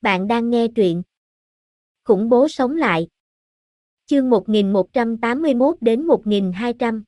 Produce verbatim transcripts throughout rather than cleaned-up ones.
Bạn đang nghe truyện Khủng bố sống lại. Chương một nghìn một trăm tám mươi mốt đến một nghìn hai trăm.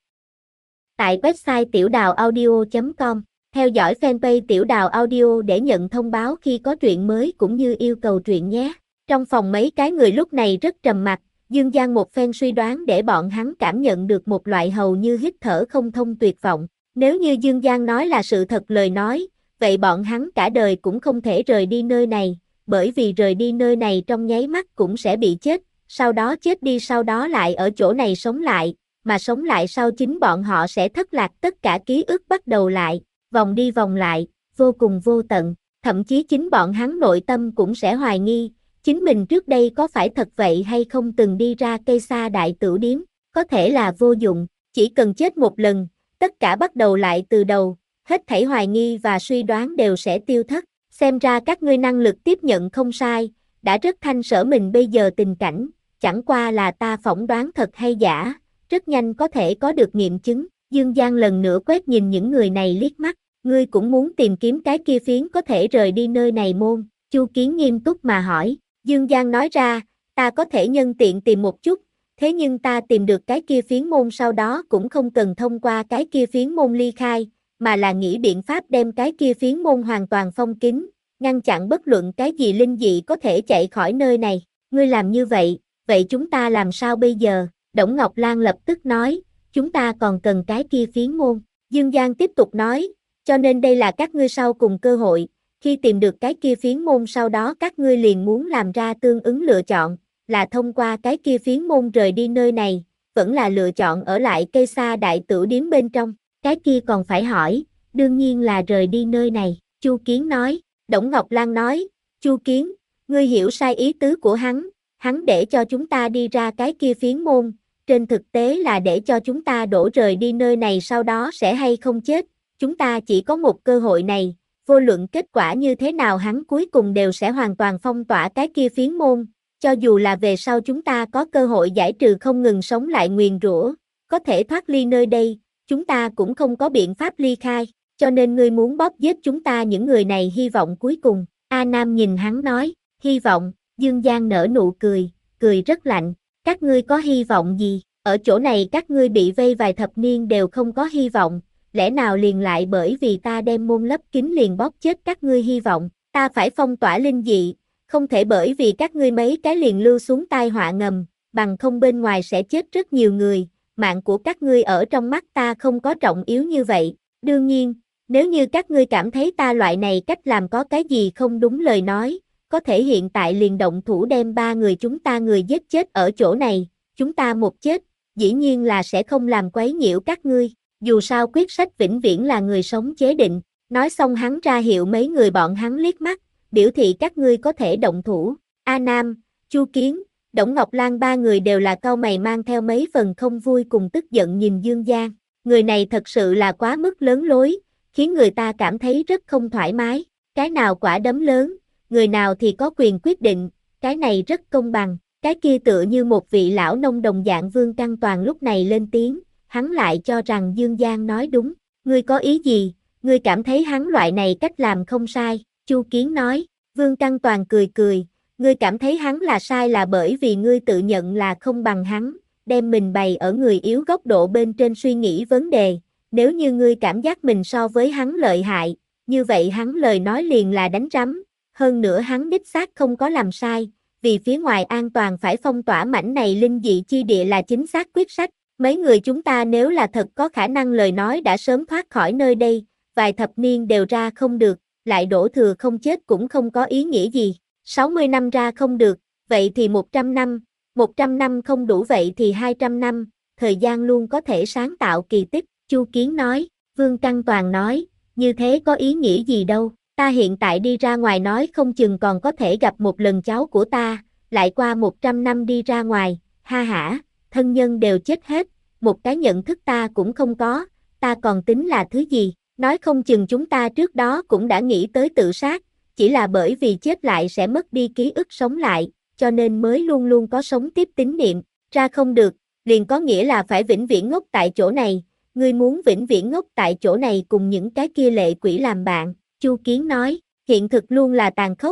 Tại website tiểu đào audio chấm com, theo dõi fanpage Tiểu Đào Audio để nhận thông báo khi có truyện mới cũng như yêu cầu truyện nhé. Trong phòng mấy cái người lúc này rất trầm mặc, Dương Giang một phen suy đoán để bọn hắn cảm nhận được một loại hầu như hít thở không thông tuyệt vọng. Nếu như Dương Giang nói là sự thật lời nói, vậy bọn hắn cả đời cũng không thể rời đi nơi này, bởi vì rời đi nơi này trong nháy mắt cũng sẽ bị chết, sau đó chết đi sau đó lại ở chỗ này sống lại, mà sống lại sau chính bọn họ sẽ thất lạc tất cả ký ức bắt đầu lại, vòng đi vòng lại, vô cùng vô tận, thậm chí chính bọn hắn nội tâm cũng sẽ hoài nghi, chính mình trước đây có phải thật vậy hay không từng đi ra cây sa đại tử điếm, có thể là vô dụng, chỉ cần chết một lần, tất cả bắt đầu lại từ đầu, hết thảy hoài nghi và suy đoán đều sẽ tiêu thất, xem ra các ngươi năng lực tiếp nhận không sai, đã rất thanh sở mình bây giờ tình cảnh, chẳng qua là ta phỏng đoán thật hay giả, rất nhanh có thể có được nghiệm chứng. Dương Giang lần nữa quét nhìn những người này liếc mắt, ngươi cũng muốn tìm kiếm cái kia phiến có thể rời đi nơi này môn, Chu Kiến nghiêm túc mà hỏi. Dương Giang nói ra, ta có thể nhân tiện tìm một chút, thế nhưng ta tìm được cái kia phiến môn sau đó cũng không cần thông qua cái kia phiến môn ly khai, mà là nghĩ biện pháp đem cái kia phiến môn hoàn toàn phong kín, ngăn chặn bất luận cái gì linh dị có thể chạy khỏi nơi này. Ngươi làm như vậy, vậy chúng ta làm sao bây giờ? Đổng Ngọc Lan lập tức nói, chúng ta còn cần cái kia phiến môn. Dương Giang tiếp tục nói, cho nên đây là các ngươi sau cùng cơ hội, khi tìm được cái kia phiến môn sau đó các ngươi liền muốn làm ra tương ứng lựa chọn, là thông qua cái kia phiến môn rời đi nơi này, vẫn là lựa chọn ở lại cây sa đại tử điếm bên trong. Cái kia còn phải hỏi, đương nhiên là rời đi nơi này, Chu Kiến nói. Đổng Ngọc Lan nói, Chu Kiến, ngươi hiểu sai ý tứ của hắn, hắn để cho chúng ta đi ra cái kia phiến môn, trên thực tế là để cho chúng ta đổ rời đi nơi này sau đó sẽ hay không chết, chúng ta chỉ có một cơ hội này, vô luận kết quả như thế nào hắn cuối cùng đều sẽ hoàn toàn phong tỏa cái kia phiến môn, cho dù là về sau chúng ta có cơ hội giải trừ không ngừng sống lại nguyền rủa, có thể thoát ly nơi đây, chúng ta cũng không có biện pháp ly khai, cho nên ngươi muốn bóp giết chúng ta những người này hy vọng cuối cùng. A Nam nhìn hắn nói, hy vọng. Dương Giang nở nụ cười, cười rất lạnh, các ngươi có hy vọng gì, ở chỗ này các ngươi bị vây vài thập niên đều không có hy vọng, lẽ nào liền lại bởi vì ta đem môn lấp kín liền bóp chết các ngươi hy vọng, ta phải phong tỏa linh dị, không thể bởi vì các ngươi mấy cái liền lưu xuống tai họa ngầm, bằng không bên ngoài sẽ chết rất nhiều người, mạng của các ngươi ở trong mắt ta không có trọng yếu như vậy, đương nhiên, nếu như các ngươi cảm thấy ta loại này cách làm có cái gì không đúng lời nói, có thể hiện tại liền động thủ đem ba người chúng ta người giết chết ở chỗ này, chúng ta một chết, dĩ nhiên là sẽ không làm quấy nhiễu các ngươi, dù sao quyết sách vĩnh viễn là người sống chế định, nói xong hắn ra hiệu mấy người bọn hắn liếc mắt, biểu thị các ngươi có thể động thủ. A Nam, Chu Kiến, Đổng Ngọc Lan ba người đều là cau mày mang theo mấy phần không vui cùng tức giận nhìn Dương Giang, người này thật sự là quá mức lớn lối, khiến người ta cảm thấy rất không thoải mái, cái nào quả đấm lớn, người nào thì có quyền quyết định, cái này rất công bằng, cái kia tựa như một vị lão nông đồng dạng Vương Căn Toàn lúc này lên tiếng, hắn lại cho rằng Dương Giang nói đúng, ngươi có ý gì, ngươi cảm thấy hắn loại này cách làm không sai, Chu Kiến nói. Vương Căn Toàn cười cười, ngươi cảm thấy hắn là sai là bởi vì ngươi tự nhận là không bằng hắn, đem mình bày ở người yếu góc độ bên trên suy nghĩ vấn đề, nếu như ngươi cảm giác mình so với hắn lợi hại, như vậy hắn lời nói liền là đánh rắm, hơn nữa hắn đích xác không có làm sai, vì phía ngoài an toàn phải phong tỏa mảnh này linh dị chi địa là chính xác quyết sách, mấy người chúng ta nếu là thật có khả năng lời nói đã sớm thoát khỏi nơi đây, vài thập niên đều ra không được, lại đổ thừa không chết cũng không có ý nghĩa gì, sáu mươi năm ra không được, vậy thì một trăm năm, một trăm năm không đủ vậy thì hai trăm năm, thời gian luôn có thể sáng tạo kỳ tích, Chu Kiến nói. Vương Căn Toàn nói, như thế có ý nghĩa gì đâu, ta hiện tại đi ra ngoài nói không chừng còn có thể gặp một lần cháu của ta, lại qua một trăm năm đi ra ngoài, ha hả, thân nhân đều chết hết, một cái nhận thức ta cũng không có, ta còn tính là thứ gì, nói không chừng chúng ta trước đó cũng đã nghĩ tới tự sát, chỉ là bởi vì chết lại sẽ mất đi ký ức sống lại, cho nên mới luôn luôn có sống tiếp tín niệm, ra không được, liền có nghĩa là phải vĩnh viễn ngốc tại chỗ này, ngươi muốn vĩnh viễn ngốc tại chỗ này cùng những cái kia lệ quỷ làm bạn, Chu Kiến nói, hiện thực luôn là tàn khốc,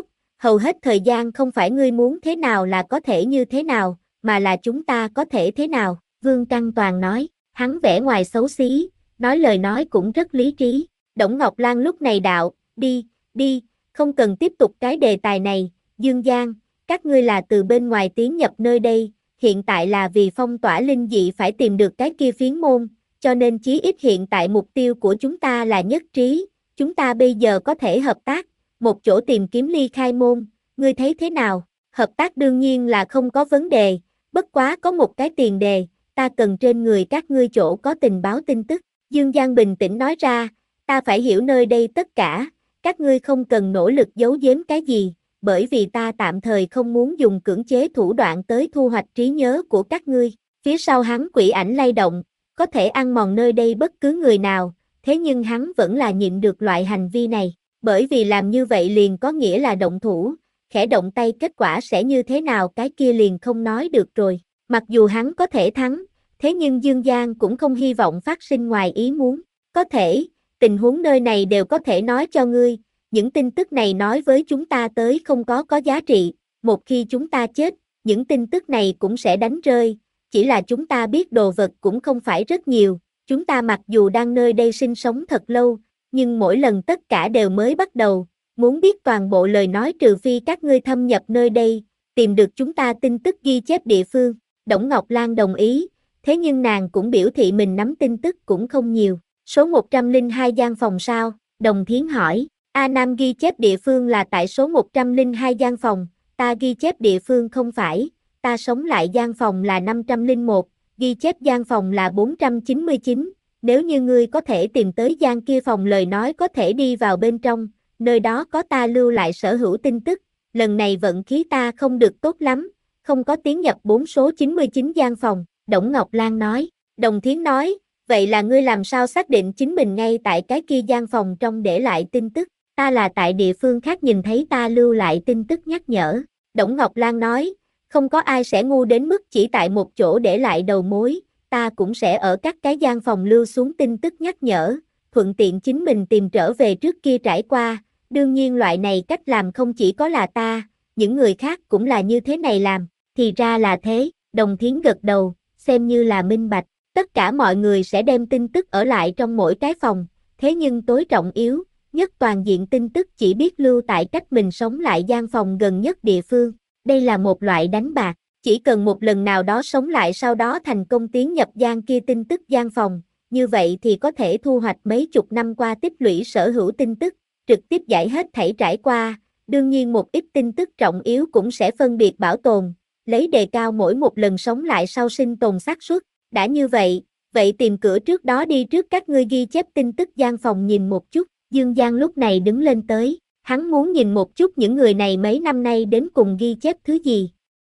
Hầu hết thời gian không phải ngươi muốn thế nào là có thể như thế nào, mà là chúng ta có thể thế nào, Vương Căn Toàn nói, hắn vẻ ngoài xấu xí, nói lời nói cũng rất lý trí. Đổng Ngọc Lan lúc này đạo, đi, đi, không cần tiếp tục cái đề tài này, Dương Giang, các ngươi là từ bên ngoài tiến nhập nơi đây, hiện tại là vì phong tỏa linh dị phải tìm được cái kia phiến môn, cho nên chí ít hiện tại mục tiêu của chúng ta là nhất trí, chúng ta bây giờ có thể hợp tác, một chỗ tìm kiếm ly khai môn, ngươi thấy thế nào? Hợp tác đương nhiên là không có vấn đề, bất quá có một cái tiền đề, ta cần trên người các ngươi chỗ có tình báo tin tức. Dương Giang bình tĩnh nói ra, ta phải hiểu nơi đây tất cả, các ngươi không cần nỗ lực giấu giếm cái gì, bởi vì ta tạm thời không muốn dùng cưỡng chế thủ đoạn tới thu hoạch trí nhớ của các ngươi. Phía sau hắn quỷ ảnh lay động, có thể ăn mòn nơi đây bất cứ người nào, thế nhưng hắn vẫn là nhịn được loại hành vi này, bởi vì làm như vậy liền có nghĩa là động thủ, khẽ động tay kết quả sẽ như thế nào cái kia liền không nói được rồi. Mặc dù hắn có thể thắng, thế nhưng Dương Giang cũng không hy vọng phát sinh ngoài ý muốn. Có thể, tình huống nơi này đều có thể nói cho ngươi, những tin tức này nói với chúng ta tới không có có giá trị, một khi chúng ta chết, những tin tức này cũng sẽ đánh rơi, chỉ là chúng ta biết đồ vật cũng không phải rất nhiều, chúng ta mặc dù đang nơi đây sinh sống thật lâu, nhưng mỗi lần tất cả đều mới bắt đầu, muốn biết toàn bộ lời nói trừ phi các ngươi thâm nhập nơi đây, tìm được chúng ta tin tức ghi chép địa phương. Đổng Ngọc Lan đồng ý, thế nhưng nàng cũng biểu thị mình nắm tin tức cũng không nhiều. Số một trăm lẻ hai gian phòng sao? Đồng Thiến hỏi. A Nam ghi chép địa phương là tại số một trăm lẻ hai gian phòng, ta ghi chép địa phương không phải, ta sống lại gian phòng là năm trăm lẻ một, ghi chép gian phòng là bốn trăm chín mươi chín, nếu như ngươi có thể tìm tới gian kia phòng lời nói có thể đi vào bên trong, nơi đó có ta lưu lại sở hữu tin tức, lần này vận khí ta không được tốt lắm, không có tiến nhập bốn số chín mươi chín gian phòng, Đổng Ngọc Lan nói. Đồng Thiến nói, vậy là ngươi làm sao xác định chính mình ngay tại cái kia gian phòng trong để lại tin tức, ta là tại địa phương khác nhìn thấy ta lưu lại tin tức nhắc nhở. Đổng Ngọc Lan nói, không có ai sẽ ngu đến mức chỉ tại một chỗ để lại đầu mối, ta cũng sẽ ở các cái gian phòng lưu xuống tin tức nhắc nhở, thuận tiện chính mình tìm trở về trước kia trải qua, đương nhiên loại này cách làm không chỉ có là ta, những người khác cũng là như thế này làm, thì ra là thế, Đồng Thiến gật đầu, xem như là minh bạch, tất cả mọi người sẽ đem tin tức ở lại trong mỗi cái phòng, thế nhưng tối trọng yếu, nhất toàn diện tin tức chỉ biết lưu tại cách mình sống lại gian phòng gần nhất địa phương, đây là một loại đánh bạc, chỉ cần một lần nào đó sống lại sau đó thành công tiến nhập gian kia tin tức gian phòng, như vậy thì có thể thu hoạch mấy chục năm qua tích lũy sở hữu tin tức, trực tiếp giải hết thảy trải qua, đương nhiên một ít tin tức trọng yếu cũng sẽ phân biệt bảo tồn, lấy đề cao mỗi một lần sống lại sau sinh tồn xác suất, đã như vậy, vậy tìm cửa trước đó đi trước các ngươi ghi chép tin tức gian phòng nhìn một chút, Dương Giang lúc này đứng lên tới, hắn muốn nhìn một chút những người này mấy năm nay đến cùng ghi chép thứ gì.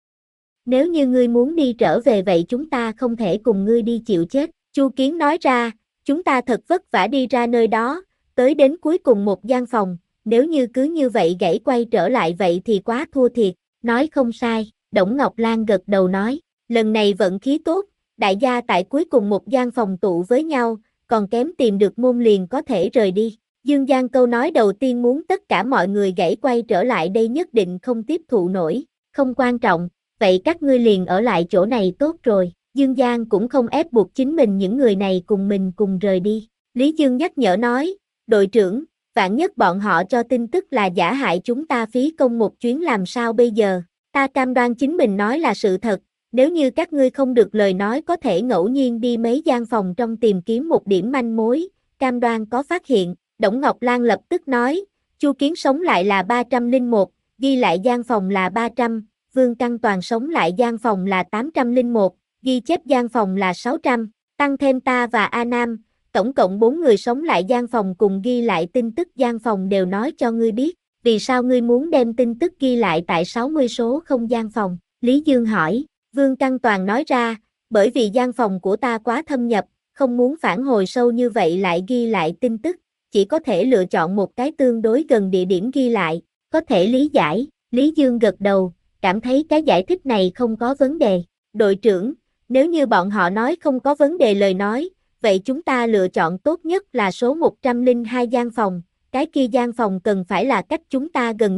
Nếu như ngươi muốn đi trở về vậy chúng ta không thể cùng ngươi đi chịu chết, Chu Kiến nói ra, chúng ta thật vất vả đi ra nơi đó, tới đến cuối cùng một gian phòng, nếu như cứ như vậy gãy quay trở lại vậy thì quá thua thiệt, nói không sai, Đổng Ngọc Lan gật đầu nói, lần này vận khí tốt, đại gia tại cuối cùng một gian phòng tụ với nhau, còn kém tìm được môn liền có thể rời đi. Dương Giang câu nói đầu tiên muốn tất cả mọi người gãy quay trở lại đây nhất định không tiếp thụ nổi, không quan trọng, vậy các ngươi liền ở lại chỗ này tốt rồi. Dương Giang cũng không ép buộc chính mình những người này cùng mình cùng rời đi. Lý Dương nhắc nhở nói, đội trưởng, vạn nhất bọn họ cho tin tức là giả hại chúng ta phí công một chuyến làm sao bây giờ, ta cam đoan chính mình nói là sự thật, nếu như các ngươi không được lời nói có thể ngẫu nhiên đi mấy gian phòng trong tìm kiếm một điểm manh mối, cam đoan có phát hiện. Đổng Ngọc Lan lập tức nói, Chu Kiến sống lại là ba trăm lẻ một, ghi lại gian phòng là ba trăm, Vương Căn Toàn sống lại gian phòng là tám trăm lẻ một, ghi chép gian phòng là sáu trăm, tăng thêm ta và A Nam, tổng cộng bốn người sống lại gian phòng cùng ghi lại tin tức gian phòng đều nói cho ngươi biết, vì sao ngươi muốn đem tin tức ghi lại tại sáu mươi số không gian phòng, Lý Dương hỏi, Vương Căn Toàn nói ra, bởi vì gian phòng của ta quá thâm nhập, không muốn phản hồi sâu như vậy lại ghi lại tin tức, chỉ có thể lựa chọn một cái tương đối gần địa điểm ghi lại, có thể lý giải, Lý Dương gật đầu, cảm thấy cái giải thích này không có vấn đề, đội trưởng, nếu như bọn họ nói không có vấn đề lời nói, vậy chúng ta lựa chọn tốt nhất là số một trăm lẻ hai gian phòng, cái kia gian phòng cần phải là cách chúng ta gần nhất,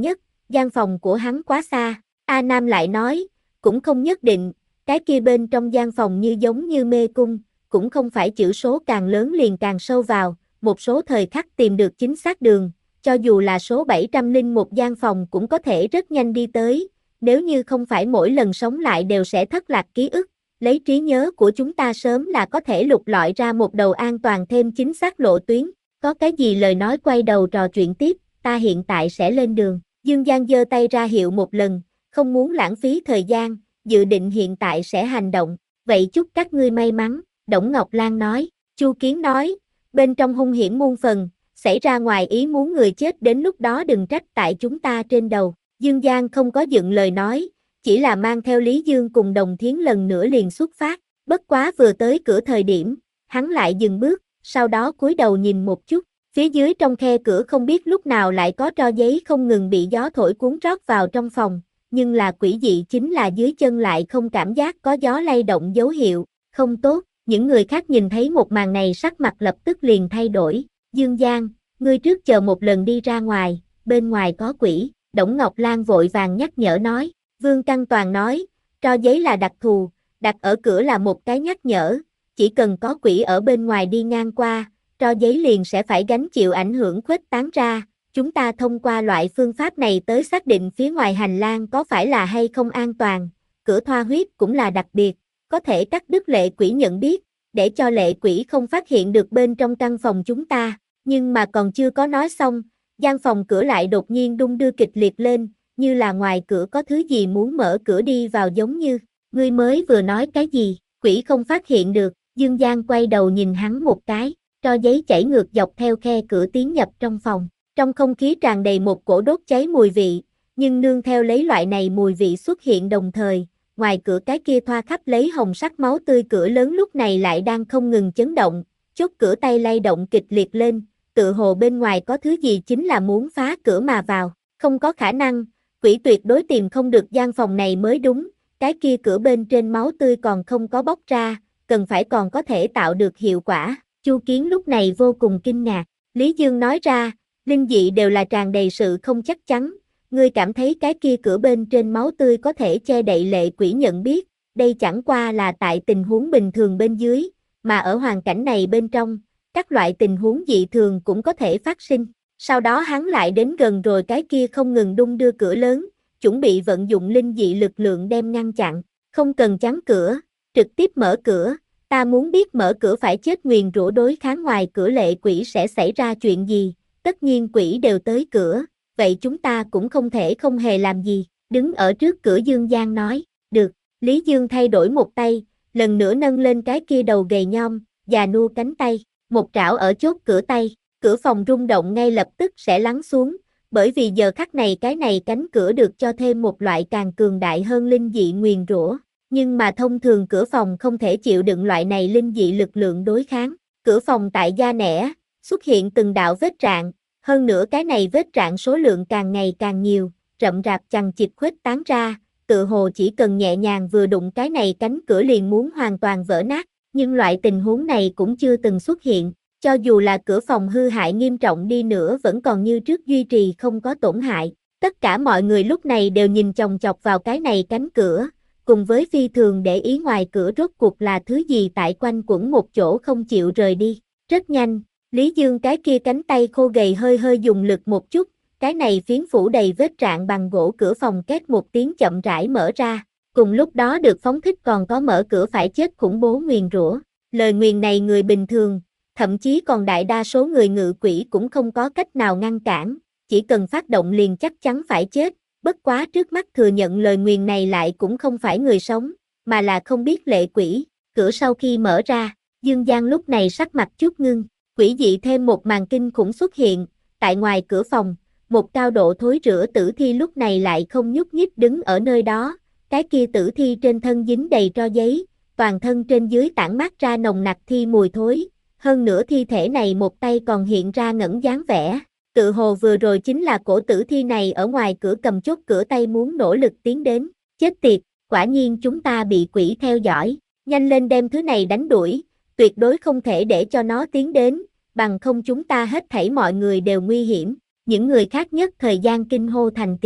gian phòng của hắn quá xa. A Nam lại nói, cũng không nhất định, cái kia bên trong gian phòng như giống như mê cung, cũng không phải chữ số càng lớn liền càng sâu vào, một số thời khắc tìm được chính xác đường, cho dù là số bảy trăm lẻ một gian phòng cũng có thể rất nhanh đi tới, nếu như không phải mỗi lần sống lại đều sẽ thất lạc ký ức, lấy trí nhớ của chúng ta sớm là có thể lục lọi ra một đầu an toàn thêm chính xác lộ tuyến, có cái gì lời nói quay đầu trò chuyện tiếp, ta hiện tại sẽ lên đường, Dương Giang giơ tay ra hiệu một lần, không muốn lãng phí thời gian, dự định hiện tại sẽ hành động, vậy chúc các ngươi may mắn, Đổng Ngọc Lan nói, Chu Kiến nói, bên trong hung hiểm muôn phần, xảy ra ngoài ý muốn người chết đến lúc đó đừng trách tại chúng ta trên đầu, Dương Giang không có dựng lời nói, chỉ là mang theo Lý Dương cùng Đồng Thiến lần nữa liền xuất phát, bất quá vừa tới cửa thời điểm, hắn lại dừng bước, sau đó cúi đầu nhìn một chút, phía dưới trong khe cửa không biết lúc nào lại có tro giấy không ngừng bị gió thổi cuốn rót vào trong phòng, nhưng là quỷ dị chính là dưới chân lại không cảm giác có gió lay động dấu hiệu, không tốt, những người khác nhìn thấy một màn này sắc mặt lập tức liền thay đổi, Dương Giang, ngươi trước chờ một lần đi ra ngoài, bên ngoài có quỷ, Đổng Ngọc Lan vội vàng nhắc nhở nói, Vương Căn Toàn nói, tro giấy là đặc thù, đặt ở cửa là một cái nhắc nhở, chỉ cần có quỷ ở bên ngoài đi ngang qua, tro giấy liền sẽ phải gánh chịu ảnh hưởng khuếch tán ra, chúng ta thông qua loại phương pháp này tới xác định phía ngoài hành lang có phải là hay không an toàn, cửa thoa huyết cũng là đặc biệt, có thể cắt đứt lệ quỷ nhận biết, để cho lệ quỷ không phát hiện được bên trong căn phòng chúng ta, nhưng mà còn chưa có nói xong, gian phòng cửa lại đột nhiên đung đưa kịch liệt lên, như là ngoài cửa có thứ gì muốn mở cửa đi vào giống như, ngươi mới vừa nói cái gì, quỷ không phát hiện được, Dương Giang quay đầu nhìn hắn một cái, tro giấy chảy ngược dọc theo khe cửa tiến nhập trong phòng, trong không khí tràn đầy một cổ đốt cháy mùi vị, nhưng nương theo lấy loại này mùi vị xuất hiện đồng thời, ngoài cửa cái kia thoa khắp lấy hồng sắc máu tươi cửa lớn lúc này lại đang không ngừng chấn động, chốt cửa tay lay động kịch liệt lên, tự hồ bên ngoài có thứ gì chính là muốn phá cửa mà vào, không có khả năng, quỷ tuyệt đối tìm không được gian phòng này mới đúng, cái kia cửa bên trên máu tươi còn không có bốc ra, cần phải còn có thể tạo được hiệu quả, Chu Kiến lúc này vô cùng kinh ngạc, Lý Dương nói ra, linh dị đều là tràn đầy sự không chắc chắn, ngươi cảm thấy cái kia cửa bên trên máu tươi có thể che đậy lệ quỷ nhận biết, đây chẳng qua là tại tình huống bình thường bên dưới, mà ở hoàn cảnh này bên trong, các loại tình huống dị thường cũng có thể phát sinh. Sau đó hắn lại đến gần rồi cái kia không ngừng đung đưa cửa lớn, chuẩn bị vận dụng linh dị lực lượng đem ngăn chặn, không cần chắn cửa, trực tiếp mở cửa, ta muốn biết mở cửa phải chết nguyền rủa đối kháng ngoài cửa lệ quỷ sẽ xảy ra chuyện gì, tất nhiên quỷ đều tới cửa, vậy chúng ta cũng không thể không hề làm gì, đứng ở trước cửa Dương Giang nói, được, Lý Dương thay đổi một tay, lần nữa nâng lên cái kia đầu gầy nhom, già nua cánh tay, một trảo ở chốt cửa tay, cửa phòng rung động ngay lập tức sẽ lắng xuống, bởi vì giờ khắc này cái này cánh cửa được cho thêm một loại càng cường đại hơn linh dị nguyền rủa, nhưng mà thông thường cửa phòng không thể chịu đựng loại này linh dị lực lượng đối kháng, cửa phòng tại da nẻ, xuất hiện từng đạo vết rạn, hơn nữa cái này vết rạn số lượng càng ngày càng nhiều, rậm rạp chằng chịt khuếch tán ra, tự hồ chỉ cần nhẹ nhàng vừa đụng cái này cánh cửa liền muốn hoàn toàn vỡ nát, nhưng loại tình huống này cũng chưa từng xuất hiện, cho dù là cửa phòng hư hại nghiêm trọng đi nữa vẫn còn như trước duy trì không có tổn hại, tất cả mọi người lúc này đều nhìn chòng chọc vào cái này cánh cửa, cùng với phi thường để ý ngoài cửa rốt cuộc là thứ gì tại quanh quẩn một chỗ không chịu rời đi, rất nhanh. Lý Dương cái kia cánh tay khô gầy hơi hơi dùng lực một chút, cái này phiến phủ đầy vết rạn bằng gỗ cửa phòng két một tiếng chậm rãi mở ra, cùng lúc đó được phóng thích còn có mở cửa phải chết khủng bố nguyền rủa. Lời nguyền này người bình thường, thậm chí còn đại đa số người ngự quỷ cũng không có cách nào ngăn cản, chỉ cần phát động liền chắc chắn phải chết, bất quá trước mắt thừa nhận lời nguyền này lại cũng không phải người sống, mà là không biết lệ quỷ. Cửa sau khi mở ra, Dương Giang lúc này sắc mặt chút ngưng. Quỷ dị thêm một màn kinh khủng xuất hiện, tại ngoài cửa phòng, một cao độ thối rữa tử thi lúc này lại không nhúc nhích đứng ở nơi đó, cái kia tử thi trên thân dính đầy tro giấy, toàn thân trên dưới tản mát ra nồng nặc thi mùi thối, hơn nữa thi thể này một tay còn hiện ra ngẩn dáng vẻ, tự hồ vừa rồi chính là cổ tử thi này ở ngoài cửa cầm chốt cửa tay muốn nỗ lực tiến đến, chết tiệt, quả nhiên chúng ta bị quỷ theo dõi, nhanh lên đem thứ này đánh đuổi. Tuyệt đối không thể để cho nó tiến đến, bằng không chúng ta hết thảy mọi người đều nguy hiểm, những người khác nhất thời gian kinh hô thành tiếng,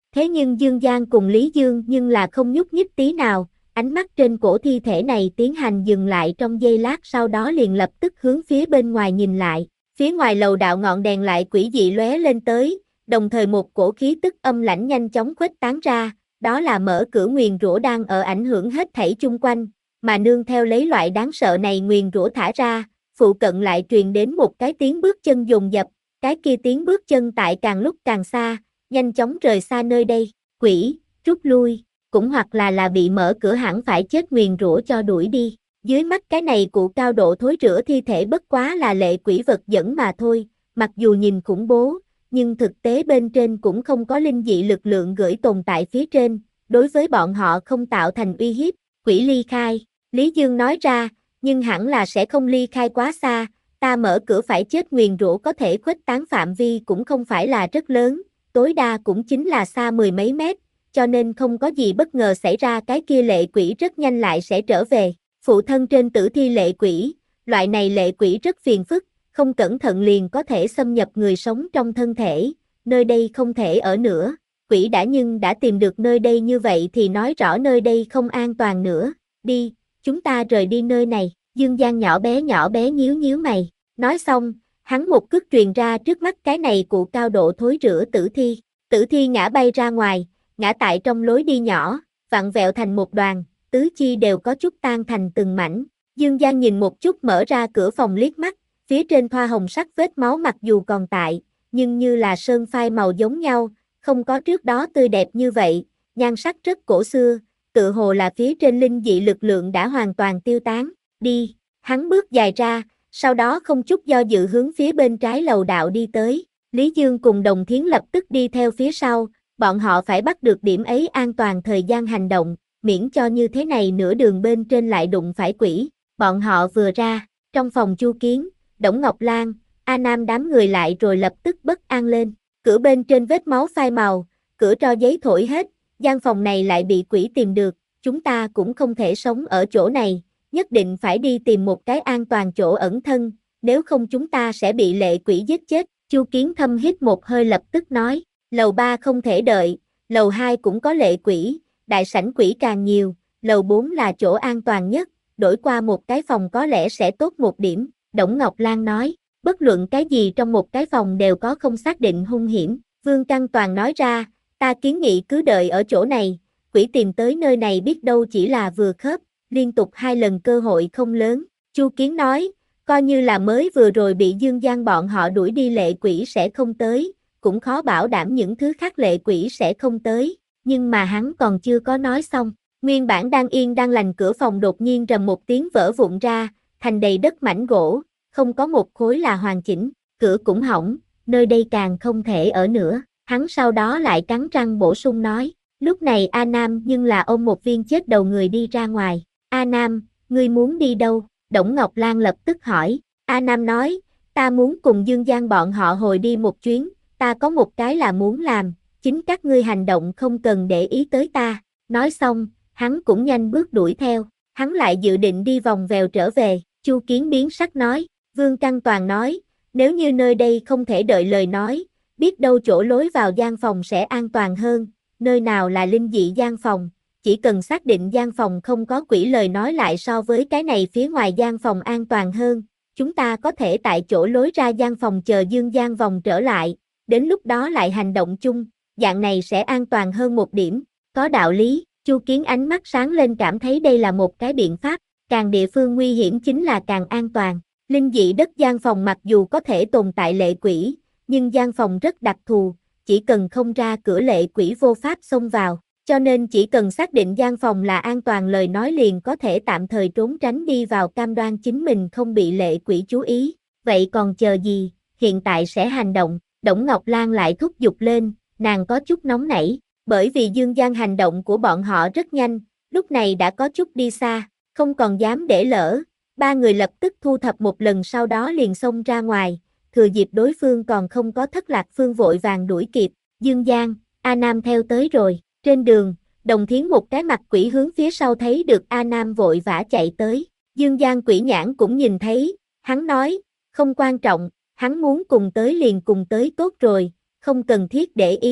Thế nhưng Dương Giang cùng Lý Dương nhưng là không nhúc nhích tí nào, ánh mắt trên cổ thi thể này tiến hành dừng lại trong giây lát, sau đó liền lập tức hướng phía bên ngoài nhìn lại. Phía ngoài lầu đạo ngọn đèn lại quỷ dị lóe lên tới, đồng thời một cổ khí tức âm lãnh nhanh chóng khuếch tán ra, đó là mở cửa nguyền rủa đang ở ảnh hưởng hết thảy chung quanh, mà nương theo lấy loại đáng sợ này nguyền rủa thả ra, phụ cận lại truyền đến một cái tiếng bước chân dồn dập, cái kia tiếng bước chân tại càng lúc càng xa, nhanh chóng rời xa nơi đây. Quỷ, rút lui, cũng hoặc là là bị mở cửa hẳn phải chết nguyền rủa cho đuổi đi. Dưới mắt cái này cụ cao độ thối rữa thi thể bất quá là lệ quỷ vật dẫn mà thôi, mặc dù nhìn khủng bố, nhưng thực tế bên trên cũng không có linh dị lực lượng gửi tồn tại phía trên, đối với bọn họ không tạo thành uy hiếp. Quỷ ly khai, Lý Dương nói ra, nhưng hẳn là sẽ không ly khai quá xa, ta mở cửa phải chết nguyền rủa có thể khuếch tán phạm vi cũng không phải là rất lớn, tối đa cũng chính là xa mười mấy mét, cho nên không có gì bất ngờ xảy ra, cái kia lệ quỷ rất nhanh lại sẽ trở về. Phụ thân trên tử thi lệ quỷ, loại này lệ quỷ rất phiền phức, không cẩn thận liền có thể xâm nhập người sống trong thân thể, nơi đây không thể ở nữa. Quỷ đã nhưng đã tìm được nơi đây như vậy thì nói rõ nơi đây không an toàn nữa. Đi, chúng ta rời đi nơi này. Dương Giang nhỏ bé nhỏ bé nhíu nhíu mày. Nói xong, hắn một cước truyền ra trước mắt cái này cụ cao độ thối rữa tử thi. Tử thi ngã bay ra ngoài, ngã tại trong lối đi nhỏ, vặn vẹo thành một đoàn, tứ chi đều có chút tan thành từng mảnh. Dương Giang nhìn một chút mở ra cửa phòng liếc mắt, phía trên thoa hồng sắc vết máu mặc dù còn tại, nhưng như là sơn phai màu giống nhau, không có trước đó tươi đẹp như vậy, nhan sắc rất cổ xưa, tự hồ là phía trên linh dị lực lượng đã hoàn toàn tiêu tán. Đi, hắn bước dài ra, sau đó không chút do dự hướng phía bên trái lầu đạo đi tới. Lý Dương cùng Đồng Thiến lập tức đi theo phía sau, bọn họ phải bắt được điểm ấy an toàn thời gian hành động, miễn cho như thế này nửa đường bên trên lại đụng phải quỷ. Bọn họ vừa ra, trong phòng Chu Kiến, Đổng Ngọc Lan, A Nam đám người lại rồi lập tức bất an lên. Cửa bên trên vết máu phai màu, cửa tro giấy thổi hết, gian phòng này lại bị quỷ tìm được, chúng ta cũng không thể sống ở chỗ này, nhất định phải đi tìm một cái an toàn chỗ ẩn thân, nếu không chúng ta sẽ bị lệ quỷ giết chết. Chu Kiến thâm hít một hơi lập tức nói, lầu ba không thể đợi, lầu hai cũng có lệ quỷ, đại sảnh quỷ càng nhiều, lầu bốn là chỗ an toàn nhất, đổi qua một cái phòng có lẽ sẽ tốt một điểm. Đổng Ngọc Lan nói, bất luận cái gì trong một cái phòng đều có không xác định hung hiểm. Vương Căn Toàn nói ra, ta kiến nghị cứ đợi ở chỗ này, quỷ tìm tới nơi này biết đâu chỉ là vừa khớp, liên tục hai lần cơ hội không lớn. Chu Kiến nói, coi như là mới vừa rồi bị Dương Giang bọn họ đuổi đi lệ quỷ sẽ không tới, cũng khó bảo đảm những thứ khác lệ quỷ sẽ không tới, nhưng mà hắn còn chưa có nói xong. Nguyên bản đang yên đang lành cửa phòng đột nhiên rầm một tiếng vỡ vụn ra, thành đầy đất mảnh gỗ, không có một khối là hoàn chỉnh, cửa cũng hỏng, nơi đây càng không thể ở nữa. Hắn sau đó lại cắn răng bổ sung nói, lúc này A Nam nhưng là ôm một viên chết đầu người đi ra ngoài. A Nam, ngươi muốn đi đâu? Đổng Ngọc Lan lập tức hỏi. A Nam nói, ta muốn cùng Dương Giang bọn họ hồi đi một chuyến, ta có một cái là muốn làm, chính các ngươi hành động không cần để ý tới ta. Nói xong, hắn cũng nhanh bước đuổi theo, hắn lại dự định đi vòng vèo trở về. Chu Kiến biến sắc nói, Vương Căn Toàn nói, nếu như nơi đây không thể đợi lời nói, biết đâu chỗ lối vào gian phòng sẽ an toàn hơn, nơi nào là linh dị gian phòng, chỉ cần xác định gian phòng không có quỷ lời nói lại so với cái này phía ngoài gian phòng an toàn hơn, chúng ta có thể tại chỗ lối ra gian phòng chờ Dương Giang vòng trở lại, đến lúc đó lại hành động chung, dạng này sẽ an toàn hơn một điểm. Có đạo lý. Chu Kiến ánh mắt sáng lên cảm thấy đây là một cái biện pháp, càng địa phương nguy hiểm chính là càng an toàn. Linh dị đất gian phòng mặc dù có thể tồn tại lệ quỷ, nhưng gian phòng rất đặc thù, chỉ cần không ra cửa lệ quỷ vô pháp xông vào, cho nên chỉ cần xác định gian phòng là an toàn lời nói liền có thể tạm thời trốn tránh đi vào cam đoan chính mình không bị lệ quỷ chú ý. Vậy còn chờ gì, hiện tại sẽ hành động. Đổng Ngọc Lan lại thúc giục lên, nàng có chút nóng nảy. Bởi vì Dương Giang hành động của bọn họ rất nhanh, lúc này đã có chút đi xa, không còn dám để lỡ. Ba người lập tức thu thập một lần sau đó liền xông ra ngoài, thừa dịp đối phương còn không có thất lạc phương vội vàng đuổi kịp. Dương Giang, A Nam theo tới rồi. Trên đường, Đồng Thiến một cái mặt quỷ hướng phía sau thấy được A Nam vội vã chạy tới. Dương Giang quỷ nhãn cũng nhìn thấy, hắn nói, không quan trọng, hắn muốn cùng tới liền cùng tới tốt rồi, không cần thiết để ý.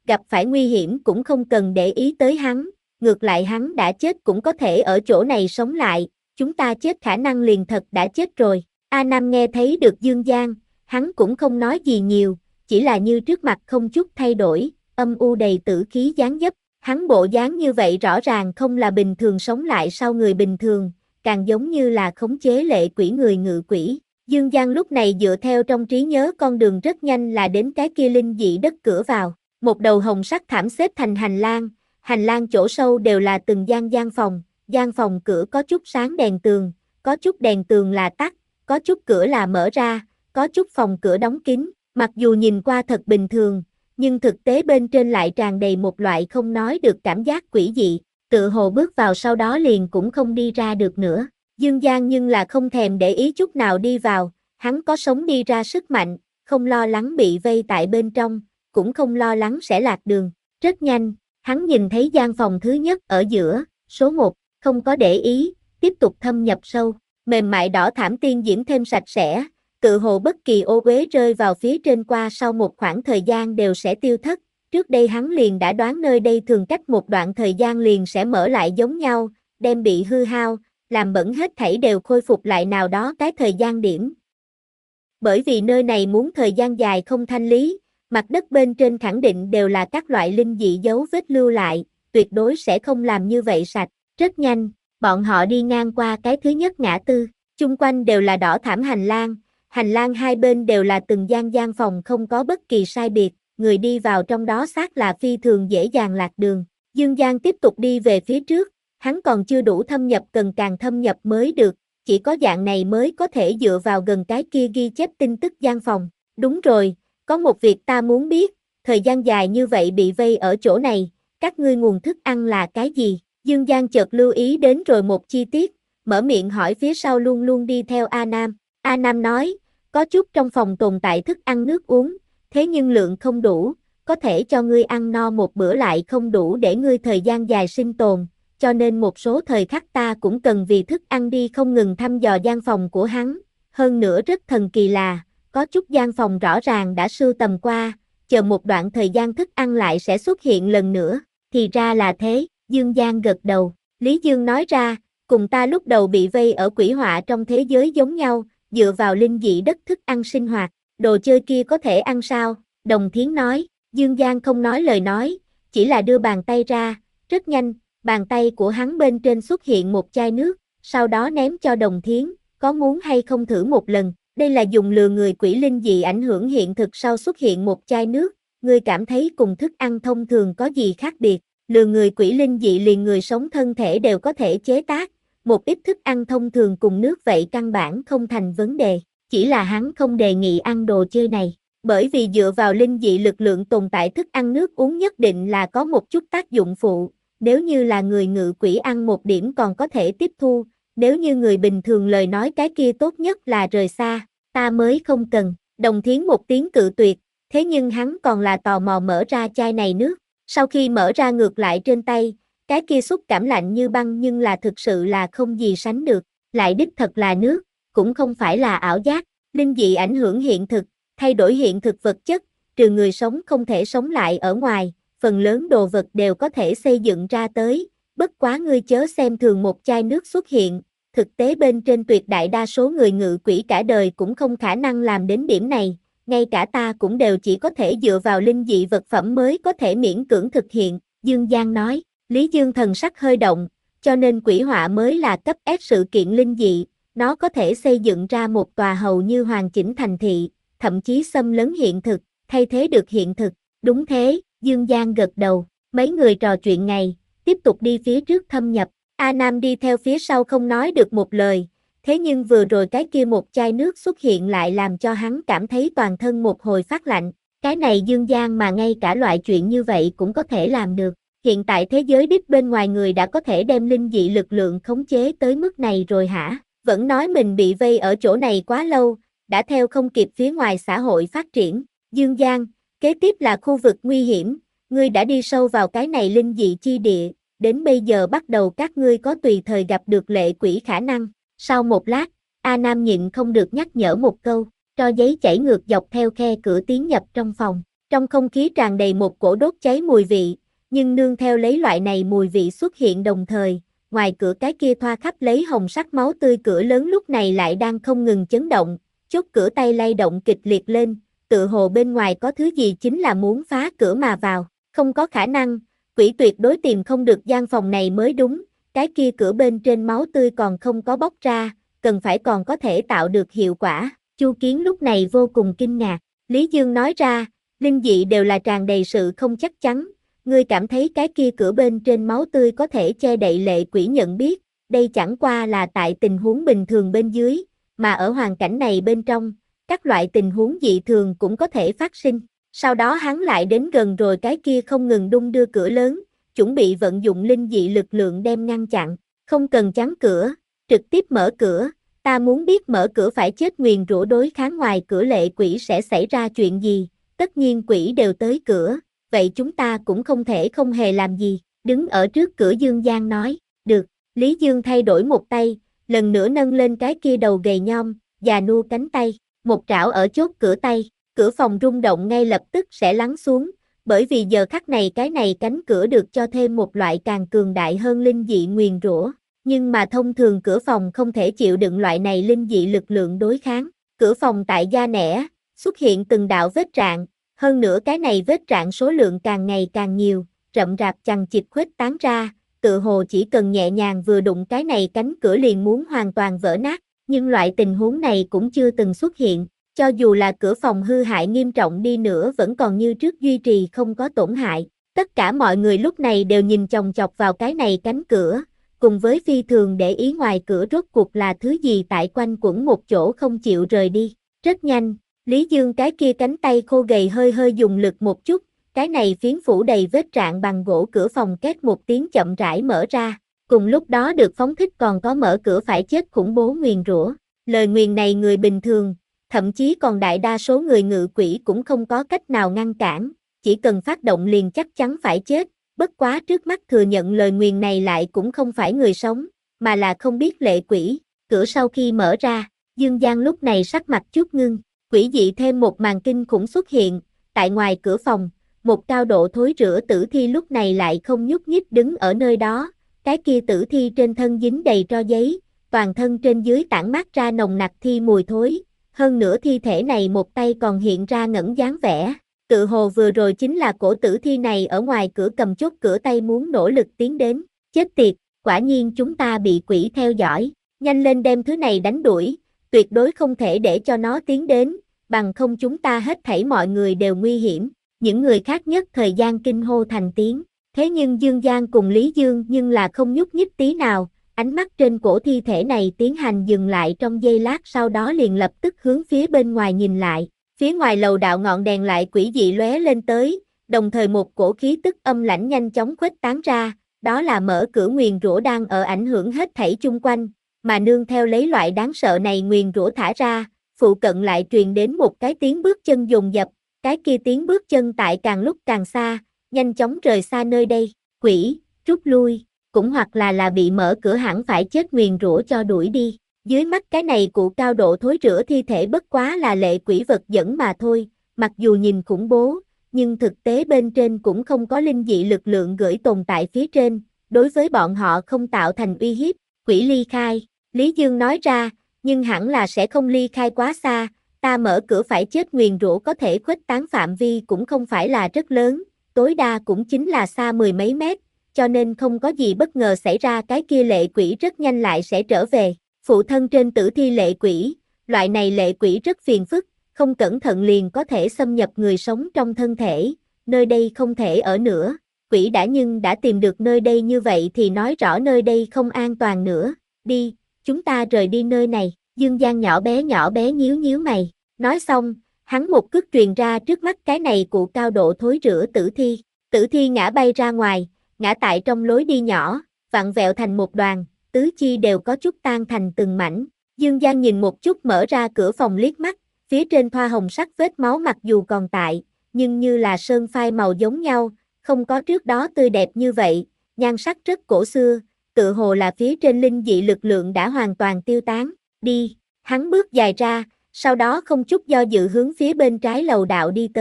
gặp phải nguy hiểm cũng không cần để ý tới hắn, ngược lại hắn đã chết cũng có thể ở chỗ này sống lại, chúng ta chết khả năng liền thật đã chết rồi. A Nam nghe thấy được Dương Giang, hắn cũng không nói gì nhiều, chỉ là như trước mặt không chút thay đổi, âm u đầy tử khí dáng dấp, hắn bộ dáng như vậy rõ ràng không là bình thường sống lại sau người bình thường, càng giống như là khống chế lệ quỷ người ngự quỷ. Dương Giang lúc này dựa theo trong trí nhớ con đường rất nhanh là đến cái kia linh dị đất cửa vào, một đầu hồng sắc thảm xếp thành hành lang, hành lang chỗ sâu đều là từng gian gian phòng, gian phòng cửa có chút sáng đèn tường, có chút đèn tường là tắt, có chút cửa là mở ra, có chút phòng cửa đóng kín, mặc dù nhìn qua thật bình thường, nhưng thực tế bên trên lại tràn đầy một loại không nói được cảm giác quỷ dị, tự hồ bước vào sau đó liền cũng không đi ra được nữa. Dương Giang nhưng là không thèm để ý chút nào đi vào, hắn có sống đi ra sức mạnh, không lo lắng bị vây tại bên trong, cũng không lo lắng sẽ lạc đường. Rất nhanh, hắn nhìn thấy gian phòng thứ nhất ở giữa, số một, không có để ý, tiếp tục thâm nhập sâu, mềm mại đỏ thảm tiên diễm thêm sạch sẽ, tự hồ bất kỳ ô uế rơi vào phía trên qua sau một khoảng thời gian đều sẽ tiêu thất. Trước đây hắn liền đã đoán nơi đây thường cách một đoạn thời gian liền sẽ mở lại giống nhau, đem bị hư hao, làm bẩn hết thảy đều khôi phục lại nào đó cái thời gian điểm. Bởi vì nơi này muốn thời gian dài không thanh lý, mặt đất bên trên khẳng định đều là các loại linh dị dấu vết lưu lại, tuyệt đối sẽ không làm như vậy sạch. Rất nhanh, bọn họ đi ngang qua cái thứ nhất ngã tư, chung quanh đều là đỏ thảm hành lang, hành lang hai bên đều là từng gian gian phòng không có bất kỳ sai biệt, người đi vào trong đó xác là phi thường dễ dàng lạc đường. Dương Giang tiếp tục đi về phía trước, hắn còn chưa đủ thâm nhập cần càng thâm nhập mới được, chỉ có dạng này mới có thể dựa vào gần cái kia ghi chép tin tức gian phòng. Đúng rồi, có một việc ta muốn biết, thời gian dài như vậy bị vây ở chỗ này, các ngươi nguồn thức ăn là cái gì? Dương Giang chợt lưu ý đến rồi một chi tiết, mở miệng hỏi phía sau luôn luôn đi theo A Nam. A Nam nói, có chút trong phòng tồn tại thức ăn nước uống, thế nhưng lượng không đủ, có thể cho ngươi ăn no một bữa lại không đủ để ngươi thời gian dài sinh tồn, cho nên một số thời khắc ta cũng cần vì thức ăn đi không ngừng thăm dò gian phòng của hắn. Hơn nữa rất thần kỳ là, có chút gian phòng rõ ràng đã sưu tầm qua, chờ một đoạn thời gian thức ăn lại sẽ xuất hiện lần nữa, thì ra là thế. Dương Giang gật đầu, Lý Dương nói ra, cùng ta lúc đầu bị vây ở quỷ họa trong thế giới giống nhau, dựa vào linh dị đất thức ăn sinh hoạt, đồ chơi kia có thể ăn sao? Đồng Thiến nói, Dương Giang không nói lời nói, chỉ là đưa bàn tay ra, rất nhanh, bàn tay của hắn bên trên xuất hiện một chai nước, sau đó ném cho Đồng Thiến, có muốn hay không thử một lần, đây là dùng lừa người quỷ linh dị ảnh hưởng hiện thực sau xuất hiện một chai nước, ngươi cảm thấy cùng thức ăn thông thường có gì khác biệt? Lừa người quỷ linh dị liền người sống thân thể đều có thể chế tác, một ít thức ăn thông thường cùng nước vậy căn bản không thành vấn đề, chỉ là hắn không đề nghị ăn đồ chơi này, bởi vì dựa vào linh dị lực lượng tồn tại thức ăn nước uống nhất định là có một chút tác dụng phụ, nếu như là người ngự quỷ ăn một điểm còn có thể tiếp thu, nếu như người bình thường lời nói cái kia tốt nhất là rời xa, ta mới không cần. Đồng Thiến một tiếng cự tuyệt, thế nhưng hắn còn là tò mò mở ra chai này nước. Sau khi mở ra ngược lại trên tay, cái kia xúc cảm lạnh như băng nhưng là thực sự là không gì sánh được, lại đích thật là nước, cũng không phải là ảo giác, linh dị ảnh hưởng hiện thực, thay đổi hiện thực vật chất, trừ người sống không thể sống lại ở ngoài, phần lớn đồ vật đều có thể xây dựng ra tới, bất quá ngươi chớ xem thường một chai nước xuất hiện, thực tế bên trên tuyệt đại đa số người ngự quỷ cả đời cũng không khả năng làm đến điểm này. Ngay cả ta cũng đều chỉ có thể dựa vào linh dị vật phẩm mới có thể miễn cưỡng thực hiện, Dương Giang nói. Lý Dương thần sắc hơi động, cho nên quỷ họa mới là cấp S sự kiện linh dị, nó có thể xây dựng ra một tòa hầu như hoàn chỉnh thành thị, thậm chí xâm lấn hiện thực, thay thế được hiện thực. Đúng thế, Dương Giang gật đầu, mấy người trò chuyện ngày, tiếp tục đi phía trước thâm nhập, A Nam đi theo phía sau không nói được một lời. Thế nhưng vừa rồi cái kia một chai nước xuất hiện lại làm cho hắn cảm thấy toàn thân một hồi phát lạnh. Cái này Dương Giang mà ngay cả loại chuyện như vậy cũng có thể làm được. Hiện tại thế giới đích bên ngoài người đã có thể đem linh dị lực lượng khống chế tới mức này rồi hả? Vẫn nói mình bị vây ở chỗ này quá lâu, đã theo không kịp phía ngoài xã hội phát triển. Dương Giang, kế tiếp là khu vực nguy hiểm, ngươi đã đi sâu vào cái này linh dị chi địa, đến bây giờ bắt đầu các ngươi có tùy thời gặp được lệ quỷ khả năng. Sau một lát, A Nam nhịn không được nhắc nhở một câu, cho giấy chảy ngược dọc theo khe cửa tiến nhập trong phòng. Trong không khí tràn đầy một cổ đốt cháy mùi vị, nhưng nương theo lấy loại này mùi vị xuất hiện đồng thời, ngoài cửa cái kia thoa khắp lấy hồng sắc máu tươi cửa lớn lúc này lại đang không ngừng chấn động, chốt cửa tay lay động kịch liệt lên, tự hồ bên ngoài có thứ gì chính là muốn phá cửa mà vào, không có khả năng, quỷ tuyệt đối tìm không được gian phòng này mới đúng, cái kia cửa bên trên máu tươi còn không có bốc ra, cần phải còn có thể tạo được hiệu quả, Chu Kiến lúc này vô cùng kinh ngạc, Lý Dương nói ra, linh dị đều là tràn đầy sự không chắc chắn, ngươi cảm thấy cái kia cửa bên trên máu tươi có thể che đậy lệ quỷ nhận biết, đây chẳng qua là tại tình huống bình thường bên dưới, mà ở hoàn cảnh này bên trong, các loại tình huống dị thường cũng có thể phát sinh. Sau đó hắn lại đến gần rồi cái kia không ngừng đung đưa cửa lớn, chuẩn bị vận dụng linh dị lực lượng đem ngăn chặn, không cần chắn cửa, trực tiếp mở cửa, ta muốn biết mở cửa phải chết nguyền rủa đối kháng ngoài cửa lệ quỷ sẽ xảy ra chuyện gì, tất nhiên quỷ đều tới cửa, vậy chúng ta cũng không thể không hề làm gì, đứng ở trước cửa Dương Giang nói, được, Lý Dương thay đổi một tay, lần nữa nâng lên cái kia đầu gầy nhom, già nua cánh tay, một trảo ở chốt cửa tay, cửa phòng rung động ngay lập tức sẽ lắng xuống, bởi vì giờ khắc này cái này cánh cửa được cho thêm một loại càng cường đại hơn linh dị nguyền rủa, nhưng mà thông thường cửa phòng không thể chịu đựng loại này linh dị lực lượng đối kháng, cửa phòng tại da nẻ, xuất hiện từng đạo vết rạn, hơn nữa cái này vết rạn số lượng càng ngày càng nhiều, rậm rạp chằng chịt khuếch tán ra, tự hồ chỉ cần nhẹ nhàng vừa đụng cái này cánh cửa liền muốn hoàn toàn vỡ nát, nhưng loại tình huống này cũng chưa từng xuất hiện, cho dù là cửa phòng hư hại nghiêm trọng đi nữa vẫn còn như trước duy trì không có tổn hại, tất cả mọi người lúc này đều nhìn chòng chọc vào cái này cánh cửa, cùng với phi thường để ý ngoài cửa rốt cuộc là thứ gì tại quanh quẩn một chỗ không chịu rời đi, rất nhanh. Lý Dương cái kia cánh tay khô gầy hơi hơi dùng lực một chút, cái này phiến phủ đầy vết rạn bằng gỗ cửa phòng két một tiếng chậm rãi mở ra, cùng lúc đó được phóng thích còn có mở cửa phải chết khủng bố nguyền rủa. Lời nguyền này người bình thường, thậm chí còn đại đa số người ngự quỷ cũng không có cách nào ngăn cản, chỉ cần phát động liền chắc chắn phải chết, bất quá trước mắt thừa nhận lời nguyền này lại cũng không phải người sống, mà là không biết lệ quỷ. Cửa sau khi mở ra, Dương Giang lúc này sắc mặt chút ngưng. Quỷ dị thêm một màn kinh khủng xuất hiện, tại ngoài cửa phòng, một cao độ thối rữa tử thi lúc này lại không nhúc nhích đứng ở nơi đó, cái kia tử thi trên thân dính đầy tro giấy, toàn thân trên dưới tản mát ra nồng nặc thi mùi thối, hơn nữa thi thể này một tay còn hiện ra ngẩn dáng vẻ, tự hồ vừa rồi chính là cổ tử thi này ở ngoài cửa cầm chốt cửa tay muốn nỗ lực tiến đến, chết tiệt, quả nhiên chúng ta bị quỷ theo dõi, nhanh lên đem thứ này đánh đuổi. Tuyệt đối không thể để cho nó tiến đến, bằng không chúng ta hết thảy mọi người đều nguy hiểm, những người khác nhất thời gian kinh hô thành tiếng, thế nhưng Dương Giang cùng Lý Dương nhưng là không nhúc nhích tí nào, ánh mắt trên cổ thi thể này tiến hành dừng lại trong giây lát sau đó liền lập tức hướng phía bên ngoài nhìn lại, phía ngoài lầu đạo ngọn đèn lại quỷ dị lóe lên tới, đồng thời một cổ khí tức âm lãnh nhanh chóng khuếch tán ra, đó là mở cửa nguyền rủa đang ở ảnh hưởng hết thảy chung quanh. Mà nương theo lấy loại đáng sợ này nguyền rủa thả ra, phụ cận lại truyền đến một cái tiếng bước chân dồn dập, cái kia tiếng bước chân tại càng lúc càng xa, nhanh chóng rời xa nơi đây, quỷ, rút lui, cũng hoặc là là bị mở cửa hẳn phải chết nguyền rủa cho đuổi đi, dưới mắt cái này cụ cao độ thối rữa thi thể bất quá là lệ quỷ vật dẫn mà thôi, mặc dù nhìn khủng bố, nhưng thực tế bên trên cũng không có linh dị lực lượng gửi tồn tại phía trên, đối với bọn họ không tạo thành uy hiếp. Quỷ ly khai, Lý Dương nói ra, nhưng hẳn là sẽ không ly khai quá xa, ta mở cửa phải chết nguyền rủa có thể khuếch tán phạm vi cũng không phải là rất lớn, tối đa cũng chính là xa mười mấy mét, cho nên không có gì bất ngờ xảy ra cái kia lệ quỷ rất nhanh lại sẽ trở về, phụ thân trên tử thi lệ quỷ, loại này lệ quỷ rất phiền phức, không cẩn thận liền có thể xâm nhập người sống trong thân thể, nơi đây không thể ở nữa. Quỷ đã nhưng đã tìm được nơi đây như vậy thì nói rõ nơi đây không an toàn nữa, đi, chúng ta rời đi nơi này, Dương Giang nhỏ bé nhỏ bé nhíu nhíu mày, nói xong, hắn một cước truyền ra trước mắt cái này cụ cao độ thối rữa tử thi, tử thi ngã bay ra ngoài, ngã tại trong lối đi nhỏ, vặn vẹo thành một đoàn, tứ chi đều có chút tan thành từng mảnh, Dương Giang nhìn một chút mở ra cửa phòng liếc mắt, phía trên thoa hồng sắc vết máu mặc dù còn tại, nhưng như là sơn phai màu giống nhau, không có trước đó tươi đẹp như vậy, nhan sắc rất cổ xưa, tự hồ là phía trên linh dị lực lượng đã hoàn toàn tiêu tán, đi, hắn bước dài ra, sau đó không chút do dự hướng phía bên trái lầu đạo đi tới,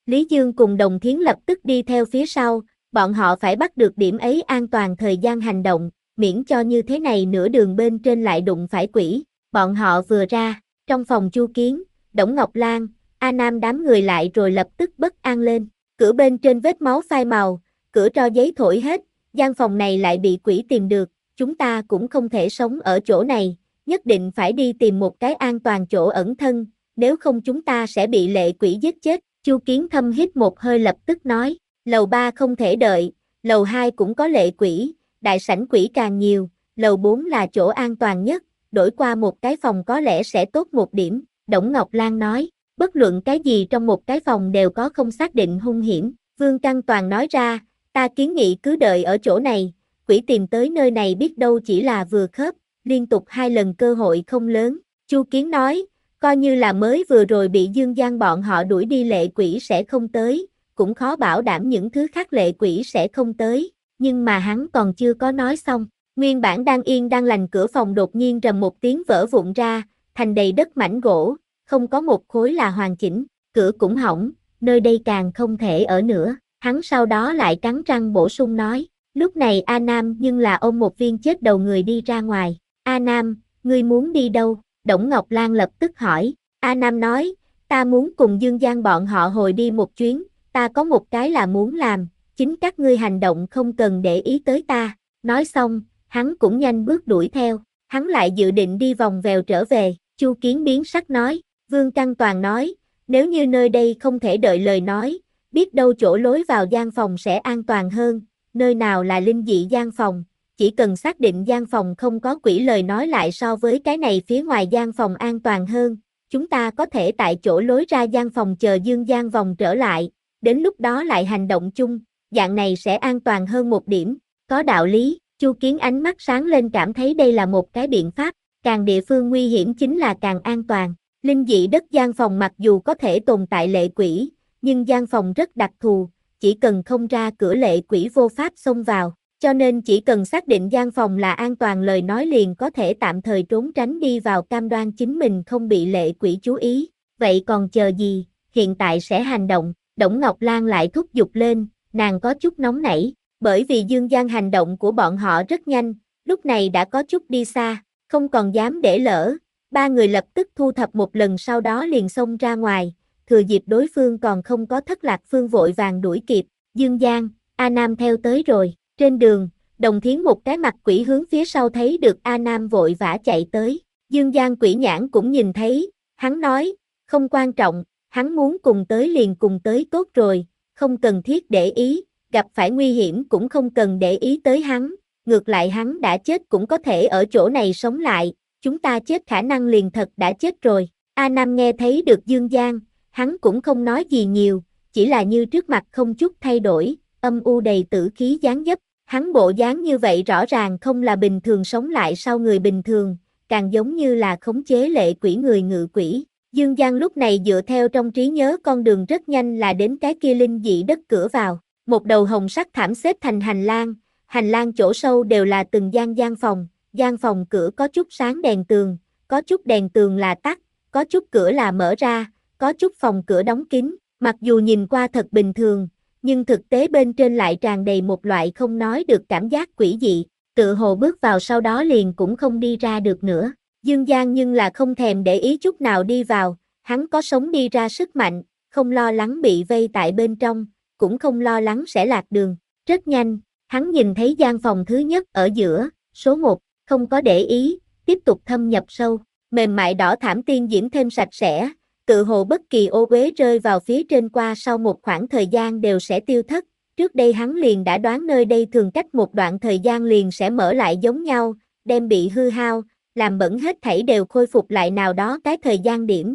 Lý Dương cùng Đồng Thiến lập tức đi theo phía sau, bọn họ phải bắt được điểm ấy an toàn thời gian hành động, miễn cho như thế này nửa đường bên trên lại đụng phải quỷ. Bọn họ vừa ra, trong phòng Chu Kiến, Đổng Ngọc Lan, A Nam đám người lại rồi lập tức bất an lên. Cửa bên trên vết máu phai màu, cửa tro giấy thổi hết, gian phòng này lại bị quỷ tìm được, chúng ta cũng không thể sống ở chỗ này, nhất định phải đi tìm một cái an toàn chỗ ẩn thân, nếu không chúng ta sẽ bị lệ quỷ giết chết. Chu Kiến Thâm hít một hơi lập tức nói, lầu ba không thể đợi, lầu hai cũng có lệ quỷ, đại sảnh quỷ càng nhiều, lầu bốn là chỗ an toàn nhất, đổi qua một cái phòng có lẽ sẽ tốt một điểm. Đổng Ngọc Lan nói, bất luận cái gì trong một cái phòng đều có không xác định hung hiểm. Vương Căn Toàn nói ra, ta kiến nghị cứ đợi ở chỗ này, quỷ tìm tới nơi này biết đâu chỉ là vừa khớp, liên tục hai lần cơ hội không lớn. Chu Kiến nói, coi như là mới vừa rồi bị Dương Giang bọn họ đuổi đi lệ quỷ sẽ không tới, cũng khó bảo đảm những thứ khác lệ quỷ sẽ không tới, nhưng mà hắn còn chưa có nói xong. Nguyên bản đang yên đang lành cửa phòng đột nhiên rầm một tiếng vỡ vụn ra, thành đầy đất mảnh gỗ, không có một khối là hoàn chỉnh, cửa cũng hỏng, nơi đây càng không thể ở nữa. Hắn sau đó lại cắn răng bổ sung nói, lúc này A Nam nhưng là ôm một viên chết đầu người đi ra ngoài. A Nam, ngươi muốn đi đâu? Đổng Ngọc Lan lập tức hỏi. A Nam nói, ta muốn cùng Dương Giang bọn họ hồi đi một chuyến, ta có một cái là muốn làm, chính các ngươi hành động không cần để ý tới ta. Nói xong, hắn cũng nhanh bước đuổi theo, hắn lại dự định đi vòng vèo trở về. Chu Kiến biến sắc nói, Vương Căn Toàn nói, nếu như nơi đây không thể đợi lời nói, biết đâu chỗ lối vào gian phòng sẽ an toàn hơn, nơi nào là linh dị gian phòng, chỉ cần xác định gian phòng không có quỷ lời nói lại so với cái này phía ngoài gian phòng an toàn hơn, chúng ta có thể tại chỗ lối ra gian phòng chờ Dương Giang vòng trở lại, đến lúc đó lại hành động chung, dạng này sẽ an toàn hơn một điểm, có đạo lý. Chu Kiến ánh mắt sáng lên cảm thấy đây là một cái biện pháp, càng địa phương nguy hiểm chính là càng an toàn. Linh dị đất gian phòng mặc dù có thể tồn tại lệ quỷ, nhưng gian phòng rất đặc thù, chỉ cần không ra cửa lệ quỷ vô pháp xông vào, cho nên chỉ cần xác định gian phòng là an toàn lời nói liền có thể tạm thời trốn tránh đi vào cam đoan chính mình không bị lệ quỷ chú ý. Vậy còn chờ gì, hiện tại sẽ hành động. Đổng Ngọc Lan lại thúc giục lên, nàng có chút nóng nảy, bởi vì Dương Giang hành động của bọn họ rất nhanh, lúc này đã có chút đi xa, không còn dám để lỡ. Ba người lập tức thu thập một lần sau đó liền xông ra ngoài, thừa dịp đối phương còn không có thất lạc phương vội vàng đuổi kịp. Dương Giang, A Nam theo tới rồi. Trên đường, Đồng Thiến một cái mặt quỷ hướng phía sau thấy được A Nam vội vã chạy tới. Dương Giang quỷ nhãn cũng nhìn thấy, hắn nói, không quan trọng, hắn muốn cùng tới liền cùng tới tốt rồi, không cần thiết để ý, gặp phải nguy hiểm cũng không cần để ý tới hắn, ngược lại hắn đã chết cũng có thể ở chỗ này sống lại, chúng ta chết khả năng liền thật đã chết rồi. A Nam nghe thấy được Dương Giang, hắn cũng không nói gì nhiều, chỉ là như trước mặt không chút thay đổi, âm u đầy tử khí dáng dấp, hắn bộ dáng như vậy rõ ràng không là bình thường sống lại sau người bình thường, càng giống như là khống chế lệ quỷ người ngự quỷ. Dương Giang lúc này dựa theo trong trí nhớ con đường rất nhanh là đến cái kia linh dị đất cửa vào, một đầu hồng sắc thảm xếp thành hành lang, hành lang chỗ sâu đều là từng gian gian phòng, gian phòng cửa có chút sáng đèn tường, có chút đèn tường là tắt, có chút cửa là mở ra, có chút phòng cửa đóng kín, mặc dù nhìn qua thật bình thường, nhưng thực tế bên trên lại tràn đầy một loại không nói được cảm giác quỷ dị, tự hồ bước vào sau đó liền cũng không đi ra được nữa. Dương Giang nhưng là không thèm để ý chút nào đi vào, hắn có sống đi ra sức mạnh, không lo lắng bị vây tại bên trong, cũng không lo lắng sẽ lạc đường. Rất nhanh, hắn nhìn thấy gian phòng thứ nhất ở giữa, số một, không có để ý, tiếp tục thâm nhập sâu, mềm mại đỏ thảm tiên diễm thêm sạch sẽ, tự hồ bất kỳ ô uế rơi vào phía trên qua sau một khoảng thời gian đều sẽ tiêu thất. Trước đây hắn liền đã đoán nơi đây thường cách một đoạn thời gian liền sẽ mở lại giống nhau, đem bị hư hao, làm bẩn hết thảy đều khôi phục lại nào đó cái thời gian điểm.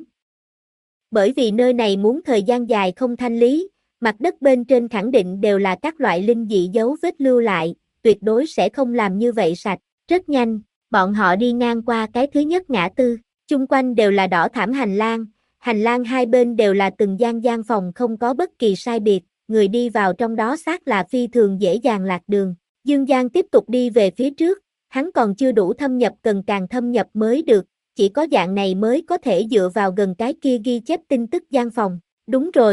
Bởi vì nơi này muốn thời gian dài không thanh lý, mặt đất bên trên khẳng định đều là các loại linh dị dấu vết lưu lại, tuyệt đối sẽ không làm như vậy sạch. Rất nhanh, bọn họ đi ngang qua cái thứ nhất ngã tư, chung quanh đều là đỏ thảm hành lang, hành lang hai bên đều là từng gian gian phòng không có bất kỳ sai biệt, người đi vào trong đó xác là phi thường dễ dàng lạc đường. Dương Giang tiếp tục đi về phía trước, hắn còn chưa đủ thâm nhập cần càng thâm nhập mới được, chỉ có dạng này mới có thể dựa vào gần cái kia ghi chép tin tức gian phòng. Đúng rồi,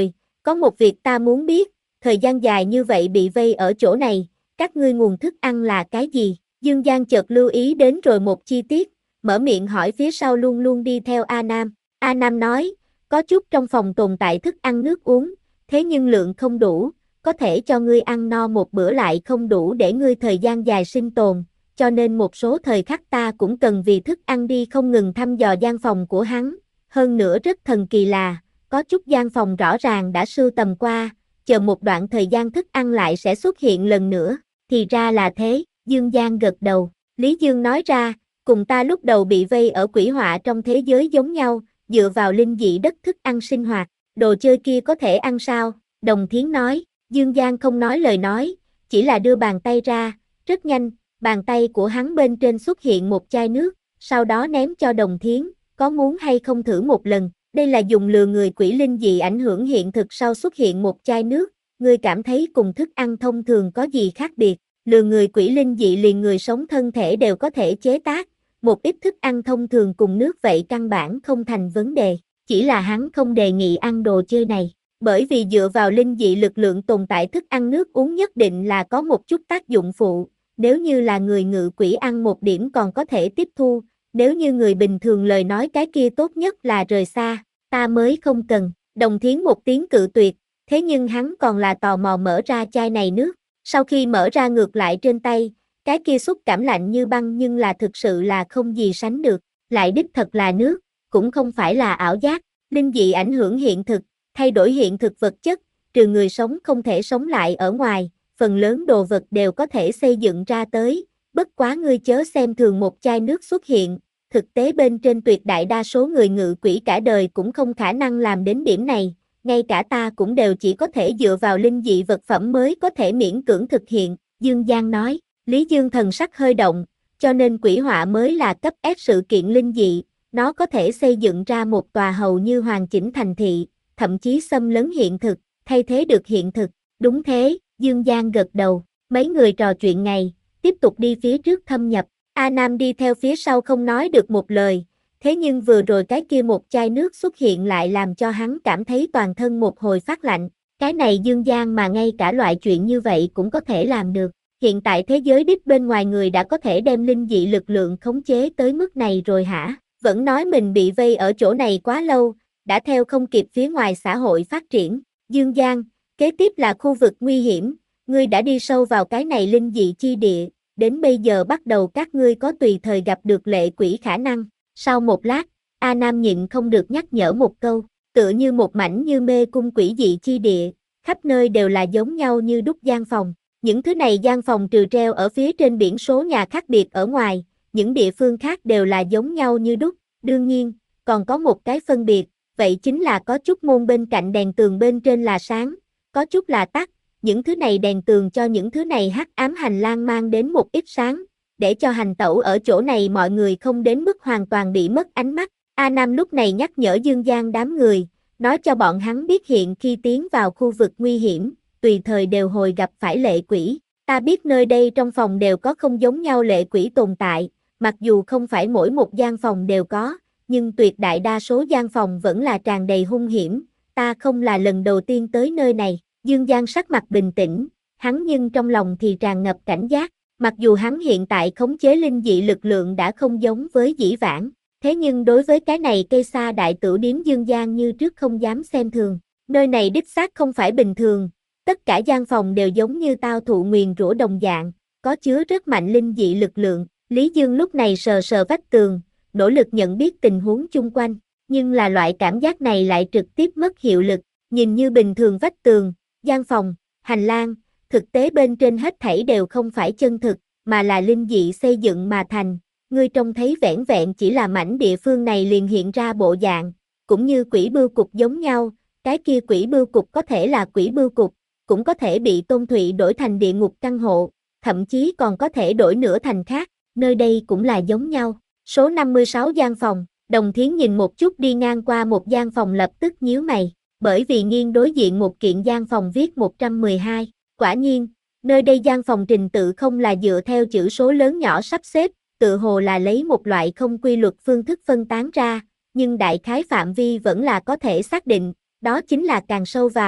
Có một việc ta muốn biết, thời gian dài như vậy bị vây ở chỗ này, các ngươi nguồn thức ăn là cái gì? Dương Giang chợt lưu ý đến rồi một chi tiết, mở miệng hỏi phía sau luôn luôn đi theo A Nam. A Nam nói, có chút trong phòng tồn tại thức ăn nước uống, thế nhưng lượng không đủ, có thể cho ngươi ăn no một bữa lại không đủ để ngươi thời gian dài sinh tồn, cho nên một số thời khắc ta cũng cần vì thức ăn đi không ngừng thăm dò gian phòng của hắn. Hơn nữa rất thần kỳ là, có chút gian phòng rõ ràng đã sưu tầm qua, chờ một đoạn thời gian thức ăn lại sẽ xuất hiện lần nữa. Thì ra là thế, Dương Giang gật đầu. Lý Dương nói ra, cùng ta lúc đầu bị vây ở quỷ họa trong thế giới giống nhau, dựa vào linh dị đất thức ăn sinh hoạt. Đồ chơi kia có thể ăn sao? Đồng Thiến nói. Dương Giang không nói lời nói, chỉ là đưa bàn tay ra, rất nhanh, bàn tay của hắn bên trên xuất hiện một chai nước, sau đó ném cho Đồng Thiến, có muốn hay không thử một lần? Đây là dùng lừa người quỷ linh dị ảnh hưởng hiện thực sau xuất hiện một chai nước, ngươi cảm thấy cùng thức ăn thông thường có gì khác biệt? Lừa người quỷ linh dị liền người sống thân thể đều có thể chế tác, một ít thức ăn thông thường cùng nước vậy căn bản không thành vấn đề, chỉ là hắn không đề nghị ăn đồ chơi này, bởi vì dựa vào linh dị lực lượng tồn tại thức ăn nước uống nhất định là có một chút tác dụng phụ, nếu như là người ngự quỷ ăn một điểm còn có thể tiếp thu, nếu như người bình thường lời nói cái kia tốt nhất là rời xa, ta mới không cần. Đồng Thiến một tiếng cự tuyệt, thế nhưng hắn còn là tò mò mở ra chai này nước, sau khi mở ra ngược lại trên tay, cái kia xúc cảm lạnh như băng nhưng là thực sự là không gì sánh được, lại đích thật là nước, cũng không phải là ảo giác, linh dị ảnh hưởng hiện thực, thay đổi hiện thực vật chất, trừ người sống không thể sống lại ở ngoài, phần lớn đồ vật đều có thể xây dựng ra tới, bất quá ngươi chớ xem thường một chai nước xuất hiện, thực tế bên trên tuyệt đại đa số người ngự quỷ cả đời cũng không khả năng làm đến điểm này, ngay cả ta cũng đều chỉ có thể dựa vào linh dị vật phẩm mới có thể miễn cưỡng thực hiện, Dương Giang nói. Lý Dương thần sắc hơi động, cho nên quỷ họa mới là cấp S sự kiện linh dị, nó có thể xây dựng ra một tòa hầu như hoàn chỉnh thành thị, thậm chí xâm lấn hiện thực, thay thế được hiện thực. Đúng thế, Dương Giang gật đầu, mấy người trò chuyện ngày, tiếp tục đi phía trước thâm nhập, A Nam đi theo phía sau không nói được một lời, thế nhưng vừa rồi cái kia một chai nước xuất hiện lại làm cho hắn cảm thấy toàn thân một hồi phát lạnh, cái này Dương Giang mà ngay cả loại chuyện như vậy cũng có thể làm được. Hiện tại thế giới đích bên ngoài người đã có thể đem linh dị lực lượng khống chế tới mức này rồi hả? Vẫn nói mình bị vây ở chỗ này quá lâu, đã theo không kịp phía ngoài xã hội phát triển. Dương Giang, kế tiếp là khu vực nguy hiểm, ngươi đã đi sâu vào cái này linh dị chi địa, đến bây giờ bắt đầu các ngươi có tùy thời gặp được lệ quỷ khả năng. Sau một lát, A Nam nhịn không được nhắc nhở một câu, tựa như một mảnh như mê cung quỷ dị chi địa, khắp nơi đều là giống nhau như đúc gian phòng. Những thứ này gian phòng trừ treo ở phía trên biển số nhà khác biệt ở ngoài, những địa phương khác đều là giống nhau như đúc, đương nhiên, còn có một cái phân biệt, vậy chính là có chút môn bên cạnh đèn tường bên trên là sáng, có chút là tắt, những thứ này đèn tường cho những thứ này hắc ám hành lang mang đến một ít sáng, để cho hành tẩu ở chỗ này mọi người không đến mức hoàn toàn bị mất ánh mắt. A Nam lúc này nhắc nhở Dương Giang đám người, nói cho bọn hắn biết hiện khi tiến vào khu vực nguy hiểm, tùy thời đều hồi gặp phải lệ quỷ. Ta biết nơi đây trong phòng đều có không giống nhau lệ quỷ tồn tại, mặc dù không phải mỗi một gian phòng đều có, nhưng tuyệt đại đa số gian phòng vẫn là tràn đầy hung hiểm, ta không là lần đầu tiên tới nơi này. Dương Giang sắc mặt bình tĩnh, hắn nhưng trong lòng thì tràn ngập cảnh giác, mặc dù hắn hiện tại khống chế linh dị lực lượng đã không giống với dĩ vãng, thế nhưng đối với cái này cây sa đại tửu điếm Dương Giang như trước không dám xem thường, nơi này đích xác không phải bình thường. Tất cả gian phòng đều giống như tao thụ nguyền rủa đồng dạng, có chứa rất mạnh linh dị lực lượng. Lý Dương lúc này sờ sờ vách tường, nỗ lực nhận biết tình huống chung quanh, nhưng là loại cảm giác này lại trực tiếp mất hiệu lực, nhìn như bình thường vách tường, gian phòng, hành lang, thực tế bên trên hết thảy đều không phải chân thực, mà là linh dị xây dựng mà thành. Ngươi trông thấy vẻn vẹn chỉ là mảnh địa phương này liền hiện ra bộ dạng, cũng như quỷ bưu cục giống nhau, cái kia quỷ bưu cục có thể là quỷ bưu cục, cũng có thể bị Tôn Thụy đổi thành địa ngục căn hộ, thậm chí còn có thể đổi nửa thành khác, nơi đây cũng là giống nhau. Số năm mươi sáu gian phòng, Đồng Thiến nhìn một chút đi ngang qua một gian phòng lập tức nhíu mày, bởi vì nghiêng đối diện một kiện gian phòng viết một trăm mười hai, quả nhiên, nơi đây gian phòng trình tự không là dựa theo chữ số lớn nhỏ sắp xếp, tự hồ là lấy một loại không quy luật phương thức phân tán ra, nhưng đại khái phạm vi vẫn là có thể xác định, đó chính là càng sâu vào,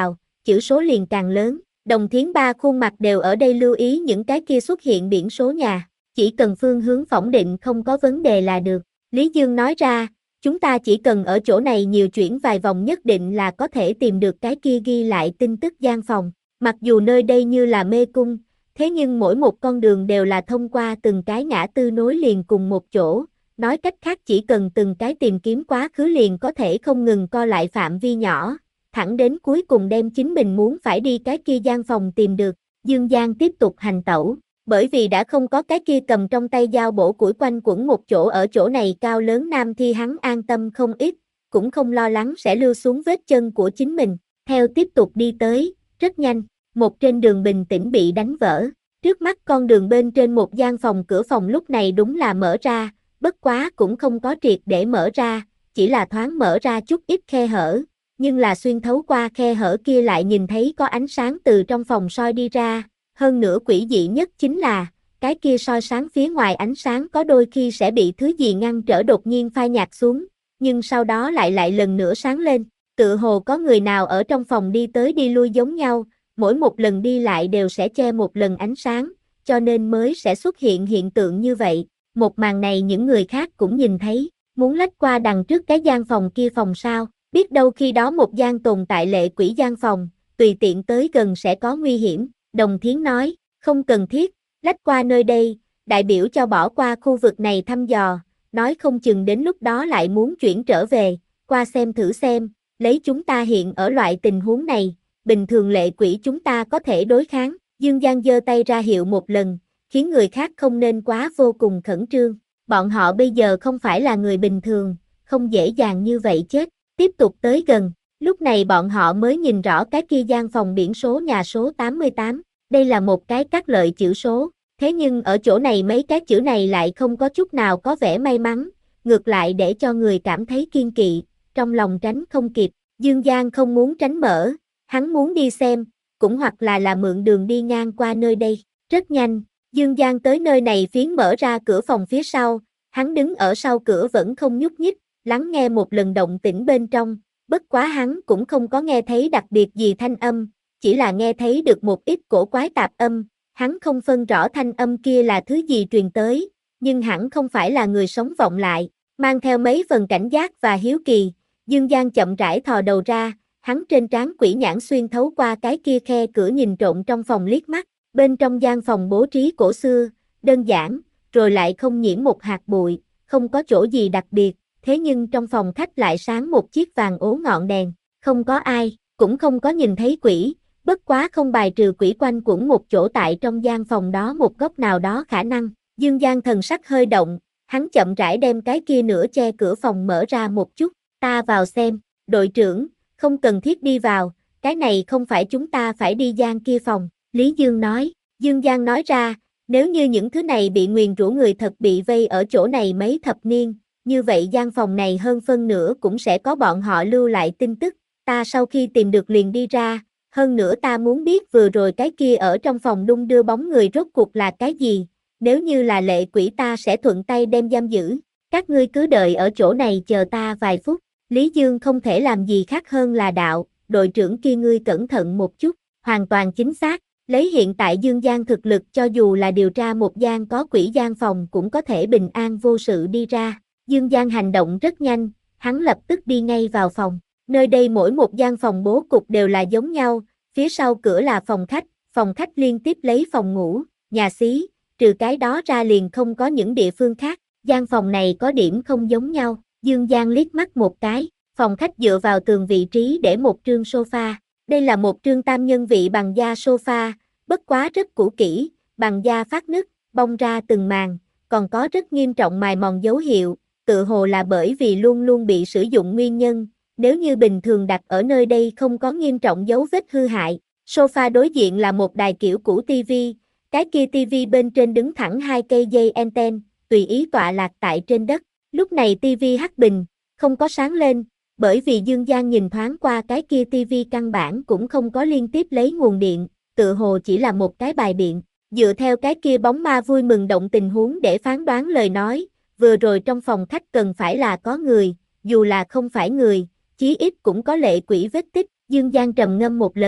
chữ số liền càng lớn. Đồng Thiến ba khuôn mặt đều ở đây lưu ý những cái kia xuất hiện biển số nhà, chỉ cần phương hướng phỏng định không có vấn đề là được. Lý Dương nói ra, chúng ta chỉ cần ở chỗ này nhiều chuyển vài vòng nhất định là có thể tìm được cái kia ghi lại tin tức gian phòng. Mặc dù nơi đây như là mê cung, thế nhưng mỗi một con đường đều là thông qua từng cái ngã tư nối liền cùng một chỗ. Nói cách khác chỉ cần từng cái tìm kiếm quá khứ liền có thể không ngừng co lại phạm vi nhỏ, thẳng đến cuối cùng đem chính mình muốn phải đi cái kia gian phòng tìm được. Dương Giang tiếp tục hành tẩu, bởi vì đã không có cái kia cầm trong tay dao bổ củi quanh quẩn một chỗ ở chỗ này cao lớn nam thi hắn an tâm không ít, cũng không lo lắng sẽ lưu xuống vết chân của chính mình. Theo tiếp tục đi tới, rất nhanh, một trên đường bình tĩnh bị đánh vỡ. Trước mắt con đường bên trên một gian phòng, cửa phòng lúc này đúng là mở ra, bất quá cũng không có triệt để mở ra, chỉ là thoáng mở ra chút ít khe hở, nhưng là xuyên thấu qua khe hở kia lại nhìn thấy có ánh sáng từ trong phòng soi đi ra, hơn nữa quỷ dị nhất chính là, cái kia soi sáng phía ngoài ánh sáng có đôi khi sẽ bị thứ gì ngăn trở đột nhiên phai nhạt xuống, nhưng sau đó lại lại lần nữa sáng lên, tựa hồ có người nào ở trong phòng đi tới đi lui giống nhau, mỗi một lần đi lại đều sẽ che một lần ánh sáng, cho nên mới sẽ xuất hiện hiện tượng như vậy. Một màn này những người khác cũng nhìn thấy, muốn lách qua đằng trước cái gian phòng kia phòng sao, biết đâu khi đó một gian tồn tại lệ quỷ gian phòng, tùy tiện tới gần sẽ có nguy hiểm. Đồng Thiến nói, không cần thiết, lách qua nơi đây, đại biểu cho bỏ qua khu vực này thăm dò, nói không chừng đến lúc đó lại muốn chuyển trở về, qua xem thử xem, lấy chúng ta hiện ở loại tình huống này, bình thường lệ quỷ chúng ta có thể đối kháng. Dương Giang giơ tay ra hiệu một lần, khiến người khác không nên quá vô cùng khẩn trương. Bọn họ bây giờ không phải là người bình thường, không dễ dàng như vậy chết. Tiếp tục tới gần, lúc này bọn họ mới nhìn rõ cái kia gian phòng biển số nhà số tám mươi tám. Đây là một cái các lợi chữ số, thế nhưng ở chỗ này mấy cái chữ này lại không có chút nào có vẻ may mắn, ngược lại để cho người cảm thấy kiên kỵ, trong lòng tránh không kịp. Dương Giang không muốn tránh mở, hắn muốn đi xem, cũng hoặc là là mượn đường đi ngang qua nơi đây. Rất nhanh, Dương Giang tới nơi này phiến mở ra cửa phòng phía sau, hắn đứng ở sau cửa vẫn không nhúc nhích, lắng nghe một lần động tĩnh bên trong, bất quá hắn cũng không có nghe thấy đặc biệt gì thanh âm, chỉ là nghe thấy được một ít cổ quái tạp âm, hắn không phân rõ thanh âm kia là thứ gì truyền tới, nhưng hẳn không phải là người sống vọng lại, mang theo mấy phần cảnh giác và hiếu kỳ, Dương Giang chậm rãi thò đầu ra, hắn trên trán quỷ nhãn xuyên thấu qua cái kia khe cửa nhìn trộn trong phòng liếc mắt, bên trong gian phòng bố trí cổ xưa, đơn giản, rồi lại không nhiễm một hạt bụi, không có chỗ gì đặc biệt, thế nhưng trong phòng khách lại sáng một chiếc vàng ố ngọn đèn, không có ai, cũng không có nhìn thấy quỷ, bất quá không bài trừ quỷ quanh quẩn một chỗ tại trong gian phòng đó một góc nào đó khả năng. Dương Giang thần sắc hơi động, hắn chậm rãi đem cái kia nửa che cửa phòng mở ra một chút, ta vào xem, đội trưởng, không cần thiết đi vào, cái này không phải chúng ta phải đi gian kia phòng, Lý Dương nói. Dương Giang nói ra, nếu như những thứ này bị nguyền rủa người thật bị vây ở chỗ này mấy thập niên, như vậy gian phòng này hơn phân nửa cũng sẽ có bọn họ lưu lại tin tức, ta sau khi tìm được liền đi ra, hơn nữa ta muốn biết vừa rồi cái kia ở trong phòng đung đưa bóng người rốt cuộc là cái gì, nếu như là lệ quỷ ta sẽ thuận tay đem giam giữ, các ngươi cứ đợi ở chỗ này chờ ta vài phút. Lý Dương không thể làm gì khác hơn là đạo, đội trưởng kia ngươi cẩn thận một chút, hoàn toàn chính xác, lấy hiện tại Dương Giang thực lực cho dù là điều tra một gian có quỷ gian phòng cũng có thể bình an vô sự đi ra. Dương Giang hành động rất nhanh, hắn lập tức đi ngay vào phòng, nơi đây mỗi một gian phòng bố cục đều là giống nhau, phía sau cửa là phòng khách, phòng khách liên tiếp lấy phòng ngủ, nhà xí, trừ cái đó ra liền không có những địa phương khác, gian phòng này có điểm không giống nhau. Dương Giang liếc mắt một cái, phòng khách dựa vào tường vị trí để một trương sofa. Đây là một trương tam nhân vị bằng da sofa, bất quá rất cũ kỹ, bằng da phát nứt, bong ra từng màn, còn có rất nghiêm trọng mài mòn dấu hiệu, tự hồ là bởi vì luôn luôn bị sử dụng nguyên nhân, nếu như bình thường đặt ở nơi đây không có nghiêm trọng dấu vết hư hại. Sofa đối diện là một đài kiểu cũ tivi, cái kia tivi bên trên đứng thẳng hai cây dây anten, tùy ý tọa lạc tại trên đất. Lúc này tivi hắt bình, không có sáng lên, bởi vì Dương Giang nhìn thoáng qua cái kia tivi căn bản cũng không có liên tiếp lấy nguồn điện, tự hồ chỉ là một cái bài điện. Dựa theo cái kia bóng ma vui mừng động tình huống để phán đoán lời nói, vừa rồi trong phòng khách cần phải là có người, dù là không phải người, chí ít cũng có lệ quỷ vết tích. Dương Giang trầm ngâm một lần,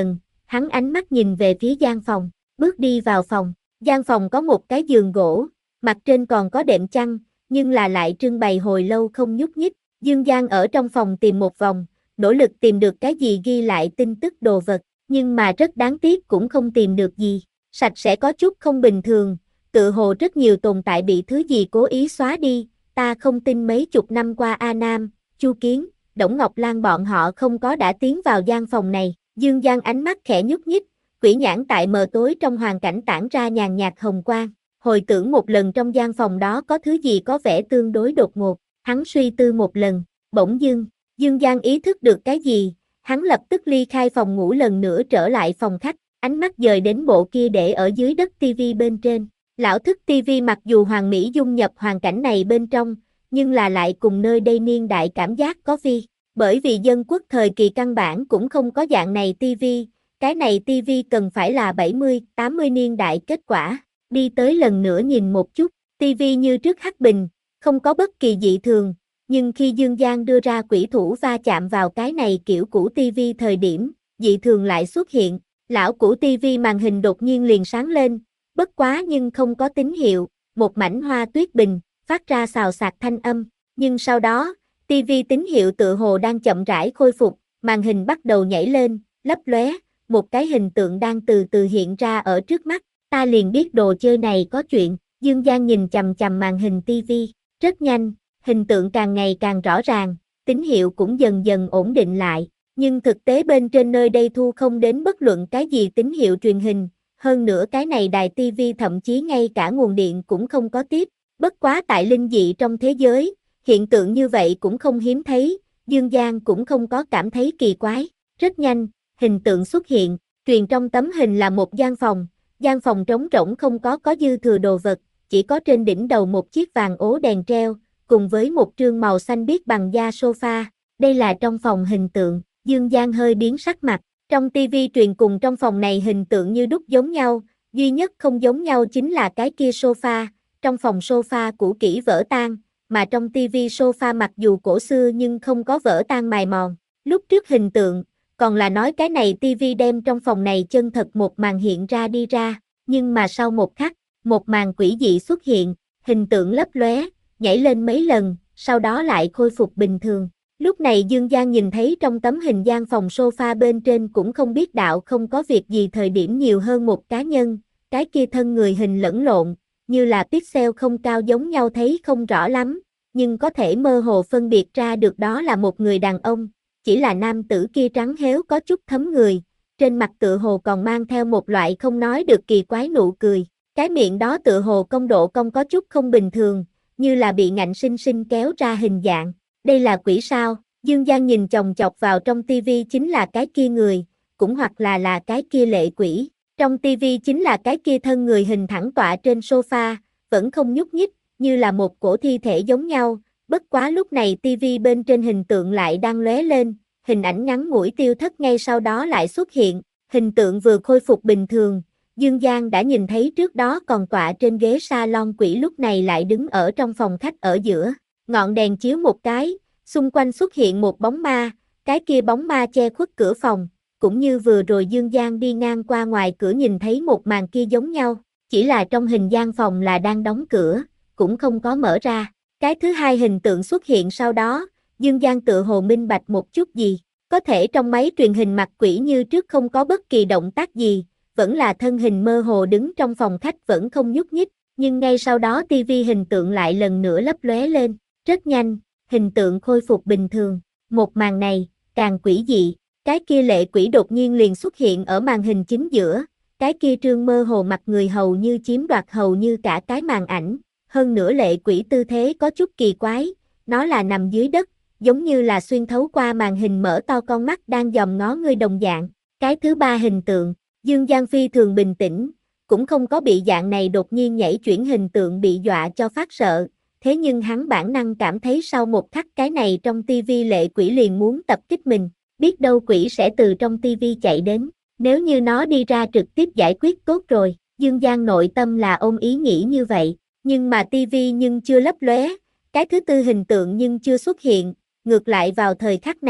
hắn ánh mắt nhìn về phía gian phòng, bước đi vào phòng. Gian phòng có một cái giường gỗ, mặt trên còn có đệm chăn, nhưng là lại trưng bày hồi lâu không nhúc nhích. Dương Giang ở trong phòng tìm một vòng, nỗ lực tìm được cái gì ghi lại tin tức đồ vật, nhưng mà rất đáng tiếc cũng không tìm được gì. Sạch sẽ có chút không bình thường, tự hồ rất nhiều tồn tại bị thứ gì cố ý xóa đi. Ta không tin mấy chục năm qua A Nam, Chu Kiến, Đổng Ngọc Lan bọn họ không có đã tiến vào gian phòng này. Dương Giang ánh mắt khẽ nhúc nhích, quỷ nhãn tại mờ tối trong hoàn cảnh tản ra nhàn nhạt hồng quang. Hồi tưởng một lần trong gian phòng đó có thứ gì có vẻ tương đối đột ngột, hắn suy tư một lần, bỗng dưng, Dương Giang ý thức được cái gì, hắn lập tức ly khai phòng ngủ lần nữa trở lại phòng khách, ánh mắt dời đến bộ kia để ở dưới đất tivi bên trên. Lão thức tivi mặc dù hoàn mỹ dung nhập hoàn cảnh này bên trong, nhưng là lại cùng nơi đây niên đại cảm giác có phi, bởi vì dân quốc thời kỳ căn bản cũng không có dạng này tivi, cái này tivi cần phải là bảy mươi, tám mươi niên đại kết quả. Đi tới lần nữa nhìn một chút, tivi như trước hắc bình, không có bất kỳ dị thường, nhưng khi Dương Giang đưa ra quỷ thủ va chạm vào cái này kiểu cũ tivi thời điểm, dị thường lại xuất hiện, lão cũ tivi màn hình đột nhiên liền sáng lên, bất quá nhưng không có tín hiệu, một mảnh hoa tuyết bình, phát ra xào xạc thanh âm, nhưng sau đó, tivi tín hiệu tựa hồ đang chậm rãi khôi phục, màn hình bắt đầu nhảy lên, lấp lóe, một cái hình tượng đang từ từ hiện ra ở trước mắt. Ta liền biết đồ chơi này có chuyện. Dương Giang nhìn chằm chằm màn hình tivi, rất nhanh, hình tượng càng ngày càng rõ ràng, tín hiệu cũng dần dần ổn định lại, nhưng thực tế bên trên nơi đây thu không đến bất luận cái gì tín hiệu truyền hình, hơn nữa cái này đài tivi thậm chí ngay cả nguồn điện cũng không có tiếp, bất quá tại linh dị trong thế giới, hiện tượng như vậy cũng không hiếm thấy, Dương Giang cũng không có cảm thấy kỳ quái, rất nhanh, hình tượng xuất hiện, truyền trong tấm hình là một gian phòng. Gian phòng trống rỗng không có có dư thừa đồ vật, chỉ có trên đỉnh đầu một chiếc vàng ố đèn treo, cùng với một trương màu xanh biếc bằng da sofa. Đây là trong phòng hình tượng, Dương Giang hơi biến sắc mặt. Trong tivi truyền cùng trong phòng này hình tượng như đúc giống nhau, duy nhất không giống nhau chính là cái kia sofa. Trong phòng sofa cũ kỹ vỡ tan, mà trong tivi sofa mặc dù cổ xưa nhưng không có vỡ tan mài mòn. Lúc trước hình tượng, còn là nói cái này tivi đem trong phòng này chân thật một màn hiện ra đi ra, nhưng mà sau một khắc, một màn quỷ dị xuất hiện, hình tượng lấp lóe, nhảy lên mấy lần, sau đó lại khôi phục bình thường. Lúc này Dương Giang nhìn thấy trong tấm hình gian phòng sofa bên trên cũng không biết đạo không có việc gì thời điểm nhiều hơn một cá nhân, cái kia thân người hình lẫn lộn, như là pixel không cao giống nhau thấy không rõ lắm, nhưng có thể mơ hồ phân biệt ra được đó là một người đàn ông. Chỉ là nam tử kia trắng héo có chút thấm người, trên mặt tựa hồ còn mang theo một loại không nói được kỳ quái nụ cười, cái miệng đó tựa hồ cong độ cong có chút không bình thường, như là bị ngạnh sinh sinh kéo ra hình dạng, đây là quỷ sao? Dương Giang nhìn chòng chọc vào trong tivi chính là cái kia người, cũng hoặc là là cái kia lệ quỷ, trong tivi chính là cái kia thân người hình thẳng tọa trên sofa, vẫn không nhúc nhích, như là một cổ thi thể giống nhau. Bất quá lúc này tivi bên trên hình tượng lại đang lóe lên, hình ảnh ngắn ngủi tiêu thất ngay sau đó lại xuất hiện, hình tượng vừa khôi phục bình thường, Dương Giang đã nhìn thấy trước đó còn tọa trên ghế salon quỷ lúc này lại đứng ở trong phòng khách ở giữa, ngọn đèn chiếu một cái, xung quanh xuất hiện một bóng ma, cái kia bóng ma che khuất cửa phòng, cũng như vừa rồi Dương Giang đi ngang qua ngoài cửa nhìn thấy một màn kia giống nhau, chỉ là trong hình gian phòng là đang đóng cửa, cũng không có mở ra. Cái thứ hai hình tượng xuất hiện sau đó, Dương Giang tự hồ minh bạch một chút gì, có thể trong máy truyền hình mặt quỷ như trước không có bất kỳ động tác gì, vẫn là thân hình mơ hồ đứng trong phòng khách vẫn không nhúc nhích, nhưng ngay sau đó tivi hình tượng lại lần nữa lấp lóe lên, rất nhanh, hình tượng khôi phục bình thường, một màn này, càng quỷ dị, cái kia lệ quỷ đột nhiên liền xuất hiện ở màn hình chính giữa, cái kia trương mơ hồ mặt người hầu như chiếm đoạt hầu như cả cái màn ảnh. Hơn nữa lệ quỷ tư thế có chút kỳ quái, nó là nằm dưới đất, giống như là xuyên thấu qua màn hình mở to con mắt đang dòm ngó người đồng dạng. Cái thứ ba hình tượng, Dương Giang phi thường bình tĩnh, cũng không có bị dạng này đột nhiên nhảy chuyển hình tượng bị dọa cho phát sợ, thế nhưng hắn bản năng cảm thấy sau một khắc cái này trong tivi lệ quỷ liền muốn tập kích mình, biết đâu quỷ sẽ từ trong tivi chạy đến, nếu như nó đi ra trực tiếp giải quyết tốt rồi, Dương Giang nội tâm là ôm ý nghĩ như vậy. Nhưng mà tivi nhưng chưa lấp lóe, cái thứ tư hình tượng nhưng chưa xuất hiện, ngược lại vào thời khắc này,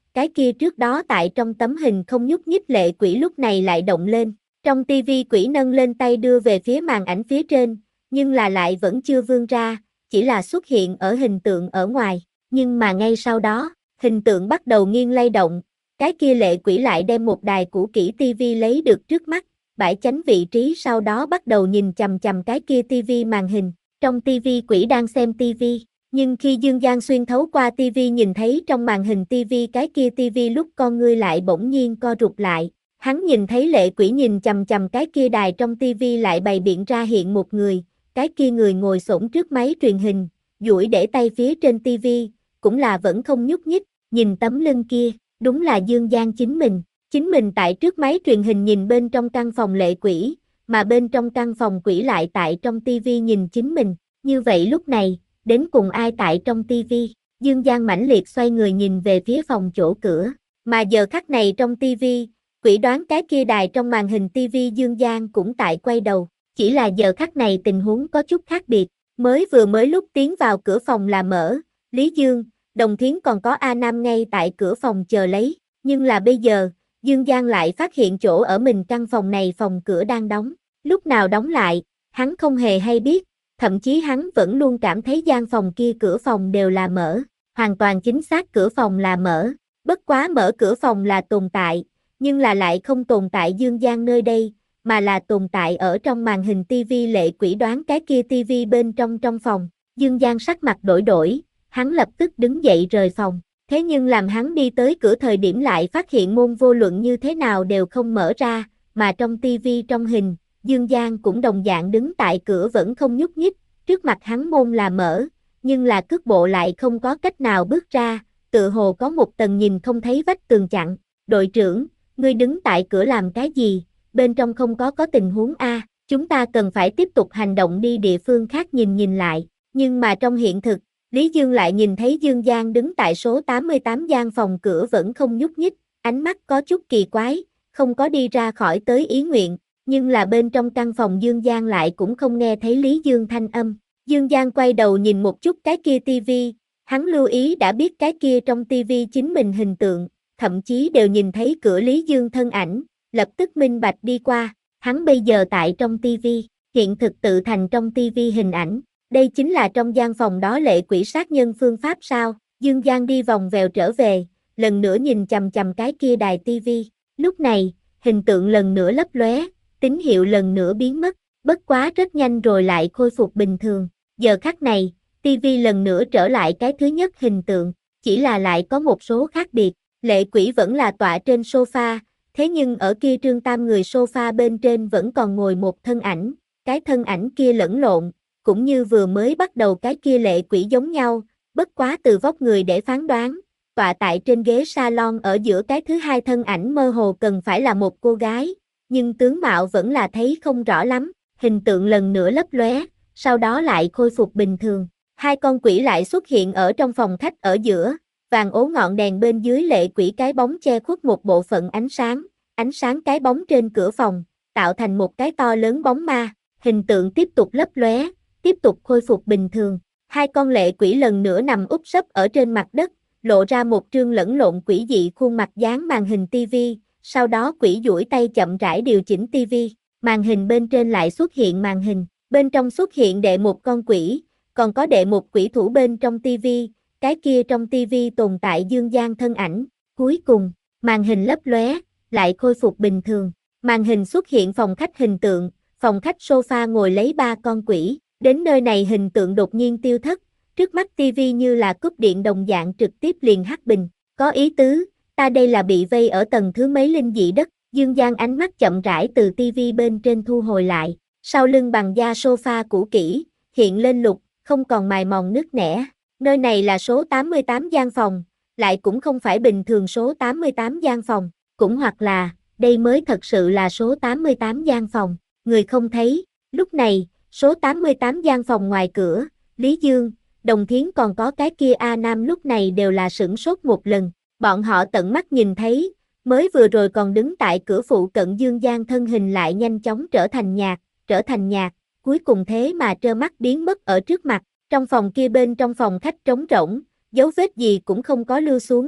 cái kia trước đó tại trong tấm hình không nhúc nhích lệ quỷ lúc này lại động lên. Trong tivi quỷ nâng lên tay đưa về phía màn ảnh phía trên, nhưng là lại vẫn chưa vươn ra, chỉ là xuất hiện ở hình tượng ở ngoài. Nhưng mà ngay sau đó, hình tượng bắt đầu nghiêng lay động, cái kia lệ quỷ lại đem một đài cũ kỹ tivi lấy được trước mắt, bãi chánh vị trí sau đó bắt đầu nhìn chằm chằm cái kia tivi màn hình. Trong tivi quỷ đang xem tivi, nhưng khi Dương Giang xuyên thấu qua tivi nhìn thấy trong màn hình tivi cái kia tivi lúc con ngươi lại bỗng nhiên co rụt lại. Hắn nhìn thấy lệ quỷ nhìn chằm chằm cái kia đài trong tivi lại bày biện ra hiện một người, cái kia người ngồi xổm trước máy truyền hình, duỗi để tay phía trên tivi, cũng là vẫn không nhúc nhích, nhìn tấm lưng kia, đúng là Dương Giang chính mình. Chính mình tại trước máy truyền hình nhìn bên trong căn phòng lệ quỷ, mà bên trong căn phòng quỷ lại tại trong tivi nhìn chính mình. Như vậy lúc này, đến cùng ai tại trong tivi? Dương Giang mãnh liệt xoay người nhìn về phía phòng chỗ cửa, mà giờ khắc này trong tivi, quỷ đoán cái kia đài trong màn hình tivi Dương Giang cũng tại quay đầu, chỉ là giờ khắc này tình huống có chút khác biệt, mới vừa mới lúc tiến vào cửa phòng là mở, Lý Dương, Đồng Thiến còn có A Nam ngay tại cửa phòng chờ lấy, nhưng là bây giờ, Dương Giang lại phát hiện chỗ ở mình căn phòng này phòng cửa đang đóng, lúc nào đóng lại, hắn không hề hay biết, thậm chí hắn vẫn luôn cảm thấy gian phòng kia cửa phòng đều là mở, hoàn toàn chính xác cửa phòng là mở, bất quá mở cửa phòng là tồn tại, nhưng là lại không tồn tại Dương Giang nơi đây, mà là tồn tại ở trong màn hình tivi lệ quỷ đoán cái kia tivi bên trong trong phòng. Dương Giang sắc mặt đổi đổi, hắn lập tức đứng dậy rời phòng, thế nhưng làm hắn đi tới cửa thời điểm lại phát hiện môn vô luận như thế nào đều không mở ra, mà trong tivi trong hình, Dương Giang cũng đồng dạng đứng tại cửa vẫn không nhúc nhích, trước mặt hắn môn là mở, nhưng là cước bộ lại không có cách nào bước ra, tựa hồ có một tầng nhìn không thấy vách tường chặn. Đội trưởng, ngươi đứng tại cửa làm cái gì, bên trong không có có tình huống a, chúng ta cần phải tiếp tục hành động đi địa phương khác nhìn nhìn lại, nhưng mà trong hiện thực, Lý Dương lại nhìn thấy Dương Giang đứng tại số tám mươi tám gian phòng cửa vẫn không nhúc nhích, ánh mắt có chút kỳ quái, không có đi ra khỏi tới ý nguyện, nhưng là bên trong căn phòng Dương Giang lại cũng không nghe thấy Lý Dương thanh âm. Dương Giang quay đầu nhìn một chút cái kia tivi, hắn lưu ý đã biết cái kia trong tivi chính mình hình tượng, thậm chí đều nhìn thấy cửa Lý Dương thân ảnh, lập tức minh bạch đi qua, hắn bây giờ tại trong tivi, hiện thực tự thành trong tivi hình ảnh, đây chính là trong gian phòng đó lệ quỷ sát nhân phương pháp sao? Dương Giang đi vòng vèo trở về, lần nữa nhìn chằm chằm cái kia đài tivi, lúc này, hình tượng lần nữa lấp lóe, tín hiệu lần nữa biến mất, bất quá rất nhanh rồi lại khôi phục bình thường, giờ khắc này, tivi lần nữa trở lại cái thứ nhất hình tượng, chỉ là lại có một số khác biệt, lệ quỷ vẫn là tọa trên sofa, thế nhưng ở kia trương tam người sofa bên trên vẫn còn ngồi một thân ảnh, cái thân ảnh kia lẫn lộn, cũng như vừa mới bắt đầu cái kia lệ quỷ giống nhau, bất quá từ vóc người để phán đoán, tọa tại trên ghế salon ở giữa cái thứ hai thân ảnh mơ hồ cần phải là một cô gái, nhưng tướng mạo vẫn là thấy không rõ lắm, hình tượng lần nữa lấp lóe, sau đó lại khôi phục bình thường, hai con quỷ lại xuất hiện ở trong phòng khách ở giữa, vàng ố ngọn đèn bên dưới lệ quỷ cái bóng che khuất một bộ phận ánh sáng, ánh sáng cái bóng trên cửa phòng, tạo thành một cái to lớn bóng ma, hình tượng tiếp tục lấp lóe, tiếp tục khôi phục bình thường, hai con lệ quỷ lần nữa nằm úp sấp ở trên mặt đất, lộ ra một trương lẫn lộn quỷ dị khuôn mặt dán màn hình tivi, sau đó quỷ duỗi tay chậm rãi điều chỉnh tivi, màn hình bên trên lại xuất hiện màn hình, bên trong xuất hiện đệ một con quỷ, còn có đệ một quỷ thủ bên trong tivi, cái kia trong tivi tồn tại Dương Giang thân ảnh, cuối cùng, màn hình lấp lóe, lại khôi phục bình thường, màn hình xuất hiện phòng khách hình tượng, phòng khách sofa ngồi lấy ba con quỷ, đến nơi này hình tượng đột nhiên tiêu thất, trước mắt tivi như là cúp điện đồng dạng trực tiếp liền hắt bình, có ý tứ, ta đây là bị vây ở tầng thứ mấy linh dị đất, Dương Giang ánh mắt chậm rãi từ tivi bên trên thu hồi lại, sau lưng bằng da sofa cũ kỹ, hiện lên lục, không còn mài mòn nứt nẻ, nơi này là số tám mươi tám gian phòng, lại cũng không phải bình thường số tám mươi tám gian phòng, cũng hoặc là, đây mới thật sự là số tám mươi tám gian phòng, người không thấy, lúc này, số tám mươi tám gian phòng ngoài cửa, Lý Dương, Đồng Thiến còn có cái kia A Nam lúc này đều là sửng sốt một lần, bọn họ tận mắt nhìn thấy, mới vừa rồi còn đứng tại cửa phụ cận Dương Giang thân hình lại nhanh chóng trở thành nhạt, trở thành nhạt, cuối cùng thế mà trơ mắt biến mất ở trước mặt, trong phòng kia bên trong phòng khách trống rỗng, dấu vết gì cũng không có lưu xuống,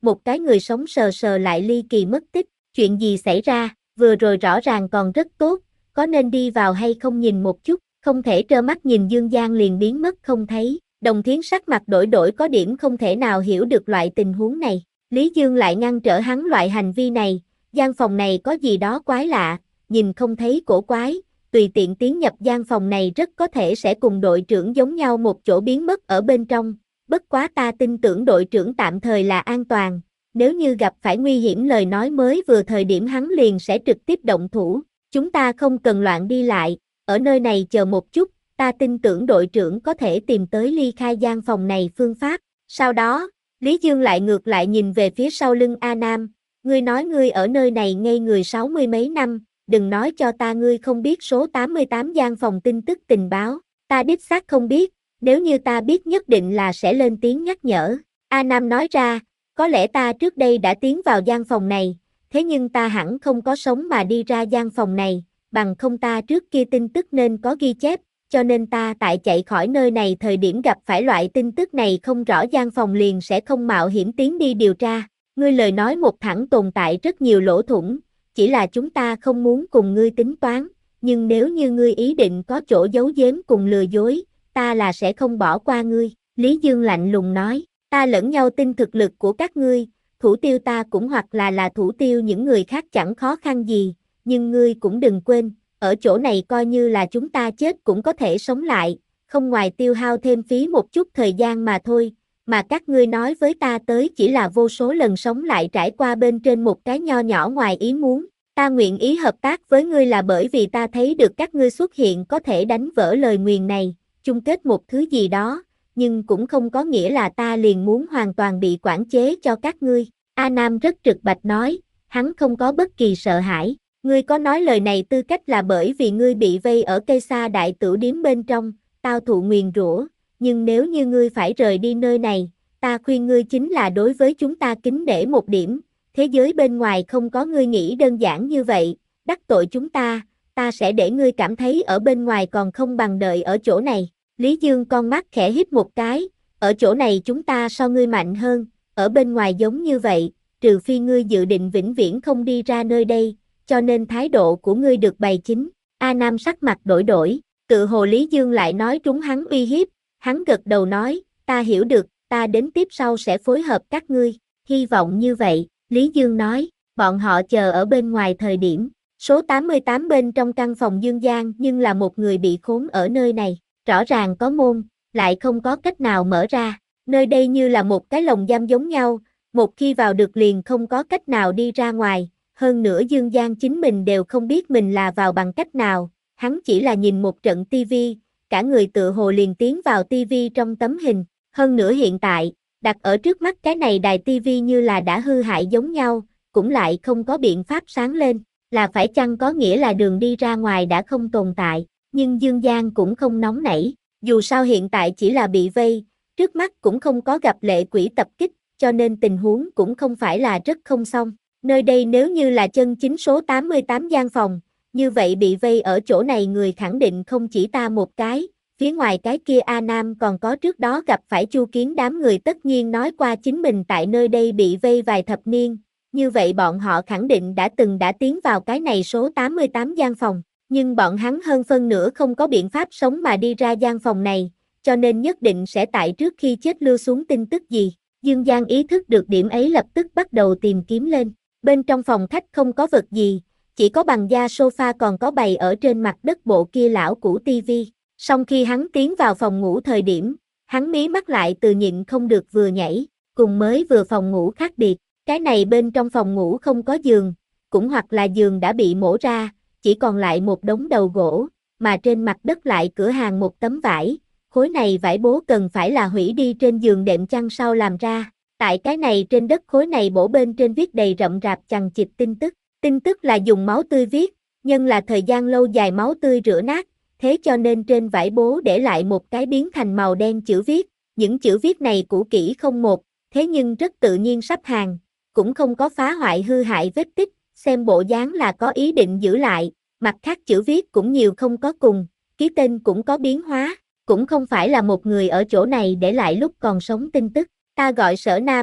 một cái người sống sờ sờ lại ly kỳ mất tích, chuyện gì xảy ra, vừa rồi rõ ràng còn rất tốt, có nên đi vào hay không nhìn một chút, không thể trơ mắt nhìn Dương Giang liền biến mất không thấy, Đồng Thiến sắc mặt đổi đổi có điểm không thể nào hiểu được loại tình huống này, Lý Dương lại ngăn trở hắn loại hành vi này, gian phòng này có gì đó quái lạ, nhìn không thấy cổ quái, tùy tiện tiến nhập gian phòng này rất có thể sẽ cùng đội trưởng giống nhau một chỗ biến mất ở bên trong, bất quá ta tin tưởng đội trưởng tạm thời là an toàn, nếu như gặp phải nguy hiểm lời nói mới vừa thời điểm hắn liền sẽ trực tiếp động thủ, chúng ta không cần loạn đi lại, ở nơi này chờ một chút, ta tin tưởng đội trưởng có thể tìm tới ly khai gian phòng này phương pháp, sau đó, Lý Dương lại ngược lại nhìn về phía sau lưng A Nam, ngươi nói ngươi ở nơi này ngây người sáu mươi mấy năm, đừng nói cho ta ngươi không biết số tám mươi tám gian phòng tin tức tình báo, ta đích xác không biết, nếu như ta biết nhất định là sẽ lên tiếng nhắc nhở. A Nam nói ra, có lẽ ta trước đây đã tiến vào gian phòng này, thế nhưng ta hẳn không có sống mà đi ra gian phòng này, bằng không ta trước kia tin tức nên có ghi chép, cho nên ta tại chạy khỏi nơi này thời điểm gặp phải loại tin tức này không rõ gian phòng liền sẽ không mạo hiểm tiến đi điều tra. Ngươi lời nói một thẳng tồn tại rất nhiều lỗ thủng, chỉ là chúng ta không muốn cùng ngươi tính toán, nhưng nếu như ngươi ý định có chỗ giấu giếm cùng lừa dối, ta là sẽ không bỏ qua ngươi, Lý Dương lạnh lùng nói, ta lẫn nhau tin thực lực của các ngươi, thủ tiêu ta cũng hoặc là là thủ tiêu những người khác chẳng khó khăn gì, nhưng ngươi cũng đừng quên, ở chỗ này coi như là chúng ta chết cũng có thể sống lại, không ngoài tiêu hao thêm phí một chút thời gian mà thôi, mà các ngươi nói với ta tới chỉ là vô số lần sống lại trải qua bên trên một cái nho nhỏ ngoài ý muốn, ta nguyện ý hợp tác với ngươi là bởi vì ta thấy được các ngươi xuất hiện có thể đánh vỡ lời nguyền này, chung kết một thứ gì đó, nhưng cũng không có nghĩa là ta liền muốn hoàn toàn bị quản chế cho các ngươi. A Nam rất trực bạch nói, hắn không có bất kỳ sợ hãi, ngươi có nói lời này tư cách là bởi vì ngươi bị vây ở cây sa đại tử điếm bên trong, tao thụ nguyền rủa, nhưng nếu như ngươi phải rời đi nơi này, ta khuyên ngươi chính là đối với chúng ta kính nể một điểm, thế giới bên ngoài không có ngươi nghĩ đơn giản như vậy, đắc tội chúng ta, ta sẽ để ngươi cảm thấy ở bên ngoài còn không bằng đợi ở chỗ này. Lý Dương con mắt khẽ híp một cái, ở chỗ này chúng ta so ngươi mạnh hơn, ở bên ngoài giống như vậy, trừ phi ngươi dự định vĩnh viễn không đi ra nơi đây, cho nên thái độ của ngươi được bày chính. A Nam sắc mặt đổi đổi, tự hồ Lý Dương lại nói trúng hắn uy hiếp, hắn gật đầu nói, ta hiểu được, ta đến tiếp sau sẽ phối hợp các ngươi, hy vọng như vậy, Lý Dương nói, bọn họ chờ ở bên ngoài thời điểm, số tám mươi tám bên trong căn phòng Dương Giang nhưng là một người bị khốn ở nơi này, rõ ràng có môn, lại không có cách nào mở ra, nơi đây như là một cái lồng giam giống nhau, một khi vào được liền không có cách nào đi ra ngoài, hơn nữa Dương Giang chính mình đều không biết mình là vào bằng cách nào, hắn chỉ là nhìn một trận tivi, cả người tựa hồ liền tiến vào tivi trong tấm hình, hơn nữa hiện tại, đặt ở trước mắt cái này đài tivi như là đã hư hại giống nhau, cũng lại không có biện pháp sáng lên, là phải chăng có nghĩa là đường đi ra ngoài đã không tồn tại, nhưng Dương Giang cũng không nóng nảy, dù sao hiện tại chỉ là bị vây, trước mắt cũng không có gặp lệ quỷ tập kích, cho nên tình huống cũng không phải là rất không xong, nơi đây nếu như là chân chính số tám mươi tám gian phòng, như vậy bị vây ở chỗ này người khẳng định không chỉ ta một cái, phía ngoài cái kia A Nam còn có trước đó gặp phải Chu Kiến đám người tất nhiên nói qua chính mình tại nơi đây bị vây vài thập niên, như vậy bọn họ khẳng định đã từng đã tiến vào cái này số tám mươi tám gian phòng, nhưng bọn hắn hơn phân nửa không có biện pháp sống mà đi ra gian phòng này, cho nên nhất định sẽ tại trước khi chết lưu xuống tin tức gì. Dương Giang ý thức được điểm ấy lập tức bắt đầu tìm kiếm lên, bên trong phòng khách không có vật gì, chỉ có bằng da sofa còn có bày ở trên mặt đất bộ kia lão cũ tivi. Song khi hắn tiến vào phòng ngủ thời điểm, hắn mí mắt lại từ nhịn không được vừa nhảy, cùng mới vừa phòng ngủ khác biệt, cái này bên trong phòng ngủ không có giường, cũng hoặc là giường đã bị mổ ra, chỉ còn lại một đống đầu gỗ, mà trên mặt đất lại cửa hàng một tấm vải, khối này vải bố cần phải là hủy đi trên giường đệm chăn sau làm ra, tại cái này trên đất khối này bổ bên trên viết đầy rậm rạp chằng chịt tin tức, tin tức là dùng máu tươi viết, nhưng là thời gian lâu dài máu tươi rửa nát, thế cho nên trên vải bố để lại một cái biến thành màu đen chữ viết, những chữ viết này cũ kỹ không một, thế nhưng rất tự nhiên sắp hàng, cũng không có phá hoại hư hại vết tích, xem bộ dáng là có ý định giữ lại, mặt khác chữ viết cũng nhiều không có cùng, ký tên cũng có biến hóa, cũng không phải là một người ở chỗ này để lại lúc còn sống tin tức, ta gọi Sở Nam,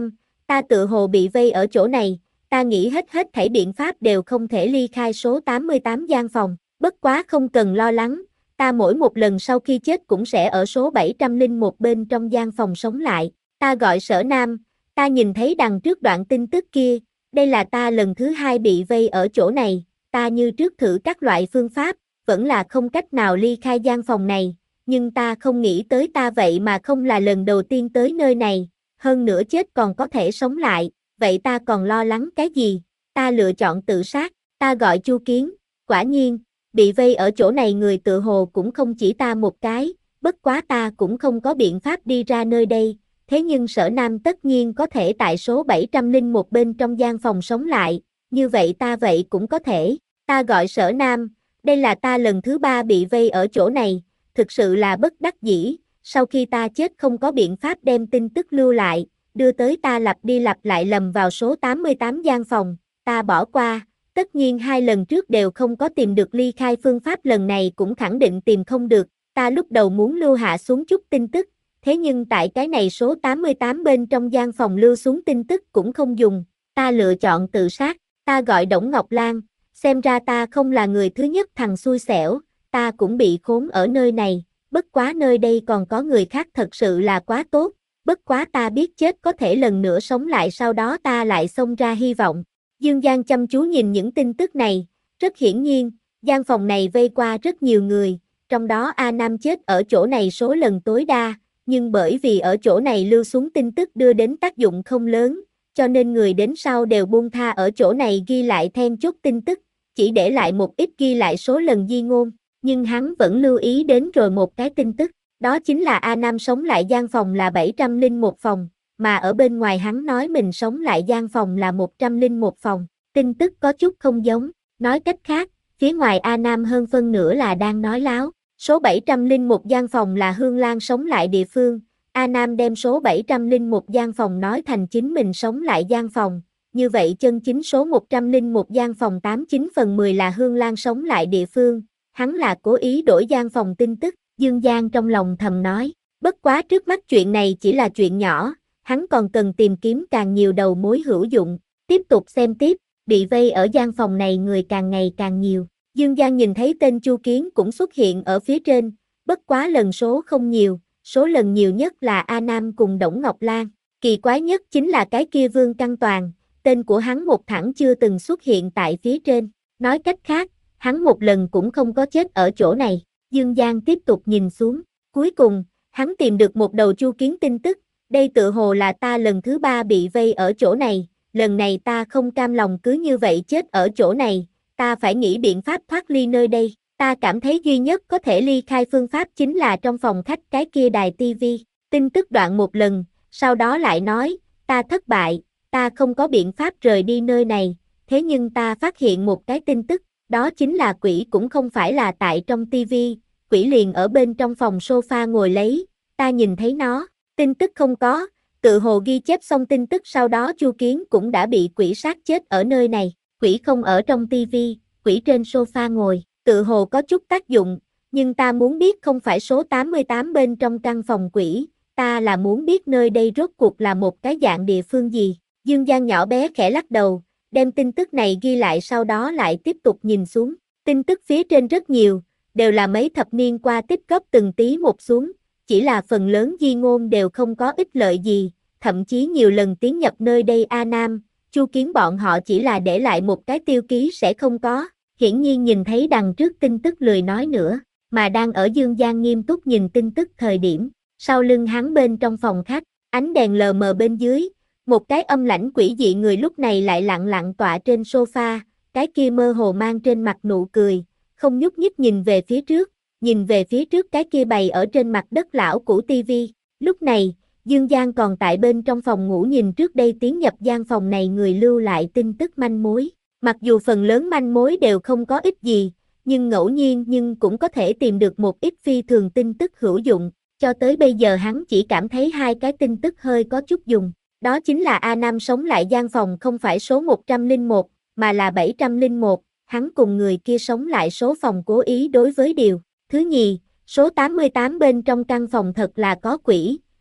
ta tự hồ bị vây ở chỗ này, ta nghĩ hết hết thảy biện pháp đều không thể ly khai số tám mươi tám gian phòng, bất quá không cần lo lắng, ta mỗi một lần sau khi chết cũng sẽ ở số bảy trăm lẻ một bên trong gian phòng sống lại, ta gọi Sở Nam, ta nhìn thấy đằng trước đoạn tin tức kia, đây là ta lần thứ hai bị vây ở chỗ này, ta như trước thử các loại phương pháp, vẫn là không cách nào ly khai gian phòng này, nhưng ta không nghĩ tới ta vậy mà không là lần đầu tiên tới nơi này, hơn nữa chết còn có thể sống lại, vậy ta còn lo lắng cái gì, ta lựa chọn tự sát, ta gọi Chu Kiến, quả nhiên, bị vây ở chỗ này người tự hồ cũng không chỉ ta một cái, bất quá ta cũng không có biện pháp đi ra nơi đây, thế nhưng Sở Nam tất nhiên có thể tại số bảy trăm lẻ một bên trong gian phòng sống lại, như vậy ta vậy cũng có thể, ta gọi Sở Nam, đây là ta lần thứ ba bị vây ở chỗ này, thực sự là bất đắc dĩ, sau khi ta chết không có biện pháp đem tin tức lưu lại, đưa tới ta lặp đi lặp lại lầm vào số tám mươi tám gian phòng, ta bỏ qua, tất nhiên hai lần trước đều không có tìm được ly khai phương pháp lần này cũng khẳng định tìm không được, ta lúc đầu muốn lưu hạ xuống chút tin tức, thế nhưng tại cái này số tám mươi tám bên trong gian phòng lưu xuống tin tức cũng không dùng, ta lựa chọn tự sát, ta gọi Đổng Ngọc Lan, xem ra ta không là người thứ nhất thằng xui xẻo, ta cũng bị khốn ở nơi này, bất quá nơi đây còn có người khác thật sự là quá tốt, bất quá ta biết chết có thể lần nữa sống lại sau đó ta lại xông ra hy vọng. Dương Giang chăm chú nhìn những tin tức này, rất hiển nhiên, gian phòng này vây qua rất nhiều người, trong đó A Nam chết ở chỗ này số lần tối đa, nhưng bởi vì ở chỗ này lưu xuống tin tức đưa đến tác dụng không lớn, cho nên người đến sau đều buông tha ở chỗ này ghi lại then chốt tin tức, chỉ để lại một ít ghi lại số lần di ngôn, nhưng hắn vẫn lưu ý đến rồi một cái tin tức, đó chính là A Nam sống lại gian phòng là bảy trăm lẻ một phòng, mà ở bên ngoài hắn nói mình sống lại gian phòng là một trăm lẻ một phòng, tin tức có chút không giống, nói cách khác, phía ngoài A Nam hơn phân nửa là đang nói láo, số bảy trăm lẻ một gian phòng là Hương Lan sống lại địa phương, A Nam đem số bảy trăm lẻ một gian phòng nói thành chính mình sống lại gian phòng, như vậy chân chính số một trăm lẻ một gian phòng tám mươi chín phần mười là Hương Lan sống lại địa phương, hắn là cố ý đổi gian phòng tin tức, Dương Giang trong lòng thầm nói, bất quá trước mắt chuyện này chỉ là chuyện nhỏ, hắn còn cần tìm kiếm càng nhiều đầu mối hữu dụng, tiếp tục xem tiếp, bị vây ở gian phòng này người càng ngày càng nhiều, Dương Giang nhìn thấy tên Chu Kiến cũng xuất hiện ở phía trên, bất quá lần số không nhiều, số lần nhiều nhất là A Nam cùng Đổng Ngọc Lan, kỳ quái nhất chính là cái kia Vương Căn Toàn, tên của hắn một thẳng chưa từng xuất hiện tại phía trên, nói cách khác, hắn một lần cũng không có chết ở chỗ này, Dương Giang tiếp tục nhìn xuống, cuối cùng, hắn tìm được một đầu Chu Kiến tin tức, đây tự hồ là ta lần thứ ba bị vây ở chỗ này, lần này ta không cam lòng cứ như vậy chết ở chỗ này, ta phải nghĩ biện pháp thoát ly nơi đây, ta cảm thấy duy nhất có thể ly khai phương pháp chính là trong phòng khách cái kia đài tivi, tin tức đoạn một lần, sau đó lại nói, ta thất bại, ta không có biện pháp rời đi nơi này, thế nhưng ta phát hiện một cái tin tức, đó chính là quỷ cũng không phải là tại trong tivi, quỷ liền ở bên trong phòng sofa ngồi lấy, ta nhìn thấy nó, tin tức không có, tự hồ ghi chép xong tin tức sau đó Chu Kiến cũng đã bị quỷ sát chết ở nơi này, quỷ không ở trong tivi, quỷ trên sofa ngồi, tự hồ có chút tác dụng, nhưng ta muốn biết không phải số tám mươi tám bên trong căn phòng quỷ, ta là muốn biết nơi đây rốt cuộc là một cái dạng địa phương gì, Dương Giang nhỏ bé khẽ lắc đầu, đem tin tức này ghi lại sau đó lại tiếp tục nhìn xuống, tin tức phía trên rất nhiều, đều là mấy thập niên qua tích góp từng tí một xuống, chỉ là phần lớn di ngôn đều không có ích lợi gì, thậm chí nhiều lần tiến nhập nơi đây A Nam, Chu Kiến bọn họ chỉ là để lại một cái tiêu ký sẽ không có, hiển nhiên nhìn thấy đằng trước tin tức lười nói nữa, mà đang ở Dương Giang nghiêm túc nhìn tin tức thời điểm, sau lưng hắn bên trong phòng khách, ánh đèn lờ mờ bên dưới, một cái âm lãnh quỷ dị người lúc này lại lặng lặng tọa trên sofa, cái kia mơ hồ mang trên mặt nụ cười, không nhúc nhích nhìn về phía trước, nhìn về phía trước cái kia bày ở trên mặt đất lão cũ tivi. Lúc này, Dương Giang còn tại bên trong phòng ngủ nhìn trước đây tiến nhập gian phòng này người lưu lại tin tức manh mối. Mặc dù phần lớn manh mối đều không có ích gì, nhưng ngẫu nhiên nhưng cũng có thể tìm được một ít phi thường tin tức hữu dụng. Cho tới bây giờ hắn chỉ cảm thấy hai cái tin tức hơi có chút dùng. Đó chính là A Nam sống lại gian phòng không phải số một trăm lẻ một, mà là bảy trăm lẻ một, hắn cùng người kia sống lại số phòng cố ý đối với điều. Thứ nhì, số tám mươi tám bên trong căn phòng thật là có quỷ,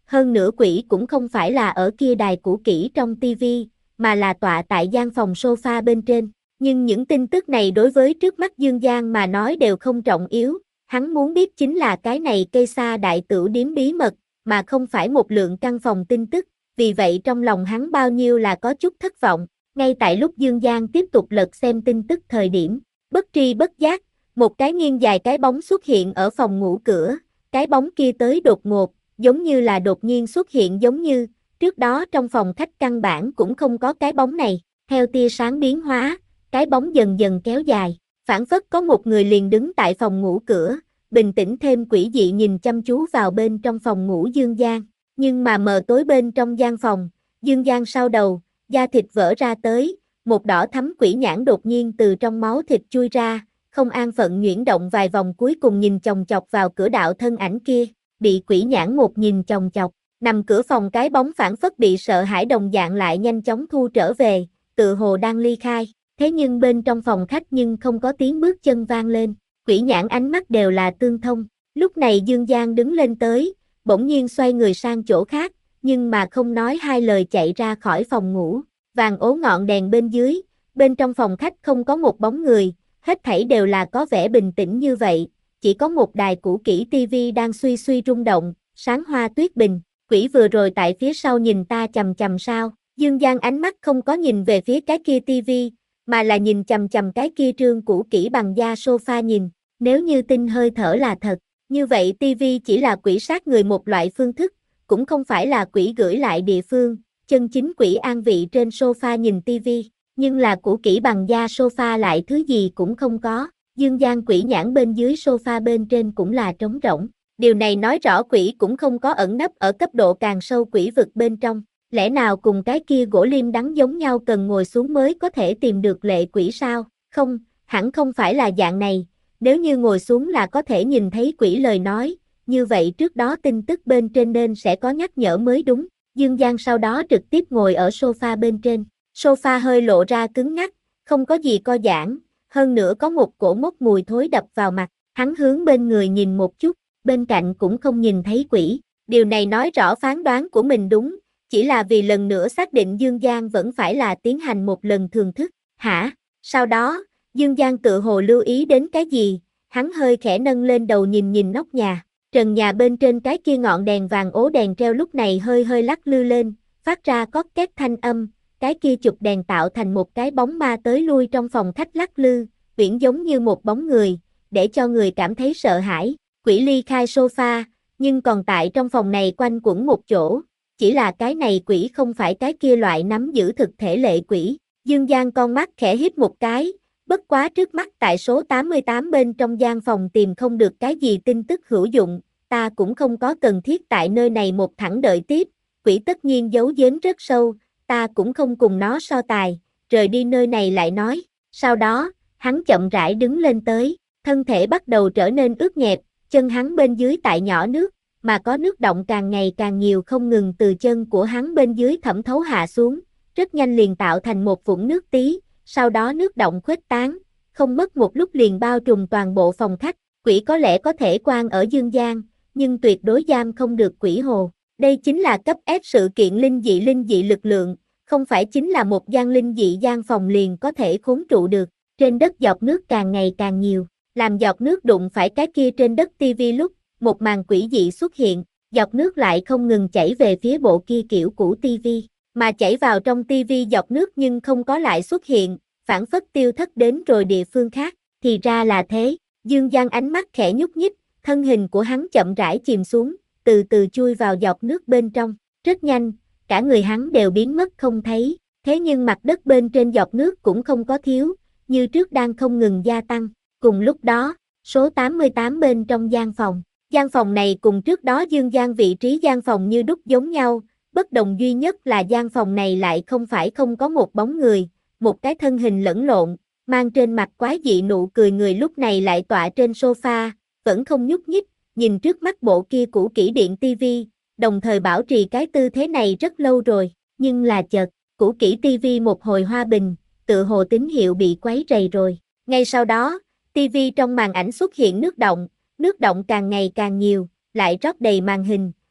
Hơn nữa quỷ cũng không phải là ở kia đài cũ kỹ trong tivi, mà là tọa tại gian phòng sofa bên trên. Nhưng những tin tức này đối với trước mắt Dương Giang mà nói đều không trọng yếu, hắn muốn biết chính là cái này cây sa đại tửu điếm bí mật, mà không phải một lượng căn phòng tin tức, vì vậy trong lòng hắn bao nhiêu là có chút thất vọng. Ngay tại lúc Dương Giang tiếp tục lật xem tin tức thời điểm, bất tri bất giác, một cái nghiêng dài cái bóng xuất hiện ở phòng ngủ cửa, cái bóng kia tới đột ngột, giống như là đột nhiên xuất hiện giống như, trước đó trong phòng khách căn bản cũng không có cái bóng này, theo tia sáng biến hóa, cái bóng dần dần kéo dài, phảng phất có một người liền đứng tại phòng ngủ cửa, bình tĩnh thêm quỷ dị nhìn chăm chú vào bên trong phòng ngủ Dương Giang, nhưng mà mờ tối bên trong gian phòng, Dương Giang sau đầu, da thịt vỡ ra tới, một đỏ thắm quỷ nhãn đột nhiên từ trong máu thịt chui ra, không an phận nhuyễn động vài vòng cuối cùng nhìn chòng chọc vào cửa đạo thân ảnh kia, bị quỷ nhãn một nhìn chòng chọc, nằm cửa phòng cái bóng phảng phất bị sợ hãi đồng dạng lại nhanh chóng thu trở về, tự hồ đang ly khai, thế nhưng bên trong phòng khách nhưng không có tiếng bước chân vang lên, quỷ nhãn ánh mắt đều là tương thông, lúc này Dương Giang đứng lên tới, bỗng nhiên xoay người sang chỗ khác, nhưng mà không nói hai lời chạy ra khỏi phòng ngủ, vàng ố ngọn đèn bên dưới, bên trong phòng khách không có một bóng người, hết thảy đều là có vẻ bình tĩnh như vậy, chỉ có một đài cũ kỹ tivi đang suy suy rung động, sáng hoa tuyết bình, quỷ vừa rồi tại phía sau nhìn ta chằm chằm sao, Dương Giang ánh mắt không có nhìn về phía cái kia tivi, mà là nhìn chằm chằm cái kia trương cũ kỹ bằng da sofa nhìn, nếu như tin hơi thở là thật, như vậy tivi chỉ là quỷ sát người một loại phương thức, cũng không phải là quỷ gửi lại địa phương, chân chính quỷ an vị trên sofa nhìn tivi, nhưng là cũ kỹ bằng da sofa lại thứ gì cũng không có, Dương Giang quỷ nhãn bên dưới sofa bên trên cũng là trống rỗng, điều này nói rõ quỷ cũng không có ẩn nấp ở cấp độ càng sâu quỷ vực bên trong, lẽ nào cùng cái kia gỗ liêm đắng giống nhau cần ngồi xuống mới có thể tìm được lệ quỷ sao, không, hẳn không phải là dạng này, nếu như ngồi xuống là có thể nhìn thấy quỷ lời nói, như vậy trước đó tin tức bên trên nên sẽ có nhắc nhở mới đúng, Dương Giang sau đó trực tiếp ngồi ở sofa bên trên, sofa hơi lộ ra cứng ngắc, không có gì co giãn, hơn nữa có một cổ mốc mùi thối đập vào mặt, hắn hướng bên người nhìn một chút, bên cạnh cũng không nhìn thấy quỷ, điều này nói rõ phán đoán của mình đúng, chỉ là vì lần nữa xác định Dương Giang vẫn phải là tiến hành một lần thường thức, hả? Sau đó, Dương Giang tự hồ lưu ý đến cái gì, hắn hơi khẽ nâng lên đầu nhìn nhìn nóc nhà, trần nhà bên trên cái kia ngọn đèn vàng ố đèn treo lúc này hơi hơi lắc lư lên, phát ra cót két thanh âm, cái kia chụp đèn tạo thành một cái bóng ma tới lui trong phòng khách lắc lư, viễn giống như một bóng người, để cho người cảm thấy sợ hãi, quỷ ly khai sofa, nhưng còn tại trong phòng này quanh quẩn một chỗ, chỉ là cái này quỷ không phải cái kia loại nắm giữ thực thể lệ quỷ, Dương Giang con mắt khẽ híp một cái, bất quá trước mắt tại số tám mươi tám bên trong gian phòng tìm không được cái gì tin tức hữu dụng, ta cũng không có cần thiết tại nơi này một thẳng đợi tiếp, quỷ tất nhiên giấu giếm rất sâu, ta cũng không cùng nó so tài, rời đi nơi này lại nói, sau đó, hắn chậm rãi đứng lên tới, thân thể bắt đầu trở nên ướt nhẹp, chân hắn bên dưới tại nhỏ nước, mà có nước động càng ngày càng nhiều không ngừng từ chân của hắn bên dưới thẩm thấu hạ xuống, rất nhanh liền tạo thành một vũng nước tí, sau đó nước động khuếch tán, không mất một lúc liền bao trùm toàn bộ phòng khách, quỷ có lẽ có thể quan ở Dương Giang, nhưng tuyệt đối giam không được quỷ hồ, đây chính là cấp ép sự kiện linh dị linh dị lực lượng, không phải chính là một gian linh dị gian phòng liền có thể khốn trụ được, trên đất giọt nước càng ngày càng nhiều, làm giọt nước đụng phải cái kia trên đất tivi lúc, một màn quỷ dị xuất hiện, giọt nước lại không ngừng chảy về phía bộ kia kiểu cũ tivi, mà chảy vào trong tivi giọt nước nhưng không có lại xuất hiện, phản phất tiêu thất đến rồi địa phương khác, thì ra là thế, Dương Giang ánh mắt khẽ nhúc nhích, thân hình của hắn chậm rãi chìm xuống, từ từ chui vào giọt nước bên trong, rất nhanh, cả người hắn đều biến mất không thấy, thế nhưng mặt đất bên trên giọt nước cũng không có thiếu, như trước đang không ngừng gia tăng, cùng lúc đó, số tám mươi tám bên trong gian phòng, gian phòng này cùng trước đó Dương Giang vị trí gian phòng như đúc giống nhau, bất đồng duy nhất là gian phòng này lại không phải không có một bóng người, một cái thân hình lẫn lộn, mang trên mặt quái dị nụ cười người lúc này lại tọa trên sofa, vẫn không nhúc nhích, nhìn trước mắt bộ kia cũ kỹ điện tivi, đồng thời bảo trì cái tư thế này rất lâu rồi, nhưng là chợt, cũ kỹ tivi một hồi hoa bình, tự hồ tín hiệu bị quấy rầy rồi. Ngay sau đó, tivi trong màn ảnh xuất hiện nước động, nước động càng ngày càng nhiều, lại rót đầy màn hình,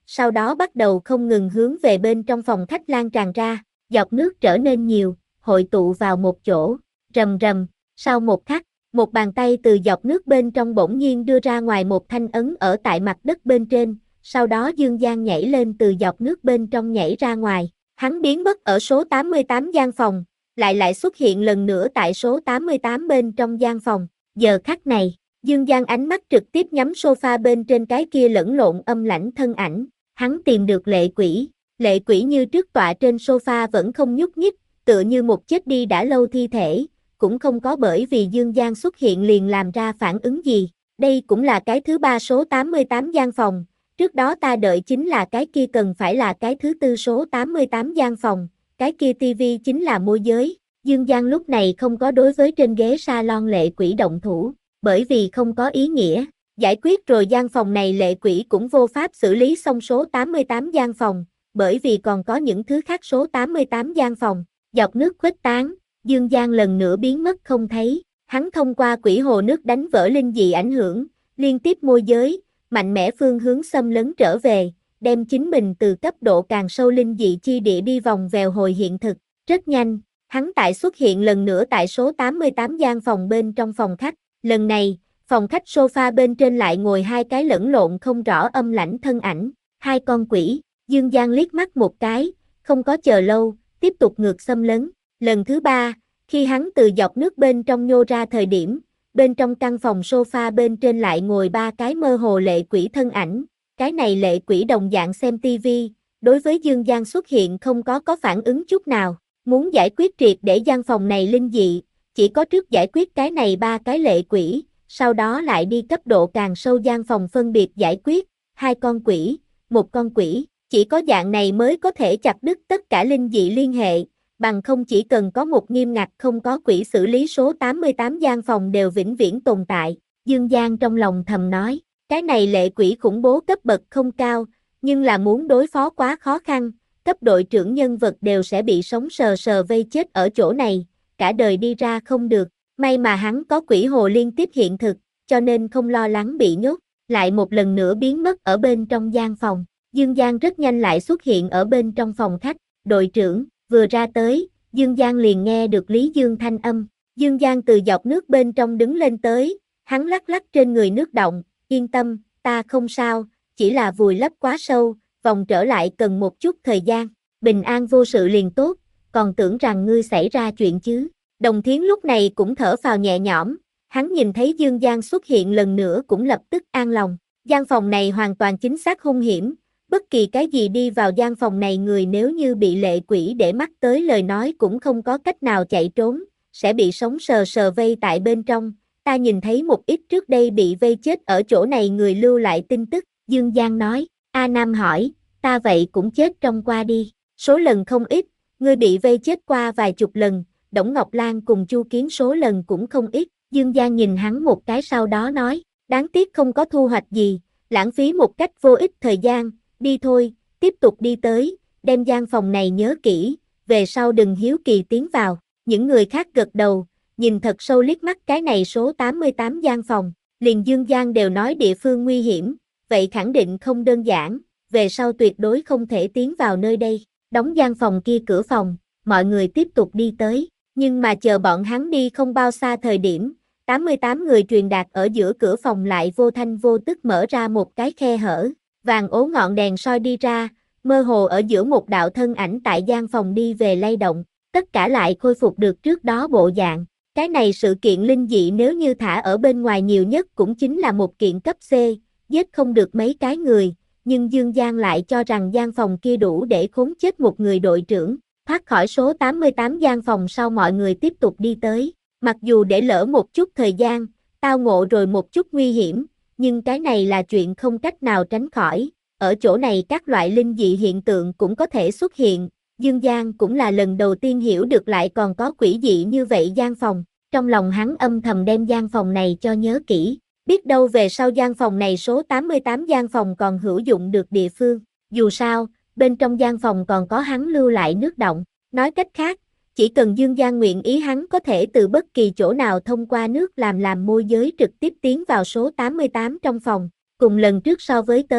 sau đó bắt đầu không ngừng hướng về bên trong phòng khách lan tràn ra, giọt nước trở nên nhiều, hội tụ vào một chỗ, rầm rầm, sau một khắc, một bàn tay từ giọt nước bên trong bỗng nhiên đưa ra ngoài một thanh ấn ở tại mặt đất bên trên, sau đó Dương Giang nhảy lên từ giọt nước bên trong nhảy ra ngoài, hắn biến mất ở số tám mươi tám gian phòng, lại lại xuất hiện lần nữa tại số tám mươi tám bên trong gian phòng, giờ khắc này, Dương Giang ánh mắt trực tiếp nhắm sofa bên trên cái kia lẫn lộn âm lãnh thân ảnh, hắn tìm được lệ quỷ, lệ quỷ như trước tọa trên sofa vẫn không nhúc nhích, tựa như một chết đi đã lâu thi thể, cũng không có bởi vì Dương Giang xuất hiện liền làm ra phản ứng gì, đây cũng là cái thứ ba số tám mươi tám gian phòng, trước đó ta đợi chính là cái kia cần phải là cái thứ tư số tám mươi tám gian phòng, cái kia tivi chính là môi giới, Dương Giang lúc này không có đối với trên ghế salon lệ quỷ động thủ, bởi vì không có ý nghĩa, giải quyết rồi gian phòng này lệ quỷ cũng vô pháp xử lý xong số tám mươi tám gian phòng, bởi vì còn có những thứ khác số tám mươi tám gian phòng, dọc nước khuếch tán, Dương Giang lần nữa biến mất không thấy, hắn thông qua quỷ hồ nước đánh vỡ linh dị ảnh hưởng, liên tiếp môi giới, mạnh mẽ phương hướng xâm lấn trở về, đem chính mình từ cấp độ càng sâu linh dị chi địa đi vòng vèo hồi hiện thực, rất nhanh, hắn tại xuất hiện lần nữa tại số tám mươi tám gian phòng bên trong phòng khách, lần này, phòng khách sofa bên trên lại ngồi hai cái lẫn lộn không rõ âm lãnh thân ảnh, hai con quỷ, Dương Giang liếc mắt một cái, không có chờ lâu, tiếp tục ngược xâm lấn, lần thứ ba, khi hắn từ dọc nước bên trong nhô ra thời điểm, bên trong căn phòng sofa bên trên lại ngồi ba cái mơ hồ lệ quỷ thân ảnh, cái này lệ quỷ đồng dạng xem tivi, đối với Dương Giang xuất hiện không có có phản ứng chút nào, muốn giải quyết triệt để gian phòng này linh dị, chỉ có trước giải quyết cái này ba cái lệ quỷ, sau đó lại đi cấp độ càng sâu gian phòng phân biệt giải quyết, hai con quỷ, một con quỷ, chỉ có dạng này mới có thể chặt đứt tất cả linh dị liên hệ, bằng không chỉ cần có một nghiêm ngặt không có quỷ xử lý số tám mươi tám gian phòng đều vĩnh viễn tồn tại, Dương Giang trong lòng thầm nói, cái này lệ quỷ khủng bố cấp bậc không cao, nhưng là muốn đối phó quá khó khăn, cấp đội trưởng nhân vật đều sẽ bị sống sờ sờ vây chết ở chỗ này, cả đời đi ra không được, may mà hắn có quỷ hồ liên tiếp hiện thực, cho nên không lo lắng bị nhốt, lại một lần nữa biến mất ở bên trong gian phòng, Dương Giang rất nhanh lại xuất hiện ở bên trong phòng khách, đội trưởng, vừa ra tới, Dương Giang liền nghe được Lý Dương thanh âm, Dương Giang từ dọc nước bên trong đứng lên tới, hắn lắc lắc trên người nước động, yên tâm, ta không sao, chỉ là vùi lấp quá sâu, vòng trở lại cần một chút thời gian, bình an vô sự liền tốt, còn tưởng rằng ngươi xảy ra chuyện chứ. Đồng Thiến lúc này cũng thở phào nhẹ nhõm, hắn nhìn thấy Dương Giang xuất hiện lần nữa cũng lập tức an lòng, gian phòng này hoàn toàn chính xác hung hiểm, bất kỳ cái gì đi vào gian phòng này người nếu như bị lệ quỷ để mắt tới lời nói cũng không có cách nào chạy trốn, sẽ bị sống sờ sờ vây tại bên trong, ta nhìn thấy một ít trước đây bị vây chết ở chỗ này người lưu lại tin tức, Dương Giang nói, A Nam hỏi, ta vậy cũng chết trong qua đi, số lần không ít, ngươi bị vây chết qua vài chục lần, Đổng Ngọc Lan cùng Chu Kiến số lần cũng không ít, Dương Giang nhìn hắn một cái sau đó nói, đáng tiếc không có thu hoạch gì, lãng phí một cách vô ích thời gian, đi thôi, tiếp tục đi tới, đem gian phòng này nhớ kỹ, về sau đừng hiếu kỳ tiến vào, những người khác gật đầu, nhìn thật sâu liếc mắt cái này số tám mươi tám gian phòng, liền Dương Giang đều nói địa phương nguy hiểm, vậy khẳng định không đơn giản, về sau tuyệt đối không thể tiến vào nơi đây, đóng gian phòng kia cửa phòng, mọi người tiếp tục đi tới, nhưng mà chờ bọn hắn đi không bao xa thời điểm, tám mươi tám người truyền đạt ở giữa cửa phòng lại vô thanh vô tức mở ra một cái khe hở, vàng ố ngọn đèn soi đi ra, mơ hồ ở giữa một đạo thân ảnh tại gian phòng đi về lay động, tất cả lại khôi phục được trước đó bộ dạng. Cái này sự kiện linh dị nếu như thả ở bên ngoài nhiều nhất cũng chính là một kiện cấp C, giết không được mấy cái người, nhưng Dương Giang lại cho rằng gian phòng kia đủ để khốn chết một người đội trưởng, thoát khỏi số tám mươi tám gian phòng sau mọi người tiếp tục đi tới, mặc dù để lỡ một chút thời gian, tao ngộ rồi một chút nguy hiểm, nhưng cái này là chuyện không cách nào tránh khỏi, ở chỗ này các loại linh dị hiện tượng cũng có thể xuất hiện, Dương Giang cũng là lần đầu tiên hiểu được lại còn có quỷ dị như vậy gian phòng, trong lòng hắn âm thầm đem gian phòng này cho nhớ kỹ, biết đâu về sau gian phòng này số tám mươi tám gian phòng còn hữu dụng được địa phương, dù sao, bên trong gian phòng còn có hắn lưu lại nước động, nói cách khác, chỉ cần Dương Giang nguyện ý hắn có thể từ bất kỳ chỗ nào thông qua nước làm làm môi giới trực tiếp tiến vào số tám mươi tám trong phòng, cùng lần trước so với tới,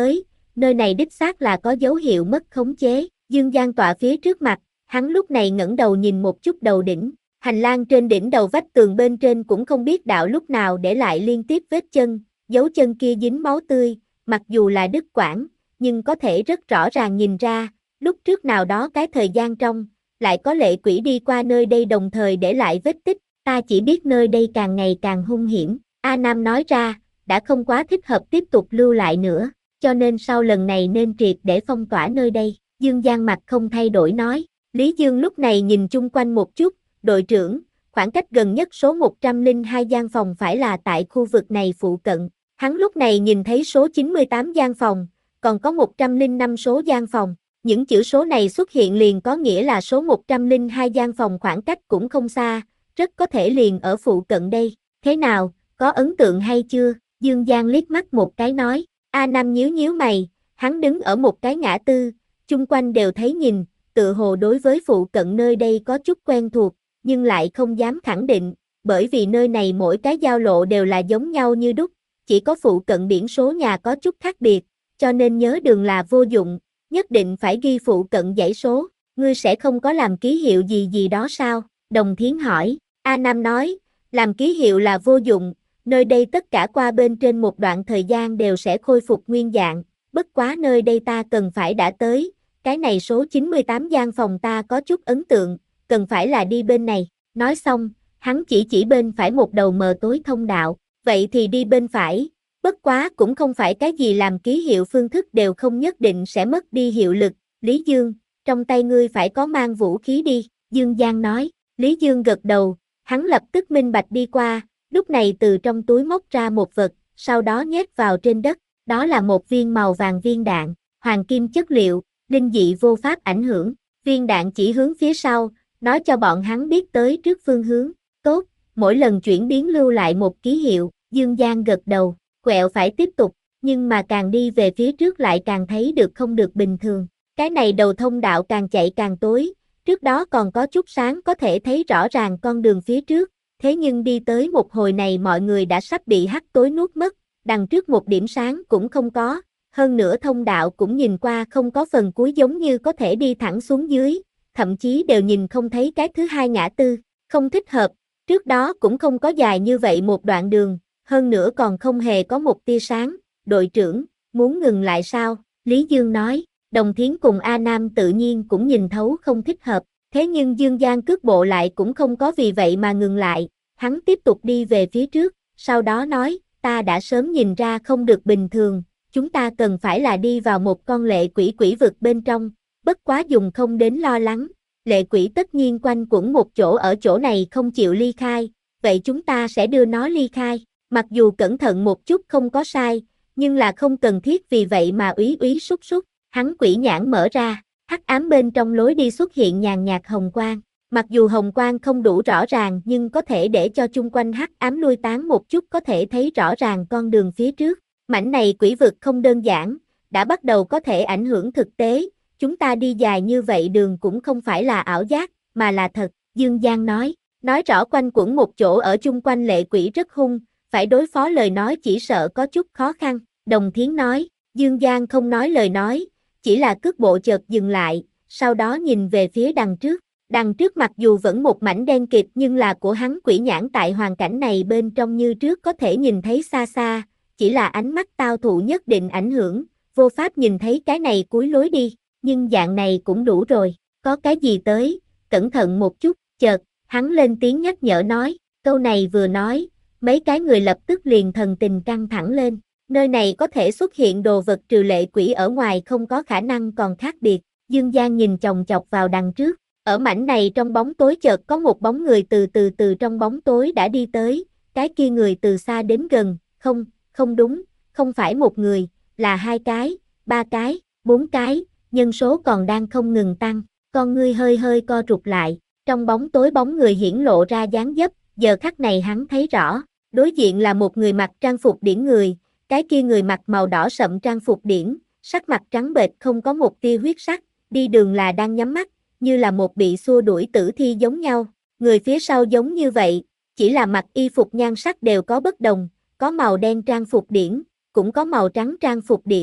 nơi này đích xác là có dấu hiệu mất khống chế. Dương Giang tọa phía trước mặt, hắn lúc này ngẩng đầu nhìn một chút đầu đỉnh. Hành lang trên đỉnh đầu vách tường bên trên cũng không biết đạo lúc nào để lại liên tiếp vết chân, dấu chân kia dính máu tươi, mặc dù là đứt quãng, nhưng có thể rất rõ ràng nhìn ra, lúc trước nào đó cái thời gian trong, lại có lệ quỷ đi qua nơi đây đồng thời để lại vết tích, ta chỉ biết nơi đây càng ngày càng hung hiểm. A Nam nói ra, đã không quá thích hợp tiếp tục lưu lại nữa, cho nên sau lần này nên triệt để phong tỏa nơi đây. Dương Giang mặt không thay đổi nói. Lý Dương lúc này nhìn chung quanh một chút, đội trưởng, khoảng cách gần nhất số một trăm lẻ hai gian phòng phải là tại khu vực này phụ cận. Hắn lúc này nhìn thấy số chín mươi tám gian phòng, còn có một trăm lẻ năm số gian phòng. Những chữ số này xuất hiện liền có nghĩa là số một trăm lẻ hai gian phòng khoảng cách cũng không xa, rất có thể liền ở phụ cận đây. Thế nào, có ấn tượng hay chưa? Dương Giang liếc mắt một cái nói. A Nam nhíu nhíu mày, hắn đứng ở một cái ngã tư, chung quanh đều thấy nhìn, tự hồ đối với phụ cận nơi đây có chút quen thuộc, nhưng lại không dám khẳng định, bởi vì nơi này mỗi cái giao lộ đều là giống nhau như đúc, chỉ có phụ cận biển số nhà có chút khác biệt, cho nên nhớ đường là vô dụng, nhất định phải ghi phụ cận dãy số. Ngươi sẽ không có làm ký hiệu gì gì đó sao? Đồng Thiến hỏi. A Nam nói, làm ký hiệu là vô dụng, nơi đây tất cả qua bên trên một đoạn thời gian đều sẽ khôi phục nguyên dạng, bất quá nơi đây ta cần phải đã tới, cái này số chín mươi tám gian phòng ta có chút ấn tượng, cần phải là đi bên này. Nói xong, hắn chỉ chỉ bên phải một đầu mờ tối thông đạo, vậy thì đi bên phải, bất quá cũng không phải cái gì làm ký hiệu phương thức đều không nhất định sẽ mất đi hiệu lực. Lý Dương, trong tay ngươi phải có mang vũ khí đi, Dương Giang nói. Lý Dương gật đầu, hắn lập tức minh bạch đi qua, lúc này từ trong túi móc ra một vật, sau đó nhét vào trên đất, đó là một viên màu vàng viên đạn, hoàng kim chất liệu, linh dị vô pháp ảnh hưởng. Viên đạn chỉ hướng phía sau, nói cho bọn hắn biết tới trước phương hướng. Tốt, mỗi lần chuyển biến lưu lại một ký hiệu. Dương Giang gật đầu, quẹo phải tiếp tục, nhưng mà càng đi về phía trước lại càng thấy được không được bình thường. Cái này đầu thông đạo càng chạy càng tối, trước đó còn có chút sáng có thể thấy rõ ràng con đường phía trước, thế nhưng đi tới một hồi này mọi người đã sắp bị hắt tối nuốt mất, đằng trước một điểm sáng cũng không có, hơn nữa thông đạo cũng nhìn qua không có phần cuối giống như có thể đi thẳng xuống dưới, thậm chí đều nhìn không thấy cái thứ hai ngã tư, không thích hợp, trước đó cũng không có dài như vậy một đoạn đường, hơn nữa còn không hề có một tia sáng. Đội trưởng, muốn ngừng lại sao? Lý Dương nói. Đồng Thiến cùng A Nam tự nhiên cũng nhìn thấu không thích hợp, thế nhưng Dương Giang cước bộ lại cũng không có vì vậy mà ngừng lại, hắn tiếp tục đi về phía trước, sau đó nói, ta đã sớm nhìn ra không được bình thường, chúng ta cần phải là đi vào một con lệ quỷ quỷ vực bên trong, bất quá dùng không đến lo lắng, lệ quỷ tất nhiên quanh quẩn một chỗ ở chỗ này không chịu ly khai, vậy chúng ta sẽ đưa nó ly khai, mặc dù cẩn thận một chút không có sai, nhưng là không cần thiết vì vậy mà úy úy súc súc. Hắn quỷ nhãn mở ra, hắc ám bên trong lối đi xuất hiện nhàn nhạt hồng quang. Mặc dù hồng quang không đủ rõ ràng nhưng có thể để cho chung quanh hắc ám lui tán một chút có thể thấy rõ ràng con đường phía trước. Mảnh này quỷ vực không đơn giản, đã bắt đầu có thể ảnh hưởng thực tế. Chúng ta đi dài như vậy đường cũng không phải là ảo giác, mà là thật, Dương Giang nói. Nói rõ quanh quẩn một chỗ ở chung quanh lệ quỷ rất hung, phải đối phó lời nói chỉ sợ có chút khó khăn. Đồng Thiến nói, Dương Giang không nói lời nói. Chỉ là cước bộ chợt dừng lại, sau đó nhìn về phía đằng trước. Đằng trước mặc dù vẫn một mảnh đen kịt nhưng là của hắn quỷ nhãn tại hoàn cảnh này bên trong như trước có thể nhìn thấy xa xa, chỉ là ánh mắt tao thụ nhất định ảnh hưởng, vô pháp nhìn thấy cái này cuối lối đi, nhưng dạng này cũng đủ rồi, có cái gì tới, cẩn thận một chút, chợt, hắn lên tiếng nhắc nhở nói, câu này vừa nói, mấy cái người lập tức liền thần tình căng thẳng lên. Nơi này có thể xuất hiện đồ vật trừ lệ quỷ ở ngoài không có khả năng còn khác biệt. Dương Giang nhìn chòng chọc vào đằng trước. Ở mảnh này trong bóng tối chợt có một bóng người từ từ từ trong bóng tối đã đi tới. Cái kia người từ xa đến gần. Không, không đúng, không phải một người, là hai cái, ba cái, bốn cái. Nhân số còn đang không ngừng tăng. Con ngươi hơi hơi co rụt lại. Trong bóng tối bóng người hiển lộ ra dáng dấp. Giờ khắc này hắn thấy rõ. Đối diện là một người mặc trang phục điển người. Cái kia người mặc màu đỏ sậm trang phục điển, sắc mặt trắng bệch không có một tia huyết sắc, đi đường là đang nhắm mắt, như là một bị xua đuổi tử thi giống nhau. Người phía sau giống như vậy, chỉ là mặc y phục nhan sắc đều có bất đồng, có màu đen trang phục điển, cũng có màu trắng trang phục điển,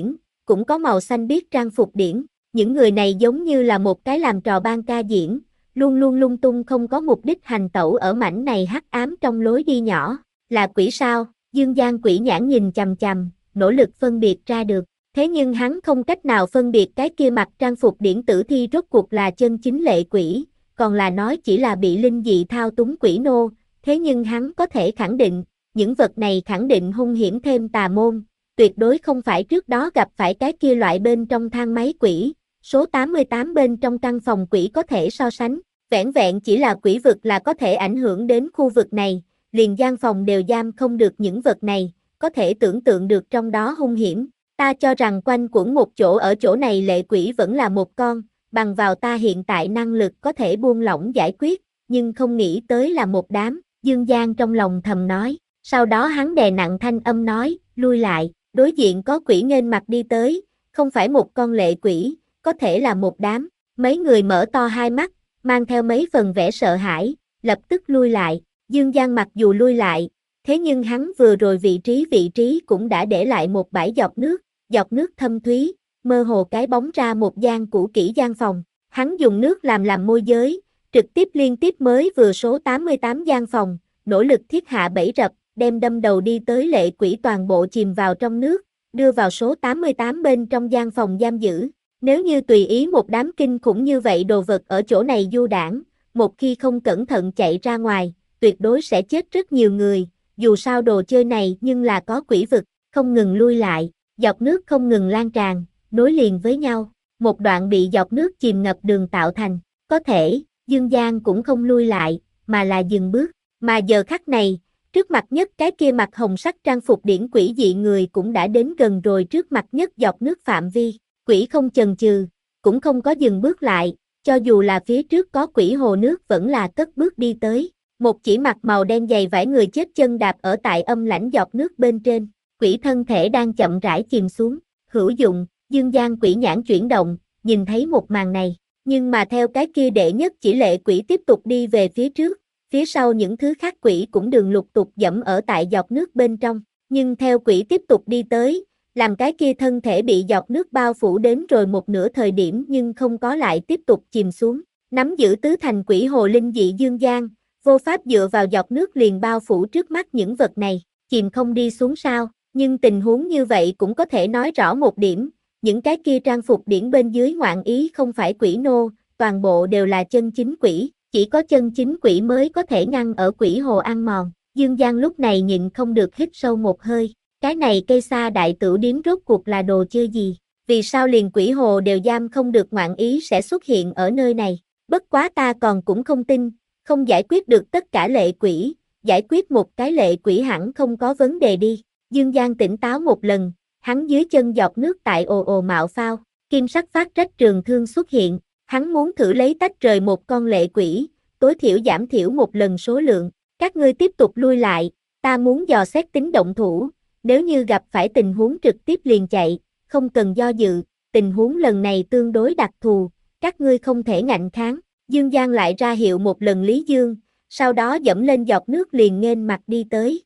cũng có màu xanh biếc trang phục điển. Những người này giống như là một cái làm trò ban ca diễn, luôn luôn lung tung không có mục đích hành tẩu ở mảnh này hắc ám trong lối đi nhỏ. Là quỷ sao? Dương Giang quỷ nhãn nhìn chằm chằm, nỗ lực phân biệt ra được. Thế nhưng hắn không cách nào phân biệt cái kia mặc trang phục điển tử thi rốt cuộc là chân chính lệ quỷ, còn là nói chỉ là bị linh dị thao túng quỷ nô. Thế nhưng hắn có thể khẳng định, những vật này khẳng định hung hiểm thêm tà môn, tuyệt đối không phải trước đó gặp phải cái kia loại bên trong thang máy quỷ, số tám mươi tám bên trong căn phòng quỷ có thể so sánh. Vẻn vẹn chỉ là quỷ vực là có thể ảnh hưởng đến khu vực này, liền gian phòng đều giam không được những vật này, có thể tưởng tượng được trong đó hung hiểm. Ta cho rằng quanh quẩn một chỗ ở chỗ này lệ quỷ vẫn là một con, bằng vào ta hiện tại năng lực có thể buông lỏng giải quyết, nhưng không nghĩ tới là một đám, Dương Giang trong lòng thầm nói. Sau đó hắn đè nặng thanh âm nói, lui lại, đối diện có quỷ nghênh mặt đi tới, không phải một con lệ quỷ, có thể là một đám. Mấy người mở to hai mắt, mang theo mấy phần vẻ sợ hãi, lập tức lui lại. Dương Giang mặc dù lui lại, thế nhưng hắn vừa rồi vị trí vị trí cũng đã để lại một bãi giọt nước, giọt nước thâm thúy, mơ hồ cái bóng ra một gian cũ kỹ gian phòng. Hắn dùng nước làm làm môi giới, trực tiếp liên tiếp mới vừa số tám mươi tám gian phòng, nỗ lực thiết hạ bẫy rập, đem đâm đầu đi tới lệ quỷ toàn bộ chìm vào trong nước, đưa vào số tám mươi tám bên trong gian phòng giam giữ. Nếu như tùy ý một đám kinh khủng như vậy đồ vật ở chỗ này du đãng, một khi không cẩn thận chạy ra ngoài, tuyệt đối sẽ chết rất nhiều người, dù sao đồ chơi này nhưng là có quỷ vực, không ngừng lui lại, giọt nước không ngừng lan tràn, nối liền với nhau, một đoạn bị giọt nước chìm ngập đường tạo thành, có thể, Dương Giang cũng không lui lại, mà là dừng bước, mà giờ khắc này, trước mặt nhất cái kia mặc hồng sắc trang phục điển quỷ dị người cũng đã đến gần rồi trước mặt nhất giọt nước phạm vi, quỷ không chần chừ, cũng không có dừng bước lại, cho dù là phía trước có quỷ hồ nước vẫn là cất bước đi tới, một chỉ mặc màu đen dày vải người chết chân đạp ở tại âm lãnh giọt nước bên trên, quỷ thân thể đang chậm rãi chìm xuống, hữu dụng, Dương Giang quỷ nhãn chuyển động, nhìn thấy một màn này, nhưng mà theo cái kia đệ nhất chỉ lệ quỷ tiếp tục đi về phía trước, phía sau những thứ khác quỷ cũng đường lục tục dẫm ở tại giọt nước bên trong, nhưng theo quỷ tiếp tục đi tới, làm cái kia thân thể bị giọt nước bao phủ đến rồi một nửa thời điểm nhưng không có lại tiếp tục chìm xuống, nắm giữ tứ thành quỷ hồ linh dị Dương Giang, vô pháp dựa vào giọt nước liền bao phủ trước mắt những vật này, chìm không đi xuống sao, nhưng tình huống như vậy cũng có thể nói rõ một điểm, những cái kia trang phục điển bên dưới ngoạn ý không phải quỷ nô, toàn bộ đều là chân chính quỷ. Chỉ có chân chính quỷ mới có thể ngăn ở quỷ hồ ăn mòn. Dương Giang lúc này nhịn không được hít sâu một hơi. Cái này cây sa đại tửu điếm rốt cuộc là đồ chơi gì? Vì sao liền quỷ hồ đều giam không được ngoạn ý sẽ xuất hiện ở nơi này? Bất quá ta còn cũng không tin, không giải quyết được tất cả lệ quỷ, giải quyết một cái lệ quỷ hẳn không có vấn đề đi. Dương Giang tỉnh táo một lần, hắn dưới chân giọt nước tại ồ ồ mạo phao, kim sắc phát trách trường thương xuất hiện. Hắn muốn thử lấy tách rời một con lệ quỷ, tối thiểu giảm thiểu một lần số lượng. Các ngươi tiếp tục lui lại, ta muốn dò xét tính động thủ, nếu như gặp phải tình huống trực tiếp liền chạy, không cần do dự, tình huống lần này tương đối đặc thù, các ngươi không thể ngạnh kháng. Dương Giang lại ra hiệu một lần Lý Dương, sau đó dẫm lên giọt nước liền nghênh mặt đi tới.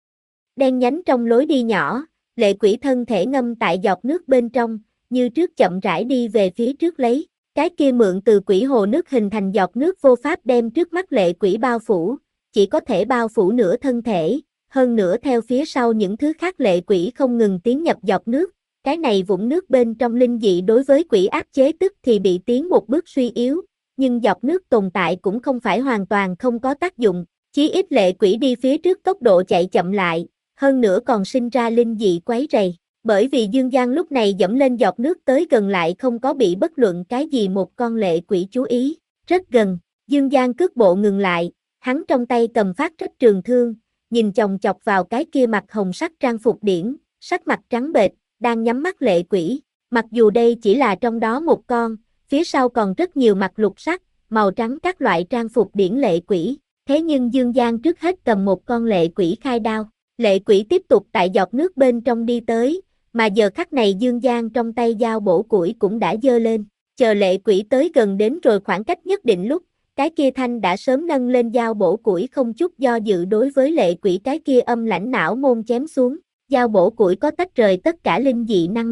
Đen nhánh trong lối đi nhỏ, lệ quỷ thân thể ngâm tại giọt nước bên trong, như trước chậm rãi đi về phía trước lấy. Cái kia mượn từ quỷ hồ nước hình thành giọt nước vô pháp đem trước mắt lệ quỷ bao phủ, chỉ có thể bao phủ nửa thân thể, hơn nữa theo phía sau những thứ khác lệ quỷ không ngừng tiến nhập giọt nước, cái này vũng nước bên trong linh dị đối với quỷ áp chế tức thì bị tiến một bước suy yếu, nhưng giọt nước tồn tại cũng không phải hoàn toàn không có tác dụng, chí ít lệ quỷ đi phía trước tốc độ chạy chậm lại, hơn nữa còn sinh ra linh dị quấy rầy. Bởi vì Dương Giang lúc này dẫm lên giọt nước tới gần lại không có bị bất luận cái gì một con lệ quỷ chú ý, rất gần, Dương Giang cước bộ ngừng lại, hắn trong tay cầm phát trách trường thương, nhìn chòng chọc vào cái kia mặc hồng sắc trang phục điển, sắc mặt trắng bệch, đang nhắm mắt lệ quỷ, mặc dù đây chỉ là trong đó một con, phía sau còn rất nhiều mặt lục sắc, màu trắng các loại trang phục điển lệ quỷ, thế nhưng Dương Giang trước hết cầm một con lệ quỷ khai đao, lệ quỷ tiếp tục tại giọt nước bên trong đi tới. Mà giờ khắc này Dương Giang trong tay dao bổ củi cũng đã giơ lên, chờ lệ quỷ tới gần đến rồi khoảng cách nhất định lúc, cái kia thanh đã sớm nâng lên dao bổ củi không chút do dự đối với lệ quỷ cái kia âm lãnh não môn chém xuống, dao bổ củi có tách rời tất cả linh dị năng lực,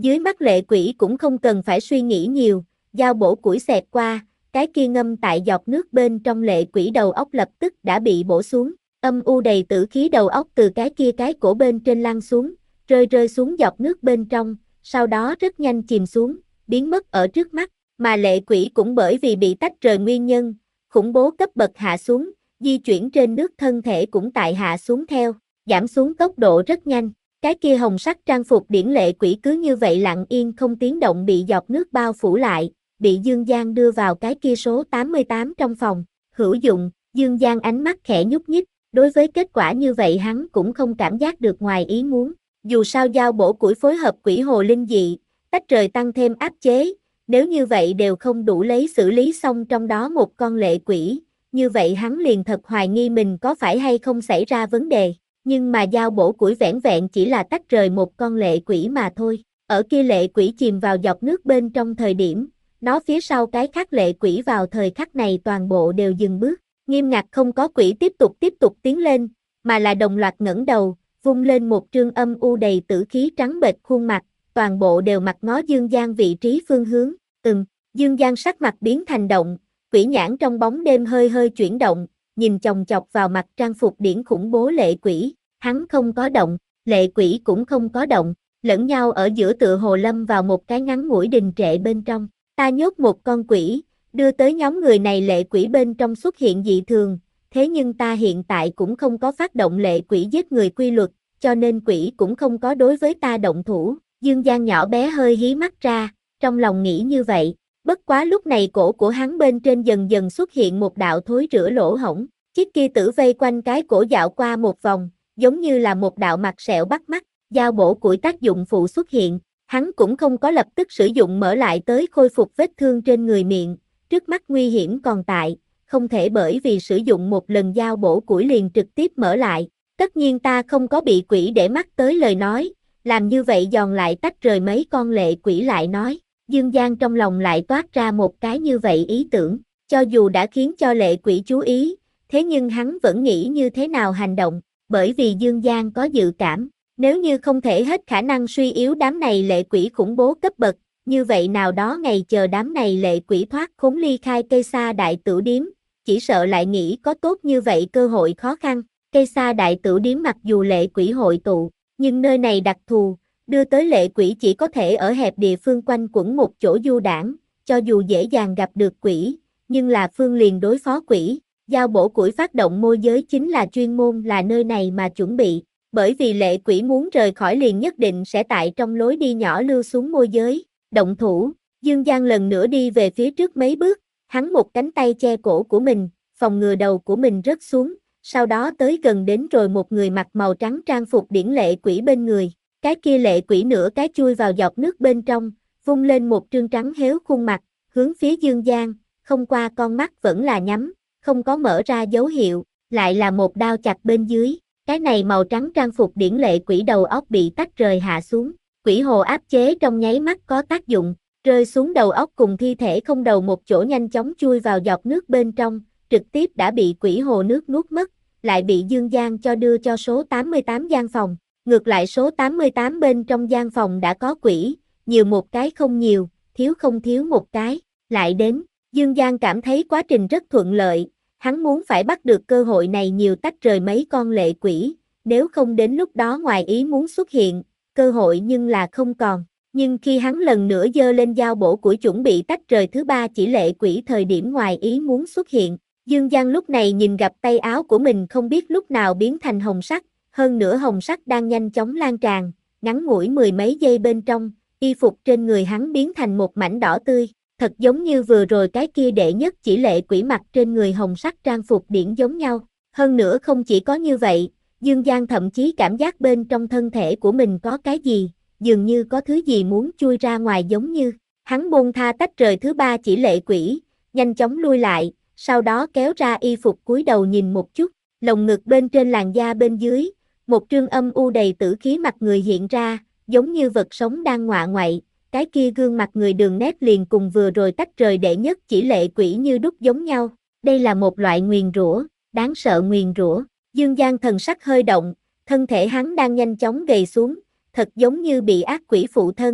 Dưới mắt lệ quỷ cũng không cần phải suy nghĩ nhiều, dao bổ củi xẹt qua, cái kia ngâm tại giọt nước bên trong lệ quỷ đầu óc lập tức đã bị bổ xuống, âm u đầy tử khí đầu óc từ cái kia cái cổ bên trên lăn xuống, rơi rơi xuống giọt nước bên trong, sau đó rất nhanh chìm xuống, biến mất ở trước mắt, mà lệ quỷ cũng bởi vì bị tách rời nguyên nhân, khủng bố cấp bậc hạ xuống, di chuyển trên nước thân thể cũng tại hạ xuống theo, giảm xuống tốc độ rất nhanh. Cái kia hồng sắc trang phục điển lệ quỷ cứ như vậy lặng yên không tiếng động bị giọt nước bao phủ lại, bị Dương Giang đưa vào cái kia số tám mươi tám trong phòng, hữu dụng, Dương Giang ánh mắt khẽ nhúc nhích, đối với kết quả như vậy hắn cũng không cảm giác được ngoài ý muốn, dù sao dao bổ củi phối hợp quỷ hồ linh dị, tách rời tăng thêm áp chế, nếu như vậy đều không đủ lấy xử lý xong trong đó một con lệ quỷ, như vậy hắn liền thật hoài nghi mình có phải hay không xảy ra vấn đề. Nhưng mà dao bổ củi vẻn vẹn chỉ là tách rời một con lệ quỷ mà thôi, ở kia lệ quỷ chìm vào giọt nước bên trong thời điểm, nó phía sau cái khác lệ quỷ vào thời khắc này toàn bộ đều dừng bước, nghiêm ngặt không có quỷ tiếp tục tiếp tục tiến lên, mà là đồng loạt ngẩng đầu, vung lên một trương âm u đầy tử khí trắng bệch khuôn mặt, toàn bộ đều mặt ngó Dương Giang vị trí phương hướng, ừm, Dương Giang sắc mặt biến thành động, quỷ nhãn trong bóng đêm hơi hơi chuyển động, nhìn chòng chọc vào mặt trang phục điển khủng bố lệ quỷ, hắn không có động, lệ quỷ cũng không có động, lẫn nhau ở giữa tựa hồ lâm vào một cái ngắn ngủi đình trệ bên trong, ta nhốt một con quỷ, đưa tới nhóm người này lệ quỷ bên trong xuất hiện dị thường, thế nhưng ta hiện tại cũng không có phát động lệ quỷ giết người quy luật, cho nên quỷ cũng không có đối với ta động thủ, Dương Giang nhỏ bé hơi hí mắt ra, trong lòng nghĩ như vậy. Bất quá lúc này cổ của hắn bên trên dần dần xuất hiện một đạo thối rữa lỗ hổng, chiếc kia tử vây quanh cái cổ dạo qua một vòng, giống như là một đạo mặt sẹo bắt mắt, dao bổ củi tác dụng phụ xuất hiện, hắn cũng không có lập tức sử dụng mở lại tới khôi phục vết thương trên người miệng, trước mắt nguy hiểm còn tại, không thể bởi vì sử dụng một lần dao bổ củi liền trực tiếp mở lại, tất nhiên ta không có bị quỷ để mắt tới lời nói, làm như vậy giòn lại tách rời mấy con lệ quỷ lại nói. Dương Giang trong lòng lại toát ra một cái như vậy ý tưởng, cho dù đã khiến cho lệ quỷ chú ý, thế nhưng hắn vẫn nghĩ như thế nào hành động, bởi vì Dương Giang có dự cảm, nếu như không thể hết khả năng suy yếu đám này lệ quỷ khủng bố cấp bậc, như vậy nào đó ngày chờ đám này lệ quỷ thoát khốn ly khai cây sa đại tửu điếm, chỉ sợ lại nghĩ có tốt như vậy cơ hội khó khăn, cây sa đại tửu điếm mặc dù lệ quỷ hội tụ, nhưng nơi này đặc thù, đưa tới lệ quỷ chỉ có thể ở hẹp địa phương quanh quẩn một chỗ du đảng, cho dù dễ dàng gặp được quỷ, nhưng là phương liền đối phó quỷ, dao bổ củi phát động môi giới chính là chuyên môn là nơi này mà chuẩn bị, bởi vì lệ quỷ muốn rời khỏi liền nhất định sẽ tại trong lối đi nhỏ lưu xuống môi giới, động thủ, Dương Giang lần nữa đi về phía trước mấy bước, hắn một cánh tay che cổ của mình, phòng ngừa đầu của mình rớt xuống, sau đó tới gần đến rồi một người mặc màu trắng trang phục điển lệ quỷ bên người. Cái kia lệ quỷ nửa cái chui vào giọt nước bên trong, vung lên một trương trắng héo khuôn mặt, hướng phía Dương Giang, không qua con mắt vẫn là nhắm, không có mở ra dấu hiệu, lại là một đao chặt bên dưới, cái này màu trắng trang phục điển lệ quỷ đầu óc bị tách rời hạ xuống, quỷ hồ áp chế trong nháy mắt có tác dụng, rơi xuống đầu óc cùng thi thể không đầu một chỗ nhanh chóng chui vào giọt nước bên trong, trực tiếp đã bị quỷ hồ nước nuốt mất, lại bị Dương Giang cho đưa cho số tám mươi tám gian phòng. Ngược lại số tám mươi tám bên trong gian phòng đã có quỷ, nhiều một cái không nhiều, thiếu không thiếu một cái, lại đến, Dương Giang cảm thấy quá trình rất thuận lợi, hắn muốn phải bắt được cơ hội này nhiều tách rời mấy con lệ quỷ, nếu không đến lúc đó ngoài ý muốn xuất hiện, cơ hội nhưng là không còn, nhưng khi hắn lần nữa giơ lên dao bổ củi chuẩn bị tách rời thứ ba chỉ lệ quỷ thời điểm ngoài ý muốn xuất hiện, Dương Giang lúc này nhìn gặp tay áo của mình không biết lúc nào biến thành hồng sắc, hơn nữa hồng sắc đang nhanh chóng lan tràn, ngắn ngủi mười mấy giây bên trong, y phục trên người hắn biến thành một mảnh đỏ tươi, thật giống như vừa rồi cái kia đệ nhất chỉ lệ quỷ mặt trên người hồng sắc trang phục điển giống nhau. Hơn nữa không chỉ có như vậy, Dương Giang thậm chí cảm giác bên trong thân thể của mình có cái gì, dường như có thứ gì muốn chui ra ngoài giống như, hắn buông tha tách rời thứ ba chỉ lệ quỷ, nhanh chóng lui lại, sau đó kéo ra y phục cúi đầu nhìn một chút, lồng ngực bên trên làn da bên dưới, một trương âm u đầy tử khí mặt người hiện ra, giống như vật sống đang ngọa ngoại, cái kia gương mặt người đường nét liền cùng vừa rồi tách rời đệ nhất chỉ lệ quỷ như đúc giống nhau, đây là một loại nguyền rủa, đáng sợ nguyền rủa, Dương Giang thần sắc hơi động, thân thể hắn đang nhanh chóng gầy xuống, thật giống như bị ác quỷ phụ thân,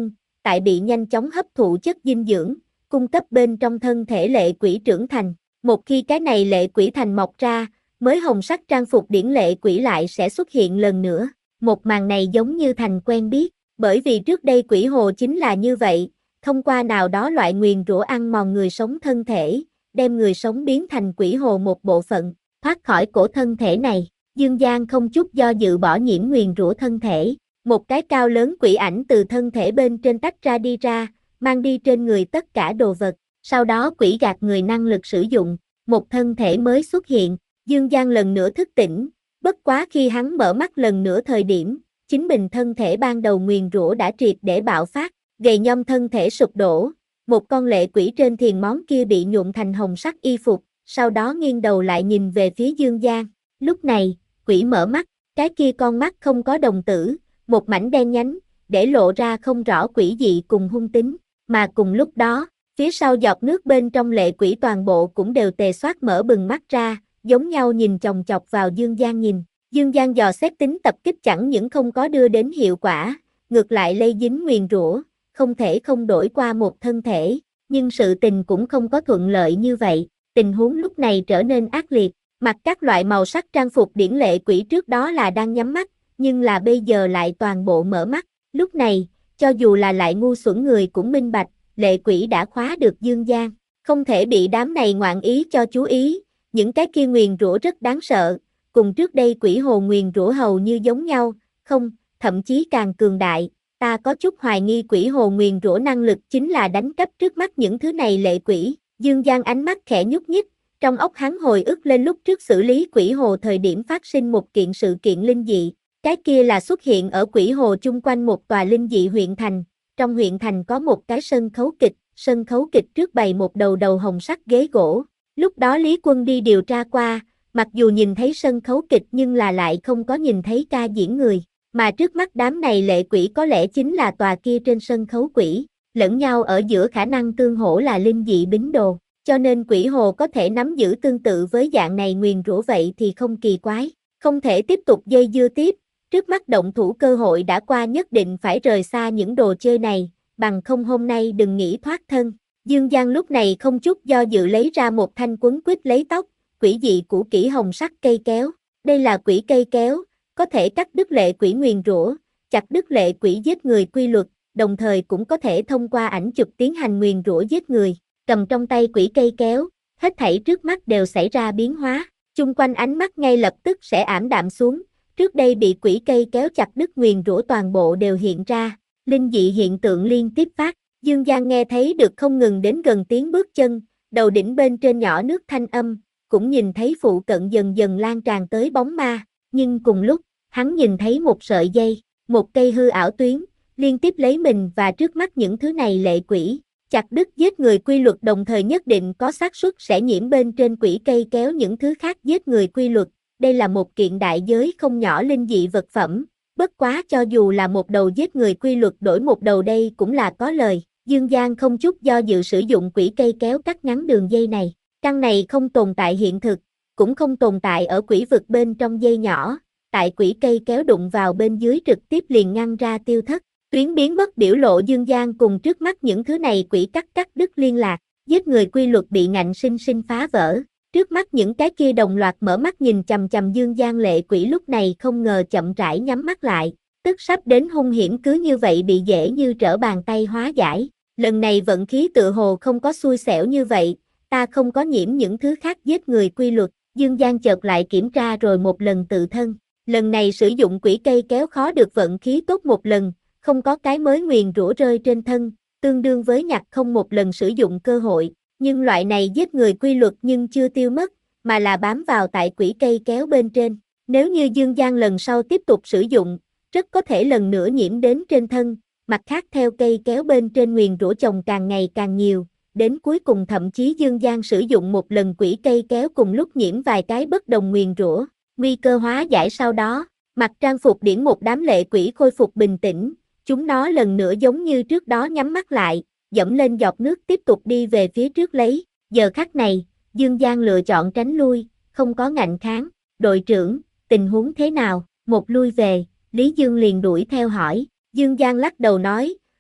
tại bị nhanh chóng hấp thụ chất dinh dưỡng, cung cấp bên trong thân thể lệ quỷ trưởng thành. Một khi cái này lệ quỷ thành mọc ra, mới hồng sắc trang phục điển lệ quỷ lại sẽ xuất hiện lần nữa. Một màn này giống như thành quen biết, bởi vì trước đây quỷ hồ chính là như vậy, thông qua nào đó loại nguyền rủa ăn mòn người sống thân thể, đem người sống biến thành quỷ hồ một bộ phận, thoát khỏi cổ thân thể này. Dương Giang không chút do dự bỏ nhiễm nguyền rủa thân thể, một cái cao lớn quỷ ảnh từ thân thể bên trên tách ra đi ra, mang đi trên người tất cả đồ vật, sau đó quỷ gạt người năng lực sử dụng, một thân thể mới xuất hiện. Dương Giang lần nữa thức tỉnh, bất quá khi hắn mở mắt lần nữa thời điểm, chính mình thân thể ban đầu nguyền rủa đã triệt để bạo phát, gầy nhom thân thể sụp đổ, một con lệ quỷ trên thiền món kia bị nhuộm thành hồng sắc y phục, sau đó nghiêng đầu lại nhìn về phía Dương Giang. Lúc này, quỷ mở mắt, cái kia con mắt không có đồng tử, một mảnh đen nhánh, để lộ ra không rõ quỷ dị cùng hung tính, mà cùng lúc đó, phía sau giọt nước bên trong lệ quỷ toàn bộ cũng đều tề xoát mở bừng mắt ra, giống nhau nhìn chòng chọc vào Dương Giang nhìn. Dương Giang dò xét tính tập kích chẳng những không có đưa đến hiệu quả, ngược lại lây dính nguyền rủa, không thể không đổi qua một thân thể, nhưng sự tình cũng không có thuận lợi như vậy, tình huống lúc này trở nên ác liệt, mặc các loại màu sắc trang phục điển lệ quỷ trước đó là đang nhắm mắt, nhưng là bây giờ lại toàn bộ mở mắt, lúc này, cho dù là lại ngu xuẩn người cũng minh bạch, lệ quỷ đã khóa được Dương Giang, không thể bị đám này ngoạn ý cho chú ý, những cái kia nguyền rủa rất đáng sợ, cùng trước đây quỷ hồ nguyền rủa hầu như giống nhau, không, thậm chí càng cường đại, ta có chút hoài nghi quỷ hồ nguyền rủa năng lực chính là đánh cắp trước mắt những thứ này lệ quỷ. Dương Giang ánh mắt khẽ nhúc nhích, trong óc hắn hồi ức lên lúc trước xử lý quỷ hồ thời điểm phát sinh một kiện sự kiện linh dị, cái kia là xuất hiện ở quỷ hồ chung quanh một tòa linh dị huyện thành, trong huyện thành có một cái sân khấu kịch, sân khấu kịch trước bày một đầu đầu hồng sắc ghế gỗ, lúc đó Lý Quân đi điều tra qua, mặc dù nhìn thấy sân khấu kịch nhưng là lại không có nhìn thấy ca diễn người, mà trước mắt đám này lệ quỷ có lẽ chính là tòa kia trên sân khấu quỷ, lẫn nhau ở giữa khả năng tương hỗ là linh dị bính đồ, cho nên quỷ hồ có thể nắm giữ tương tự với dạng này nguyền rủa vậy thì không kỳ quái, không thể tiếp tục dây dưa tiếp, trước mắt động thủ cơ hội đã qua nhất định phải rời xa những đồ chơi này, bằng không hôm nay đừng nghĩ thoát thân. Dương Giang lúc này không chút do dự lấy ra một thanh quấn quýt lấy tóc, quỷ dị cũ kỹ hồng sắc cây kéo, đây là quỷ cây kéo, có thể cắt đứt lệ quỷ nguyền rủa, chặt đứt lệ quỷ giết người quy luật, đồng thời cũng có thể thông qua ảnh chụp tiến hành nguyền rủa giết người, cầm trong tay quỷ cây kéo, hết thảy trước mắt đều xảy ra biến hóa, chung quanh ánh mắt ngay lập tức sẽ ảm đạm xuống, trước đây bị quỷ cây kéo chặt đứt nguyền rủa toàn bộ đều hiện ra, linh dị hiện tượng liên tiếp phát, Dương Giang nghe thấy được không ngừng đến gần tiếng bước chân, đầu đỉnh bên trên nhỏ nước thanh âm, cũng nhìn thấy phụ cận dần dần lan tràn tới bóng ma, nhưng cùng lúc, hắn nhìn thấy một sợi dây, một cây hư ảo tuyến, liên tiếp lấy mình và trước mắt những thứ này lệ quỷ, chặt đứt giết người quy luật đồng thời nhất định có xác suất sẽ nhiễm bên trên quỷ cây kéo những thứ khác giết người quy luật, đây là một kiện đại giới không nhỏ linh dị vật phẩm, bất quá cho dù là một đầu giết người quy luật đổi một đầu đây cũng là có lời, Dương Giang không chút do dự sử dụng quỷ cây kéo cắt ngắn đường dây này, căn này không tồn tại hiện thực, cũng không tồn tại ở quỷ vực bên trong dây nhỏ, tại quỷ cây kéo đụng vào bên dưới trực tiếp liền ngăn ra tiêu thất, tuyến biến mất biểu lộ Dương Giang cùng trước mắt những thứ này quỷ cắt cắt đứt liên lạc, giết người quy luật bị ngạnh sinh sinh phá vỡ, trước mắt những cái kia đồng loạt mở mắt nhìn chằm chằm Dương Giang lệ quỷ lúc này không ngờ chậm rãi nhắm mắt lại, tức sắp đến hung hiểm cứ như vậy bị dễ như trở bàn tay hóa giải, lần này vận khí tự hồ không có xui xẻo như vậy, ta không có nhiễm những thứ khác giết người quy luật, Dương Giang chợt lại kiểm tra rồi một lần tự thân, lần này sử dụng quỷ cây kéo khó được vận khí tốt một lần, không có cái mới nguyền rủa rơi trên thân, tương đương với nhặt không một lần sử dụng cơ hội, nhưng loại này giết người quy luật nhưng chưa tiêu mất, mà là bám vào tại quỷ cây kéo bên trên, nếu như Dương Giang lần sau tiếp tục sử dụng, rất có thể lần nữa nhiễm đến trên thân, mặt khác theo cây kéo bên trên nguyền rủa chồng càng ngày càng nhiều, đến cuối cùng thậm chí Dương Giang sử dụng một lần quỷ cây kéo cùng lúc nhiễm vài cái bất đồng nguyền rủa, nguy cơ hóa giải sau đó, mặc trang phục điển một đám lệ quỷ khôi phục bình tĩnh, chúng nó lần nữa giống như trước đó nhắm mắt lại, dẫm lên giọt nước tiếp tục đi về phía trước lấy, giờ khắc này, Dương Giang lựa chọn tránh lui, không có ngạnh kháng, đội trưởng, tình huống thế nào, một lui về, Lý Dương liền đuổi theo hỏi, Dương Giang lắc đầu nói,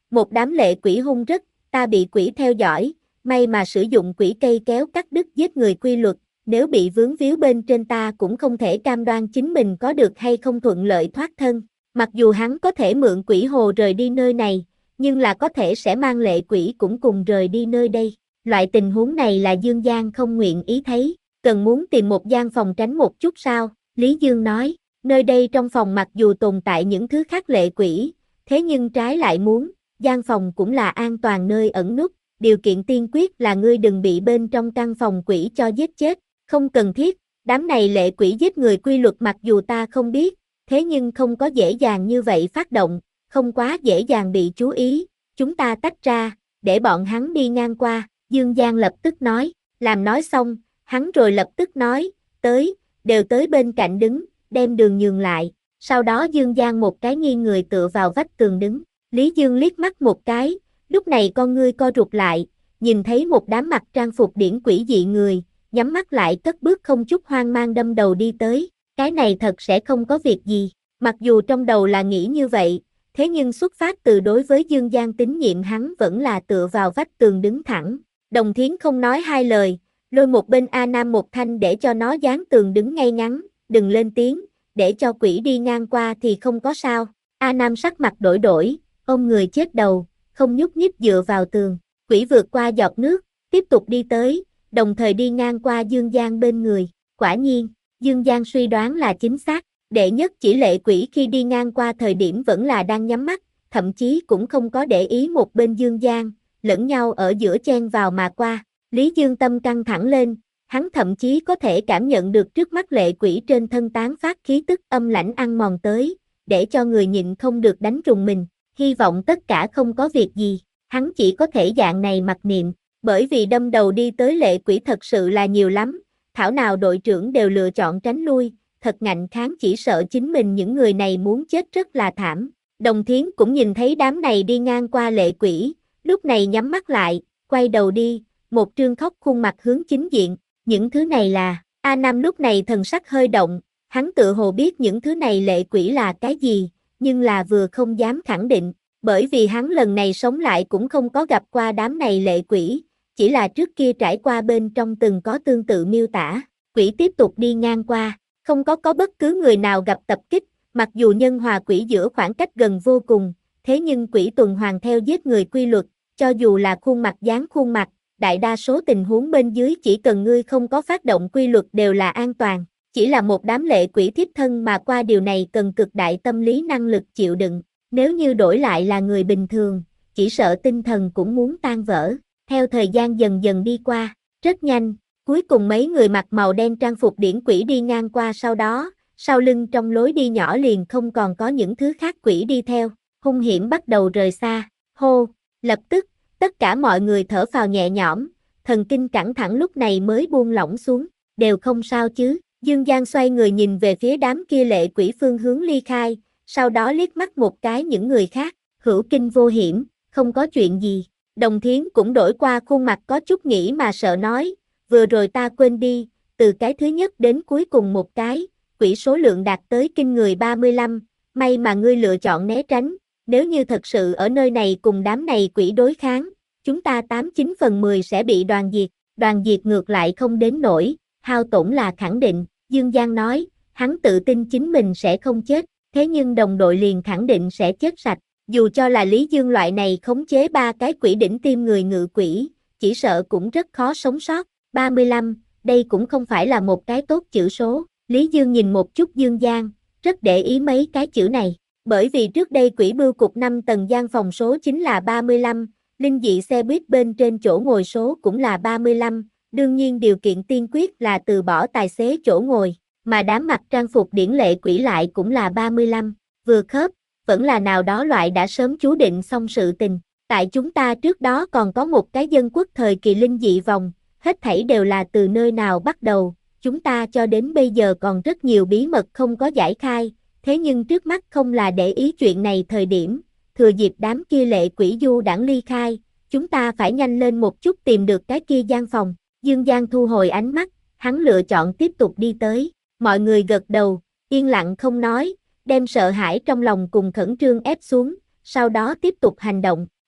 Một đám lệ quỷ hung rất, ta bị quỷ theo dõi, may mà sử dụng quỷ cây kéo cắt đứt giết người quy luật, nếu bị vướng víu bên trên ta cũng không thể cam đoan chính mình có được hay không thuận lợi thoát thân. Mặc dù hắn có thể mượn quỷ hồ rời đi nơi này, nhưng là có thể sẽ mang lệ quỷ cũng cùng rời đi nơi đây. Loại tình huống này là Dương Giang không nguyện ý thấy, cần muốn tìm một gian phòng tránh một chút sao? Lý Dương nói, nơi đây trong phòng mặc dù tồn tại những thứ khác lệ quỷ, thế nhưng trái lại muốn, gian phòng cũng là an toàn nơi ẩn núp, điều kiện tiên quyết là ngươi đừng bị bên trong căn phòng quỷ cho giết chết, không cần thiết, đám này lệ quỷ giết người quy luật mặc dù ta không biết, thế nhưng không có dễ dàng như vậy phát động, không quá dễ dàng bị chú ý, chúng ta tách ra, để bọn hắn đi ngang qua, Dương Giang lập tức nói, làm nói xong, hắn rồi lập tức nói, tới, đều tới bên cạnh đứng, đem đường nhường lại, sau đó Dương Giang một cái nghiêng người tựa vào vách tường đứng, Lý Dương liếc mắt một cái, lúc này con ngươi co rụt lại, nhìn thấy một đám mặc trang phục điển quỷ dị người, nhắm mắt lại cất bước không chút hoang mang đâm đầu đi tới, cái này thật sẽ không có việc gì, mặc dù trong đầu là nghĩ như vậy, thế nhưng xuất phát từ đối với Dương Giang tín nhiệm hắn vẫn là tựa vào vách tường đứng thẳng, Đồng Thiến không nói hai lời, lôi một bên A Nam một thanh để cho nó dán tường đứng ngay ngắn, đừng lên tiếng, để cho quỷ đi ngang qua thì không có sao, A Nam sắc mặt đổi đổi, ôm người chết đầu, không nhúc nhích dựa vào tường, quỷ vượt qua giọt nước, tiếp tục đi tới, đồng thời đi ngang qua Dương Giang bên người, quả nhiên, Dương Giang suy đoán là chính xác, đệ nhất chỉ lệ quỷ khi đi ngang qua thời điểm vẫn là đang nhắm mắt, thậm chí cũng không có để ý một bên Dương Giang, lẫn nhau ở giữa chen vào mà qua, Lý Dương tâm căng thẳng lên, hắn thậm chí có thể cảm nhận được trước mắt lệ quỷ trên thân tán phát khí tức âm lãnh ăn mòn tới, để cho người nhịn không được đánh trùng mình, hy vọng tất cả không có việc gì, hắn chỉ có thể dạng này mặc niệm, bởi vì đâm đầu đi tới lệ quỷ thật sự là nhiều lắm, thảo nào đội trưởng đều lựa chọn tránh lui, thật ngạnh kháng chỉ sợ chính mình những người này muốn chết rất là thảm. Đồng Thiến cũng nhìn thấy đám này đi ngang qua lệ quỷ, lúc này nhắm mắt lại, quay đầu đi, một trương khóc khuôn mặt hướng chính diện, những thứ này là, A Nam lúc này thần sắc hơi động, hắn tự hồ biết những thứ này lệ quỷ là cái gì, nhưng là vừa không dám khẳng định, bởi vì hắn lần này sống lại cũng không có gặp qua đám này lệ quỷ, chỉ là trước kia trải qua bên trong từng có tương tự miêu tả, quỷ tiếp tục đi ngang qua, không có có bất cứ người nào gặp tập kích, mặc dù nhân hòa quỷ giữa khoảng cách gần vô cùng, thế nhưng quỷ tuần hoàn theo giết người quy luật, cho dù là khuôn mặt dán khuôn mặt, đại đa số tình huống bên dưới chỉ cần ngươi không có phát động quy luật đều là an toàn, chỉ là một đám lệ quỷ thiếp thân mà qua điều này cần cực đại tâm lý năng lực chịu đựng, nếu như đổi lại là người bình thường, chỉ sợ tinh thần cũng muốn tan vỡ. Theo thời gian dần dần đi qua, rất nhanh, cuối cùng mấy người mặc màu đen trang phục điển quỷ đi ngang qua sau đó, sau lưng trong lối đi nhỏ liền không còn có những thứ khác quỷ đi theo, hung hiểm bắt đầu rời xa, hô, lập tức, tất cả mọi người thở phào nhẹ nhõm, thần kinh căng thẳng lúc này mới buông lỏng xuống, đều không sao chứ, Dương Giang xoay người nhìn về phía đám kia lệ quỷ phương hướng ly khai, sau đó liếc mắt một cái những người khác, hữu kinh vô hiểm, không có chuyện gì. Đồng Thiến cũng đổi qua khuôn mặt có chút nghĩ mà sợ nói, vừa rồi ta quên đi, từ cái thứ nhất đến cuối cùng một cái, quỷ số lượng đạt tới kinh người ba mươi lăm, may mà ngươi lựa chọn né tránh, nếu như thật sự ở nơi này cùng đám này quỷ đối kháng, chúng ta tám chín phần mười sẽ bị đoàn diệt, đoàn diệt ngược lại không đến nổi, hao tổn là khẳng định, Dương Giang nói, hắn tự tin chính mình sẽ không chết, thế nhưng đồng đội liền khẳng định sẽ chết sạch. Dù cho là Lý Dương loại này khống chế ba cái quỷ đỉnh tim người ngự quỷ, chỉ sợ cũng rất khó sống sót. ba mươi lăm, đây cũng không phải là một cái tốt chữ số. Lý Dương nhìn một chút Dương Giang, rất để ý mấy cái chữ này. Bởi vì trước đây quỷ bưu cục năm tầng gian phòng số chính là ba mươi lăm, linh dị xe buýt bên trên chỗ ngồi số cũng là ba mươi lăm, đương nhiên điều kiện tiên quyết là từ bỏ tài xế chỗ ngồi, mà đám mặc trang phục điển lệ quỷ lại cũng là ba mươi lăm, vừa khớp. Vẫn là nào đó loại đã sớm chú định xong sự tình. Tại chúng ta trước đó còn có một cái dân quốc thời kỳ linh dị vòng, hết thảy đều là từ nơi nào bắt đầu, chúng ta cho đến bây giờ còn rất nhiều bí mật không có giải khai, thế nhưng trước mắt không là để ý chuyện này thời điểm, thừa dịp đám kia lệ quỷ du đảng ly khai, chúng ta phải nhanh lên một chút tìm được cái kia gian phòng. Dương Giang thu hồi ánh mắt, hắn lựa chọn tiếp tục đi tới, mọi người gật đầu, yên lặng không nói, đem sợ hãi trong lòng cùng khẩn trương ép xuống, sau đó tiếp tục hành động,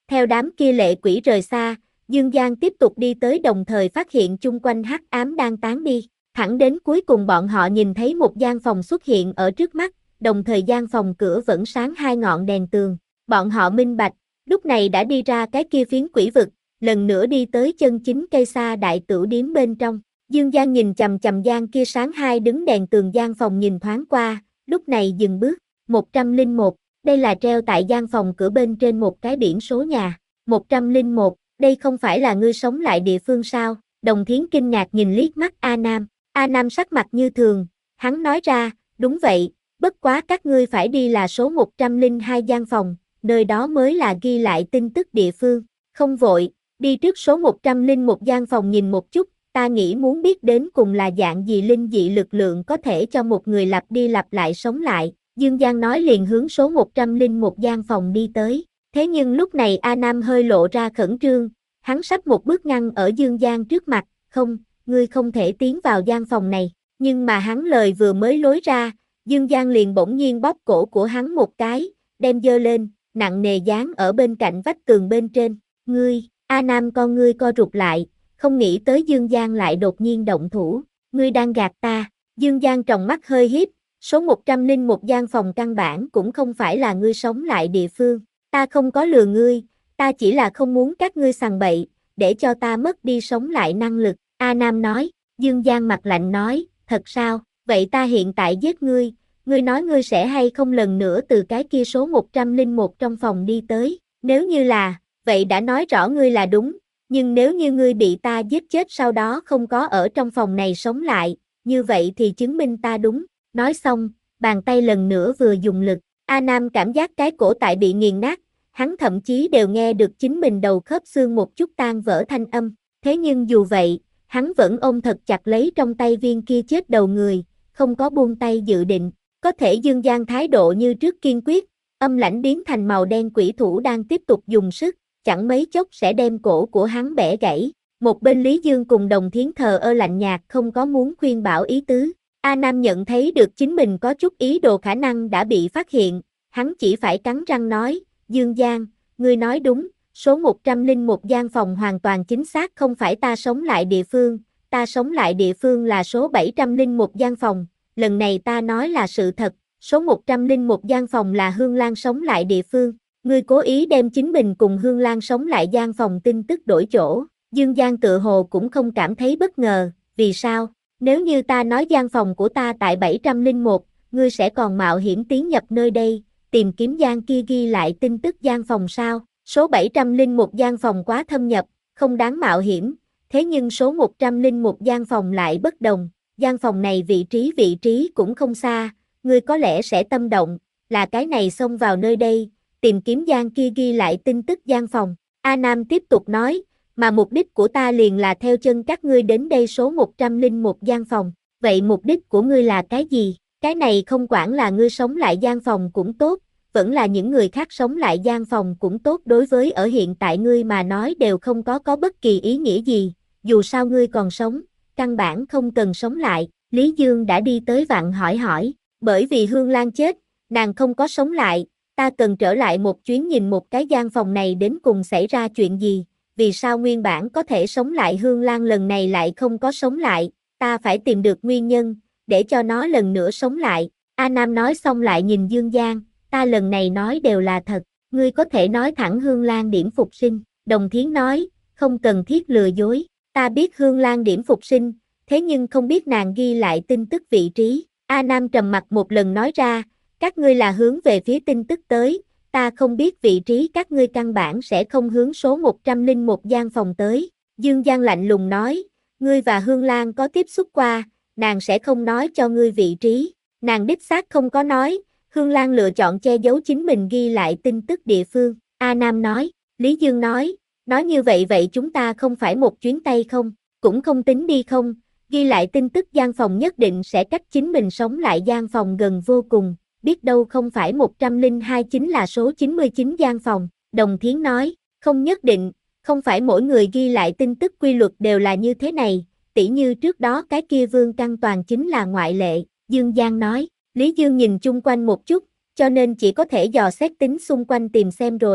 Theo đám kia lệ quỷ rời xa, Dương Giang tiếp tục đi tới đồng thời phát hiện chung quanh hắc ám đang tán đi. Thẳng đến cuối cùng bọn họ nhìn thấy một gian phòng xuất hiện ở trước mắt, đồng thời gian phòng cửa vẫn sáng hai ngọn đèn tường. Bọn họ minh bạch, lúc này đã đi ra cái kia phiến quỷ vực, lần nữa đi tới chân chính cây sa đại tửu điếm bên trong. Dương Giang nhìn chằm chằm gian kia sáng hai đứng đèn tường gian phòng nhìn thoáng qua, lúc này dừng bước. một trăm lẻ một, đây là treo tại gian phòng cửa bên trên một cái biển số nhà. một trăm lẻ một, đây không phải là ngươi sống lại địa phương sao? Đồng Thiến kinh ngạc nhìn liếc mắt A Nam. A Nam sắc mặt như thường, hắn nói ra, đúng vậy, bất quá các ngươi phải đi là số một trăm lẻ hai gian phòng, nơi đó mới là ghi lại tin tức địa phương. Không vội, đi trước số một trăm lẻ một gian phòng nhìn một chút, ta nghĩ muốn biết đến cùng là dạng gì linh dị lực lượng có thể cho một người lặp đi lặp lại sống lại. Dương Giang nói liền hướng số một trăm lẻ một gian phòng đi tới. Thế nhưng lúc này A Nam hơi lộ ra khẩn trương, hắn sắp một bước ngăn ở Dương Giang trước mặt, không, ngươi không thể tiến vào gian phòng này. Nhưng mà hắn lời vừa mới lối ra, Dương Giang liền bỗng nhiên bóp cổ của hắn một cái, đem giơ lên, nặng nề dán ở bên cạnh vách tường bên trên. Ngươi, A Nam con ngươi co rụt lại, không nghĩ tới Dương Giang lại đột nhiên động thủ. Ngươi đang gạt ta. Dương Giang tròng mắt hơi híp, số một trăm lẻ một gian phòng căn bản cũng không phải là ngươi sống lại địa phương. Ta không có lừa ngươi, ta chỉ là không muốn các ngươi sằng bậy, để cho ta mất đi sống lại năng lực. A Nam nói. Dương Giang mặt lạnh nói, thật sao, vậy ta hiện tại giết ngươi, ngươi nói ngươi sẽ hay không lần nữa từ cái kia số một trăm lẻ một trong phòng đi tới. Nếu như là, vậy đã nói rõ ngươi là đúng, nhưng nếu như ngươi bị ta giết chết sau đó không có ở trong phòng này sống lại, như vậy thì chứng minh ta đúng. Nói xong, bàn tay lần nữa vừa dùng lực, A Nam cảm giác cái cổ tại bị nghiền nát, hắn thậm chí đều nghe được chính mình đầu khớp xương một chút tan vỡ thanh âm. Thế nhưng dù vậy, hắn vẫn ôm thật chặt lấy trong tay viên kia chết đầu người, không có buông tay dự định. Có thể Dương Giang thái độ như trước kiên quyết, âm lãnh biến thành màu đen quỷ thủ đang tiếp tục dùng sức, chẳng mấy chốc sẽ đem cổ của hắn bẻ gãy. Một bên Lý Dương cùng Đồng Thiến thờ ơ lạnh nhạt không có muốn khuyên bảo ý tứ. A Nam nhận thấy được chính mình có chút ý đồ khả năng đã bị phát hiện, hắn chỉ phải cắn răng nói, Dương Giang, ngươi nói đúng, số một trăm lẻ một gian phòng hoàn toàn chính xác không phải ta sống lại địa phương, ta sống lại địa phương là số bảy trăm lẻ một gian phòng, lần này ta nói là sự thật, số một trăm lẻ một gian phòng là Hương Lan sống lại địa phương, ngươi cố ý đem chính mình cùng Hương Lan sống lại gian phòng tin tức đổi chỗ. Dương Giang tự hồ cũng không cảm thấy bất ngờ, vì sao? Nếu như ta nói gian phòng của ta tại bảy trăm lẻ một, ngươi sẽ còn mạo hiểm tiến nhập nơi đây, tìm kiếm gian kia ghi lại tin tức gian phòng sao? Số bảy trăm lẻ một gian phòng quá thâm nhập, không đáng mạo hiểm, thế nhưng số một trăm lẻ một gian phòng lại bất đồng, gian phòng này vị trí vị trí cũng không xa, ngươi có lẽ sẽ tâm động, là cái này xông vào nơi đây, tìm kiếm gian kia ghi lại tin tức gian phòng. A Nam tiếp tục nói, mà mục đích của ta liền là theo chân các ngươi đến đây số một trăm lẻ một gian phòng, vậy mục đích của ngươi là cái gì? Cái này không quản là ngươi sống lại gian phòng cũng tốt, vẫn là những người khác sống lại gian phòng cũng tốt, đối với ở hiện tại ngươi mà nói đều không có có bất kỳ ý nghĩa gì, dù sao ngươi còn sống, căn bản không cần sống lại. Lý Dương đã đi tới vặn hỏi hỏi, bởi vì Hương Lan chết, nàng không có sống lại, ta cần trở lại một chuyến nhìn một cái gian phòng này đến cùng xảy ra chuyện gì, vì sao nguyên bản có thể sống lại Hương Lan lần này lại không có sống lại, ta phải tìm được nguyên nhân, để cho nó lần nữa sống lại. A Nam nói xong lại nhìn Dương Giang, ta lần này nói đều là thật, ngươi có thể nói thẳng Hương Lan điểm phục sinh. Đồng Thiến nói, không cần thiết lừa dối, ta biết Hương Lan điểm phục sinh, thế nhưng không biết nàng ghi lại tin tức vị trí. A Nam trầm mặt một lần nói ra, các ngươi là hướng về phía tin tức tới, ta không biết vị trí các ngươi căn bản sẽ không hướng số một trăm lẻ một gian phòng tới. Dương Giang lạnh lùng nói, ngươi và Hương Lan có tiếp xúc qua, nàng sẽ không nói cho ngươi vị trí, nàng đích xác không có nói, Hương Lan lựa chọn che giấu chính mình ghi lại tin tức địa phương. A Nam nói, Lý Dương nói, nói như vậy vậy chúng ta không phải một chuyến tay không, cũng không tính đi không, ghi lại tin tức gian phòng nhất định sẽ cách chính mình sống lại gian phòng gần vô cùng, biết đâu không phải một trăm lẻ hai chính là số chín mươi chín gian phòng. Đồng Thiến nói, không nhất định, không phải mỗi người ghi lại tin tức quy luật đều là như thế này, tỉ như trước đó cái kia Vương Căn Toàn chính là ngoại lệ. Dương Giang nói, Lý Dương nhìn chung quanh một chút, cho nên chỉ có thể dò xét tính xung quanh tìm xem rồi.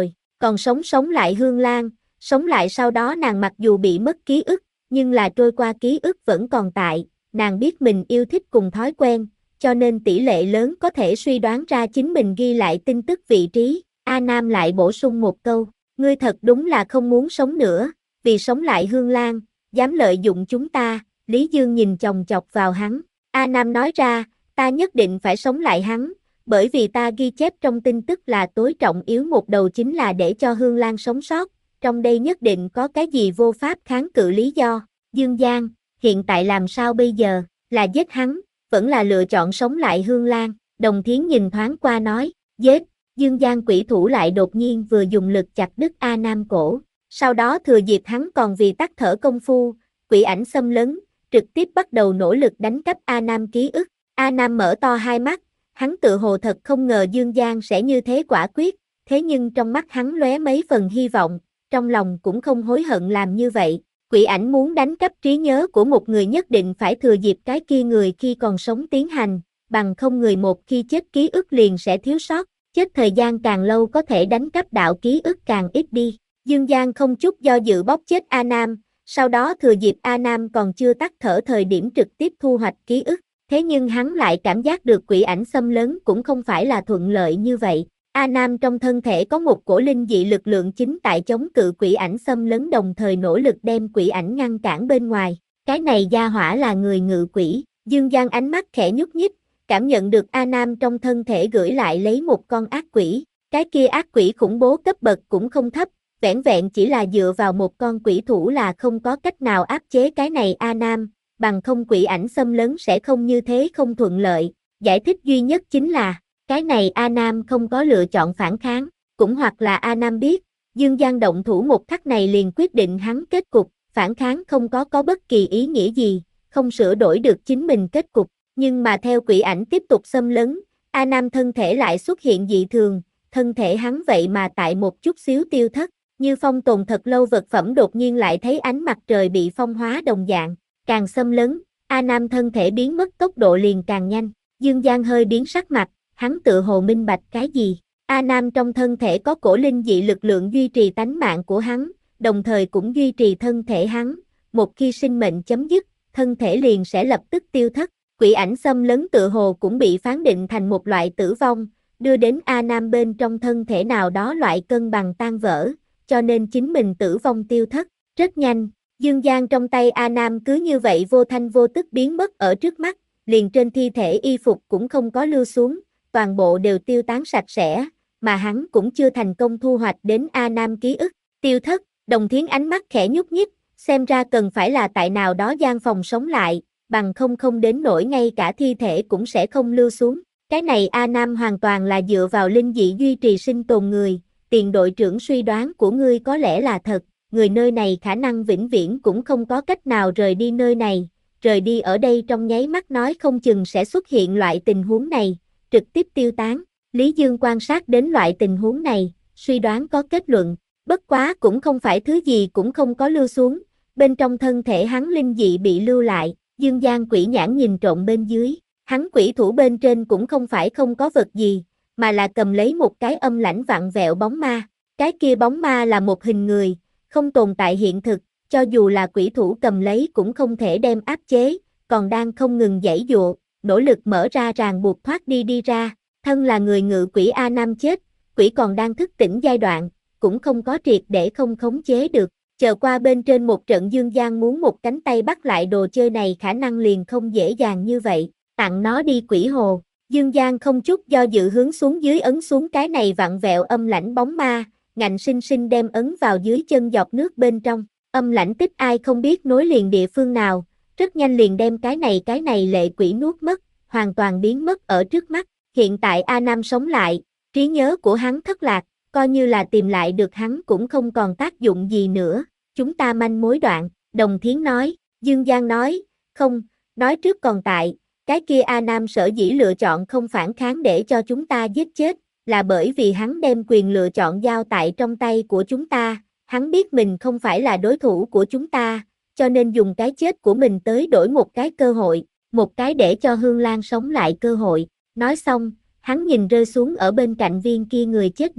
còn sống sống lại Hương Lan, sống lại sau đó nàng mặc dù bị mất ký ức, nhưng là trôi qua ký ức vẫn còn tại, nàng biết mình yêu thích cùng thói quen, cho nên tỷ lệ lớn có thể suy đoán ra chính mình ghi lại tin tức vị trí. A Nam lại bổ sung một câu, ngươi thật đúng là không muốn sống nữa, vì sống lại Hương Lan, dám lợi dụng chúng ta. Lý Dương nhìn chòng chọc vào hắn. A Nam nói ra, ta nhất định phải sống lại hắn, bởi vì ta ghi chép trong tin tức là tối trọng yếu một đầu chính là để cho Hương Lan sống sót, trong đây nhất định có cái gì vô pháp kháng cự lý do. Dương Giang, hiện tại làm sao bây giờ, là giết hắn, vẫn là lựa chọn sống lại Hương Lan? Đồng Thiến nhìn thoáng qua nói, giết. Dương Giang quỷ thủ lại đột nhiên vừa dùng lực chặt đứt A Nam cổ, sau đó thừa dịp hắn còn vì tắc thở công phu, quỷ ảnh xâm lấn, trực tiếp bắt đầu nỗ lực đánh cắp A Nam ký ức. A Nam mở to hai mắt, hắn tự hồ thật không ngờ Dương Giang sẽ như thế quả quyết, thế nhưng trong mắt hắn lóe mấy phần hy vọng, trong lòng cũng không hối hận làm như vậy. Quỷ ảnh muốn đánh cắp trí nhớ của một người nhất định phải thừa dịp cái kia người khi còn sống tiến hành, bằng không người một khi chết ký ức liền sẽ thiếu sót, chết thời gian càng lâu có thể đánh cắp đạo ký ức càng ít đi. Dương Giang không chút do dự bóp chết A Nam, sau đó thừa dịp A Nam còn chưa tắt thở thời điểm trực tiếp thu hoạch ký ức, thế nhưng hắn lại cảm giác được quỷ ảnh xâm lấn cũng không phải là thuận lợi như vậy. A Nam trong thân thể có một cổ linh dị lực lượng chính tại chống cự quỷ ảnh xâm lấn đồng thời nỗ lực đem quỷ ảnh ngăn cản bên ngoài. Cái này gia hỏa là người ngự quỷ. Dương Giang ánh mắt khẽ nhúc nhích, cảm nhận được A Nam trong thân thể gửi lại lấy một con ác quỷ. Cái kia ác quỷ khủng bố cấp bậc cũng không thấp, vẻn vẹn chỉ là dựa vào một con quỷ thủ là không có cách nào áp chế cái này A Nam, bằng không quỷ ảnh xâm lấn sẽ không như thế không thuận lợi. Giải thích duy nhất chính là, cái này A Nam không có lựa chọn phản kháng, cũng hoặc là A Nam biết, Dương Giang động thủ một khắc này liền quyết định hắn kết cục, phản kháng không có có bất kỳ ý nghĩa gì, không sửa đổi được chính mình kết cục, nhưng mà theo quỷ ảnh tiếp tục xâm lấn, A Nam thân thể lại xuất hiện dị thường, thân thể hắn vậy mà tại một chút xíu tiêu thất, như phong tồn thật lâu vật phẩm đột nhiên lại thấy ánh mặt trời bị phong hóa đồng dạng, càng xâm lấn, A Nam thân thể biến mất tốc độ liền càng nhanh, Dương Giang hơi biến sắc mặt, hắn tự hồ minh bạch cái gì. A Nam trong thân thể có cổ linh dị lực lượng duy trì tánh mạng của hắn, đồng thời cũng duy trì thân thể hắn, một khi sinh mệnh chấm dứt, thân thể liền sẽ lập tức tiêu thất. Quỷ ảnh xâm lấn tự hồ cũng bị phán định thành một loại tử vong, đưa đến A Nam bên trong thân thể nào đó loại cân bằng tan vỡ, cho nên chính mình tử vong tiêu thất. Rất nhanh, Dương Giang trong tay A Nam cứ như vậy vô thanh vô tức biến mất ở trước mắt, liền trên thi thể y phục cũng không có lưu xuống, toàn bộ đều tiêu tán sạch sẽ, mà hắn cũng chưa thành công thu hoạch đến A Nam ký ức. Tiêu thất, Đồng Thiến ánh mắt khẽ nhúc nhích, xem ra cần phải là tại nào đó gian phòng sống lại, bằng không không đến nỗi ngay cả thi thể cũng sẽ không lưu xuống. Cái này A Nam hoàn toàn là dựa vào linh dị duy trì sinh tồn người, tiền đội trưởng suy đoán của ngươi có lẽ là thật, người nơi này khả năng vĩnh viễn cũng không có cách nào rời đi nơi này, rời đi ở đây trong nháy mắt nói không chừng sẽ xuất hiện loại tình huống này, trực tiếp tiêu tán. Lý Dương quan sát đến loại tình huống này, suy đoán có kết luận, bất quá cũng không phải thứ gì cũng không có lưu xuống, bên trong thân thể hắn linh dị bị lưu lại. Dương Giang quỷ nhãn nhìn trộn bên dưới, hắn quỷ thủ bên trên cũng không phải không có vật gì, mà là cầm lấy một cái âm lãnh vặn vẹo bóng ma, cái kia bóng ma là một hình người, không tồn tại hiện thực, cho dù là quỷ thủ cầm lấy cũng không thể đem áp chế, còn đang không ngừng giãy giụa, nỗ lực mở ra ràng buộc thoát đi đi ra, thân là người ngự quỷ A Nam chết, quỷ còn đang thức tỉnh giai đoạn, cũng không có triệt để không khống chế được. Chờ qua bên trên một trận Dương Giang muốn một cánh tay bắt lại đồ chơi này khả năng liền không dễ dàng như vậy, tặng nó đi quỷ hồ. Dương Giang không chút do dự hướng xuống dưới ấn xuống cái này vặn vẹo âm lãnh bóng ma, ngạnh sinh sinh đem ấn vào dưới chân giọt nước bên trong, âm lãnh tích ai không biết nối liền địa phương nào, rất nhanh liền đem cái này cái này lệ quỷ nuốt mất, hoàn toàn biến mất ở trước mắt. Hiện tại A Nam sống lại, trí nhớ của hắn thất lạc, coi như là tìm lại được hắn cũng không còn tác dụng gì nữa, chúng ta manh mối đoạn, Đồng Thiến nói. Dương Giang nói, không, nói trước còn tại, cái kia A Nam sở dĩ lựa chọn không phản kháng để cho chúng ta giết chết, là bởi vì hắn đem quyền lựa chọn giao tại trong tay của chúng ta, hắn biết mình không phải là đối thủ của chúng ta, cho nên dùng cái chết của mình tới đổi một cái cơ hội, một cái để cho Hương Lan sống lại cơ hội. Nói xong, hắn nhìn rơi xuống ở bên cạnh viên kia người chết đầu.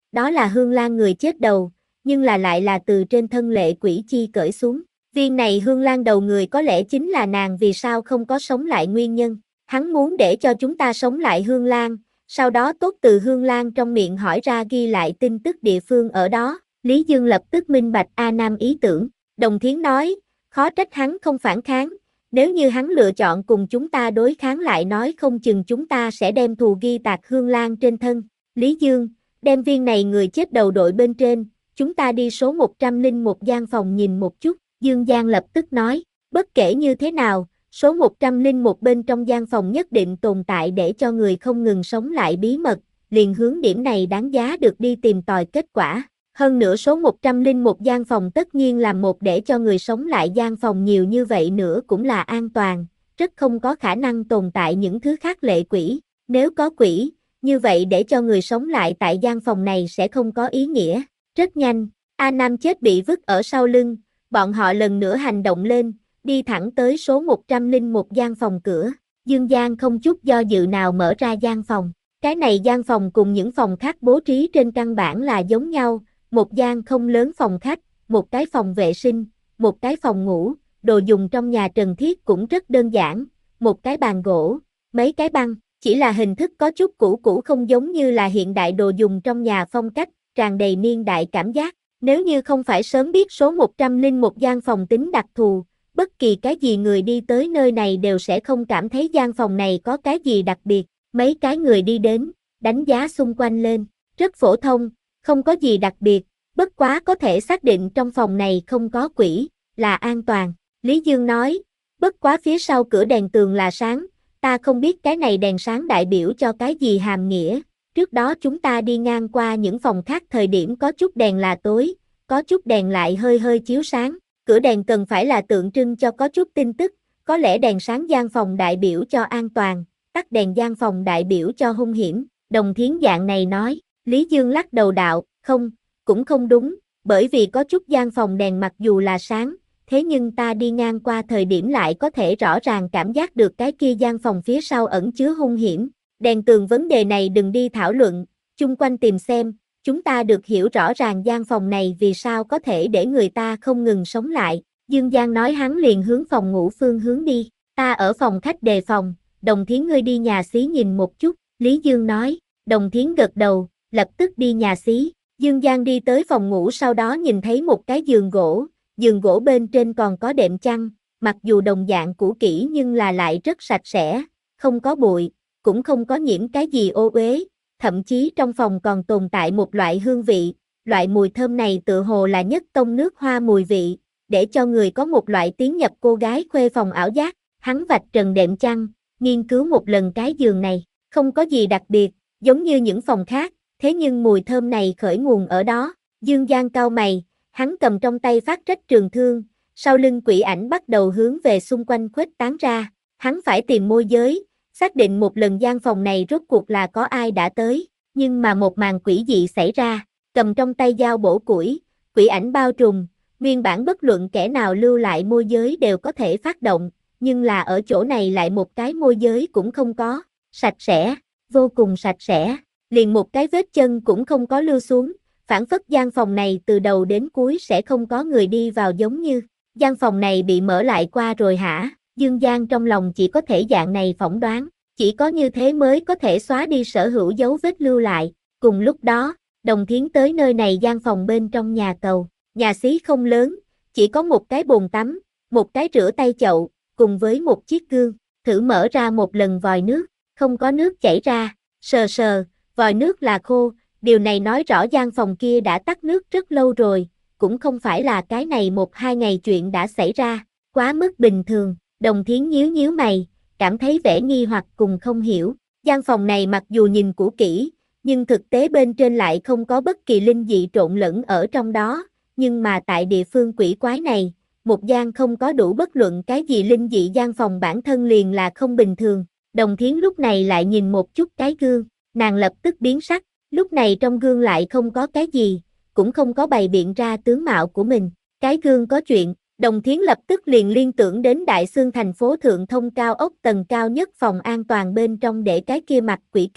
Đó là hương lan người chết đầu, nhưng là lại là từ trên thân lệ quỷ chi cởi xuống. Viên này hương lan đầu người có lẽ chính là nàng vì sao không có sống lại nguyên nhân. Hắn muốn để cho chúng ta sống lại hương lan, sau đó tốt từ hương lan trong miệng hỏi ra ghi lại tin tức địa phương ở đó. Lý Dương lập tức minh bạch A Nam ý tưởng. Đồng Thiến nói, khó trách hắn không phản kháng, nếu như hắn lựa chọn cùng chúng ta đối kháng lại nói không chừng chúng ta sẽ đem thù ghi tạc hương lan trên thân. Lý Dương, đem viên này người chết đầu đội bên trên, chúng ta đi số một trăm lẻ một gian phòng nhìn một chút. Dương Giang lập tức nói, bất kể như thế nào, số một trăm lẻ một bên trong gian phòng nhất định tồn tại để cho người không ngừng sống lại bí mật, liền hướng điểm này đáng giá được đi tìm tòi kết quả. Hơn nữa số một trăm lẻ một gian phòng tất nhiên là một để cho người sống lại gian phòng nhiều như vậy nữa cũng là an toàn, rất không có khả năng tồn tại những thứ khác lệ quỷ. Nếu có quỷ, như vậy để cho người sống lại tại gian phòng này sẽ không có ý nghĩa. Rất nhanh, A Nam chết bị vứt ở sau lưng, bọn họ lần nữa hành động lên, đi thẳng tới số một trăm lẻ một gian phòng cửa. Dương Giang không chút do dự nào mở ra gian phòng. Cái này gian phòng cùng những phòng khác bố trí trên căn bản là giống nhau, một gian không lớn phòng khách, một cái phòng vệ sinh, một cái phòng ngủ, đồ dùng trong nhà trần thiết cũng rất đơn giản, một cái bàn gỗ, mấy cái băng, chỉ là hình thức có chút cũ cũ không giống như là hiện đại đồ dùng trong nhà phong cách, tràn đầy niên đại cảm giác. Nếu như không phải sớm biết số một trăm lẻ một gian phòng tính đặc thù, bất kỳ cái gì người đi tới nơi này đều sẽ không cảm thấy gian phòng này có cái gì đặc biệt. Mấy cái người đi đến, đánh giá xung quanh lên, rất phổ thông, không có gì đặc biệt, bất quá có thể xác định trong phòng này không có quỷ, là an toàn. Lý Dương nói, bất quá phía sau cửa đèn tường là sáng, ta không biết cái này đèn sáng đại biểu cho cái gì hàm nghĩa. Trước đó chúng ta đi ngang qua những phòng khác thời điểm có chút đèn là tối, có chút đèn lại hơi hơi chiếu sáng. Cửa đèn cần phải là tượng trưng cho có chút tin tức, có lẽ đèn sáng gian phòng đại biểu cho an toàn, tắt đèn gian phòng đại biểu cho hung hiểm. Đồng Thiến dạng này nói. Lý Dương lắc đầu đạo, không, cũng không đúng, bởi vì có chút gian phòng đèn mặc dù là sáng, thế nhưng ta đi ngang qua thời điểm lại có thể rõ ràng cảm giác được cái kia gian phòng phía sau ẩn chứa hung hiểm. Đèn tường vấn đề này đừng đi thảo luận, chung quanh tìm xem, chúng ta được hiểu rõ ràng gian phòng này vì sao có thể để người ta không ngừng sống lại. Dương Giang nói hắn liền hướng phòng ngủ phương hướng đi, ta ở phòng khách đề phòng, Đồng Thiến ngươi đi nhà xí nhìn một chút, Lý Dương nói. Đồng Thiến gật đầu, lập tức đi nhà xí. Dương Giang đi tới phòng ngủ sau đó nhìn thấy một cái giường gỗ, giường gỗ bên trên còn có đệm chăn, mặc dù đồng dạng cũ kỹ nhưng là lại rất sạch sẽ, không có bụi, cũng không có nhiễm cái gì ô uế, thậm chí trong phòng còn tồn tại một loại hương vị, loại mùi thơm này tựa hồ là nhất tông nước hoa mùi vị, để cho người có một loại tiến nhập cô gái khuê phòng ảo giác. Hắn vạch trần đệm chăn, nghiên cứu một lần cái giường này, không có gì đặc biệt, giống như những phòng khác, thế nhưng mùi thơm này khởi nguồn ở đó. Dương Giang cau mày, hắn cầm trong tay phát trách trường thương, sau lưng quỷ ảnh bắt đầu hướng về xung quanh khuếch tán ra. Hắn phải tìm môi giới, xác định một lần gian phòng này rốt cuộc là có ai đã tới, nhưng mà một màn quỷ dị xảy ra, cầm trong tay dao bổ củi, quỷ ảnh bao trùm, nguyên bản bất luận kẻ nào lưu lại môi giới đều có thể phát động, nhưng là ở chỗ này lại một cái môi giới cũng không có, sạch sẽ, vô cùng sạch sẽ, liền một cái vết chân cũng không có lưu xuống, phảng phất gian phòng này từ đầu đến cuối sẽ không có người đi vào giống như, gian phòng này bị mở lại qua rồi hả? Dương Giang trong lòng chỉ có thể dạng này phỏng đoán, chỉ có như thế mới có thể xóa đi sở hữu dấu vết lưu lại. Cùng lúc đó, Đồng Thiến tới nơi này gian phòng bên trong nhà cầu, nhà xí không lớn, chỉ có một cái bồn tắm, một cái rửa tay chậu, cùng với một chiếc gương, thử mở ra một lần vòi nước, không có nước chảy ra, sờ sờ, vòi nước là khô, điều này nói rõ gian phòng kia đã tắt nước rất lâu rồi, cũng không phải là cái này một hai ngày chuyện đã xảy ra, quá mức bình thường. Đồng Thiến nhíu nhíu mày, cảm thấy vẻ nghi hoặc cùng không hiểu, gian phòng này mặc dù nhìn cũ kỹ, nhưng thực tế bên trên lại không có bất kỳ linh dị trộn lẫn ở trong đó, nhưng mà tại địa phương quỷ quái này, một gian không có đủ bất luận cái gì linh dị gian phòng bản thân liền là không bình thường. Đồng Thiến lúc này lại nhìn một chút cái gương, nàng lập tức biến sắc, lúc này trong gương lại không có cái gì, cũng không có bày biện ra tướng mạo của mình, cái gương có chuyện. Đồng Thiến lập tức liền liên tưởng đến Đại Xương thành phố thượng thông cao ốc tầng cao nhất phòng an toàn bên trong để cái kia mặt quỷ kính,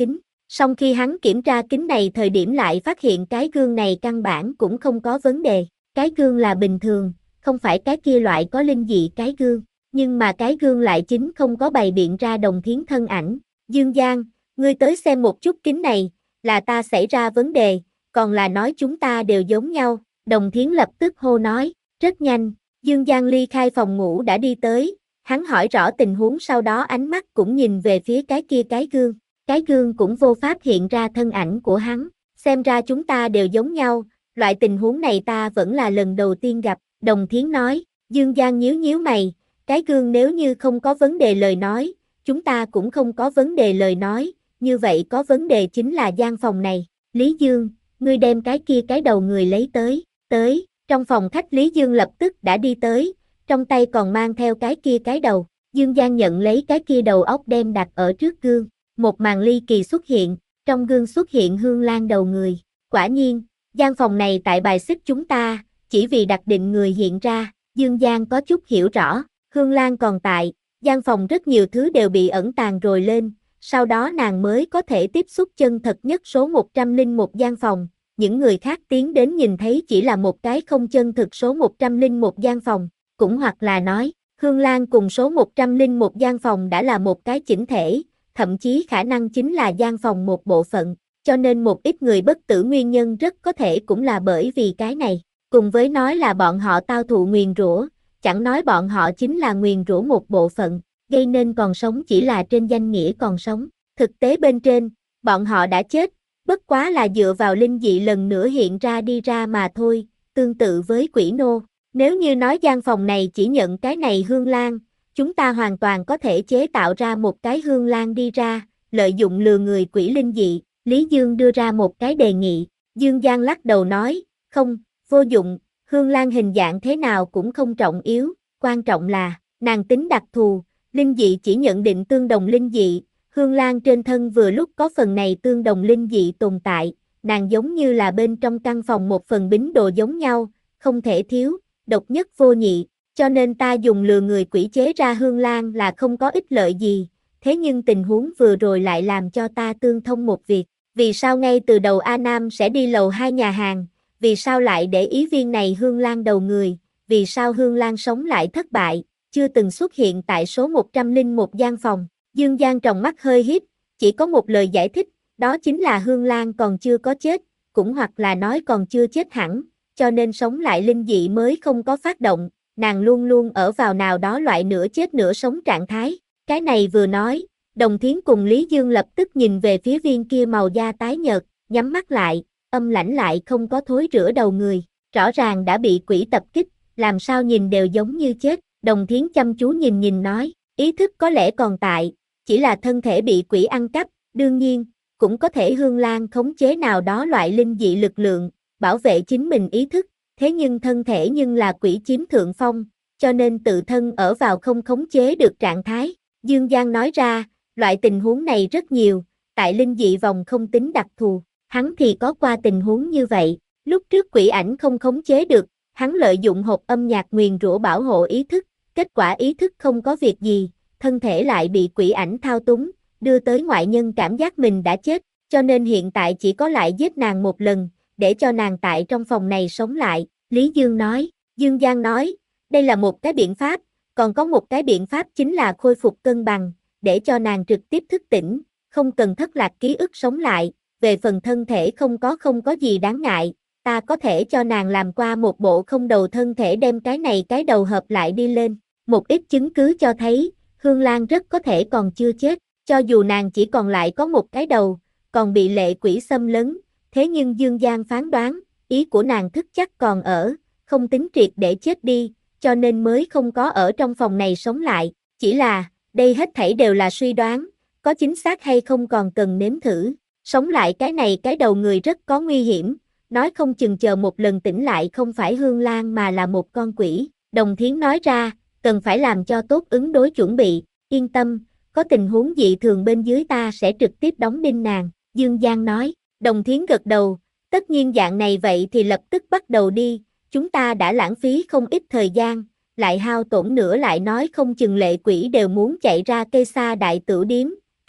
Song khi hắn kiểm tra kính này thời điểm lại phát hiện cái gương này căn bản cũng không có vấn đề. Cái gương là bình thường, không phải cái kia loại có linh dị cái gương. Nhưng mà cái gương lại chính không có bày biện ra Đồng Thiến thân ảnh. Dương Giang, ngươi tới xem một chút kính này, là ta xảy ra vấn đề, còn là nói chúng ta đều giống nhau. Đồng Thiến lập tức hô nói, rất nhanh, Dương Giang ly khai phòng ngủ đã đi tới, hắn hỏi rõ tình huống sau đó ánh mắt cũng nhìn về phía cái kia cái gương. Cái gương cũng vô pháp hiện ra thân ảnh của hắn, xem ra chúng ta đều giống nhau, loại tình huống này ta vẫn là lần đầu tiên gặp. Đồng Thiến nói, Dương Giang nhíu nhíu mày, cái gương nếu như không có vấn đề lời nói, chúng ta cũng không có vấn đề lời nói, như vậy có vấn đề chính là gian phòng này. Lý Dương, ngươi đem cái kia cái đầu người lấy tới, tới, trong phòng khách Lý Dương lập tức đã đi tới, trong tay còn mang theo cái kia cái đầu. Dương Giang nhận lấy cái kia đầu óc đem đặt ở trước gương, một màn ly kỳ xuất hiện, trong gương xuất hiện Hương Lan đầu người. Quả nhiên, gian phòng này tại bài xích chúng ta, chỉ vì đặc định người hiện ra. Dương Giang có chút hiểu rõ, Hương Lan còn tại, gian phòng rất nhiều thứ đều bị ẩn tàng rồi lên, sau đó nàng mới có thể tiếp xúc chân thật nhất số một trăm lẻ một gian phòng, những người khác tiến đến nhìn thấy chỉ là một cái không chân thực số một trăm lẻ một gian phòng, cũng hoặc là nói, Hương Lan cùng số một trăm lẻ một gian phòng đã là một cái chỉnh thể, thậm chí khả năng chính là gian phòng một bộ phận, cho nên một ít người bất tử nguyên nhân rất có thể cũng là bởi vì cái này, cùng với nói là bọn họ tao thụ nguyền rủa, chẳng nói bọn họ chính là nguyền rủa một bộ phận, gây nên còn sống chỉ là trên danh nghĩa còn sống, thực tế bên trên, bọn họ đã chết, bất quá là dựa vào linh dị lần nữa hiện ra đi ra mà thôi, tương tự với quỷ nô. Nếu như nói gian phòng này chỉ nhận cái này Hương Lan, chúng ta hoàn toàn có thể chế tạo ra một cái Hương Lan đi ra, lợi dụng lừa người quỷ linh dị. Lý Dương đưa ra một cái đề nghị, Dương Giang lắc đầu nói, không, vô dụng, Hương Lan hình dạng thế nào cũng không trọng yếu, quan trọng là, nàng tính đặc thù, linh dị chỉ nhận định tương đồng linh dị, Hương Lan trên thân vừa lúc có phần này tương đồng linh dị tồn tại, nàng giống như là bên trong căn phòng một phần bính đồ giống nhau, không thể thiếu, độc nhất vô nhị, cho nên ta dùng lừa người quỷ chế ra Hương Lan là không có ích lợi gì, thế nhưng tình huống vừa rồi lại làm cho ta tương thông một việc, vì sao ngay từ đầu A Nam sẽ đi lầu hai nhà hàng, vì sao lại để ý viên này Hương Lan đầu người, vì sao Hương Lan sống lại thất bại, chưa từng xuất hiện tại số một trăm lẻ một gian phòng. Dương Giang tròng mắt hơi híp, chỉ có một lời giải thích, đó chính là Hương Lan còn chưa có chết, cũng hoặc là nói còn chưa chết hẳn, cho nên sống lại linh dị mới không có phát động, nàng luôn luôn ở vào nào đó loại nửa chết nửa sống trạng thái. Cái này vừa nói, Đồng Thiến cùng Lý Dương lập tức nhìn về phía viên kia màu da tái nhợt, nhắm mắt lại, âm lãnh lại không có thối rữa đầu người, rõ ràng đã bị quỷ tập kích, làm sao nhìn đều giống như chết. Đồng Thiến chăm chú nhìn nhìn nói, ý thức có lẽ còn tại, chỉ là thân thể bị quỷ ăn cắp, đương nhiên, cũng có thể Hương Lan khống chế nào đó loại linh dị lực lượng, bảo vệ chính mình ý thức, thế nhưng thân thể nhưng là quỷ chiếm thượng phong, cho nên tự thân ở vào không khống chế được trạng thái. Dương Giang nói ra, loại tình huống này rất nhiều, tại linh dị vòng không tính đặc thù, hắn thì có qua tình huống như vậy, lúc trước quỷ ảnh không khống chế được, hắn lợi dụng hộp âm nhạc nguyền rủa bảo hộ ý thức, kết quả ý thức không có việc gì, thân thể lại bị quỷ ảnh thao túng, đưa tới ngoại nhân cảm giác mình đã chết, cho nên hiện tại chỉ có lại giết nàng một lần, để cho nàng tại trong phòng này sống lại. Lý Dương nói, Dương Giang nói, đây là một cái biện pháp, còn có một cái biện pháp chính là khôi phục cân bằng, để cho nàng trực tiếp thức tỉnh, không cần thất lạc ký ức sống lại, về phần thân thể không có không có gì đáng ngại, ta có thể cho nàng làm qua một bộ không đầu thân thể đem cái này cái đầu hợp lại đi lên. Một ít chứng cứ cho thấy, Hương Lan rất có thể còn chưa chết, cho dù nàng chỉ còn lại có một cái đầu, còn bị lệ quỷ xâm lấn, thế nhưng Dương Giang phán đoán, ý của nàng thức chắc còn ở, không tính triệt để chết đi, cho nên mới không có ở trong phòng này sống lại, chỉ là, đây hết thảy đều là suy đoán, có chính xác hay không còn cần nếm thử, sống lại cái này cái đầu người rất có nguy hiểm, nói không chừng chờ một lần tỉnh lại không phải Hương Lan mà là một con quỷ. Đồng Thiến nói ra, cần phải làm cho tốt ứng đối chuẩn bị, yên tâm, có tình huống dị thường bên dưới ta sẽ trực tiếp đóng đinh nàng. Dương Giang nói, Đồng Thiến gật đầu, tất nhiên dạng này vậy thì lập tức bắt đầu đi, chúng ta đã lãng phí không ít thời gian, lại hao tổn nữa lại nói không chừng lệ quỷ đều muốn chạy ra cây xa đại tử điếm,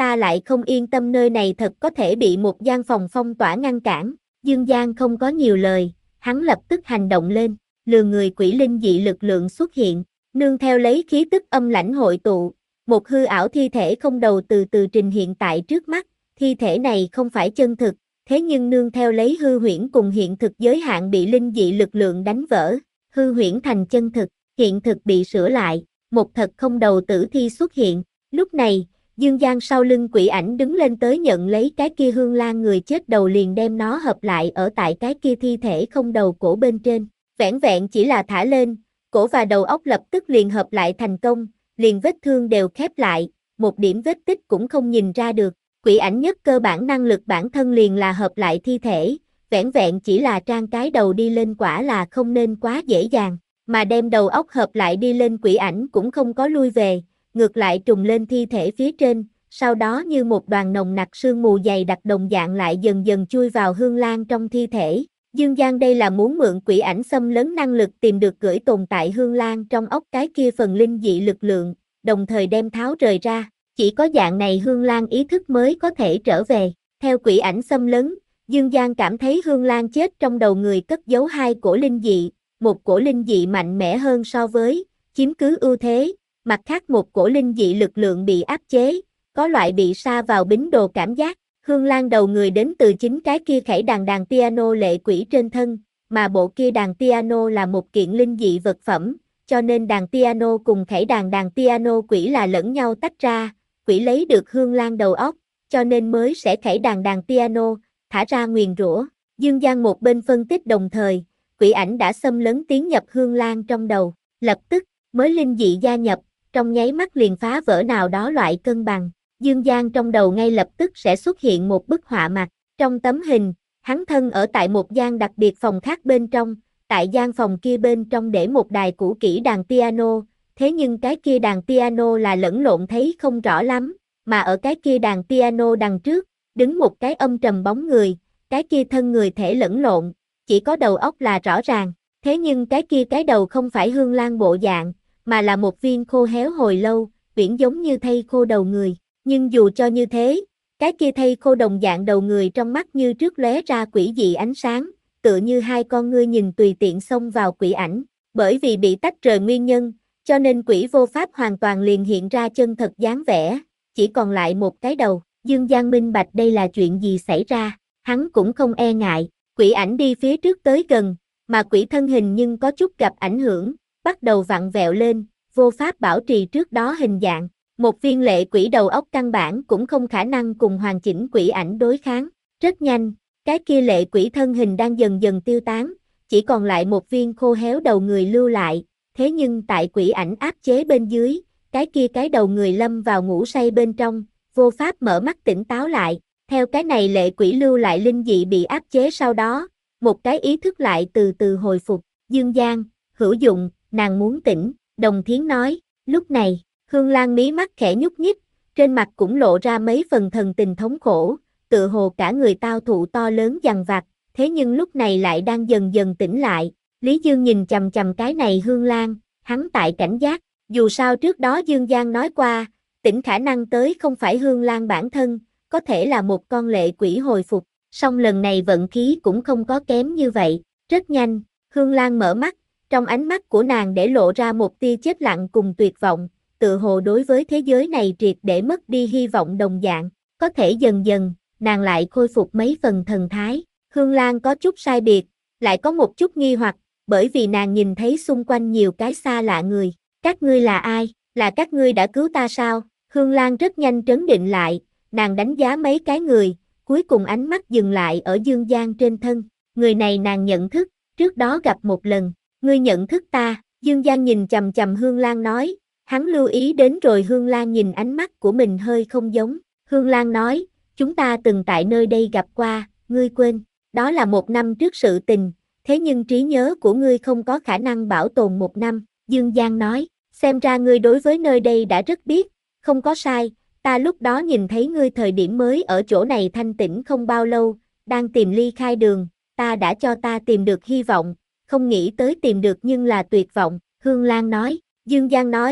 ta lại không yên tâm nơi này thật có thể bị một gian phòng phong tỏa ngăn cản. Dương Giang không có nhiều lời, hắn lập tức hành động lên, lừa người quỷ linh dị lực lượng xuất hiện, nương theo lấy khí tức âm lãnh hội tụ, một hư ảo thi thể không đầu từ từ trình hiện tại trước mắt, thi thể này không phải chân thực, thế nhưng nương theo lấy hư huyễn cùng hiện thực giới hạn bị linh dị lực lượng đánh vỡ, hư huyễn thành chân thực, hiện thực bị sửa lại, một thật không đầu tử thi xuất hiện, lúc này, Dương Giang sau lưng quỷ ảnh đứng lên tới nhận lấy cái kia hương lan người chết đầu liền đem nó hợp lại ở tại cái kia thi thể không đầu cổ bên trên, vẻn vẹn chỉ là thả lên, cổ và đầu óc lập tức liền hợp lại thành công, liền vết thương đều khép lại, một điểm vết tích cũng không nhìn ra được, quỷ ảnh nhất cơ bản năng lực bản thân liền là hợp lại thi thể, vẻn vẹn chỉ là trang cái đầu đi lên quả là không nên quá dễ dàng, mà đem đầu óc hợp lại đi lên quỷ ảnh cũng không có lui về, ngược lại trùng lên thi thể phía trên, sau đó như một đoàn nồng nặc sương mù dày đặc đồng dạng lại dần dần chui vào hương lan trong thi thể. Dương Giang đây là muốn mượn quỷ ảnh xâm lấn năng lực tìm được gửi tồn tại hương lan trong ốc cái kia phần linh dị lực lượng, đồng thời đem tháo rời ra, chỉ có dạng này hương lan ý thức mới có thể trở về. Theo quỷ ảnh xâm lấn, Dương Giang cảm thấy hương lan chết trong đầu người cất giấu hai cổ linh dị, một cổ linh dị mạnh mẽ hơn so với, chiếm cứ ưu thế, mặt khác một cổ linh dị lực lượng bị áp chế, có loại bị sa vào bính đồ cảm giác. Hương lan đầu người đến từ chính cái kia khẩy đàn đàn piano lệ quỷ trên thân, mà bộ kia đàn piano là một kiện linh dị vật phẩm, cho nên đàn piano cùng khẩy đàn đàn piano quỷ là lẫn nhau tách ra, quỷ lấy được hương lan đầu óc, cho nên mới sẽ khẩy đàn đàn piano, thả ra nguyền rủa. Dương Giang một bên phân tích đồng thời, quỷ ảnh đã xâm lấn tiến nhập hương lan trong đầu, lập tức, mới linh dị gia nhập, trong nháy mắt liền phá vỡ nào đó loại cân bằng. Dương Giang trong đầu ngay lập tức sẽ xuất hiện một bức họa mặt, trong tấm hình, hắn thân ở tại một gian đặc biệt phòng khác bên trong, tại gian phòng kia bên trong để một đài cũ kỹ đàn piano, thế nhưng cái kia đàn piano là lẫn lộn thấy không rõ lắm, mà ở cái kia đàn piano đằng trước, đứng một cái âm trầm bóng người, cái kia thân người thể lẫn lộn, chỉ có đầu óc là rõ ràng, thế nhưng cái kia cái đầu không phải hương lan bộ dạng, mà là một viên khô héo hồi lâu, uyển giống như thây khô đầu người. Nhưng dù cho như thế, cái kia thây khô đồng dạng đầu người trong mắt như trước lóe ra quỷ dị ánh sáng, tựa như hai con ngươi nhìn tùy tiện xông vào quỷ ảnh, bởi vì bị tách rời nguyên nhân, cho nên quỷ vô pháp hoàn toàn liền hiện ra chân thật dáng vẻ, chỉ còn lại một cái đầu. Dương Giang minh bạch đây là chuyện gì xảy ra, hắn cũng không e ngại, quỷ ảnh đi phía trước tới gần, mà quỷ thân hình nhưng có chút gặp ảnh hưởng, bắt đầu vặn vẹo lên, vô pháp bảo trì trước đó hình dạng. Một viên lệ quỷ đầu óc căn bản cũng không khả năng cùng hoàn chỉnh quỷ ảnh đối kháng. Rất nhanh, cái kia lệ quỷ thân hình đang dần dần tiêu tán, chỉ còn lại một viên khô héo đầu người lưu lại, thế nhưng tại quỷ ảnh áp chế bên dưới, cái kia cái đầu người lâm vào ngủ say bên trong, vô pháp mở mắt tỉnh táo lại. Theo cái này lệ quỷ lưu lại linh dị bị áp chế sau đó, một cái ý thức lại từ từ hồi phục. Dương Giang, hữu dụng, nàng muốn tỉnh, Đồng Thiến nói. Lúc này, Hương Lan mí mắt khẽ nhúc nhích, trên mặt cũng lộ ra mấy phần thần tình thống khổ, tựa hồ cả người tao thụ to lớn dằn vặt, thế nhưng lúc này lại đang dần dần tỉnh lại. Lý Dương nhìn chằm chằm cái này Hương Lan, hắn tại cảnh giác, dù sao trước đó Dương Giang nói qua, tỉnh khả năng tới không phải Hương Lan bản thân, có thể là một con lệ quỷ hồi phục, song lần này vận khí cũng không có kém như vậy. Rất nhanh, Hương Lan mở mắt, trong ánh mắt của nàng để lộ ra một tia chết lặng cùng tuyệt vọng, tựa hồ đối với thế giới này triệt để mất đi hy vọng đồng dạng, có thể dần dần, nàng lại khôi phục mấy phần thần thái. Hương Lan có chút sai biệt, lại có một chút nghi hoặc, bởi vì nàng nhìn thấy xung quanh nhiều cái xa lạ người. Các ngươi là ai? Là các ngươi đã cứu ta sao? Hương Lan rất nhanh trấn định lại, nàng đánh giá mấy cái người, cuối cùng ánh mắt dừng lại ở Dương Giang trên thân. Người này nàng nhận thức, trước đó gặp một lần. Ngươi nhận thức ta? Dương Giang nhìn chằm chằm Hương Lan nói. Hắn lưu ý đến rồi Hương Lan nhìn ánh mắt của mình hơi không giống. Hương Lan nói, chúng ta từng tại nơi đây gặp qua, ngươi quên. Đó là một năm trước sự tình, thế nhưng trí nhớ của ngươi không có khả năng bảo tồn một năm. Dương Giang nói, xem ra ngươi đối với nơi đây đã rất biết, không có sai. Ta lúc đó nhìn thấy ngươi thời điểm mới ở chỗ này thanh tĩnh không bao lâu, đang tìm ly khai đường, ta đã cho ta tìm được hy vọng, không nghĩ tới tìm được nhưng là tuyệt vọng. Hương Lan nói, Dương Giang nói,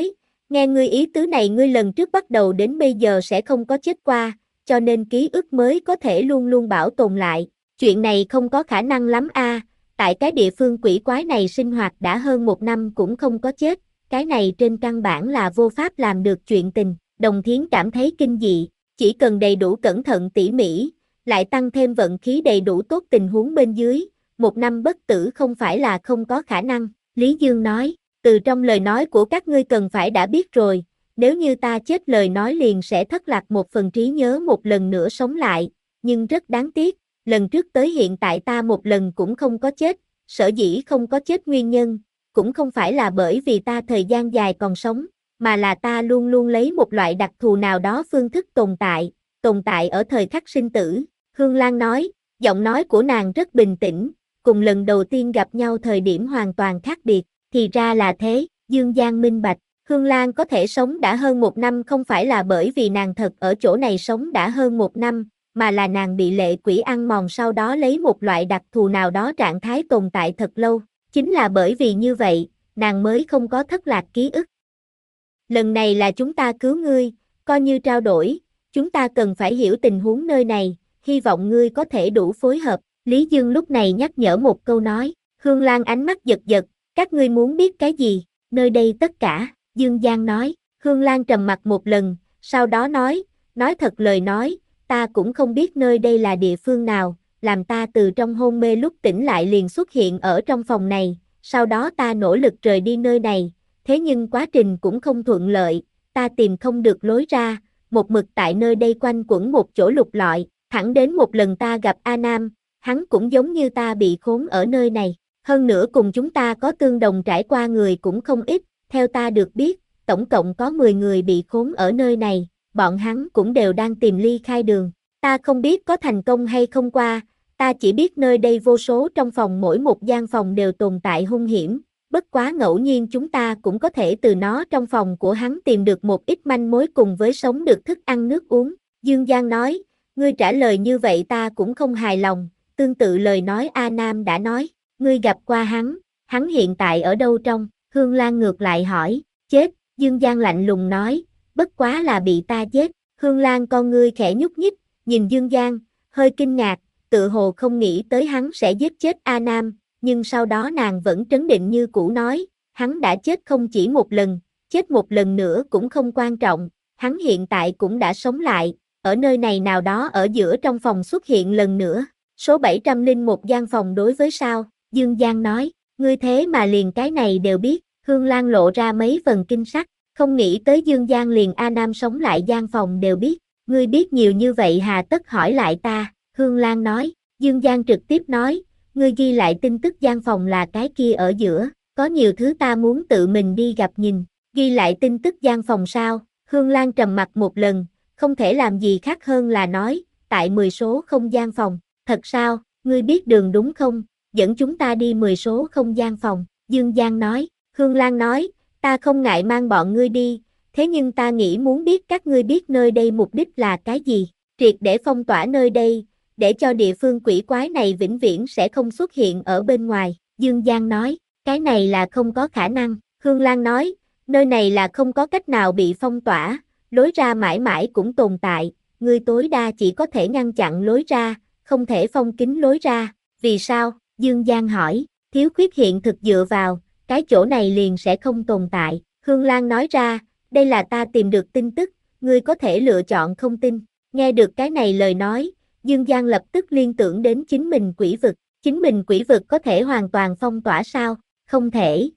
Nghe ngươi ý tứ này ngươi lần trước bắt đầu đến bây giờ sẽ không có chết qua, cho nên ký ức mới có thể luôn luôn bảo tồn lại. Chuyện này không có khả năng lắm a, tại cái địa phương quỷ quái này sinh hoạt đã hơn một năm cũng không có chết, cái này trên căn bản là vô pháp làm được chuyện tình. Đồng Thiến cảm thấy kinh dị, chỉ cần đầy đủ cẩn thận tỉ mỉ, lại tăng thêm vận khí đầy đủ tốt tình huống bên dưới, một năm bất tử không phải là không có khả năng. Lý Dương nói, từ trong lời nói của các ngươi cần phải đã biết rồi, nếu như ta chết lời nói liền sẽ thất lạc một phần trí nhớ một lần nữa sống lại, nhưng rất đáng tiếc, lần trước tới hiện tại ta một lần cũng không có chết, sở dĩ không có chết nguyên nhân, cũng không phải là bởi vì ta thời gian dài còn sống, mà là ta luôn luôn lấy một loại đặc thù nào đó phương thức tồn tại, tồn tại ở thời khắc sinh tử. Hương Lan nói, giọng nói của nàng rất bình tĩnh, cùng lần đầu tiên gặp nhau thời điểm hoàn toàn khác biệt, thì ra là thế, Dương Giang minh bạch, Hương Lan có thể sống đã hơn một năm không phải là bởi vì nàng thật ở chỗ này sống đã hơn một năm, mà là nàng bị lệ quỷ ăn mòn sau đó lấy một loại đặc thù nào đó trạng thái tồn tại thật lâu, chính là bởi vì như vậy, nàng mới không có thất lạc ký ức. Lần này là chúng ta cứu ngươi, coi như trao đổi, chúng ta cần phải hiểu tình huống nơi này, hy vọng ngươi có thể đủ phối hợp. Lý Dương lúc này nhắc nhở một câu nói, Hương Lan ánh mắt giật giật, các ngươi muốn biết cái gì, nơi đây tất cả, Dương Giang nói. Hương Lan trầm mặt một lần, sau đó nói, nói thật lời nói, ta cũng không biết nơi đây là địa phương nào, làm ta từ trong hôn mê lúc tỉnh lại liền xuất hiện ở trong phòng này, sau đó ta nỗ lực rời đi nơi này, thế nhưng quá trình cũng không thuận lợi, ta tìm không được lối ra, một mực tại nơi đây quanh quẩn một chỗ lục lọi, thẳng đến một lần ta gặp A Nam, hắn cũng giống như ta bị khốn ở nơi này, hơn nữa cùng chúng ta có tương đồng trải qua người cũng không ít, theo ta được biết, tổng cộng có mười người bị khốn ở nơi này, bọn hắn cũng đều đang tìm ly khai đường, ta không biết có thành công hay không qua, ta chỉ biết nơi đây vô số trong phòng mỗi một gian phòng đều tồn tại hung hiểm, bất quá ngẫu nhiên chúng ta cũng có thể từ nó trong phòng của hắn tìm được một ít manh mối cùng với sống được thức ăn nước uống. Dương Giang nói, ngươi trả lời như vậy ta cũng không hài lòng, tương tự lời nói A Nam đã nói, ngươi gặp qua hắn, hắn hiện tại ở đâu trong, Hương Lan ngược lại hỏi, chết, Dương Giang lạnh lùng nói, bất quá là bị ta giết, Hương Lan con ngươi khẽ nhúc nhích, nhìn Dương Giang, hơi kinh ngạc, tự hồ không nghĩ tới hắn sẽ giết chết A Nam, nhưng sau đó nàng vẫn trấn định như cũ nói, hắn đã chết không chỉ một lần, chết một lần nữa cũng không quan trọng, hắn hiện tại cũng đã sống lại, ở nơi này nào đó ở giữa trong phòng xuất hiện lần nữa, số bảy trăm lẻ một gian phòng đối với sao, Dương Giang nói, ngươi thế mà liền cái này đều biết, Hương Lan lộ ra mấy phần kinh sắc, không nghĩ tới Dương Giang liền A Nam sống lại gian phòng đều biết, ngươi biết nhiều như vậy hà tất hỏi lại ta, Hương Lan nói, Dương Giang trực tiếp nói, ngươi ghi lại tin tức gian phòng là cái kia ở giữa, có nhiều thứ ta muốn tự mình đi gặp nhìn, ghi lại tin tức gian phòng sao, Hương Lan trầm mặt một lần, không thể làm gì khác hơn là nói, tại mười số không gian phòng, thật sao, ngươi biết đường đúng không, dẫn chúng ta đi mười số không gian phòng, Dương Giang nói, Hương Lan nói, ta không ngại mang bọn ngươi đi, thế nhưng ta nghĩ muốn biết các ngươi biết nơi đây mục đích là cái gì, triệt để phong tỏa nơi đây, để cho địa phương quỷ quái này vĩnh viễn sẽ không xuất hiện ở bên ngoài, Dương Giang nói, cái này là không có khả năng, Hương Lan nói, nơi này là không có cách nào bị phong tỏa, lối ra mãi mãi cũng tồn tại, ngươi tối đa chỉ có thể ngăn chặn lối ra, không thể phong kín lối ra, vì sao, Dương Giang hỏi, thiếu khuyết hiện thực dựa vào, cái chỗ này liền sẽ không tồn tại, Hương Lan nói ra, đây là ta tìm được tin tức, ngươi có thể lựa chọn không tin, nghe được cái này lời nói, Dương Giang lập tức liên tưởng đến chính mình quỷ vực, chính mình quỷ vực có thể hoàn toàn phong tỏa sao, không thể.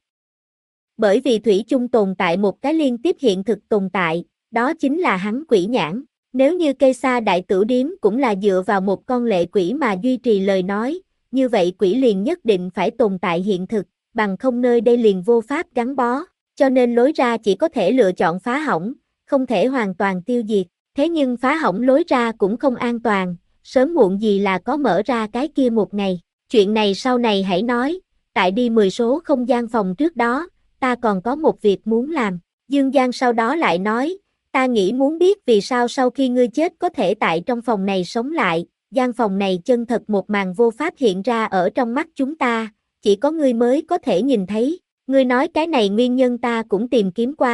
Bởi vì thủy chung tồn tại một cái liên tiếp hiện thực tồn tại, đó chính là hắn quỷ nhãn, nếu như cây sa đại tử điếm cũng là dựa vào một con lệ quỷ mà duy trì lời nói, như vậy quỷ liền nhất định phải tồn tại hiện thực, bằng không nơi đây liền vô pháp gắn bó, cho nên lối ra chỉ có thể lựa chọn phá hỏng, không thể hoàn toàn tiêu diệt, thế nhưng phá hỏng lối ra cũng không an toàn, sớm muộn gì là có mở ra cái kia một ngày, chuyện này sau này hãy nói, tại đi mười số không gian phòng trước đó, ta còn có một việc muốn làm, Dương Giang sau đó lại nói, ta nghĩ muốn biết vì sao sau khi ngươi chết có thể tại trong phòng này sống lại, gian phòng này chân thật một màn vô pháp hiện ra ở trong mắt chúng ta, chỉ có ngươi mới có thể nhìn thấy, ngươi nói cái này nguyên nhân ta cũng tìm kiếm qua,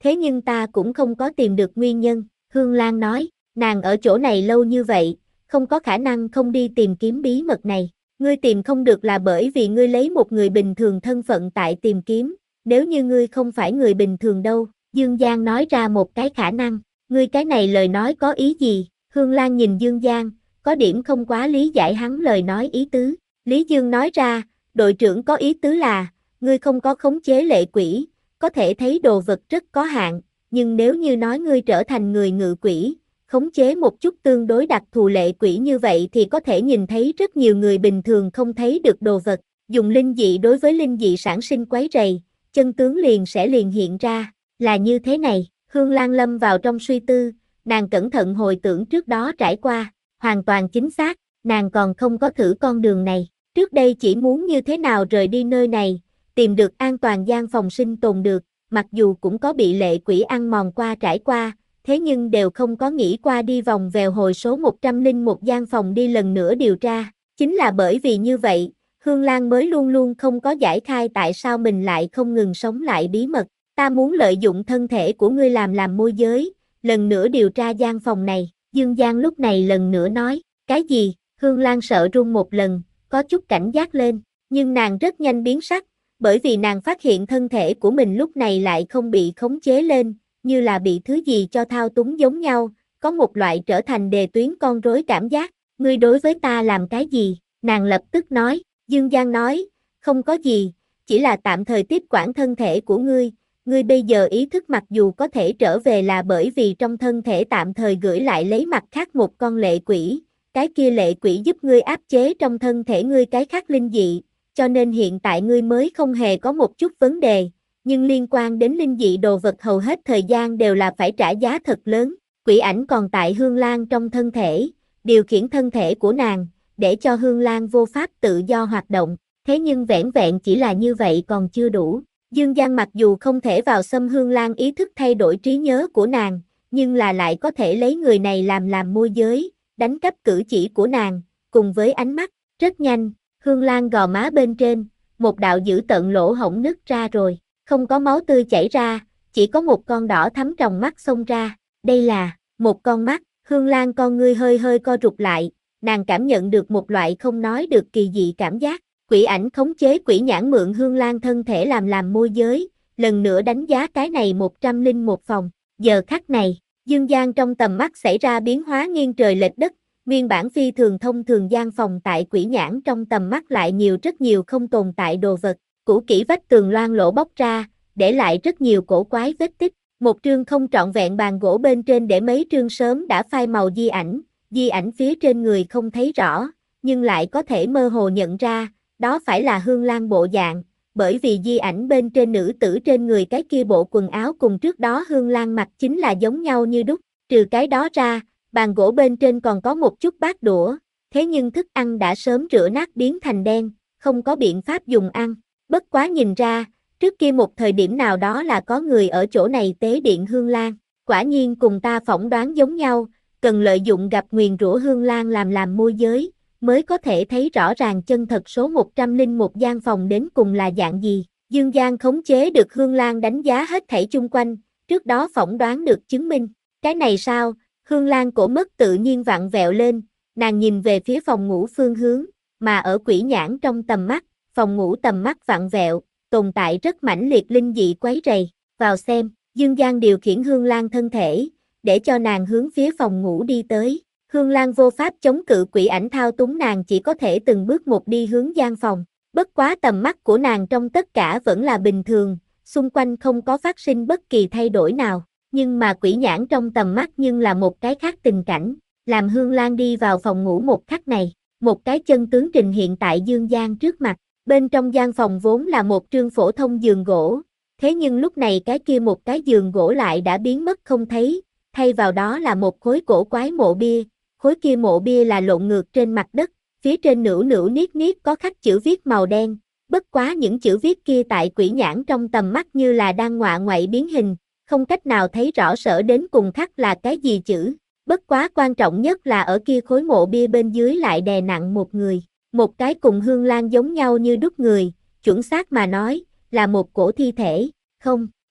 thế nhưng ta cũng không có tìm được nguyên nhân, Hương Lan nói, nàng ở chỗ này lâu như vậy, không có khả năng không đi tìm kiếm bí mật này, ngươi tìm không được là bởi vì ngươi lấy một người bình thường thân phận tại tìm kiếm, nếu như ngươi không phải người bình thường đâu, Dương Giang nói ra một cái khả năng, ngươi cái này lời nói có ý gì, Hương Lan nhìn Dương Giang, có điểm không quá lý giải hắn lời nói ý tứ, Lý Dương nói ra, đội trưởng có ý tứ là, ngươi không có khống chế lệ quỷ, có thể thấy đồ vật rất có hạn, nhưng nếu như nói ngươi trở thành người ngự quỷ, khống chế một chút tương đối đặc thù lệ quỷ như vậy thì có thể nhìn thấy rất nhiều người bình thường không thấy được đồ vật, dùng linh dị đối với linh dị sản sinh quấy rầy, chân tướng liền sẽ liền hiện ra, là như thế này, Hương Lan lâm vào trong suy tư, nàng cẩn thận hồi tưởng trước đó trải qua, hoàn toàn chính xác, nàng còn không có thử con đường này, trước đây chỉ muốn như thế nào rời đi nơi này, tìm được an toàn gian phòng sinh tồn được, mặc dù cũng có bị lệ quỷ ăn mòn qua trải qua, thế nhưng đều không có nghĩ qua đi vòng vèo hồi số một trăm lẻ một gian phòng đi lần nữa điều tra, chính là bởi vì như vậy, Hương Lan mới luôn luôn không có giải khai tại sao mình lại không ngừng sống lại bí mật, ta muốn lợi dụng thân thể của ngươi làm làm môi giới, lần nữa điều tra gian phòng này, Dương Giang lúc này lần nữa nói, cái gì, Hương Lan sợ run một lần, có chút cảnh giác lên, nhưng nàng rất nhanh biến sắc, bởi vì nàng phát hiện thân thể của mình lúc này lại không bị khống chế lên, như là bị thứ gì cho thao túng giống nhau, có một loại trở thành đề tuyến con rối cảm giác, ngươi đối với ta làm cái gì, nàng lập tức nói, Dương Giang nói, không có gì, chỉ là tạm thời tiếp quản thân thể của ngươi, ngươi bây giờ ý thức mặc dù có thể trở về là bởi vì trong thân thể tạm thời gửi lại lấy mặt khác một con lệ quỷ, cái kia lệ quỷ giúp ngươi áp chế trong thân thể ngươi cái khác linh dị, cho nên hiện tại ngươi mới không hề có một chút vấn đề, nhưng liên quan đến linh dị đồ vật hầu hết thời gian đều là phải trả giá thật lớn, quỷ ảnh còn tại Hương Lan trong thân thể, điều khiển thân thể của nàng, để cho Hương Lan vô pháp tự do hoạt động, thế nhưng vẻn vẹn chỉ là như vậy còn chưa đủ. Dương Giang mặc dù không thể vào xâm Hương Lan ý thức thay đổi trí nhớ của nàng, nhưng là lại có thể lấy người này làm làm môi giới, đánh cắp cử chỉ của nàng, cùng với ánh mắt, rất nhanh, Hương Lan gò má bên trên, một đạo dữ tợn lỗ hổng nứt ra rồi, không có máu tươi chảy ra, chỉ có một con đỏ thắm trong mắt xông ra, đây là, một con mắt, Hương Lan con ngươi hơi hơi co rụt lại, nàng cảm nhận được một loại không nói được kỳ dị cảm giác. Quỷ ảnh khống chế quỷ nhãn mượn Hương Lan thân thể làm làm môi giới, lần nữa đánh giá cái này một trăm lẻ một phòng, giờ khắc này, Dương Giang trong tầm mắt xảy ra biến hóa nghiêng trời lệch đất, nguyên bản phi thường thông thường gian phòng tại quỷ nhãn trong tầm mắt lại nhiều rất nhiều không tồn tại đồ vật, cũ kỹ vách tường loang lỗ bóc ra, để lại rất nhiều cổ quái vết tích, một trương không trọn vẹn bàn gỗ bên trên để mấy trương sớm đã phai màu di ảnh, di ảnh phía trên người không thấy rõ, nhưng lại có thể mơ hồ nhận ra, đó phải là Hương Lan bộ dạng, bởi vì di ảnh bên trên nữ tử trên người cái kia bộ quần áo cùng trước đó Hương Lan mặc chính là giống nhau như đúc, trừ cái đó ra, bàn gỗ bên trên còn có một chút bát đũa, thế nhưng thức ăn đã sớm rửa nát biến thành đen, không có biện pháp dùng ăn, bất quá nhìn ra, trước kia một thời điểm nào đó là có người ở chỗ này tế điện Hương Lan, quả nhiên cùng ta phỏng đoán giống nhau, cần lợi dụng gặp nguyền rủa Hương Lan làm làm môi giới, mới có thể thấy rõ ràng chân thật số một trăm lẻ một gian phòng đến cùng là dạng gì. Dương Giang khống chế được Hương Lan đánh giá hết thảy chung quanh, trước đó phỏng đoán được chứng minh. Cái này sao? Hương Lan cổ mất tự nhiên vặn vẹo lên, nàng nhìn về phía phòng ngủ phương hướng, mà ở quỷ nhãn trong tầm mắt, phòng ngủ tầm mắt vặn vẹo, tồn tại rất mãnh liệt linh dị quấy rầy. Vào xem, Dương Giang điều khiển Hương Lan thân thể, để cho nàng hướng phía phòng ngủ đi tới. Hương Lan vô pháp chống cự quỷ ảnh thao túng nàng chỉ có thể từng bước một đi hướng gian phòng. Bất quá tầm mắt của nàng trong tất cả vẫn là bình thường, xung quanh không có phát sinh bất kỳ thay đổi nào. Nhưng mà quỷ nhãn trong tầm mắt nhưng là một cái khác tình cảnh. Làm Hương Lan đi vào phòng ngủ một khắc này, một cái chân tướng trình hiện tại Dương Giang trước mặt. Bên trong gian phòng vốn là một trương phổ thông giường gỗ. Thế nhưng lúc này cái kia một cái giường gỗ lại đã biến mất không thấy. Thay vào đó là một khối cổ quái mộ bia. Khối kia mộ bia là lộn ngược trên mặt đất, phía trên nữu nữu niết niết có khắc chữ viết màu đen, bất quá những chữ viết kia tại quỷ nhãn trong tầm mắt như là đang ngọa ngoại biến hình, không cách nào thấy rõ sở đến cùng khắc là cái gì chữ, bất quá quan trọng nhất là ở kia khối mộ bia bên dưới lại đè nặng một người, một cái cùng Hương Lan giống nhau như đúc người, chuẩn xác mà nói, là một cổ thi thể, không,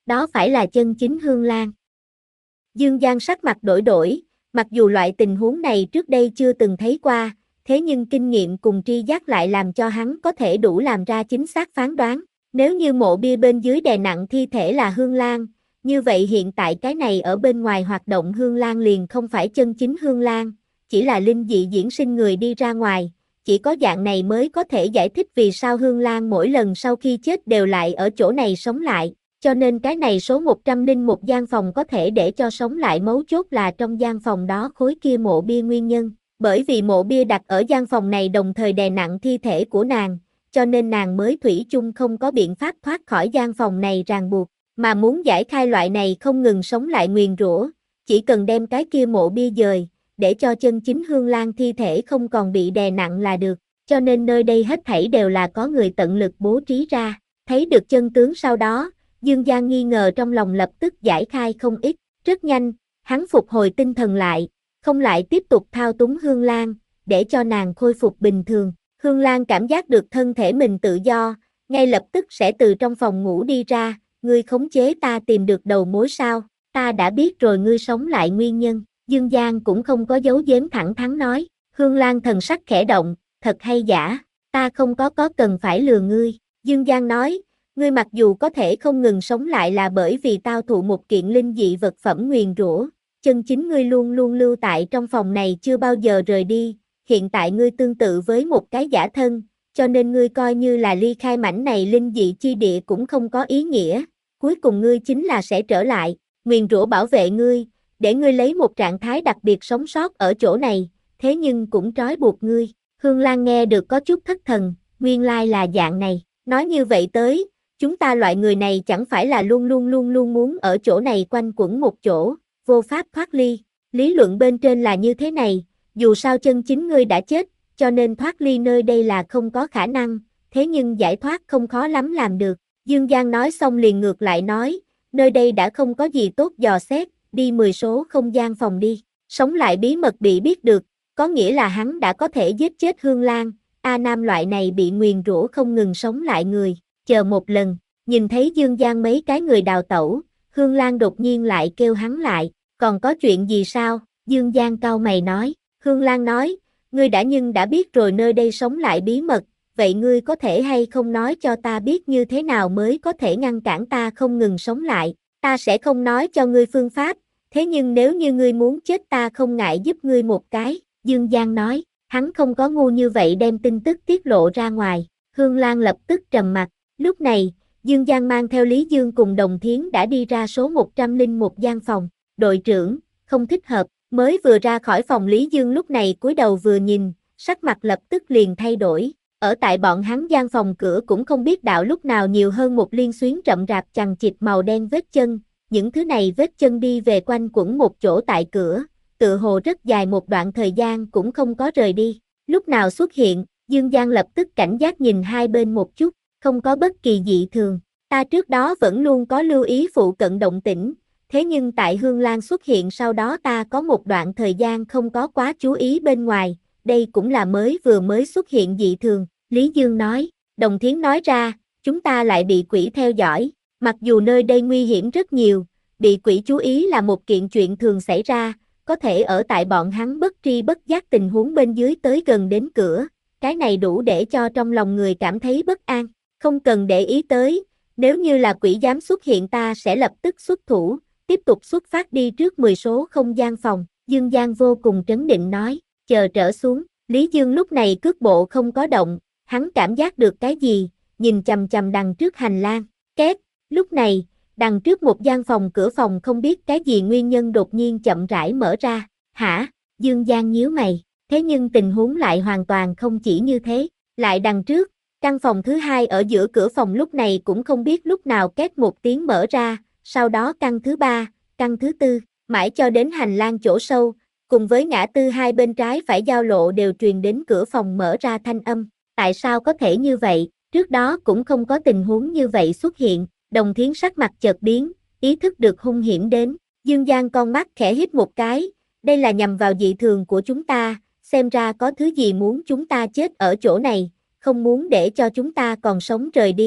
đó phải là chân chính Hương Lan. Dương Giang sắc mặt đổi đổi, mặc dù loại tình huống này trước đây chưa từng thấy qua, thế nhưng kinh nghiệm cùng tri giác lại làm cho hắn có thể đủ làm ra chính xác phán đoán. Nếu như mộ bia bên dưới đè nặng thi thể là Hương Lan, như vậy hiện tại cái này ở bên ngoài hoạt động Hương Lan liền không phải chân chính Hương Lan, chỉ là linh dị diễn sinh người đi ra ngoài, chỉ có dạng này mới có thể giải thích vì sao Hương Lan mỗi lần sau khi chết đều lại ở chỗ này sống lại, cho nên cái này số một trăm lẻ một gian phòng có thể để cho sống lại mấu chốt là trong gian phòng đó khối kia mộ bia nguyên nhân, bởi vì mộ bia đặt ở gian phòng này đồng thời đè nặng thi thể của nàng, cho nên nàng mới thủy chung không có biện pháp thoát khỏi gian phòng này ràng buộc, mà muốn giải khai loại này không ngừng sống lại nguyền rủa, chỉ cần đem cái kia mộ bia dời, để cho chân chính Hương Lan thi thể không còn bị đè nặng là được, cho nên nơi đây hết thảy đều là có người tận lực bố trí ra, thấy được chân tướng sau đó, Dương Giang nghi ngờ trong lòng lập tức giải khai không ít, rất nhanh, hắn phục hồi tinh thần lại, không lại tiếp tục thao túng Hương Lan, để cho nàng khôi phục bình thường. Hương Lan cảm giác được thân thể mình tự do, ngay lập tức sẽ từ trong phòng ngủ đi ra, ngươi khống chế ta tìm được đầu mối sao, ta đã biết rồi ngươi sống lại nguyên nhân, Dương Giang cũng không có giấu giếm thẳng thắn nói, Hương Lan thần sắc khẽ động, thật hay giả, ta không có có cần phải lừa ngươi, Dương Giang nói, ngươi mặc dù có thể không ngừng sống lại là bởi vì tao thụ một kiện linh dị vật phẩm nguyền rủa, chân chính ngươi luôn luôn lưu tại trong phòng này chưa bao giờ rời đi, hiện tại ngươi tương tự với một cái giả thân, cho nên ngươi coi như là ly khai mảnh này linh dị chi địa cũng không có ý nghĩa, cuối cùng ngươi chính là sẽ trở lại, nguyền rủa bảo vệ ngươi, để ngươi lấy một trạng thái đặc biệt sống sót ở chỗ này, thế nhưng cũng trói buộc ngươi. Hương Lan nghe được có chút thất thần, nguyên lai là dạng này, nói như vậy tới, chúng ta loại người này chẳng phải là luôn luôn luôn luôn muốn ở chỗ này quanh quẩn một chỗ, vô pháp thoát ly, lý luận bên trên là như thế này, dù sao chân chính ngươi đã chết, cho nên thoát ly nơi đây là không có khả năng, thế nhưng giải thoát không khó lắm làm được. Dương Giang nói xong liền ngược lại nói, nơi đây đã không có gì tốt dò xét, đi mười số không gian phòng đi, sống lại bí mật bị biết được, có nghĩa là hắn đã có thể giết chết Hương Lan, A Nam loại này bị nguyền rủa không ngừng sống lại người, chờ một lần, nhìn thấy Dương Giang mấy cái người đào tẩu, Hương Lan đột nhiên lại kêu hắn lại, còn có chuyện gì sao, Dương Giang cau mày nói, Hương Lan nói, ngươi đã nhưng đã biết rồi nơi đây sống lại bí mật, vậy ngươi có thể hay không nói cho ta biết như thế nào mới có thể ngăn cản ta không ngừng sống lại, ta sẽ không nói cho ngươi phương pháp, thế nhưng nếu như ngươi muốn chết ta không ngại giúp ngươi một cái, Dương Giang nói, hắn không có ngu như vậy đem tin tức tiết lộ ra ngoài, Hương Lan lập tức trầm mặt, lúc này, Dương Giang mang theo Lý Dương cùng Đồng Thiến đã đi ra số một trăm lẻ một gian phòng, đội trưởng, không thích hợp, mới vừa ra khỏi phòng Lý Dương lúc này cúi đầu vừa nhìn, sắc mặt lập tức liền thay đổi, ở tại bọn hắn gian phòng cửa cũng không biết đạo lúc nào nhiều hơn một liên xuyến rậm rạp chằng chịt màu đen vết chân, những thứ này vết chân đi về quanh quẩn một chỗ tại cửa, tự hồ rất dài một đoạn thời gian cũng không có rời đi, lúc nào xuất hiện, Dương Giang lập tức cảnh giác nhìn hai bên một chút, không có bất kỳ dị thường, ta trước đó vẫn luôn có lưu ý phụ cận động tĩnh, thế nhưng tại Hương Lan xuất hiện sau đó ta có một đoạn thời gian không có quá chú ý bên ngoài, đây cũng là mới vừa mới xuất hiện dị thường, Lý Dương nói, Đồng Thiến nói ra, chúng ta lại bị quỷ theo dõi, mặc dù nơi đây nguy hiểm rất nhiều, bị quỷ chú ý là một kiện chuyện thường xảy ra, có thể ở tại bọn hắn bất tri bất giác tình huống bên dưới tới gần đến cửa, cái này đủ để cho trong lòng người cảm thấy bất an, không cần để ý tới, nếu như là quỷ dám xuất hiện ta sẽ lập tức xuất thủ, tiếp tục xuất phát đi trước mười số không gian phòng, Dương Giang vô cùng trấn định nói, chờ trở xuống, Lý Dương lúc này cước bộ không có động, hắn cảm giác được cái gì, nhìn chằm chằm đằng trước hành lang, két, lúc này, đằng trước một gian phòng cửa phòng không biết cái gì nguyên nhân đột nhiên chậm rãi mở ra, hả, Dương Giang nhíu mày, thế nhưng tình huống lại hoàn toàn không chỉ như thế, lại đằng trước, căn phòng thứ hai ở giữa cửa phòng lúc này cũng không biết lúc nào két một tiếng mở ra, sau đó căn thứ ba, căn thứ tư, mãi cho đến hành lang chỗ sâu, cùng với ngã tư hai bên trái phải giao lộ đều truyền đến cửa phòng mở ra thanh âm, tại sao có thể như vậy, trước đó cũng không có tình huống như vậy xuất hiện, Đồng Thiến sắc mặt chợt biến, ý thức được hung hiểm đến, Dương Giang con mắt khẽ hít một cái, đây là nhằm vào dị thường của chúng ta, xem ra có thứ gì muốn chúng ta chết ở chỗ này, không muốn để cho chúng ta còn sống rời đi,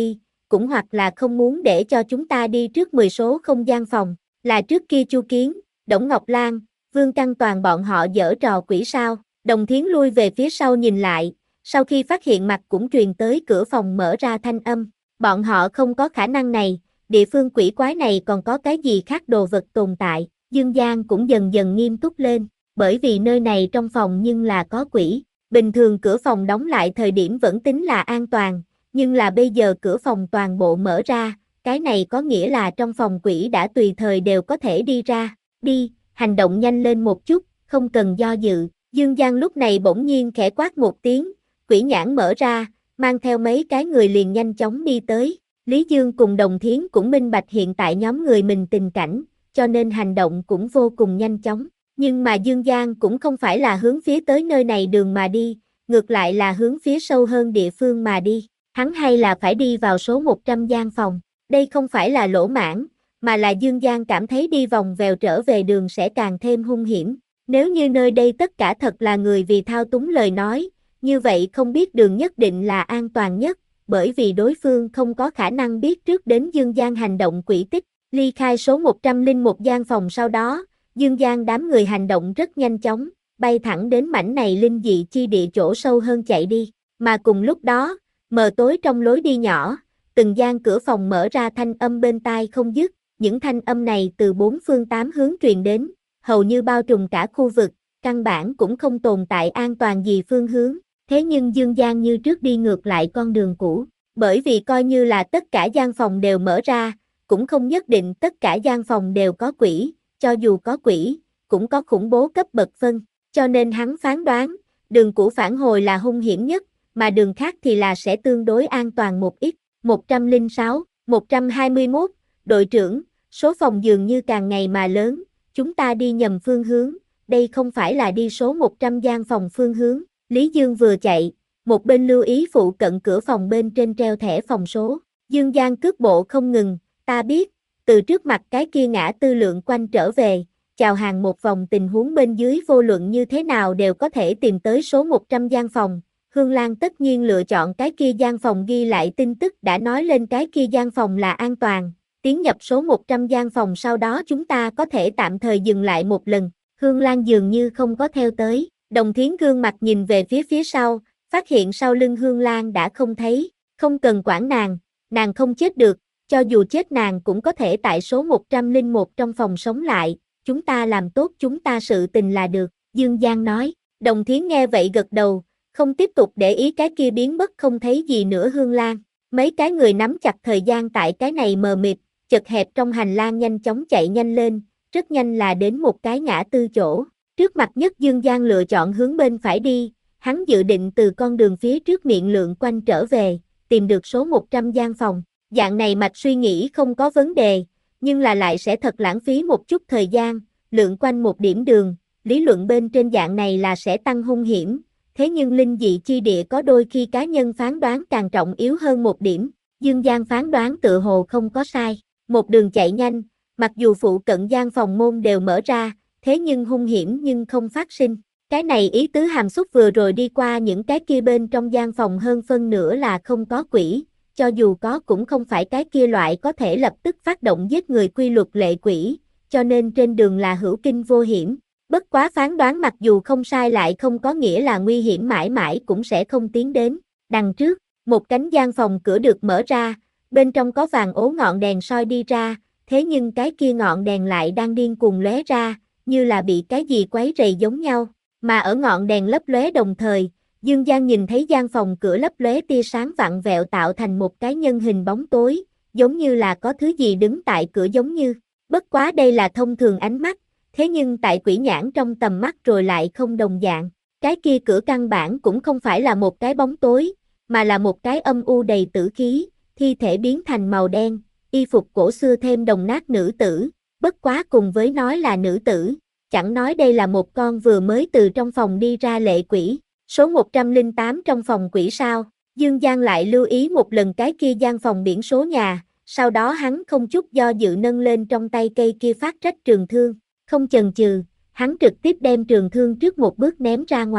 cũng hoặc là không muốn để cho chúng ta đi trước mười số không gian phòng, là trước kia Chu Kiến, Đổng Ngọc Lan, Vương Căn Toàn bọn họ giở trò quỷ sao. Đồng Thiến lui về phía sau nhìn lại, sau khi phát hiện mặt cũng truyền tới cửa phòng mở ra thanh âm, bọn họ không có khả năng này, địa phương quỷ quái này còn có cái gì khác đồ vật tồn tại. Dương Giang cũng dần dần nghiêm túc lên, bởi vì nơi này trong phòng nhưng là có quỷ, bình thường cửa phòng đóng lại thời điểm vẫn tính là an toàn, nhưng là bây giờ cửa phòng toàn bộ mở ra, cái này có nghĩa là trong phòng quỷ đã tùy thời đều có thể đi ra, đi, hành động nhanh lên một chút, không cần do dự. Dương Giang lúc này bỗng nhiên khẽ quát một tiếng, quỷ nhãn mở ra, mang theo mấy cái người liền nhanh chóng đi tới. Lý Dương cùng Đồng Thiến cũng minh bạch hiện tại nhóm người mình tình cảnh, cho nên hành động cũng vô cùng nhanh chóng. Nhưng mà Dương Giang cũng không phải là hướng phía tới nơi này đường mà đi, ngược lại là hướng phía sâu hơn địa phương mà đi. Hắn hay là phải đi vào số một trăm gian phòng. Đây không phải là lỗ mãng, mà là Dương Giang cảm thấy đi vòng vèo trở về đường sẽ càng thêm hung hiểm. Nếu như nơi đây tất cả thật là người vì thao túng lời nói, như vậy không biết đường nhất định là an toàn nhất, bởi vì đối phương không có khả năng biết trước đến Dương Giang hành động quỷ tích. Ly khai số một trăm lẻ một gian phòng sau đó, Dương Giang đám người hành động rất nhanh chóng, bay thẳng đến mảnh này linh dị chi địa chỗ sâu hơn chạy đi. Mà cùng lúc đó, mờ tối trong lối đi nhỏ, từng gian cửa phòng mở ra thanh âm bên tai không dứt, những thanh âm này từ bốn phương tám hướng truyền đến, hầu như bao trùm cả khu vực, căn bản cũng không tồn tại an toàn gì phương hướng. Thế nhưng Dương Giang như trước đi ngược lại con đường cũ, bởi vì coi như là tất cả gian phòng đều mở ra, cũng không nhất định tất cả gian phòng đều có quỷ, cho dù có quỷ, cũng có khủng bố cấp bậc phân, cho nên hắn phán đoán, đường cũ phản hồi là hung hiểm nhất, mà đường khác thì là sẽ tương đối an toàn một ít. một trăm lẻ sáu, một trăm hai mươi mốt, đội trưởng, số phòng dường như càng ngày mà lớn, chúng ta đi nhầm phương hướng, đây không phải là đi số một trăm gian phòng phương hướng. Lý Dương vừa chạy, một bên lưu ý phụ cận cửa phòng bên trên treo thẻ phòng số. Dương Giang cước bộ không ngừng, ta biết, từ trước mặt cái kia ngã tư lượng quanh trở về, chào hàng một vòng tình huống bên dưới vô luận như thế nào đều có thể tìm tới số một trăm gian phòng. Hương Lan tất nhiên lựa chọn cái kia gian phòng ghi lại tin tức đã nói lên cái kia gian phòng là an toàn. Tiến nhập số một trăm gian phòng sau đó chúng ta có thể tạm thời dừng lại một lần. Hương Lan dường như không có theo tới. Đồng Thiến gương mặt nhìn về phía phía sau, phát hiện sau lưng Hương Lan đã không thấy. Không cần quản nàng, nàng không chết được, cho dù chết nàng cũng có thể tại số một trăm lẻ một trong phòng sống lại. Chúng ta làm tốt chúng ta sự tình là được, Dương Giang nói. Đồng Thiến nghe vậy gật đầu, không tiếp tục để ý cái kia biến mất không thấy gì nữa Hương Lan. Mấy cái người nắm chặt thời gian tại cái này mờ mịt, chật hẹp trong hành lang nhanh chóng chạy nhanh lên, rất nhanh là đến một cái ngã tư chỗ. Trước mặt nhất Dương Giang lựa chọn hướng bên phải đi, hắn dự định từ con đường phía trước miệng lượng quanh trở về, tìm được số một trăm gian phòng. Dạng này mạch suy nghĩ không có vấn đề, nhưng là lại sẽ thật lãng phí một chút thời gian, lượng quanh một điểm đường, lý luận bên trên dạng này là sẽ tăng hung hiểm. Thế nhưng linh dị chi địa có đôi khi cá nhân phán đoán càng trọng yếu hơn một điểm, Dương Giang phán đoán tự hồ không có sai, một đường chạy nhanh, mặc dù phụ cận gian phòng môn đều mở ra, thế nhưng hung hiểm nhưng không phát sinh. Cái này ý tứ hàm xúc vừa rồi đi qua những cái kia bên trong gian phòng hơn phân nửa là không có quỷ, cho dù có cũng không phải cái kia loại có thể lập tức phát động giết người quy luật lệ quỷ, cho nên trên đường là hữu kinh vô hiểm. Bất quá phán đoán mặc dù không sai lại không có nghĩa là nguy hiểm mãi mãi cũng sẽ không tiến đến. Đằng trước, một cánh gian phòng cửa được mở ra, bên trong có vàng ố ngọn đèn soi đi ra, thế nhưng cái kia ngọn đèn lại đang điên cuồng lóe ra, như là bị cái gì quấy rầy giống nhau. Mà ở ngọn đèn lấp lóe đồng thời, Dương Giang nhìn thấy gian phòng cửa lấp lóe tia sáng vặn vẹo tạo thành một cái nhân hình bóng tối, giống như là có thứ gì đứng tại cửa giống như. Bất quá đây là thông thường ánh mắt. Thế nhưng tại quỷ nhãn trong tầm mắt rồi lại không đồng dạng, cái kia cửa căn bản cũng không phải là một cái bóng tối, mà là một cái âm u đầy tử khí, thi thể biến thành màu đen, y phục cổ xưa thêm đồng nát nữ tử, bất quá cùng với nói là nữ tử, chẳng nói đây là một con vừa mới từ trong phòng đi ra lệ quỷ, số một trăm lẻ tám trong phòng quỷ sao, Dương Giang lại lưu ý một lần cái kia gian phòng biển số nhà, sau đó hắn không chút do dự nâng lên trong tay cây kia phát trách trường thương. Không chần chừ, hắn trực tiếp đem trường thương trước một bước ném ra ngoài,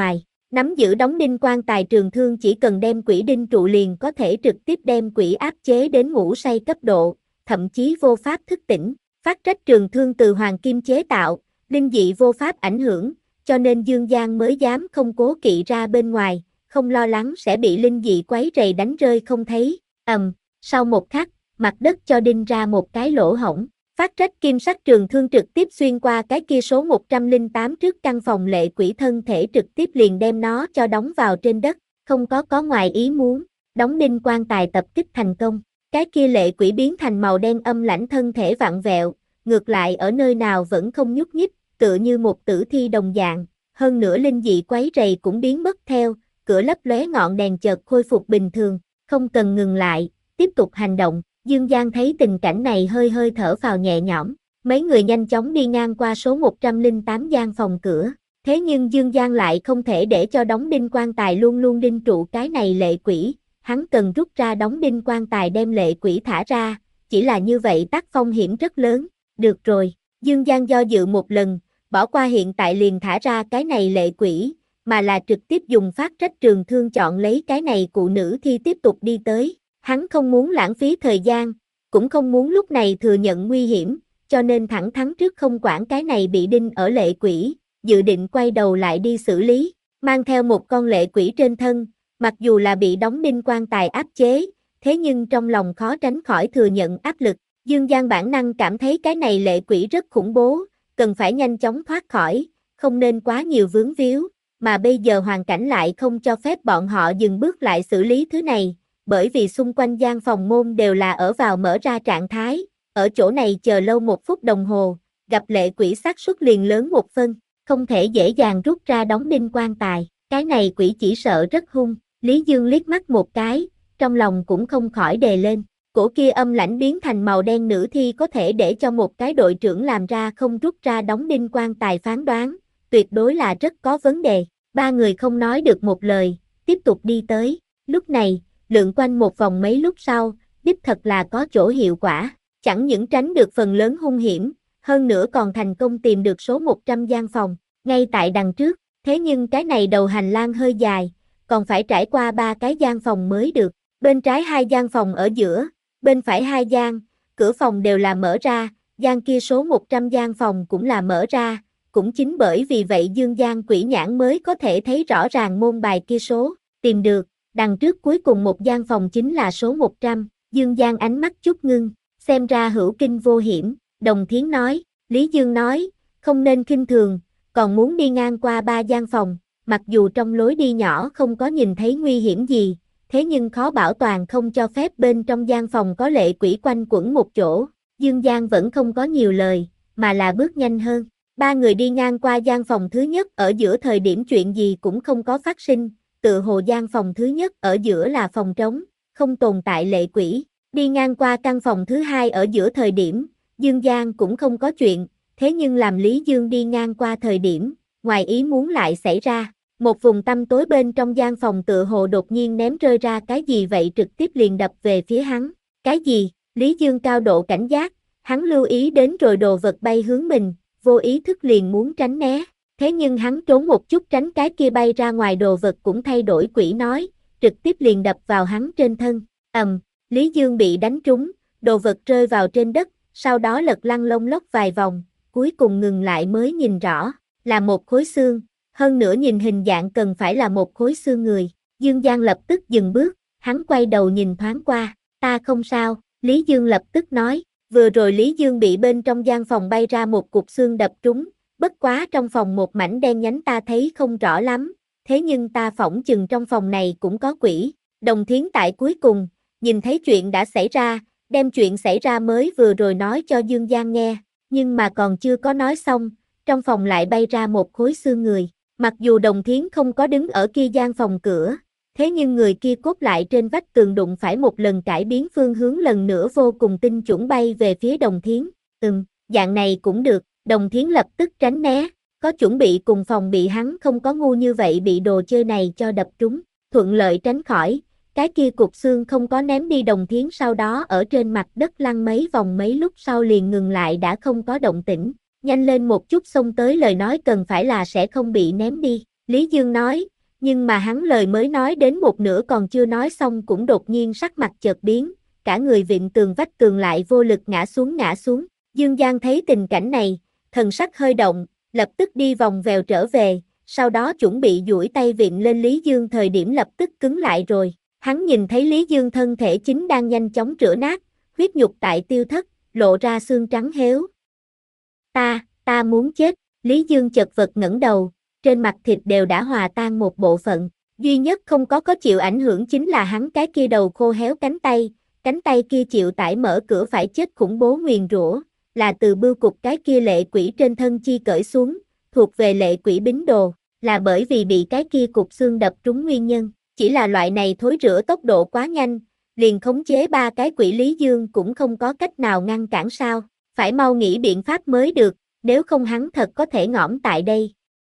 Nắm giữ đóng đinh quan tài trường thương chỉ cần đem quỷ đinh trụ liền có thể trực tiếp đem quỷ áp chế đến ngủ say cấp độ, thậm chí vô pháp thức tỉnh. Phát trách trường thương từ hoàng kim chế tạo, linh dị vô pháp ảnh hưởng, cho nên Dương Giang mới dám không cố kỵ ra bên ngoài, không lo lắng sẽ bị linh dị quấy rầy đánh rơi không thấy. Ầm, sau một khắc, mặt đất cho đinh ra một cái lỗ hổng. Phát trách kim sắc trường thương trực tiếp xuyên qua cái kia số một trăm lẻ tám trước căn phòng lệ quỷ thân thể trực tiếp liền đem nó cho đóng vào trên đất, không có có ngoài ý muốn, đóng đinh quan tài tập kích thành công. Cái kia lệ quỷ biến thành màu đen âm lãnh thân thể vặn vẹo, ngược lại ở nơi nào vẫn không nhúc nhích, tựa như một tử thi đồng dạng, hơn nữa linh dị quấy rầy cũng biến mất theo, cửa lấp lóe ngọn đèn chợt khôi phục bình thường, không cần ngừng lại, tiếp tục hành động. Dương Giang thấy tình cảnh này hơi hơi thở phào nhẹ nhõm, mấy người nhanh chóng đi ngang qua số một trăm lẻ tám gian phòng cửa, thế nhưng Dương Giang lại không thể để cho đóng đinh quan tài luôn luôn đinh trụ cái này lệ quỷ, hắn cần rút ra đóng đinh quan tài đem lệ quỷ thả ra, chỉ là như vậy tác phong hiểm rất lớn. Được rồi, Dương Giang do dự một lần, bỏ qua hiện tại liền thả ra cái này lệ quỷ, mà là trực tiếp dùng phát trách trường thương chọn lấy cái này cụ nữ thi tiếp tục đi tới. Hắn không muốn lãng phí thời gian, cũng không muốn lúc này thừa nhận nguy hiểm, cho nên thẳng thắn trước không quản cái này bị đinh ở lệ quỷ, dự định quay đầu lại đi xử lý, mang theo một con lệ quỷ trên thân, mặc dù là bị đóng đinh quan tài áp chế, thế nhưng trong lòng khó tránh khỏi thừa nhận áp lực. Dương Giang bản năng cảm thấy cái này lệ quỷ rất khủng bố, cần phải nhanh chóng thoát khỏi, không nên quá nhiều vướng víu, mà bây giờ hoàn cảnh lại không cho phép bọn họ dừng bước lại xử lý thứ này. Bởi vì xung quanh gian phòng môn đều là ở vào mở ra trạng thái, ở chỗ này chờ lâu một phút đồng hồ, gặp lệ quỷ xác suất liền lớn một phân, không thể dễ dàng rút ra đóng đinh quan tài, cái này quỷ chỉ sợ rất hung. Lý Dương liếc mắt một cái, trong lòng cũng không khỏi đề lên, cổ kia âm lãnh biến thành màu đen nữ thi có thể để cho một cái đội trưởng làm ra không rút ra đóng đinh quan tài phán đoán, tuyệt đối là rất có vấn đề. Ba người không nói được một lời, tiếp tục đi tới, lúc này, lượn quanh một vòng mấy lúc sau, đích thật là có chỗ hiệu quả, chẳng những tránh được phần lớn hung hiểm, hơn nữa còn thành công tìm được số một trăm gian phòng, ngay tại đằng trước, thế nhưng cái này đầu hành lang hơi dài, còn phải trải qua ba cái gian phòng mới được, bên trái hai gian phòng ở giữa, bên phải hai gian, cửa phòng đều là mở ra, gian kia số một trăm gian phòng cũng là mở ra, cũng chính bởi vì vậy Dương Giang quỷ nhãn mới có thể thấy rõ ràng môn bài kia số, tìm được. Đằng trước cuối cùng một gian phòng chính là số một trăm, Dương Giang ánh mắt chút ngưng, xem ra hữu kinh vô hiểm, Đồng Thiến nói, Lý Dương nói, không nên khinh thường, còn muốn đi ngang qua ba gian phòng, mặc dù trong lối đi nhỏ không có nhìn thấy nguy hiểm gì, thế nhưng khó bảo toàn không cho phép bên trong gian phòng có lệ quỷ quanh quẩn một chỗ, Dương Giang vẫn không có nhiều lời, mà là bước nhanh hơn, ba người đi ngang qua gian phòng thứ nhất ở giữa thời điểm chuyện gì cũng không có phát sinh. Tự hồ gian phòng thứ nhất ở giữa là phòng trống, không tồn tại lệ quỷ, đi ngang qua căn phòng thứ hai ở giữa thời điểm, Dương Giang cũng không có chuyện, thế nhưng làm Lý Dương đi ngang qua thời điểm, ngoài ý muốn lại xảy ra, một vùng tăm tối bên trong gian phòng tự hồ đột nhiên ném rơi ra cái gì vậy trực tiếp liền đập về phía hắn, cái gì, Lý Dương cao độ cảnh giác, hắn lưu ý đến rồi đồ vật bay hướng mình, vô ý thức liền muốn tránh né. Thế nhưng hắn trốn một chút tránh cái kia bay ra ngoài đồ vật cũng thay đổi quỷ nói, trực tiếp liền đập vào hắn trên thân, ầm, Lý Dương bị đánh trúng, đồ vật rơi vào trên đất, sau đó lật lăn lông lốc vài vòng, cuối cùng ngừng lại mới nhìn rõ, là một khối xương, hơn nữa nhìn hình dạng cần phải là một khối xương người, Dương Giang lập tức dừng bước, hắn quay đầu nhìn thoáng qua, ta không sao, Lý Dương lập tức nói, vừa rồi Lý Dương bị bên trong gian phòng bay ra một cục xương đập trúng, bất quá trong phòng một mảnh đen nhánh ta thấy không rõ lắm, thế nhưng ta phỏng chừng trong phòng này cũng có quỷ. Đồng Thiến tại cuối cùng, nhìn thấy chuyện đã xảy ra, đem chuyện xảy ra mới vừa rồi nói cho Dương Giang nghe, nhưng mà còn chưa có nói xong, trong phòng lại bay ra một khối xương người. Mặc dù Đồng Thiến không có đứng ở kia gian phòng cửa, thế nhưng người kia cốt lại trên vách tường đụng phải một lần cải biến phương hướng lần nữa vô cùng tinh chuẩn bay về phía Đồng Thiến. Ừm, dạng này cũng được. Đồng Thiến lập tức tránh né, có chuẩn bị cùng phòng bị hắn không có ngu như vậy bị đồ chơi này cho đập trúng, thuận lợi tránh khỏi, cái kia cục xương không có ném đi. Đồng Thiến sau đó ở trên mặt đất lăn mấy vòng mấy lúc sau liền ngừng lại đã không có động tĩnh, nhanh lên một chút xông tới lời nói cần phải là sẽ không bị ném đi, Lý Dương nói, Nhưng mà hắn lời mới nói đến một nửa còn chưa nói xong cũng đột nhiên sắc mặt chợt biến, cả người vịn tường vách tường lại vô lực ngã xuống ngã xuống. Dương Giang thấy tình cảnh này, thần sắc hơi động, lập tức đi vòng vèo trở về, sau đó chuẩn bị duỗi tay vịn lên Lý Dương thời điểm lập tức cứng lại rồi. Hắn nhìn thấy Lý Dương thân thể chính đang nhanh chóng rửa nát, huyết nhục tại tiêu thất, lộ ra xương trắng héo. Ta, ta muốn chết, Lý Dương chật vật ngẩng đầu, trên mặt thịt đều đã hòa tan một bộ phận. Duy nhất không có có chịu ảnh hưởng chính là hắn cái kia đầu khô héo cánh tay, cánh tay kia chịu tải mở cửa phải chết khủng bố nguyền rủa, là từ bưu cục cái kia lệ quỷ trên thân chi cởi xuống, thuộc về lệ quỷ bính đồ, là bởi vì bị cái kia cục xương đập trúng nguyên nhân. Chỉ là loại này thối rữa tốc độ quá nhanh, liền khống chế ba cái quỷ Lý Dương cũng không có cách nào ngăn cản sao, phải mau nghĩ biện pháp mới được, nếu không hắn thật có thể ngõm tại đây.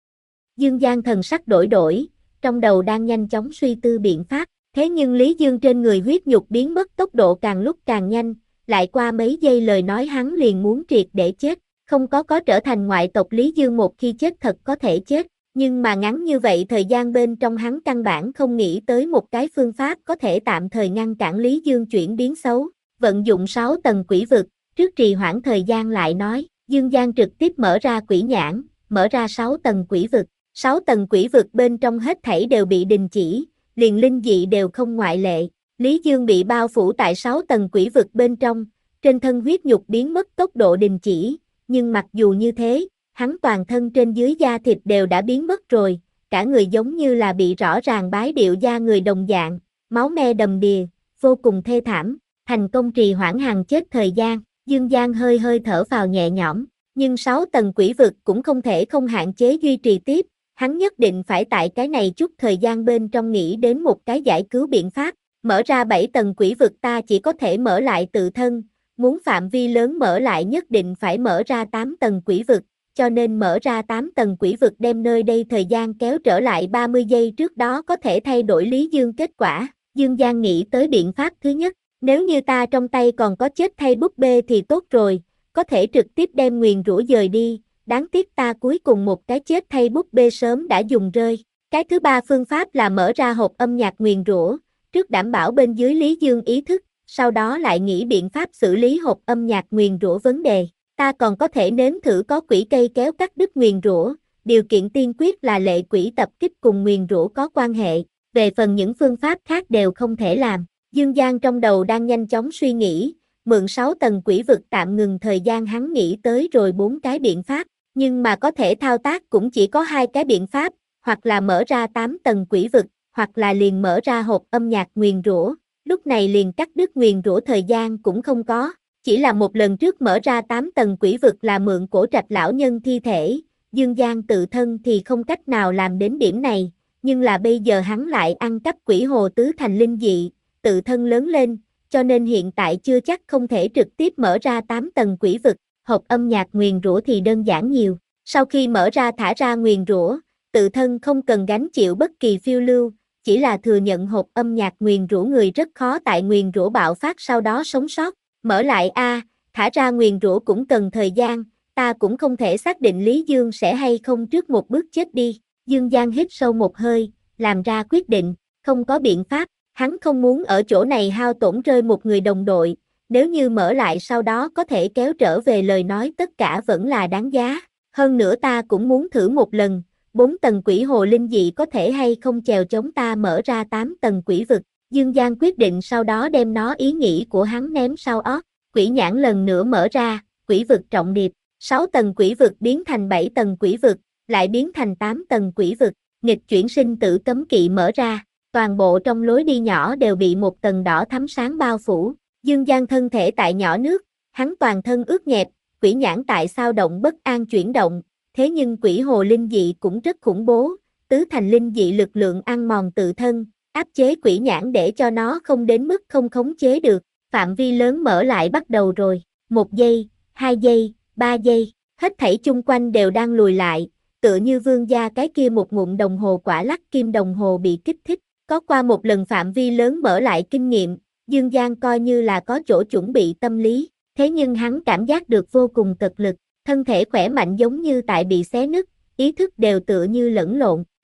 Dương Giang thần sắc đổi đổi, trong đầu đang nhanh chóng suy tư biện pháp, thế nhưng Lý Dương trên người huyết nhục biến mất tốc độ càng lúc càng nhanh, lại qua mấy giây lời nói hắn liền muốn triệt để chết, không có có trở thành ngoại tộc Lý Dương một khi chết thật có thể chết. Nhưng mà ngắn như vậy thời gian bên trong hắn căn bản không nghĩ tới một cái phương pháp có thể tạm thời ngăn cản Lý Dương chuyển biến xấu, vận dụng sáu tầng quỷ vực, trước trì hoãn thời gian lại nói, Dương Giang trực tiếp mở ra quỷ nhãn, mở ra sáu tầng quỷ vực, sáu tầng quỷ vực bên trong hết thảy đều bị đình chỉ, liền linh dị đều không ngoại lệ, Lý Dương bị bao phủ tại sáu tầng quỷ vực bên trong, trên thân huyết nhục biến mất tốc độ đình chỉ, nhưng mặc dù như thế, hắn toàn thân trên dưới da thịt đều đã biến mất rồi, cả người giống như là bị rõ ràng bái điệu da người đồng dạng, máu me đầm đìa, vô cùng thê thảm, thành công trì hoãn hằng chết thời gian, Dương Giang hơi hơi thở vào nhẹ nhõm, nhưng sáu tầng quỷ vực cũng không thể không hạn chế duy trì tiếp, hắn nhất định phải tại cái này chút thời gian bên trong nghĩ đến một cái giải cứu biện pháp, mở ra bảy tầng quỷ vực ta chỉ có thể mở lại tự thân, muốn phạm vi lớn mở lại nhất định phải mở ra tám tầng quỷ vực. Cho nên mở ra tám tầng quỷ vực đem nơi đây thời gian kéo trở lại ba mươi giây trước đó có thể thay đổi Lý Dương kết quả. Dương Giang nghĩ tới biện pháp thứ nhất, nếu như ta trong tay còn có chết thay búp bê thì tốt rồi, có thể trực tiếp đem nguyền rủa dời đi, đáng tiếc ta cuối cùng một cái chết thay búp bê sớm đã dùng rơi. Cái thứ ba phương pháp là mở ra hộp âm nhạc nguyền rủa, trước đảm bảo bên dưới Lý Dương ý thức, sau đó lại nghĩ biện pháp xử lý hộp âm nhạc nguyền rủa vấn đề. Ta còn có thể nếm thử có quỷ cây kéo cắt đứt nguyền rủa, điều kiện tiên quyết là lệ quỷ tập kích cùng nguyền rủa có quan hệ, về phần những phương pháp khác đều không thể làm. Dương Giang trong đầu đang nhanh chóng suy nghĩ, mượn sáu tầng quỷ vực tạm ngừng thời gian hắn nghĩ tới rồi bốn cái biện pháp, nhưng mà có thể thao tác cũng chỉ có hai cái biện pháp, hoặc là mở ra tám tầng quỷ vực, hoặc là liền mở ra hộp âm nhạc nguyền rủa, lúc này liền cắt đứt nguyền rủa thời gian cũng không có. Chỉ là một lần trước mở ra tám tầng quỷ vực là mượn cổ trạch lão nhân thi thể, Dương Giang tự thân thì không cách nào làm đến điểm này, nhưng là bây giờ hắn lại ăn cắp quỷ hồ tứ thành linh dị, tự thân lớn lên, cho nên hiện tại chưa chắc không thể trực tiếp mở ra tám tầng quỷ vực, hộp âm nhạc nguyền rủa thì đơn giản nhiều. Sau khi mở ra thả ra nguyền rủa, tự thân không cần gánh chịu bất kỳ phiêu lưu, chỉ là thừa nhận hộp âm nhạc nguyền rủa người rất khó tại nguyền rủa bạo phát sau đó sống sót. Mở lại a, à, thả ra nguyền rủa cũng cần thời gian, ta cũng không thể xác định Lý Dương sẽ hay không trước một bước chết đi. Dương Giang hít sâu một hơi, làm ra quyết định, không có biện pháp, hắn không muốn ở chỗ này hao tổn rơi một người đồng đội, nếu như mở lại sau đó có thể kéo trở về lời nói tất cả vẫn là đáng giá. Hơn nữa ta cũng muốn thử một lần, bốn tầng quỷ hồ linh dị có thể hay không chèo chống ta mở ra tám tầng quỷ vực. Dương Giang quyết định sau đó đem nó ý nghĩ của hắn ném sau óc, quỷ nhãn lần nữa mở ra, quỷ vực trọng điệp, sáu tầng quỷ vực biến thành bảy tầng quỷ vực, lại biến thành tám tầng quỷ vực, nghịch chuyển sinh tử cấm kỵ mở ra, toàn bộ trong lối đi nhỏ đều bị một tầng đỏ thắm sáng bao phủ, Dương Giang thân thể tại nhỏ nước, hắn toàn thân ướt nhẹp, quỷ nhãn tại sao động bất an chuyển động, thế nhưng quỷ hồ linh dị cũng rất khủng bố, tứ thành linh dị lực lượng ăn mòn tự thân, áp chế quỷ nhãn để cho nó không đến mức không khống chế được, phạm vi lớn mở lại bắt đầu rồi, một giây, hai giây, ba giây, hết thảy chung quanh đều đang lùi lại, tựa như vương gia cái kia một ngụm đồng hồ quả lắc kim đồng hồ bị kích thích, có qua một lần phạm vi lớn mở lại kinh nghiệm, Dương Giang coi như là có chỗ chuẩn bị tâm lý, thế nhưng hắn cảm giác được vô cùng cật lực, thân thể khỏe mạnh giống như tại bị xé nứt, ý thức đều tựa như lẫn lộn,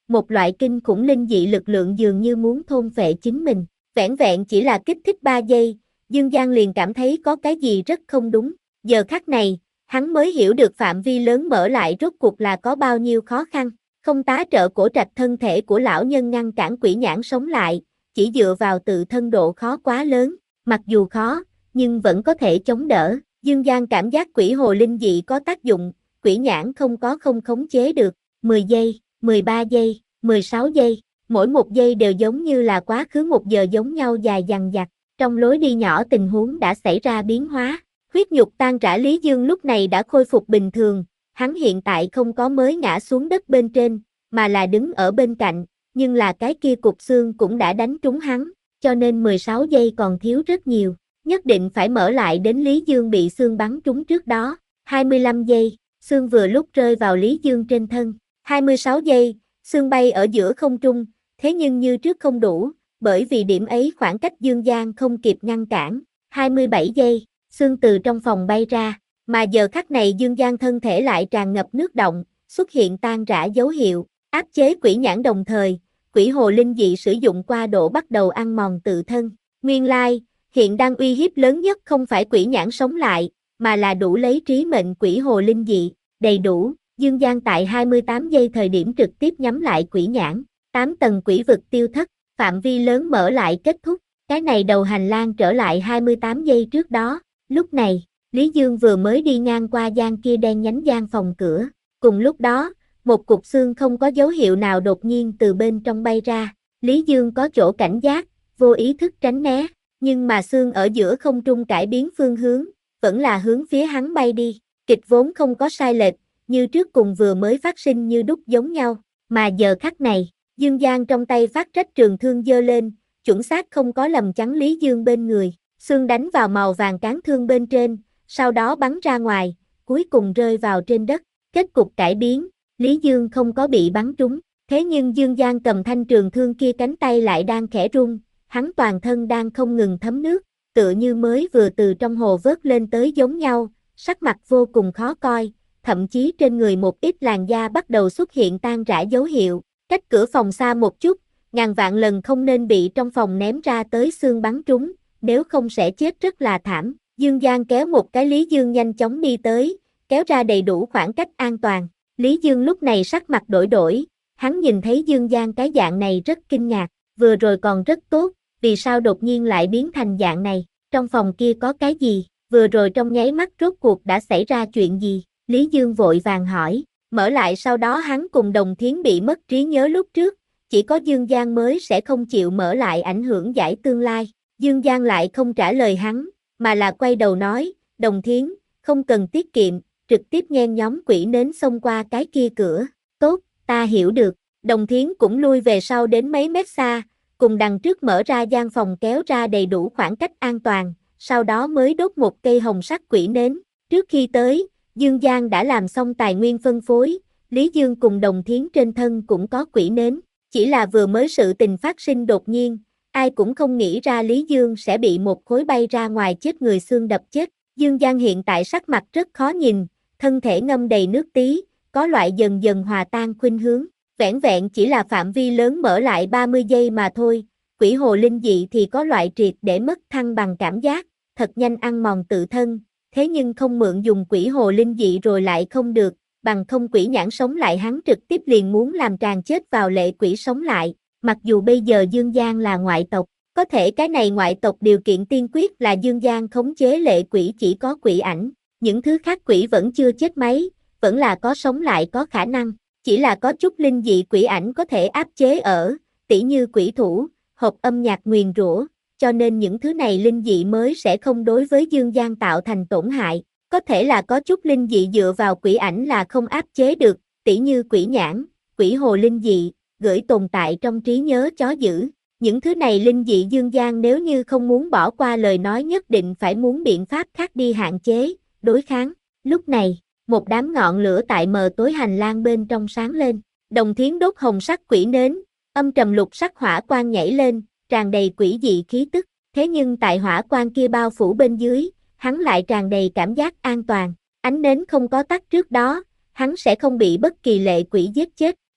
một loại kinh khủng linh dị lực lượng dường như muốn thôn phệ chính mình. Vẻn vẹn chỉ là kích thích ba giây, Dương Giang liền cảm thấy có cái gì rất không đúng. Giờ khắc này, hắn mới hiểu được phạm vi lớn mở lại rốt cuộc là có bao nhiêu khó khăn. Không tá trợ cổ trạch thân thể của lão nhân ngăn cản quỷ nhãn sống lại, chỉ dựa vào tự thân độ khó quá lớn. Mặc dù khó, nhưng vẫn có thể chống đỡ. Dương Giang cảm giác quỷ hồ linh dị có tác dụng, quỷ nhãn không có không khống chế được. mười giây, mười ba giây, mười sáu giây, mỗi một giây đều giống như là quá khứ một giờ giống nhau dài dằng dặc. Trong lối đi nhỏ tình huống đã xảy ra biến hóa. Huyết nhục tan rã Lý Dương lúc này đã khôi phục bình thường, hắn hiện tại không có mới ngã xuống đất bên trên, mà là đứng ở bên cạnh, nhưng là cái kia cục xương cũng đã đánh trúng hắn, cho nên mười sáu giây còn thiếu rất nhiều, nhất định phải mở lại đến Lý Dương bị xương bắn trúng trước đó. hai mươi lăm giây, xương vừa lúc rơi vào Lý Dương trên thân. hai mươi sáu giây, xương bay ở giữa không trung, thế nhưng như trước không đủ, bởi vì điểm ấy khoảng cách Dương Giang không kịp ngăn cản. hai mươi bảy giây, xương từ trong phòng bay ra, mà giờ khắc này Dương Giang thân thể lại tràn ngập nước động, xuất hiện tan rã dấu hiệu, áp chế quỷ nhãn đồng thời, quỷ hồ linh dị sử dụng qua độ bắt đầu ăn mòn tự thân. Nguyên lai, hiện đang uy hiếp lớn nhất không phải quỷ nhãn sống lại, mà là đủ lấy trí mệnh quỷ hồ linh dị, đầy đủ. Dương Giang tại hai mươi tám giây thời điểm trực tiếp nhắm lại quỷ nhãn, tám tầng quỷ vực tiêu thất, phạm vi lớn mở lại kết thúc, cái này đầu hành lang trở lại hai mươi tám giây trước đó. Lúc này, Lý Dương vừa mới đi ngang qua gian kia đen nhánh gian phòng cửa, cùng lúc đó, một cục xương không có dấu hiệu nào đột nhiên từ bên trong bay ra, Lý Dương có chỗ cảnh giác, vô ý thức tránh né, nhưng mà xương ở giữa không trung cải biến phương hướng, vẫn là hướng phía hắn bay đi, kịch vốn không có sai lệch, như trước cùng vừa mới phát sinh như đúc giống nhau, mà giờ khắc này, Dương Giang trong tay phát trách trường thương giơ lên, chuẩn xác không có lầm chắn Lý Dương bên người, xương đánh vào màu vàng cán thương bên trên, sau đó bắn ra ngoài, cuối cùng rơi vào trên đất, kết cục cải biến, Lý Dương không có bị bắn trúng, thế nhưng Dương Giang cầm thanh trường thương kia cánh tay lại đang khẽ run, hắn toàn thân đang không ngừng thấm nước, tựa như mới vừa từ trong hồ vớt lên tới giống nhau, sắc mặt vô cùng khó coi, thậm chí trên người một ít làn da bắt đầu xuất hiện tan rã dấu hiệu, cách cửa phòng xa một chút, ngàn vạn lần không nên bị trong phòng ném ra tới xương bắn trúng, nếu không sẽ chết rất là thảm. Dương Giang kéo một cái Lý Dương nhanh chóng đi tới, kéo ra đầy đủ khoảng cách an toàn. Lý Dương lúc này sắc mặt đổi đổi, hắn nhìn thấy Dương Giang cái dạng này rất kinh ngạc, vừa rồi còn rất tốt, vì sao đột nhiên lại biến thành dạng này, trong phòng kia có cái gì, vừa rồi trong nháy mắt rốt cuộc đã xảy ra chuyện gì, Lý Dương vội vàng hỏi, mở lại sau đó hắn cùng Đồng Thiến bị mất trí nhớ lúc trước, chỉ có Dương Giang mới sẽ không chịu mở lại ảnh hưởng giải tương lai, Dương Giang lại không trả lời hắn, mà là quay đầu nói, Đồng Thiến, không cần tiết kiệm, trực tiếp nhen nhóm quỷ nến xông qua cái kia cửa, tốt, ta hiểu được, Đồng Thiến cũng lui về sau đến mấy mét xa, cùng đằng trước mở ra gian phòng kéo ra đầy đủ khoảng cách an toàn, sau đó mới đốt một cây hồng sắc quỷ nến, trước khi tới, Dương Giang đã làm xong tài nguyên phân phối, Lý Dương cùng Đồng Thiến trên thân cũng có quỷ nến, chỉ là vừa mới sự tình phát sinh đột nhiên, ai cũng không nghĩ ra Lý Dương sẽ bị một khối bay ra ngoài chết người xương đập chết. Dương Giang hiện tại sắc mặt rất khó nhìn, thân thể ngâm đầy nước tí, có loại dần dần hòa tan khuynh hướng, vẻn vẹn chỉ là phạm vi lớn mở lại ba mươi giây mà thôi, quỷ hồ linh dị thì có loại triệt để mất thăng bằng cảm giác, thật nhanh ăn mòn tự thân, thế nhưng không mượn dùng quỷ hồ linh dị rồi lại không được, bằng không quỷ nhãn sống lại hắn trực tiếp liền muốn làm tràn chết vào lệ quỷ sống lại. Mặc dù bây giờ Dương Giang là ngoại tộc, có thể cái này ngoại tộc điều kiện tiên quyết là Dương Giang khống chế lệ quỷ chỉ có quỷ ảnh, những thứ khác quỷ vẫn chưa chết mấy, vẫn là có sống lại có khả năng, chỉ là có chút linh dị quỷ ảnh có thể áp chế ở, tỉ như quỷ thủ, hộp âm nhạc nguyền rủa, cho nên những thứ này linh dị mới sẽ không đối với Dương Giang tạo thành tổn hại, có thể là có chút linh dị dựa vào quỷ ảnh là không áp chế được, tỉ như quỷ nhãn, quỷ hồ linh dị, gửi tồn tại trong trí nhớ chó dữ. Những thứ này linh dị Dương Giang nếu như không muốn bỏ qua lời nói nhất định phải muốn biện pháp khác đi hạn chế, đối kháng. Lúc này, một đám ngọn lửa tại mờ tối hành lang bên trong sáng lên. Đồng Thiến đốt hồng sắc quỷ nến, âm trầm lục sắc hỏa quang nhảy lên, tràn đầy quỷ dị khí tức. Thế nhưng tại hỏa quang kia bao phủ bên dưới, hắn lại tràn đầy cảm giác an toàn. Ánh nến không có tắt trước đó, hắn sẽ không bị bất kỳ lệ quỷ giết chết.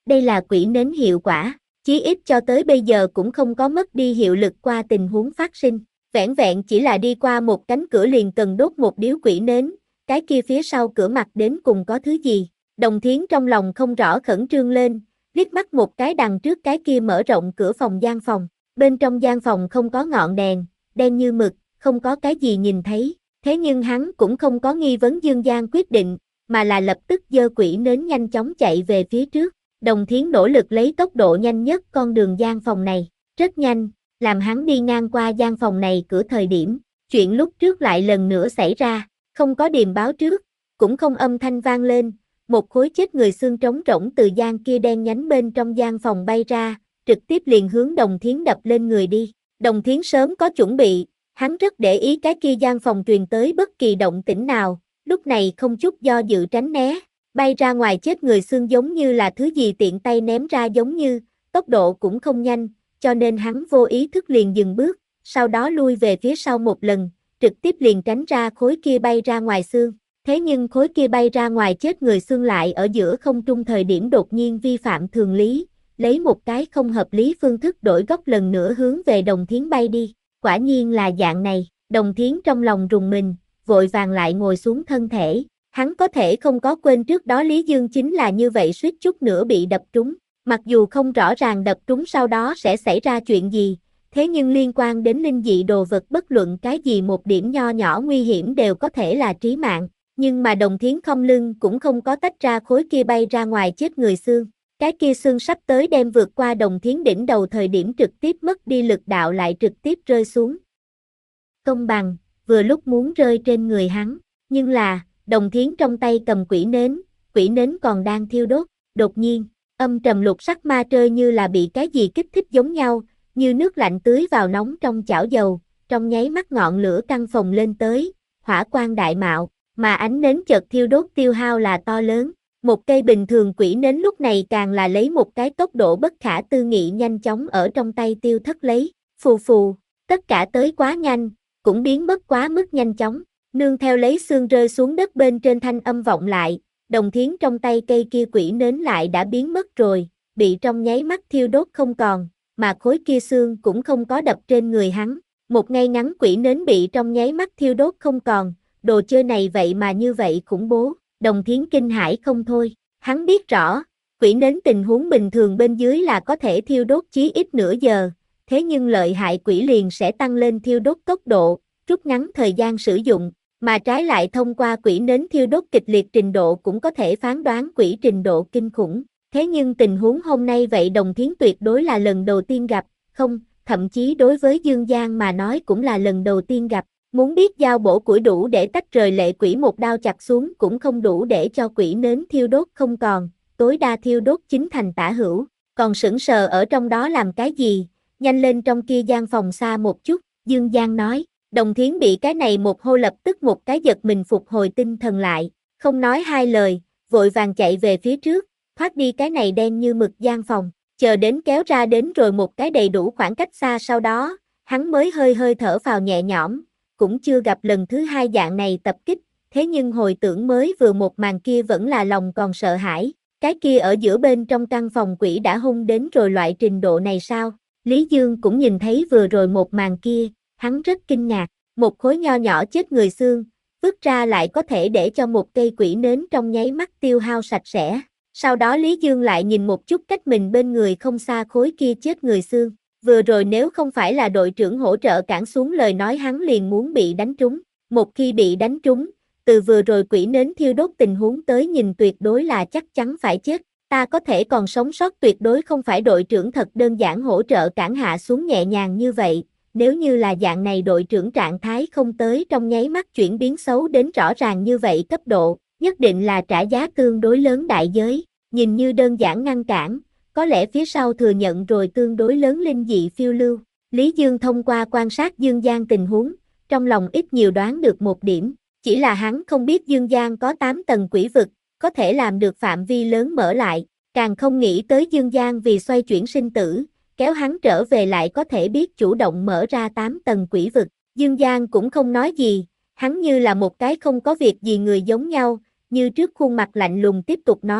Đây là quỷ nến hiệu quả, chí ít cho tới bây giờ cũng không có mất đi hiệu lực qua tình huống phát sinh. Vẻn vẹn chỉ là đi qua một cánh cửa liền cần đốt một điếu quỷ nến, cái kia phía sau cửa mặt đến cùng có thứ gì. Đồng Thiến trong lòng không rõ khẩn trương lên, liếc mắt một cái đằng trước cái kia mở rộng cửa phòng gian phòng. Bên trong gian phòng không có ngọn đèn, đen như mực, không có cái gì nhìn thấy. Thế nhưng hắn cũng không có nghi vấn Dương Giang quyết định, mà là lập tức giơ quỷ nến nhanh chóng chạy về phía trước. Đồng Thiến nỗ lực lấy tốc độ nhanh nhất con đường gian phòng này, rất nhanh, làm hắn đi ngang qua gian phòng này cửa thời điểm, chuyện lúc trước lại lần nữa xảy ra, không có điềm báo trước, cũng không âm thanh vang lên, một khối chết người xương trống rỗng từ gian kia đen nhánh bên trong gian phòng bay ra, trực tiếp liền hướng Đồng Thiến đập lên người đi. Đồng Thiến sớm có chuẩn bị, hắn rất để ý cái kia gian phòng truyền tới bất kỳ động tĩnh nào, lúc này không chút do dự tránh né, bay ra ngoài chết người xương giống như là thứ gì tiện tay ném ra giống như, tốc độ cũng không nhanh, cho nên hắn vô ý thức liền dừng bước, sau đó lui về phía sau một lần, trực tiếp liền tránh ra khối kia bay ra ngoài xương. Thế nhưng khối kia bay ra ngoài chết người xương lại ở giữa không trung thời điểm đột nhiên vi phạm thường lý, lấy một cái không hợp lý phương thức đổi góc lần nữa hướng về Đồng Thiến bay đi. Quả nhiên là dạng này, Đồng Thiến trong lòng rùng mình, vội vàng lại ngồi xuống thân thể. Hắn có thể không có quên trước đó Lý Dương chính là như vậy suýt chút nữa bị đập trúng. Mặc dù không rõ ràng đập trúng sau đó sẽ xảy ra chuyện gì, thế nhưng liên quan đến linh dị đồ vật bất luận cái gì một điểm nho nhỏ nguy hiểm đều có thể là trí mạng. Nhưng mà Đồng Thiến không lưng cũng không có tách ra khối kia bay ra ngoài chết người xương. Cái kia xương sắp tới đem vượt qua Đồng Thiến đỉnh đầu thời điểm trực tiếp mất đi lực đạo lại trực tiếp rơi xuống. Công bằng, vừa lúc muốn rơi trên người hắn, nhưng là, Đồng Thiến trong tay cầm quỷ nến, quỷ nến còn đang thiêu đốt, đột nhiên, âm trầm lục sắc ma trơi như là bị cái gì kích thích giống nhau, như nước lạnh tưới vào nóng trong chảo dầu, trong nháy mắt ngọn lửa căng phồng lên tới, hỏa quang đại mạo, mà ánh nến chợt thiêu đốt tiêu hao là to lớn. Một cây bình thường quỷ nến lúc này càng là lấy một cái tốc độ bất khả tư nghị nhanh chóng ở trong tay tiêu thất lấy, phù phù, tất cả tới quá nhanh, cũng biến mất quá mức nhanh chóng, nương theo lấy xương rơi xuống đất bên trên thanh âm vọng lại, Đồng Thiến trong tay cây kia quỷ nến lại đã biến mất rồi, bị trong nháy mắt thiêu đốt không còn, mà khối kia xương cũng không có đập trên người hắn, một ngay ngắn quỷ nến bị trong nháy mắt thiêu đốt không còn, đồ chơi này vậy mà như vậy khủng bố. Đồng Thiến kinh hãi không thôi, hắn biết rõ, quỷ nến tình huống bình thường bên dưới là có thể thiêu đốt chí ít nửa giờ, thế nhưng lợi hại quỷ liền sẽ tăng lên thiêu đốt tốc độ, rút ngắn thời gian sử dụng, mà trái lại thông qua quỷ nến thiêu đốt kịch liệt trình độ cũng có thể phán đoán quỷ trình độ kinh khủng. Thế nhưng tình huống hôm nay vậy Đồng Thiến tuyệt đối là lần đầu tiên gặp, không, thậm chí đối với Dương Giang mà nói cũng là lần đầu tiên gặp. Muốn biết dao bổ củi đủ để tách rời lệ quỷ một đao chặt xuống cũng không đủ để cho quỷ nến thiêu đốt không còn, tối đa thiêu đốt chính thành tả hữu, còn sững sờ ở trong đó làm cái gì, nhanh lên trong kia gian phòng xa một chút, Dương Giang nói. Đồng Thiến bị cái này một hô lập tức một cái giật mình phục hồi tinh thần lại, không nói hai lời, vội vàng chạy về phía trước, thoát đi cái này đen như mực gian phòng, chờ đến kéo ra đến rồi một cái đầy đủ khoảng cách xa sau đó, hắn mới hơi hơi thở phào nhẹ nhõm. Cũng chưa gặp lần thứ hai dạng này tập kích, thế nhưng hồi tưởng mới vừa một màn kia vẫn là lòng còn sợ hãi, cái kia ở giữa bên trong căn phòng quỷ đã hung đến rồi loại trình độ này sao? Lý Dương cũng nhìn thấy vừa rồi một màn kia, hắn rất kinh ngạc, một khối nho nhỏ chết người xương, vứt ra lại có thể để cho một cây quỷ nến trong nháy mắt tiêu hao sạch sẽ. Sau đó Lý Dương lại nhìn một chút cách mình bên người không xa khối kia chết người xương. Vừa rồi nếu không phải là đội trưởng hỗ trợ cản xuống lời nói hắn liền muốn bị đánh trúng. Một khi bị đánh trúng, từ vừa rồi quỷ nến thiêu đốt tình huống tới nhìn tuyệt đối là chắc chắn phải chết. Ta có thể còn sống sót tuyệt đối không phải đội trưởng thật đơn giản hỗ trợ cản hạ xuống nhẹ nhàng như vậy. Nếu như là dạng này đội trưởng trạng thái không tới trong nháy mắt chuyển biến xấu đến rõ ràng như vậy cấp độ, nhất định là trả giá tương đối lớn đại giới. Nhìn như đơn giản ngăn cản, có lẽ phía sau thừa nhận rồi tương đối lớn linh dị phiêu lưu. Lý Dương thông qua quan sát Dương Giang tình huống, trong lòng ít nhiều đoán được một điểm, chỉ là hắn không biết Dương Giang có tám tầng quỷ vực, có thể làm được phạm vi lớn mở lại, càng không nghĩ tới Dương Giang vì xoay chuyển sinh tử, kéo hắn trở về lại có thể biết chủ động mở ra tám tầng quỷ vực. Dương Giang cũng không nói gì, hắn như là một cái không có việc gì người giống nhau, như trước khuôn mặt lạnh lùng tiếp tục nói,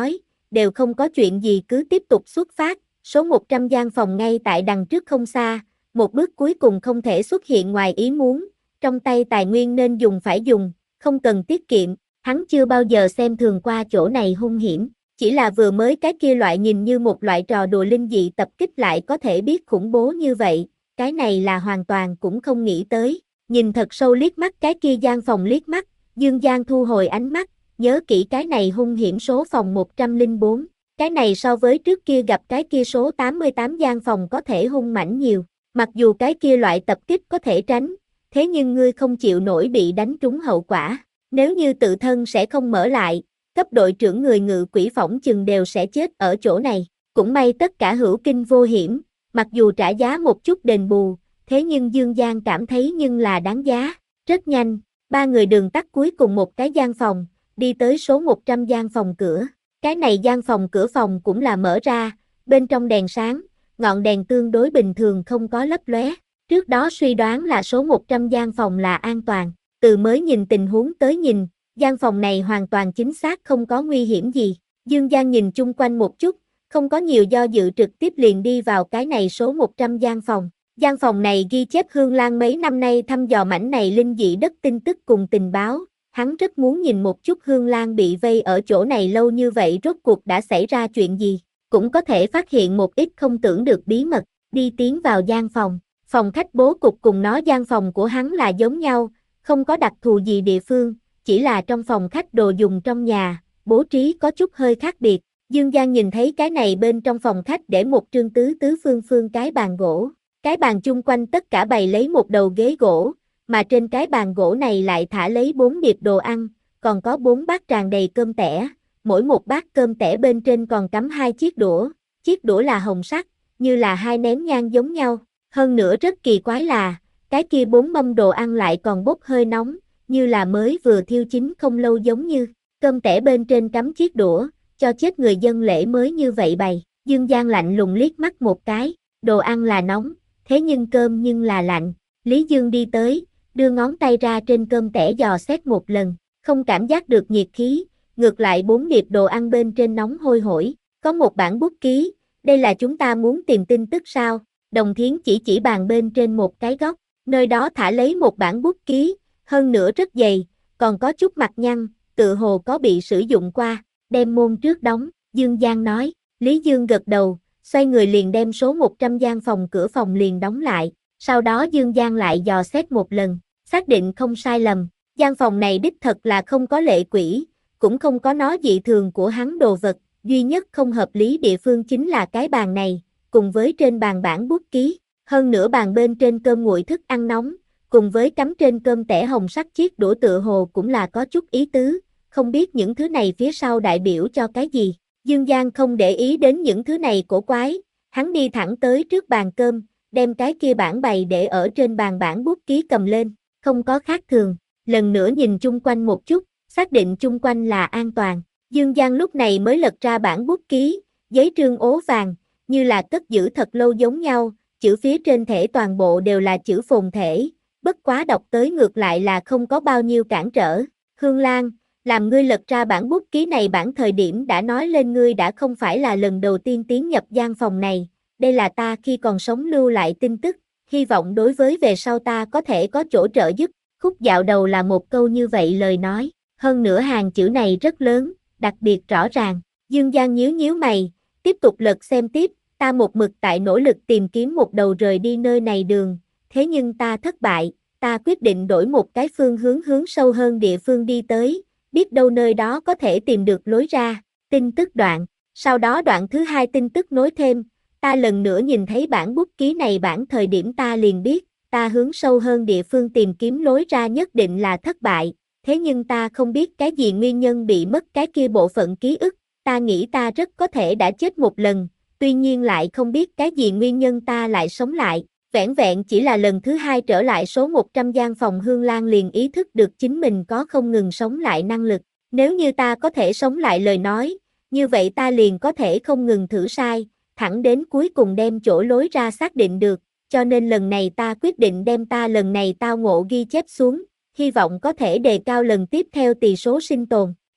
đều không có chuyện gì cứ tiếp tục xuất phát, số một trăm gian phòng ngay tại đằng trước không xa, một bước cuối cùng không thể xuất hiện ngoài ý muốn, trong tay tài nguyên nên dùng phải dùng, không cần tiết kiệm, hắn chưa bao giờ xem thường qua chỗ này hung hiểm, chỉ là vừa mới cái kia loại nhìn như một loại trò đùa linh dị tập kích lại có thể biết khủng bố như vậy, cái này là hoàn toàn cũng không nghĩ tới, nhìn thật sâu liếc mắt cái kia gian phòng liếc mắt, Dương Giang thu hồi ánh mắt, nhớ kỹ cái này hung hiểm số phòng một trăm lẻ bốn, cái này so với trước kia gặp cái kia số tám mươi tám gian phòng có thể hung mãnh nhiều, mặc dù cái kia loại tập kích có thể tránh, thế nhưng ngươi không chịu nổi bị đánh trúng hậu quả, nếu như tự thân sẽ không mở lại, cấp đội trưởng người ngự quỷ phỏng chừng đều sẽ chết ở chỗ này, cũng may tất cả hữu kinh vô hiểm, mặc dù trả giá một chút đền bù, thế nhưng Dương Giang cảm thấy nhưng là đáng giá, rất nhanh, ba người đường tắt cuối cùng một cái gian phòng, đi tới số một trăm gian phòng cửa, cái này gian phòng cửa phòng cũng là mở ra, bên trong đèn sáng, ngọn đèn tương đối bình thường không có lấp lóe, trước đó suy đoán là số một trăm gian phòng là an toàn, từ mới nhìn tình huống tới nhìn, gian phòng này hoàn toàn chính xác không có nguy hiểm gì, Dương Giang nhìn chung quanh một chút, không có nhiều do dự trực tiếp liền đi vào cái này số một trăm gian phòng. Gian phòng này ghi chép Hương Lan mấy năm nay thăm dò mảnh này linh dị đất tin tức cùng tình báo, hắn rất muốn nhìn một chút Hương Lan bị vây ở chỗ này lâu như vậy rốt cuộc đã xảy ra chuyện gì, cũng có thể phát hiện một ít không tưởng được bí mật, đi tiến vào gian phòng, phòng khách bố cục cùng nó gian phòng của hắn là giống nhau, không có đặc thù gì địa phương, chỉ là trong phòng khách đồ dùng trong nhà, bố trí có chút hơi khác biệt, Dương Giang nhìn thấy cái này bên trong phòng khách để một trương tứ tứ phương phương cái bàn gỗ. Cái bàn chung quanh tất cả bày lấy một đầu ghế gỗ, mà trên cái bàn gỗ này lại thả lấy bốn điệp đồ ăn, còn có bốn bát tràn đầy cơm tẻ, mỗi một bát cơm tẻ bên trên còn cắm hai chiếc đũa, chiếc đũa là hồng sắc, như là hai nén nhang giống nhau, hơn nữa rất kỳ quái là, cái kia bốn mâm đồ ăn lại còn bốc hơi nóng, như là mới vừa thiêu chín không lâu giống như, cơm tẻ bên trên cắm chiếc đũa, cho chết người dân lễ mới như vậy bày, Dương Giang lạnh lùng liếc mắt một cái, đồ ăn là nóng, thế nhưng cơm nhưng là lạnh, Lý Dương đi tới, đưa ngón tay ra trên cơm tẻ dò xét một lần, không cảm giác được nhiệt khí, ngược lại bốn điệp đồ ăn bên trên nóng hôi hổi, có một bản bút ký, đây là chúng ta muốn tìm tin tức sao, Đồng Thiến chỉ chỉ bàn bên trên một cái góc, nơi đó thả lấy một bản bút ký, hơn nữa rất dày, còn có chút mặt nhăn, tự hồ có bị sử dụng qua, đem môn trước đóng, Dương Giang nói, Lý Dương gật đầu, xoay người liền đem số một trăm gian phòng cửa phòng liền đóng lại, sau đó Dương Giang lại dò xét một lần, xác định không sai lầm, gian phòng này đích thật là không có lệ quỷ, cũng không có nó dị thường của hắn đồ vật, duy nhất không hợp lý địa phương chính là cái bàn này, cùng với trên bàn bản bút ký, hơn nữa bàn bên trên cơm nguội thức ăn nóng, cùng với cắm trên cơm tẻ hồng sắc chiếc đũa tựa hồ cũng là có chút ý tứ, không biết những thứ này phía sau đại biểu cho cái gì. Dương Giang không để ý đến những thứ này cổ quái, hắn đi thẳng tới trước bàn cơm, đem cái kia bản bày để ở trên bàn bản bút ký cầm lên, không có khác thường, lần nữa nhìn chung quanh một chút, xác định chung quanh là an toàn. Dương Giang lúc này mới lật ra bản bút ký, giấy trương ố vàng, như là cất giữ thật lâu giống nhau, chữ phía trên thể toàn bộ đều là chữ phồn thể, bất quá đọc tới ngược lại là không có bao nhiêu cản trở. Hương Lan, làm ngươi lật ra bản bút ký này bản thời điểm đã nói lên ngươi đã không phải là lần đầu tiên tiến nhập gian phòng này, đây là ta khi còn sống lưu lại tin tức, hy vọng đối với về sau ta có thể có chỗ trợ giúp. Khúc dạo đầu là một câu như vậy lời nói, hơn nữa hàng chữ này rất lớn, đặc biệt rõ ràng. Dương Giang nhíu nhíu mày, tiếp tục lật xem tiếp, ta một mực tại nỗ lực tìm kiếm một đầu rời đi nơi này đường, thế nhưng ta thất bại, ta quyết định đổi một cái phương hướng hướng sâu hơn địa phương đi tới, biết đâu nơi đó có thể tìm được lối ra. Tin tức đoạn, sau đó đoạn thứ hai tin tức nối thêm, ta lần nữa nhìn thấy bản bút ký này bản thời điểm ta liền biết, ta hướng sâu hơn địa phương tìm kiếm lối ra nhất định là thất bại, thế nhưng ta không biết cái gì nguyên nhân bị mất cái kia bộ phận ký ức, ta nghĩ ta rất có thể đã chết một lần, tuy nhiên lại không biết cái gì nguyên nhân ta lại sống lại, vẻn vẹn chỉ là lần thứ hai trở lại số một trăm gian phòng Hương Lan liền ý thức được chính mình có không ngừng sống lại năng lực, nếu như ta có thể sống lại lời nói, như vậy ta liền có thể không ngừng thử sai, thẳng đến cuối cùng đem chỗ lối ra xác định được, cho nên lần này ta quyết định đem ta lần này tao ngộ ghi chép xuống, hy vọng có thể đề cao lần tiếp theo tỳ số sinh tồn.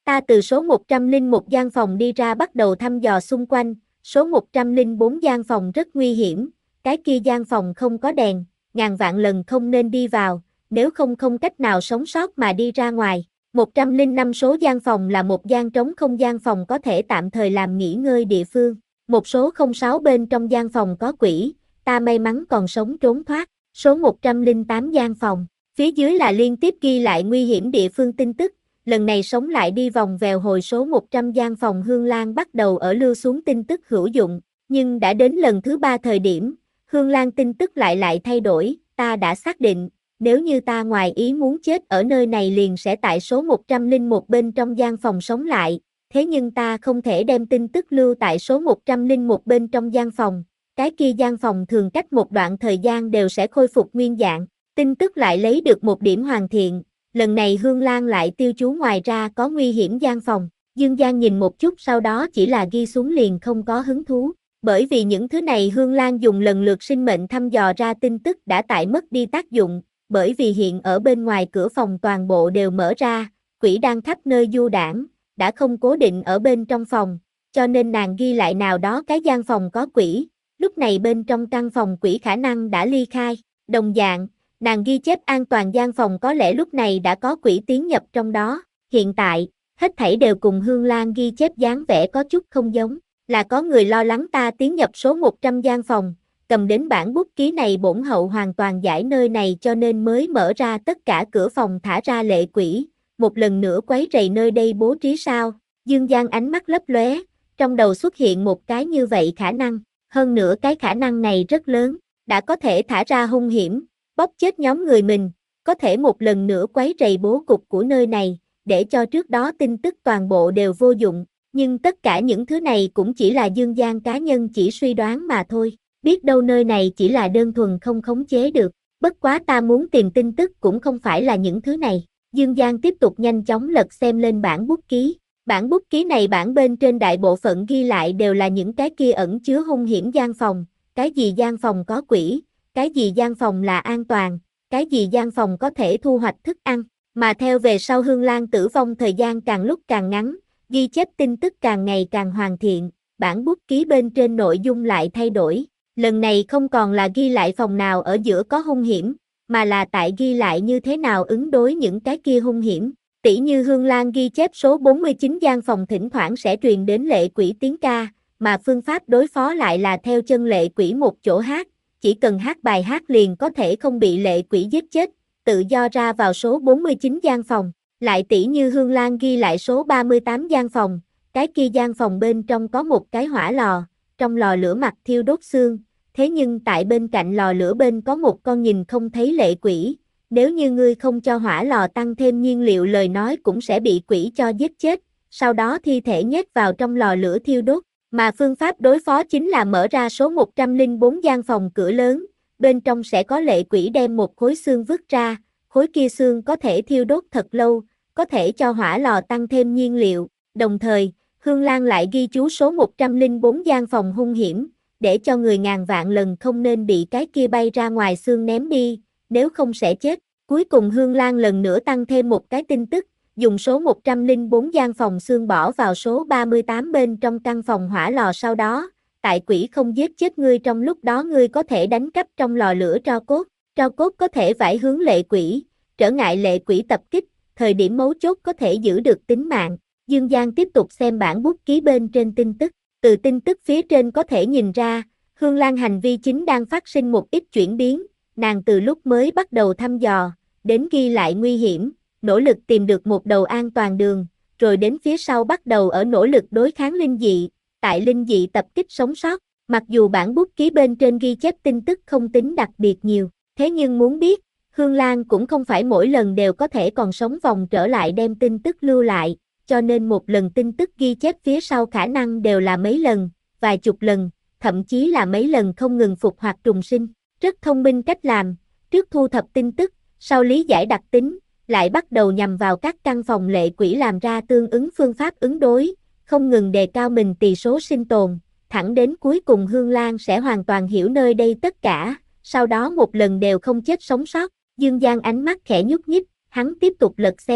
Ta từ số một trăm lẻ một gian phòng đi ra bắt đầu thăm dò xung quanh, số một trăm lẻ bốn gian phòng rất nguy hiểm, cái kia gian phòng không có đèn, ngàn vạn lần không nên đi vào, nếu không không cách nào sống sót mà đi ra ngoài. một trăm lẻ năm số gian phòng là một gian trống không, gian phòng có thể tạm thời làm nghỉ ngơi địa phương. Một số không sáu bên trong gian phòng có quỷ, ta may mắn còn sống trốn thoát. Số một trăm lẻ tám gian phòng, phía dưới là liên tiếp ghi lại nguy hiểm địa phương tin tức. Lần này sống lại đi vòng vèo hồi số một trăm gian phòng, Hương Lan bắt đầu ở lưu xuống tin tức hữu dụng, nhưng đã đến lần thứ ba thời điểm, Hương Lan tin tức lại lại thay đổi, ta đã xác định, nếu như ta ngoài ý muốn chết ở nơi này liền sẽ tại số một trăm lẻ một bên trong gian phòng sống lại, thế nhưng ta không thể đem tin tức lưu tại số một trăm lẻ một bên trong gian phòng, cái kia gian phòng thường cách một đoạn thời gian đều sẽ khôi phục nguyên dạng, tin tức lại lấy được một điểm hoàn thiện. Lần này Hương Lan lại tiêu chú ngoài ra có nguy hiểm gian phòng, Dương Giang nhìn một chút sau đó chỉ là ghi xuống liền không có hứng thú, bởi vì những thứ này Hương Lan dùng lần lượt sinh mệnh thăm dò ra tin tức đã tại mất đi tác dụng, bởi vì hiện ở bên ngoài cửa phòng toàn bộ đều mở ra, quỷ đang khắp nơi du đãng, đã không cố định ở bên trong phòng, cho nên nàng ghi lại nào đó cái gian phòng có quỷ, lúc này bên trong căn phòng quỷ khả năng đã ly khai, đồng dạng. Nàng ghi chép an toàn gian phòng có lẽ lúc này đã có quỷ tiến nhập trong đó, hiện tại, hết thảy đều cùng Hương Lan ghi chép dáng vẻ có chút không giống, là có người lo lắng ta tiến nhập số một trăm gian phòng, cầm đến bản bút ký này bổn hậu hoàn toàn giải nơi này cho nên mới mở ra tất cả cửa phòng thả ra lệ quỷ, một lần nữa quấy rầy nơi đây bố trí sao, Dương Giang ánh mắt lấp lóe, trong đầu xuất hiện một cái như vậy khả năng, hơn nữa cái khả năng này rất lớn, đã có thể thả ra hung hiểm. Bóp chết nhóm người mình, có thể một lần nữa quấy rầy bố cục của nơi này, để cho trước đó tin tức toàn bộ đều vô dụng, nhưng tất cả những thứ này cũng chỉ là Dương Giang cá nhân chỉ suy đoán mà thôi, biết đâu nơi này chỉ là đơn thuần không khống chế được, bất quá ta muốn tìm tin tức cũng không phải là những thứ này, Dương Giang tiếp tục nhanh chóng lật xem lên bản bút ký, bản bút ký này bản bên trên đại bộ phận ghi lại đều là những cái kia ẩn chứa hung hiểm gian phòng, cái gì gian phòng có quỷ, cái gì gian phòng là an toàn, cái gì gian phòng có thể thu hoạch thức ăn, mà theo về sau Hương Lan tử vong thời gian càng lúc càng ngắn, ghi chép tin tức càng ngày càng hoàn thiện, bản bút ký bên trên nội dung lại thay đổi, lần này không còn là ghi lại phòng nào ở giữa có hung hiểm, mà là tại ghi lại như thế nào ứng đối những cái kia hung hiểm, tỉ như Hương Lan ghi chép số bốn mươi chín gian phòng thỉnh thoảng sẽ truyền đến lệ quỷ tiếng ca, mà phương pháp đối phó lại là theo chân lệ quỷ một chỗ hát. Chỉ cần hát bài hát liền có thể không bị lệ quỷ giết chết, tự do ra vào số bốn mươi chín gian phòng, lại tỉ như Hương Lan ghi lại số ba mươi tám gian phòng, cái kia gian phòng bên trong có một cái hỏa lò, trong lò lửa mặt thiêu đốt xương, thế nhưng tại bên cạnh lò lửa bên có một con nhìn không thấy lệ quỷ, nếu như ngươi không cho hỏa lò tăng thêm nhiên liệu lời nói cũng sẽ bị quỷ cho giết chết, sau đó thi thể nhét vào trong lò lửa thiêu đốt. Mà phương pháp đối phó chính là mở ra số một trăm lẻ bốn gian phòng cửa lớn, bên trong sẽ có lệ quỷ đem một khối xương vứt ra, khối kia xương có thể thiêu đốt thật lâu, có thể cho hỏa lò tăng thêm nhiên liệu, đồng thời, Hương Lan lại ghi chú số một trăm lẻ bốn gian phòng hung hiểm, để cho người ngàn vạn lần không nên bị cái kia bay ra ngoài xương ném đi, nếu không sẽ chết. Cuối cùng Hương Lan lần nữa tăng thêm một cái tin tức, dùng số một trăm lẻ bốn gian phòng xương bỏ vào số ba mươi tám bên trong căn phòng hỏa lò sau đó, tại quỷ không giết chết ngươi trong lúc đó ngươi có thể đánh cắp trong lò lửa tro cốt, tro cốt có thể vải hướng lệ quỷ, trở ngại lệ quỷ tập kích, thời điểm mấu chốt có thể giữ được tính mạng. Dương Giang tiếp tục xem bản bút ký bên trên tin tức, từ tin tức phía trên có thể nhìn ra, Hương Lan hành vi chính đang phát sinh một ít chuyển biến, nàng từ lúc mới bắt đầu thăm dò, đến ghi lại nguy hiểm, nỗ lực tìm được một đầu an toàn đường, rồi đến phía sau bắt đầu ở nỗ lực đối kháng linh dị, tại linh dị tập kích sống sót, mặc dù bản bút ký bên trên ghi chép tin tức không tính đặc biệt nhiều, thế nhưng muốn biết, Hương Lan cũng không phải mỗi lần đều có thể còn sống vòng trở lại đem tin tức lưu lại, cho nên một lần tin tức ghi chép phía sau khả năng đều là mấy lần, vài chục lần, thậm chí là mấy lần không ngừng phục hoạt trùng sinh, rất thông minh cách làm, trước thu thập tin tức, sau lý giải đặc tính, lại bắt đầu nhằm vào các căn phòng lệ quỷ làm ra tương ứng phương pháp ứng đối, không ngừng đề cao mình tỳ số sinh tồn, thẳng đến cuối cùng Hương Lan sẽ hoàn toàn hiểu nơi đây tất cả, sau đó một lần đều không chết sống sót. Dương Giang ánh mắt khẽ nhúc nhích, hắn tiếp tục lật xem,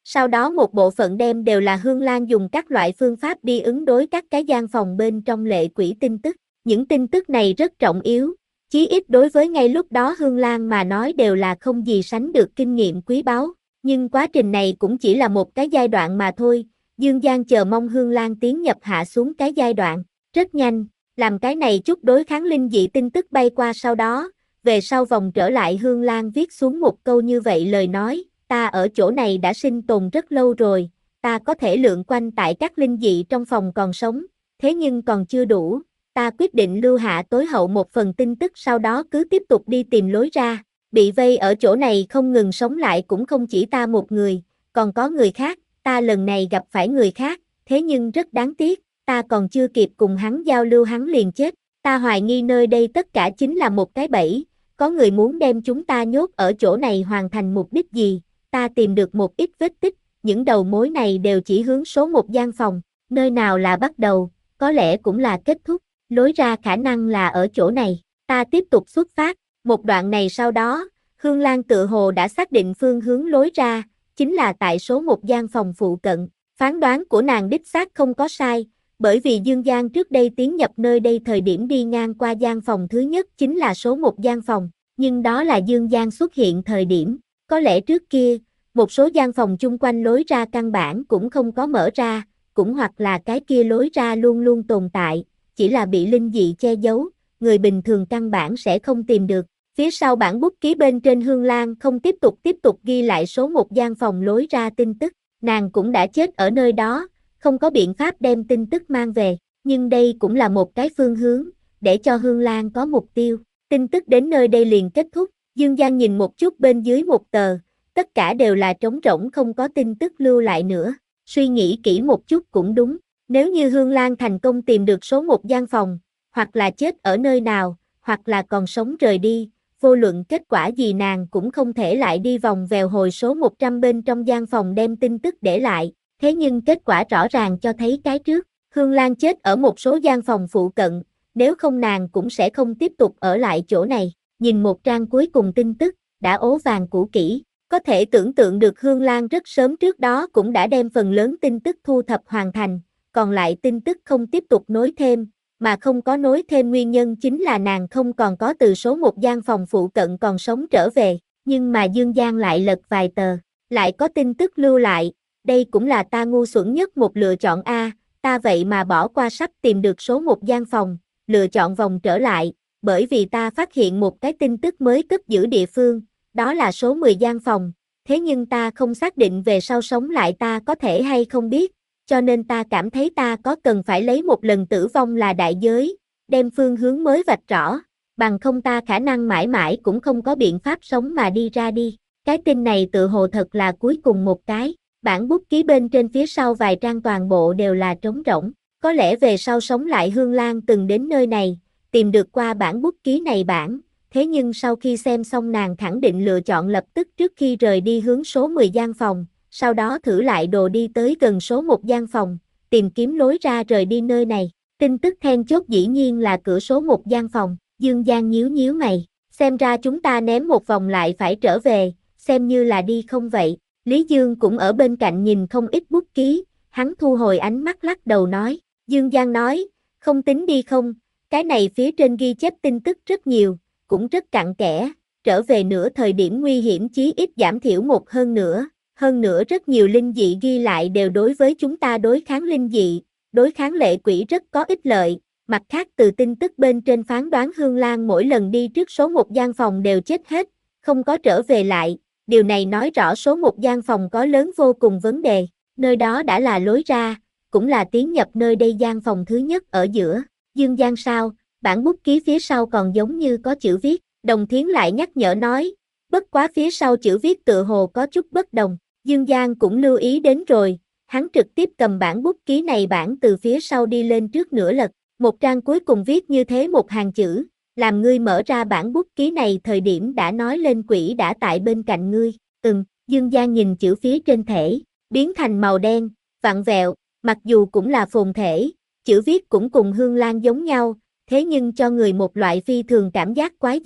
Sau đó một bộ phận đem đều là Hương Lan dùng các loại phương pháp đi ứng đối các cái gian phòng bên trong lệ quỷ tin tức. Những tin tức này rất trọng yếu, chí ít đối với ngay lúc đó Hương Lan mà nói đều là không gì sánh được kinh nghiệm quý báu. Nhưng quá trình này cũng chỉ là một cái giai đoạn mà thôi, Dương Giang chờ mong Hương Lan tiến nhập hạ xuống cái giai đoạn, rất nhanh, làm cái này chút đối kháng linh dị tin tức bay qua sau đó, về sau vòng trở lại Hương Lan viết xuống một câu như vậy lời nói, ta ở chỗ này đã sinh tồn rất lâu rồi, ta có thể lượn quanh tại các linh dị trong phòng còn sống, thế nhưng còn chưa đủ, ta quyết định lưu hạ tối hậu một phần tin tức sau đó cứ tiếp tục đi tìm lối ra, bị vây ở chỗ này không ngừng sống lại cũng không chỉ ta một người, còn có người khác, ta lần này gặp phải người khác, thế nhưng rất đáng tiếc, ta còn chưa kịp cùng hắn giao lưu hắn liền chết, ta hoài nghi nơi đây tất cả chính là một cái bẫy, có người muốn đem chúng ta nhốt ở chỗ này hoàn thành mục đích gì, ta tìm được một ít vết tích, những đầu mối này đều chỉ hướng số một gian phòng, nơi nào là bắt đầu, có lẽ cũng là kết thúc, lối ra khả năng là ở chỗ này, ta tiếp tục xuất phát, một đoạn này sau đó, Hương Lan tự hồ đã xác định phương hướng lối ra, chính là tại số một gian phòng phụ cận, phán đoán của nàng đích xác không có sai, bởi vì Dương Giang trước đây tiến nhập nơi đây thời điểm đi ngang qua gian phòng thứ nhất chính là số một gian phòng, nhưng đó là Dương Giang xuất hiện thời điểm, có lẽ trước kia, một số gian phòng chung quanh lối ra căn bản cũng không có mở ra, cũng hoặc là cái kia lối ra luôn luôn tồn tại, chỉ là bị linh dị che giấu, người bình thường căn bản sẽ không tìm được. Phía sau bản bút ký bên trên Hương Lan không tiếp tục tiếp tục ghi lại số một gian phòng lối ra tin tức, nàng cũng đã chết ở nơi đó, không có biện pháp đem tin tức mang về, nhưng đây cũng là một cái phương hướng, để cho Hương Lan có mục tiêu, tin tức đến nơi đây liền kết thúc, Dương Giang nhìn một chút bên dưới một tờ, tất cả đều là trống rỗng không có tin tức lưu lại nữa, suy nghĩ kỹ một chút cũng đúng, nếu như Hương Lan thành công tìm được số một gian phòng, hoặc là chết ở nơi nào, hoặc là còn sống rời đi, vô luận kết quả gì nàng cũng không thể lại đi vòng vèo hồi số một trăm bên trong gian phòng đem tin tức để lại, thế nhưng kết quả rõ ràng cho thấy cái trước, Hương Lan chết ở một số gian phòng phụ cận, nếu không nàng cũng sẽ không tiếp tục ở lại chỗ này, nhìn một trang cuối cùng tin tức, đã ố vàng cũ kỹ, có thể tưởng tượng được Hương Lan rất sớm trước đó cũng đã đem phần lớn tin tức thu thập hoàn thành, còn lại tin tức không tiếp tục nối thêm, mà không có nối thêm nguyên nhân chính là nàng không còn có từ số một gian phòng phụ cận còn sống trở về, nhưng mà Dương Giang lại lật vài tờ, lại có tin tức lưu lại, đây cũng là ta ngu xuẩn nhất một lựa chọn A, ta vậy mà bỏ qua sắp tìm được số một gian phòng, lựa chọn vòng trở lại, bởi vì ta phát hiện một cái tin tức mới cất giữ địa phương, đó là số mười gian phòng, thế nhưng ta không xác định về sau sống lại ta có thể hay không biết, cho nên ta cảm thấy ta có cần phải lấy một lần tử vong là đại giới, đem phương hướng mới vạch rõ, bằng không ta khả năng mãi mãi cũng không có biện pháp sống mà đi ra đi. Cái tin này tự hồ thật là cuối cùng một cái, bản bút ký bên trên phía sau vài trang toàn bộ đều là trống rỗng, có lẽ về sau sống lại Hương Lan từng đến nơi này, tìm được qua bản bút ký này bản, thế nhưng sau khi xem xong nàng khẳng định lựa chọn lập tức trước khi rời đi hướng số mười gian phòng, sau đó thử lại đồ đi tới gần số một gian phòng, tìm kiếm lối ra rời đi nơi này. Tin tức then chốt dĩ nhiên là cửa số một gian phòng, Dương Giang nhíu nhíu mày, xem ra chúng ta ném một vòng lại phải trở về, xem như là đi không vậy. Lý Dương cũng ở bên cạnh nhìn không ít bút ký, hắn thu hồi ánh mắt lắc đầu nói, Dương Giang nói, không tính đi không, cái này phía trên ghi chép tin tức rất nhiều, cũng rất cặn kẽ, trở về nữa thời điểm nguy hiểm chí ít giảm thiểu một hơn nữa. Hơn nữa rất nhiều linh dị ghi lại đều đối với chúng ta đối kháng linh dị, đối kháng lệ quỷ rất có ích lợi, mặt khác từ tin tức bên trên phán đoán Hương Lan mỗi lần đi trước số một gian phòng đều chết hết, không có trở về lại, điều này nói rõ số một gian phòng có lớn vô cùng vấn đề, nơi đó đã là lối ra, cũng là tiến nhập nơi đây gian phòng thứ nhất ở giữa, Dương Giang sao, bản bút ký phía sau còn giống như có chữ viết, Đồng Thiến lại nhắc nhở nói, bất quá phía sau chữ viết tựa hồ có chút bất đồng. Dương Giang cũng lưu ý đến rồi, hắn trực tiếp cầm bản bút ký này bản từ phía sau đi lên trước nửa lật, một trang cuối cùng viết như thế một hàng chữ, làm ngươi mở ra bản bút ký này thời điểm đã nói lên quỷ đã tại bên cạnh ngươi, ừm, Dương Giang nhìn chữ phía trên thể, biến thành màu đen, vặn vẹo, mặc dù cũng là phồn thể, chữ viết cũng cùng Hương Lan giống nhau, thế nhưng cho người một loại phi thường cảm giác quái dị,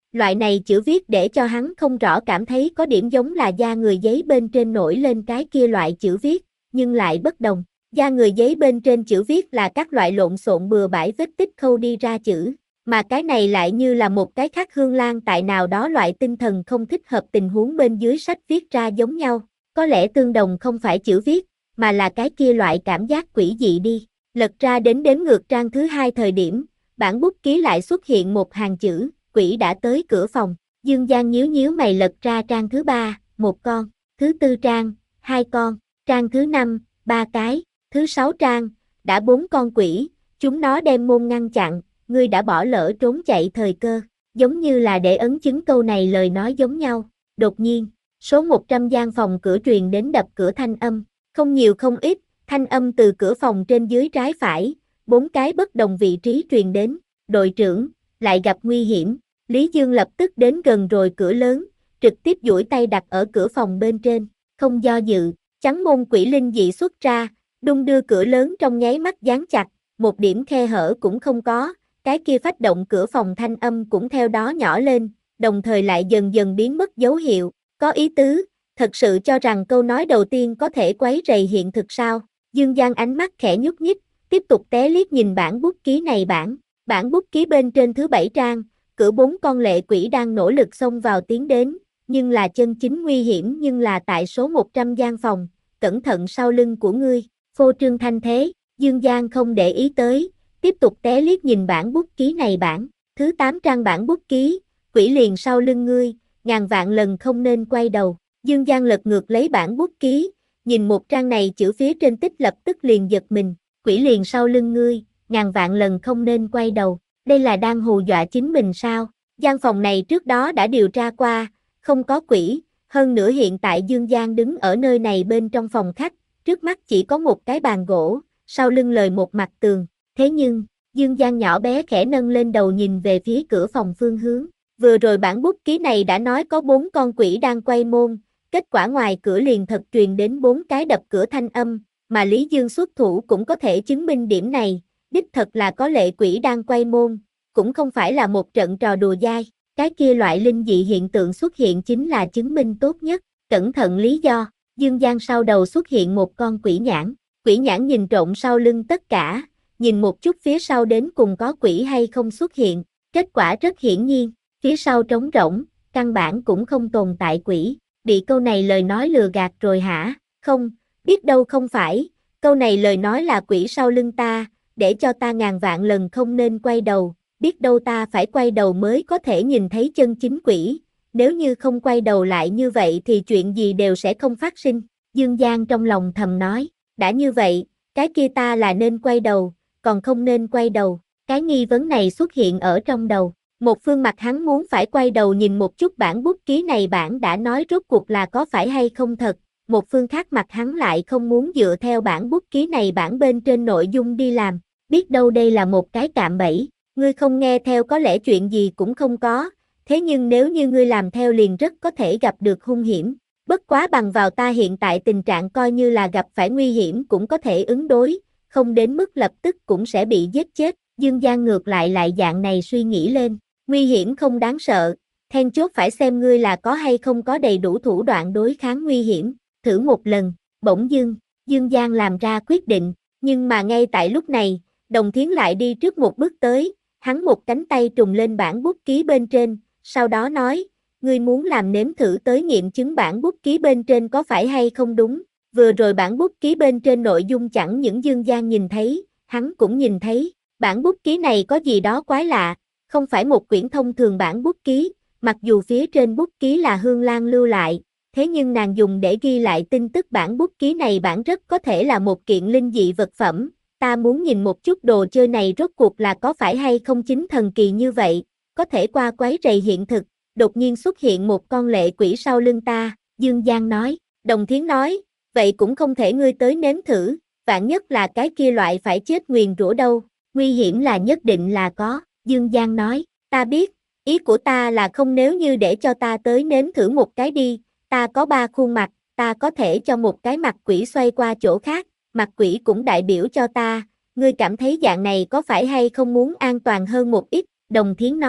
Loại này chữ viết để cho hắn không rõ cảm thấy có điểm giống là da người giấy bên trên nổi lên cái kia loại chữ viết, nhưng lại bất đồng. Da người giấy bên trên chữ viết là các loại lộn xộn bừa bãi vết tích khâu đi ra chữ, mà cái này lại như là một cái khắc hương lan tại nào đó loại tinh thần không thích hợp tình huống bên dưới sách viết ra giống nhau. Có lẽ tương đồng không phải chữ viết, mà là cái kia loại cảm giác quỷ dị đi. Lật ra đến đếm ngược trang thứ hai thời điểm, bản bút ký lại xuất hiện một hàng chữ, quỷ đã tới cửa phòng. Dương Giang nhíu nhíu mày lật ra trang thứ ba, một con, thứ tư trang, hai con, trang thứ năm, ba cái, thứ sáu trang, đã bốn con quỷ, chúng nó đem môn ngăn chặn, ngươi đã bỏ lỡ trốn chạy thời cơ, giống như là để ấn chứng câu này lời nói giống nhau. Đột nhiên, số một trăm gian phòng cửa truyền đến đập cửa thanh âm, không nhiều không ít, thanh âm từ cửa phòng trên dưới trái phải, bốn cái bất đồng vị trí truyền đến. Đội trưởng, lại gặp nguy hiểm. Lý Dương lập tức đến gần rồi cửa lớn, trực tiếp duỗi tay đặt ở cửa phòng bên trên, không do dự, chắn môn quỷ linh dị xuất ra, đung đưa cửa lớn trong nháy mắt dán chặt, một điểm khe hở cũng không có, cái kia phách động cửa phòng thanh âm cũng theo đó nhỏ lên, đồng thời lại dần dần biến mất dấu hiệu. Có ý tứ, thật sự cho rằng câu nói đầu tiên có thể quấy rầy hiện thực sao? Dương Giang ánh mắt khẽ nhúc nhích, tiếp tục té liếc nhìn bản bút ký này bản, bản bút ký bên trên thứ bảy trang, cửa bốn con lệ quỷ đang nỗ lực xông vào tiến đến, nhưng là chân chính nguy hiểm nhưng là tại số một trăm gian phòng, cẩn thận sau lưng của ngươi, phô trương thanh thế. Dương Giang không để ý tới, tiếp tục té liếc nhìn bản bút ký này bản, thứ tám trang bản bút ký, quỷ liền sau lưng ngươi, ngàn vạn lần không nên quay đầu. Dương Giang lật ngược lấy bản bút ký, nhìn một trang này chữ phía trên tích lập tức liền giật mình, quỷ liền sau lưng ngươi, ngàn vạn lần không nên quay đầu, đây là đang hù dọa chính mình sao? Gian phòng này trước đó đã điều tra qua, không có quỷ, hơn nữa hiện tại Dương Giang đứng ở nơi này bên trong phòng khách, trước mắt chỉ có một cái bàn gỗ, sau lưng lời một mặt tường, thế nhưng, Dương Giang nhỏ bé khẽ nâng lên đầu nhìn về phía cửa phòng phương hướng, vừa rồi bản bút ký này đã nói có bốn con quỷ đang quay môn, kết quả ngoài cửa liền thật truyền đến bốn cái đập cửa thanh âm, mà Lý Dương xuất thủ cũng có thể chứng minh điểm này, đích thật là có lệ quỷ đang quay môn, cũng không phải là một trận trò đùa dai, cái kia loại linh dị hiện tượng xuất hiện chính là chứng minh tốt nhất, cẩn thận lý do. Dương Giang sau đầu xuất hiện một con quỷ nhãn, quỷ nhãn nhìn trộm sau lưng tất cả, nhìn một chút phía sau đến cùng có quỷ hay không xuất hiện, kết quả rất hiển nhiên, phía sau trống rỗng, căn bản cũng không tồn tại quỷ, bị câu này lời nói lừa gạt rồi hả? Không, biết đâu không phải, câu này lời nói là quỷ sau lưng ta, để cho ta ngàn vạn lần không nên quay đầu, biết đâu ta phải quay đầu mới có thể nhìn thấy chân chính quỷ, nếu như không quay đầu lại như vậy thì chuyện gì đều sẽ không phát sinh. Dương Giang trong lòng thầm nói, đã như vậy, cái kia ta là nên quay đầu, còn không nên quay đầu, cái nghi vấn này xuất hiện ở trong đầu. Một phương mặt hắn muốn phải quay đầu nhìn một chút bản bút ký này bản đã nói rốt cuộc là có phải hay không thật, một phương khác mặt hắn lại không muốn dựa theo bản bút ký này bản bên trên nội dung đi làm, biết đâu đây là một cái cạm bẫy, ngươi không nghe theo có lẽ chuyện gì cũng không có, thế nhưng nếu như ngươi làm theo liền rất có thể gặp được hung hiểm, bất quá bằng vào ta hiện tại tình trạng coi như là gặp phải nguy hiểm cũng có thể ứng đối, không đến mức lập tức cũng sẽ bị giết chết. Dương Giang ngược lại lại dạng này suy nghĩ lên, nguy hiểm không đáng sợ, then chốt phải xem ngươi là có hay không có đầy đủ thủ đoạn đối kháng nguy hiểm, thử một lần. Bỗng dưng, Dương Giang làm ra quyết định, nhưng mà ngay tại lúc này, Đồng Thiến lại đi trước một bước tới, hắn một cánh tay trùng lên bản bút ký bên trên, sau đó nói, ngươi muốn làm nếm thử tới nghiệm chứng bản bút ký bên trên có phải hay không đúng, vừa rồi bản bút ký bên trên nội dung chẳng những Dương Giang nhìn thấy, hắn cũng nhìn thấy, bản bút ký này có gì đó quái lạ, không phải một quyển thông thường bản bút ký, mặc dù phía trên bút ký là Hương Lan lưu lại, thế nhưng nàng dùng để ghi lại tin tức bản bút ký này bản rất có thể là một kiện linh dị vật phẩm, ta muốn nhìn một chút đồ chơi này rốt cuộc là có phải hay không chính thần kỳ như vậy, có thể qua quấy rầy hiện thực, đột nhiên xuất hiện một con lệ quỷ sau lưng ta, Dương Giang nói. Đồng Thiến nói, vậy cũng không thể ngươi tới nếm thử, vạn nhất là cái kia loại phải chết nguyền rủa đâu, nguy hiểm là nhất định là có, Dương Giang nói, ta biết, ý của ta là không nếu như để cho ta tới nếm thử một cái đi, ta có ba khuôn mặt, ta có thể cho một cái mặt quỷ xoay qua chỗ khác, mặt quỷ cũng đại biểu cho ta, ngươi cảm thấy dạng này có phải hay không muốn an toàn hơn một ít, Đồng Thiến nói.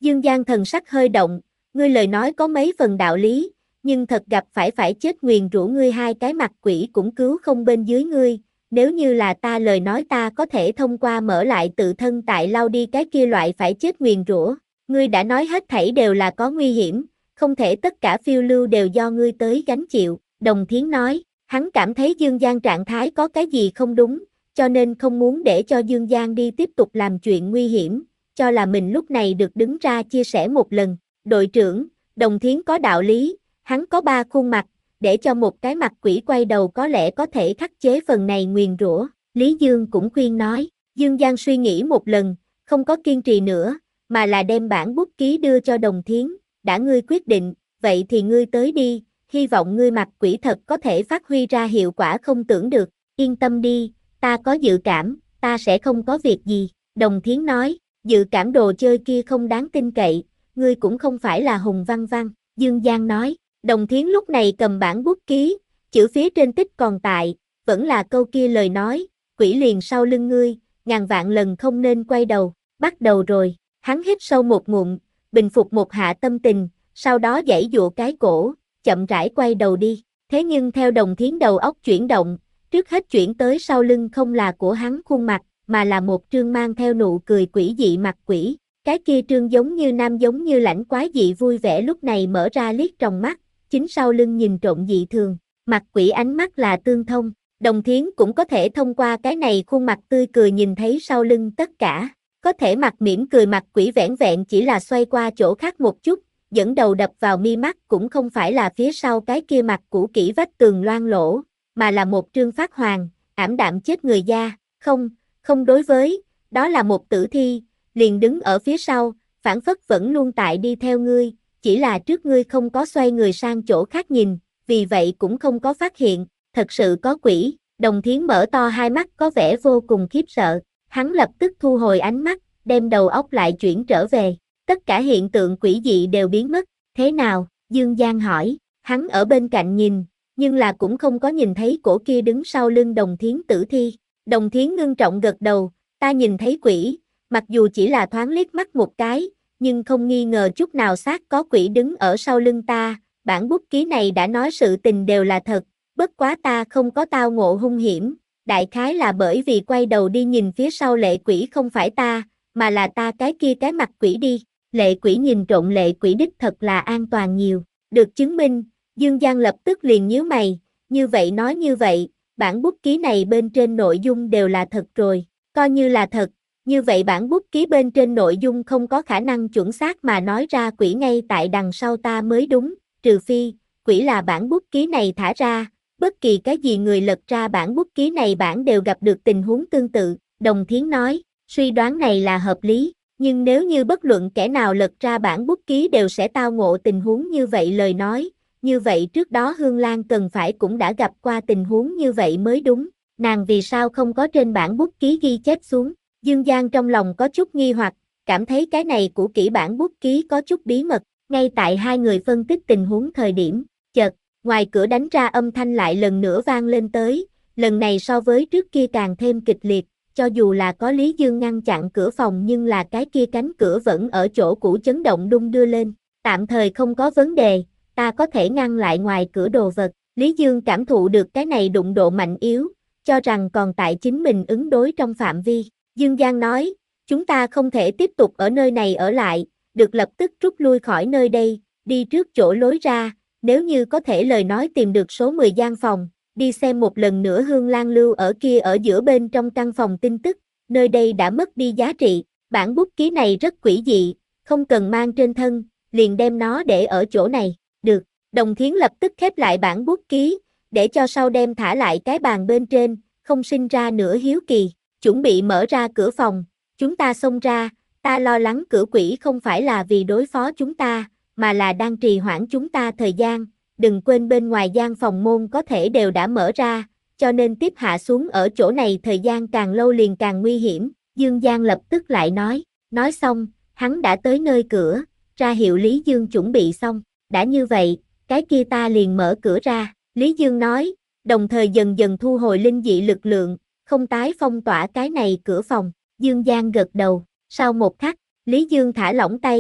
Dương Giang thần sắc hơi động, ngươi lời nói có mấy phần đạo lý, nhưng thật gặp phải phải chết nguyền rủa ngươi hai cái mặt quỷ cũng cứu không bên dưới ngươi, nếu như là ta lời nói ta có thể thông qua mở lại tự thân tại lao đi cái kia loại phải chết nguyền rủa, ngươi đã nói hết thảy đều là có nguy hiểm, không thể tất cả phiêu lưu đều do ngươi tới gánh chịu, Đồng Thiến nói, hắn cảm thấy Dương Giang trạng thái có cái gì không đúng, cho nên không muốn để cho Dương Giang đi tiếp tục làm chuyện nguy hiểm, cho là mình lúc này được đứng ra chia sẻ một lần, đội trưởng, Đồng Thiến có đạo lý, hắn có ba khuôn mặt, để cho một cái mặt quỷ quay đầu có lẽ có thể khắc chế phần này nguyền rủa, Lý Dương cũng khuyên nói, Dương Giang suy nghĩ một lần, không có kiên trì nữa, mà là đem bản bút ký đưa cho Đồng Thiến, đã ngươi quyết định, vậy thì ngươi tới đi, hy vọng ngươi mặt quỷ thật có thể phát huy ra hiệu quả không tưởng được, yên tâm đi, ta có dự cảm, ta sẽ không có việc gì, Đồng Thiến nói, dự cảm đồ chơi kia không đáng tin cậy, ngươi cũng không phải là Hùng Văn Văn, Dương Giang nói, Đồng Thiến lúc này cầm bản bút ký, chữ phía trên tích còn tại, vẫn là câu kia lời nói, quỷ liền sau lưng ngươi, ngàn vạn lần không nên quay đầu, bắt đầu rồi, hắn hít sâu một ngụm, bình phục một hạ tâm tình, sau đó giãy giụa cái cổ, chậm rãi quay đầu đi, thế nhưng theo Đồng Thiến đầu óc chuyển động, trước hết chuyển tới sau lưng không là của hắn khuôn mặt, mà là một trương mang theo nụ cười quỷ dị mặt quỷ, cái kia trương giống như nam giống như lãnh quái dị vui vẻ lúc này mở ra liếc trong mắt, chính sau lưng nhìn trộm dị thường, mặt quỷ ánh mắt là tương thông, Đồng Thiến cũng có thể thông qua cái này khuôn mặt tươi cười nhìn thấy sau lưng tất cả, có thể mặt mỉm cười mặt quỷ vẻn vẹn chỉ là xoay qua chỗ khác một chút, dẫn đầu đập vào mi mắt cũng không phải là phía sau cái kia mặt cũ kỹ vách tường loang lỗ, mà là một trương phát hoàng, ảm đạm chết người da, không, không đối với, đó là một tử thi, liền đứng ở phía sau, phản phất vẫn luôn tại đi theo ngươi, chỉ là trước ngươi không có xoay người sang chỗ khác nhìn, vì vậy cũng không có phát hiện, thật sự có quỷ, Đồng Thiến mở to hai mắt có vẻ vô cùng khiếp sợ, hắn lập tức thu hồi ánh mắt, đem đầu óc lại chuyển trở về, tất cả hiện tượng quỷ dị đều biến mất, thế nào, Dương Giang hỏi, hắn ở bên cạnh nhìn, nhưng là cũng không có nhìn thấy cổ kia đứng sau lưng Đồng Thiến tử thi, Đồng Thiến ngưng trọng gật đầu, ta nhìn thấy quỷ, mặc dù chỉ là thoáng liếc mắt một cái, nhưng không nghi ngờ chút nào xác có quỷ đứng ở sau lưng ta, bản bút ký này đã nói sự tình đều là thật, bất quá ta không có tao ngộ hung hiểm, đại khái là bởi vì quay đầu đi nhìn phía sau lệ quỷ không phải ta, mà là ta cái kia cái mặt quỷ đi, lệ quỷ nhìn trộn lệ quỷ đích thật là an toàn nhiều, được chứng minh, Dương Giang lập tức liền nhíu mày, như vậy nói như vậy, bản bút ký này bên trên nội dung đều là thật rồi, coi như là thật, như vậy bản bút ký bên trên nội dung không có khả năng chuẩn xác mà nói ra quỷ ngay tại đằng sau ta mới đúng, trừ phi, quỷ là bản bút ký này thả ra, bất kỳ cái gì người lật ra bản bút ký này bản đều gặp được tình huống tương tự, Đồng Thiến nói, suy đoán này là hợp lý, nhưng nếu như bất luận kẻ nào lật ra bản bút ký đều sẽ tao ngộ tình huống như vậy lời nói, như vậy trước đó Hương Lan cần phải cũng đã gặp qua tình huống như vậy mới đúng, nàng vì sao không có trên bản bút ký ghi chép xuống, Dương Giang trong lòng có chút nghi hoặc, cảm thấy cái này của kỹ bản bút ký có chút bí mật, ngay tại hai người phân tích tình huống thời điểm, chợt, ngoài cửa đánh ra âm thanh lại lần nữa vang lên tới, lần này so với trước kia càng thêm kịch liệt, cho dù là có Lý Dương ngăn chặn cửa phòng nhưng là cái kia cánh cửa vẫn ở chỗ cũ chấn động đung đưa lên, tạm thời không có vấn đề, ta có thể ngăn lại ngoài cửa đồ vật, Lý Dương cảm thụ được cái này đụng độ mạnh yếu, cho rằng còn tại chính mình ứng đối trong phạm vi, Dương Giang nói, chúng ta không thể tiếp tục ở nơi này ở lại, được lập tức rút lui khỏi nơi đây, đi trước chỗ lối ra, nếu như có thể lời nói tìm được số mười gian phòng, đi xem một lần nữa Hương Lan lưu ở kia ở giữa bên trong căn phòng tin tức, nơi đây đã mất đi giá trị, bản bút ký này rất quỷ dị, không cần mang trên thân, liền đem nó để ở chỗ này, được, Đồng Thiến lập tức khép lại bản bút ký, để cho sau đem thả lại cái bàn bên trên, không sinh ra nửa hiếu kỳ, chuẩn bị mở ra cửa phòng, chúng ta xông ra, ta lo lắng cửa quỷ không phải là vì đối phó chúng ta, mà là đang trì hoãn chúng ta thời gian, đừng quên bên ngoài gian phòng môn có thể đều đã mở ra, cho nên tiếp hạ xuống ở chỗ này thời gian càng lâu liền càng nguy hiểm, Dương Giang lập tức lại nói, nói xong, hắn đã tới nơi cửa, ra hiệu Lý Dương chuẩn bị xong, đã như vậy, cái kia ta liền mở cửa ra, Lý Dương nói, đồng thời dần dần thu hồi linh dị lực lượng, không tái phong tỏa cái này cửa phòng, Dương Giang gật đầu, sau một khắc, Lý Dương thả lỏng tay,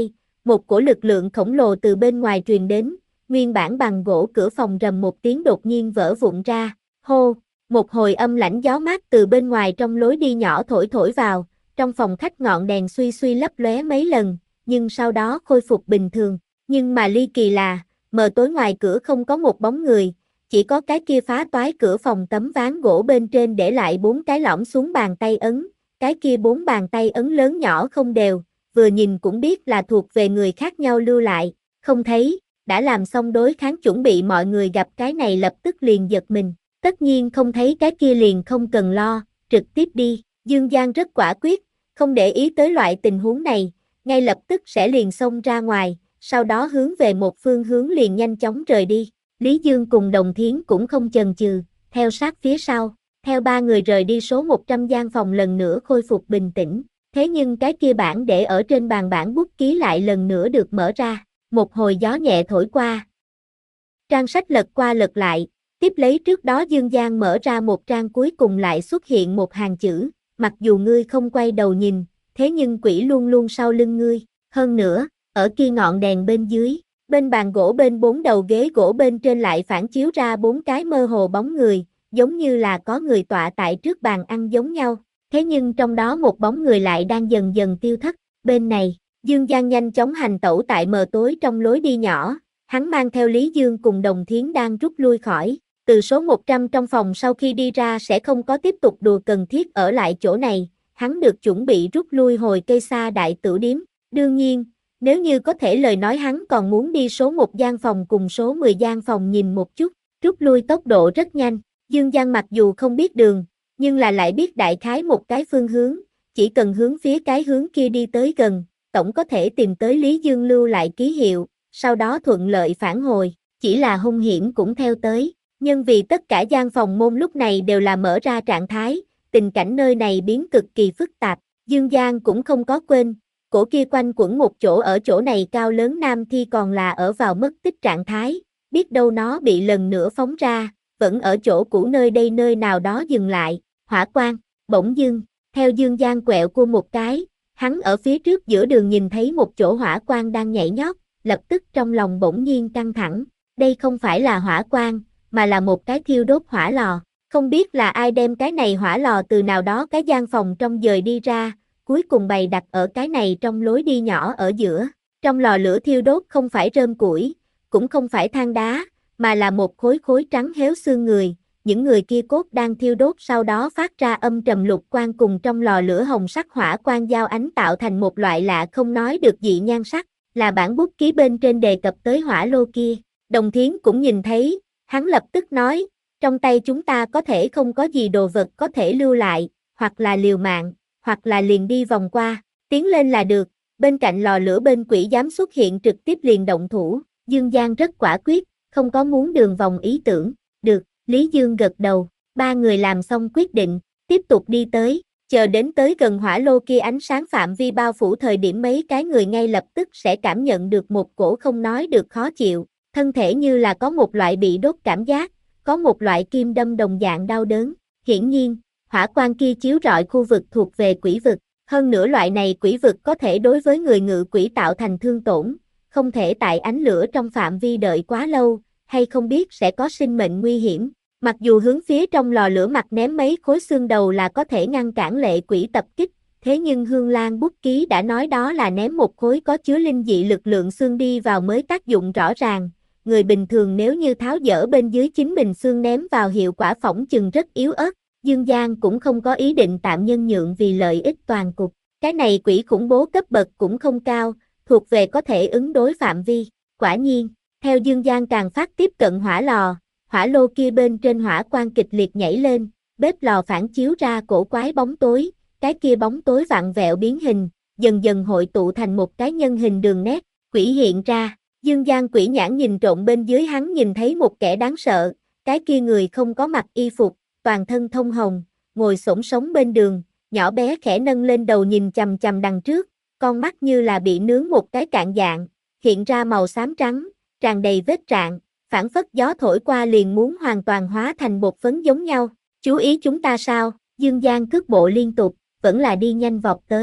một cổ lực lượng khổng lồ từ bên ngoài truyền đến, nguyên bản bằng gỗ cửa phòng rầm một tiếng đột nhiên vỡ vụn ra, hô, một hồi âm lãnh gió mát từ bên ngoài trong lối đi nhỏ thổi thổi vào, trong phòng khách ngọn đèn suy suy lấp lóe mấy lần, nhưng sau đó khôi phục bình thường, nhưng mà ly kỳ là, mờ tối ngoài cửa không có một bóng người, chỉ có cái kia phá toái cửa phòng tấm ván gỗ bên trên để lại bốn cái lõm xuống bàn tay ấn, cái kia bốn bàn tay ấn lớn nhỏ không đều, vừa nhìn cũng biết là thuộc về người khác nhau lưu lại, không thấy, đã làm xong đối kháng chuẩn bị mọi người gặp cái này lập tức liền giật mình, tất nhiên không thấy cái kia liền không cần lo, trực tiếp đi, Dương Giang rất quả quyết, không để ý tới loại tình huống này, ngay lập tức sẽ liền xông ra ngoài, sau đó hướng về một phương hướng liền nhanh chóng rời đi, Lý Dương cùng Đồng Thiến cũng không chần chừ, theo sát phía sau, theo ba người rời đi số một trăm gian phòng lần nữa khôi phục bình tĩnh, thế nhưng cái kia bản để ở trên bàn bản bút ký lại lần nữa được mở ra, một hồi gió nhẹ thổi qua. Trang sách lật qua lật lại, tiếp lấy trước đó Dương Giang mở ra một trang cuối cùng lại xuất hiện một hàng chữ, mặc dù ngươi không quay đầu nhìn, thế nhưng quỷ luôn luôn sau lưng ngươi, hơn nữa, ở kia ngọn đèn bên dưới, bên bàn gỗ bên bốn đầu ghế gỗ bên trên lại phản chiếu ra bốn cái mơ hồ bóng người, giống như là có người tọa tại trước bàn ăn giống nhau, thế nhưng trong đó một bóng người lại đang dần dần tiêu thất, bên này, Dương Giang nhanh chóng hành tẩu tại mờ tối trong lối đi nhỏ, hắn mang theo Lý Dương cùng Đồng Thiến đang rút lui khỏi, từ số một trăm trong phòng sau khi đi ra sẽ không có tiếp tục đùa cần thiết ở lại chỗ này, hắn được chuẩn bị rút lui hồi cây xa đại tử điếm, đương nhiên, nếu như có thể lời nói hắn còn muốn đi số một gian phòng cùng số mười gian phòng nhìn một chút, rút lui tốc độ rất nhanh, Dương Giang mặc dù không biết đường, nhưng là lại biết đại khái một cái phương hướng, chỉ cần hướng phía cái hướng kia đi tới gần, tổng có thể tìm tới Lý Dương lưu lại ký hiệu, sau đó thuận lợi phản hồi, chỉ là hung hiểm cũng theo tới, nhưng vì tất cả gian phòng môn lúc này đều là mở ra trạng thái, tình cảnh nơi này biến cực kỳ phức tạp, Dương Giang cũng không có quên, cổ kia quanh quẩn một chỗ ở chỗ này cao lớn nam thi còn là ở vào mất tích trạng thái, biết đâu nó bị lần nữa phóng ra, vẫn ở chỗ cũ nơi đây nơi nào đó dừng lại, hỏa quang, bỗng dưng, theo Dương Giang quẹo cua một cái, hắn ở phía trước giữa đường nhìn thấy một chỗ hỏa quang đang nhảy nhót, lập tức trong lòng bỗng nhiên căng thẳng, đây không phải là hỏa quang, mà là một cái thiêu đốt hỏa lò, không biết là ai đem cái này hỏa lò từ nào đó cái gian phòng trong dời đi ra, cuối cùng bày đặt ở cái này trong lối đi nhỏ ở giữa, trong lò lửa thiêu đốt không phải rơm củi, cũng không phải than đá, mà là một khối khối trắng héo xương người, những người kia cốt đang thiêu đốt sau đó phát ra âm trầm lục quang cùng trong lò lửa hồng sắc hỏa quang giao ánh tạo thành một loại lạ không nói được dị nhan sắc, là bản bút ký bên trên đề cập tới hỏa lô kia, Đồng Thiến cũng nhìn thấy, hắn lập tức nói, trong tay chúng ta có thể không có gì đồ vật có thể lưu lại, hoặc là liều mạng, hoặc là liền đi vòng qua, tiến lên là được, bên cạnh lò lửa bên quỷ dám xuất hiện trực tiếp liền động thủ, Dương Giang rất quả quyết, không có muốn đường vòng ý tưởng, được, Lý Dương gật đầu, ba người làm xong quyết định, tiếp tục đi tới, chờ đến tới gần hỏa lô kia ánh sáng phạm vi bao phủ thời điểm mấy cái người ngay lập tức sẽ cảm nhận được một cổ không nói được khó chịu, thân thể như là có một loại bị đốt cảm giác, có một loại kim đâm đồng dạng đau đớn, hiển nhiên, hỏa quang kia chiếu rọi khu vực thuộc về quỷ vực, hơn nữa loại này quỷ vực có thể đối với người ngự quỷ tạo thành thương tổn, không thể tại ánh lửa trong phạm vi đợi quá lâu, hay không biết sẽ có sinh mệnh nguy hiểm. Mặc dù hướng phía trong lò lửa mặt ném mấy khối xương đầu là có thể ngăn cản lệ quỷ tập kích, thế nhưng Hương Lan bút ký đã nói đó là ném một khối có chứa linh dị lực lượng xương đi vào mới tác dụng rõ ràng. Người bình thường nếu như tháo dỡ bên dưới chính mình xương ném vào hiệu quả phỏng chừng rất yếu ớt, Dương Giang cũng không có ý định tạm nhân nhượng vì lợi ích toàn cục. Cái này quỷ khủng bố cấp bậc cũng không cao, thuộc về có thể ứng đối phạm vi. Quả nhiên, theo Dương Giang càng phát tiếp cận hỏa lò, hỏa lô kia bên trên hỏa quang kịch liệt nhảy lên, bếp lò phản chiếu ra cổ quái bóng tối, cái kia bóng tối vặn vẹo biến hình, dần dần hội tụ thành một cái nhân hình đường nét, quỷ hiện ra. Dương Giang quỷ nhãn nhìn trộm bên dưới hắn nhìn thấy một kẻ đáng sợ, cái kia người không có mặc y phục, toàn thân thông hồng, ngồi xổm sống bên đường, nhỏ bé khẽ nâng lên đầu nhìn chằm chằm đằng trước, con mắt như là bị nướng một cái cạn dạng, hiện ra màu xám trắng, tràn đầy vết rạn, phảng phất gió thổi qua liền muốn hoàn toàn hóa thành bột phấn giống nhau. Chú ý chúng ta sao? Dương Giang cước bộ liên tục, vẫn là đi nhanh vọt tới,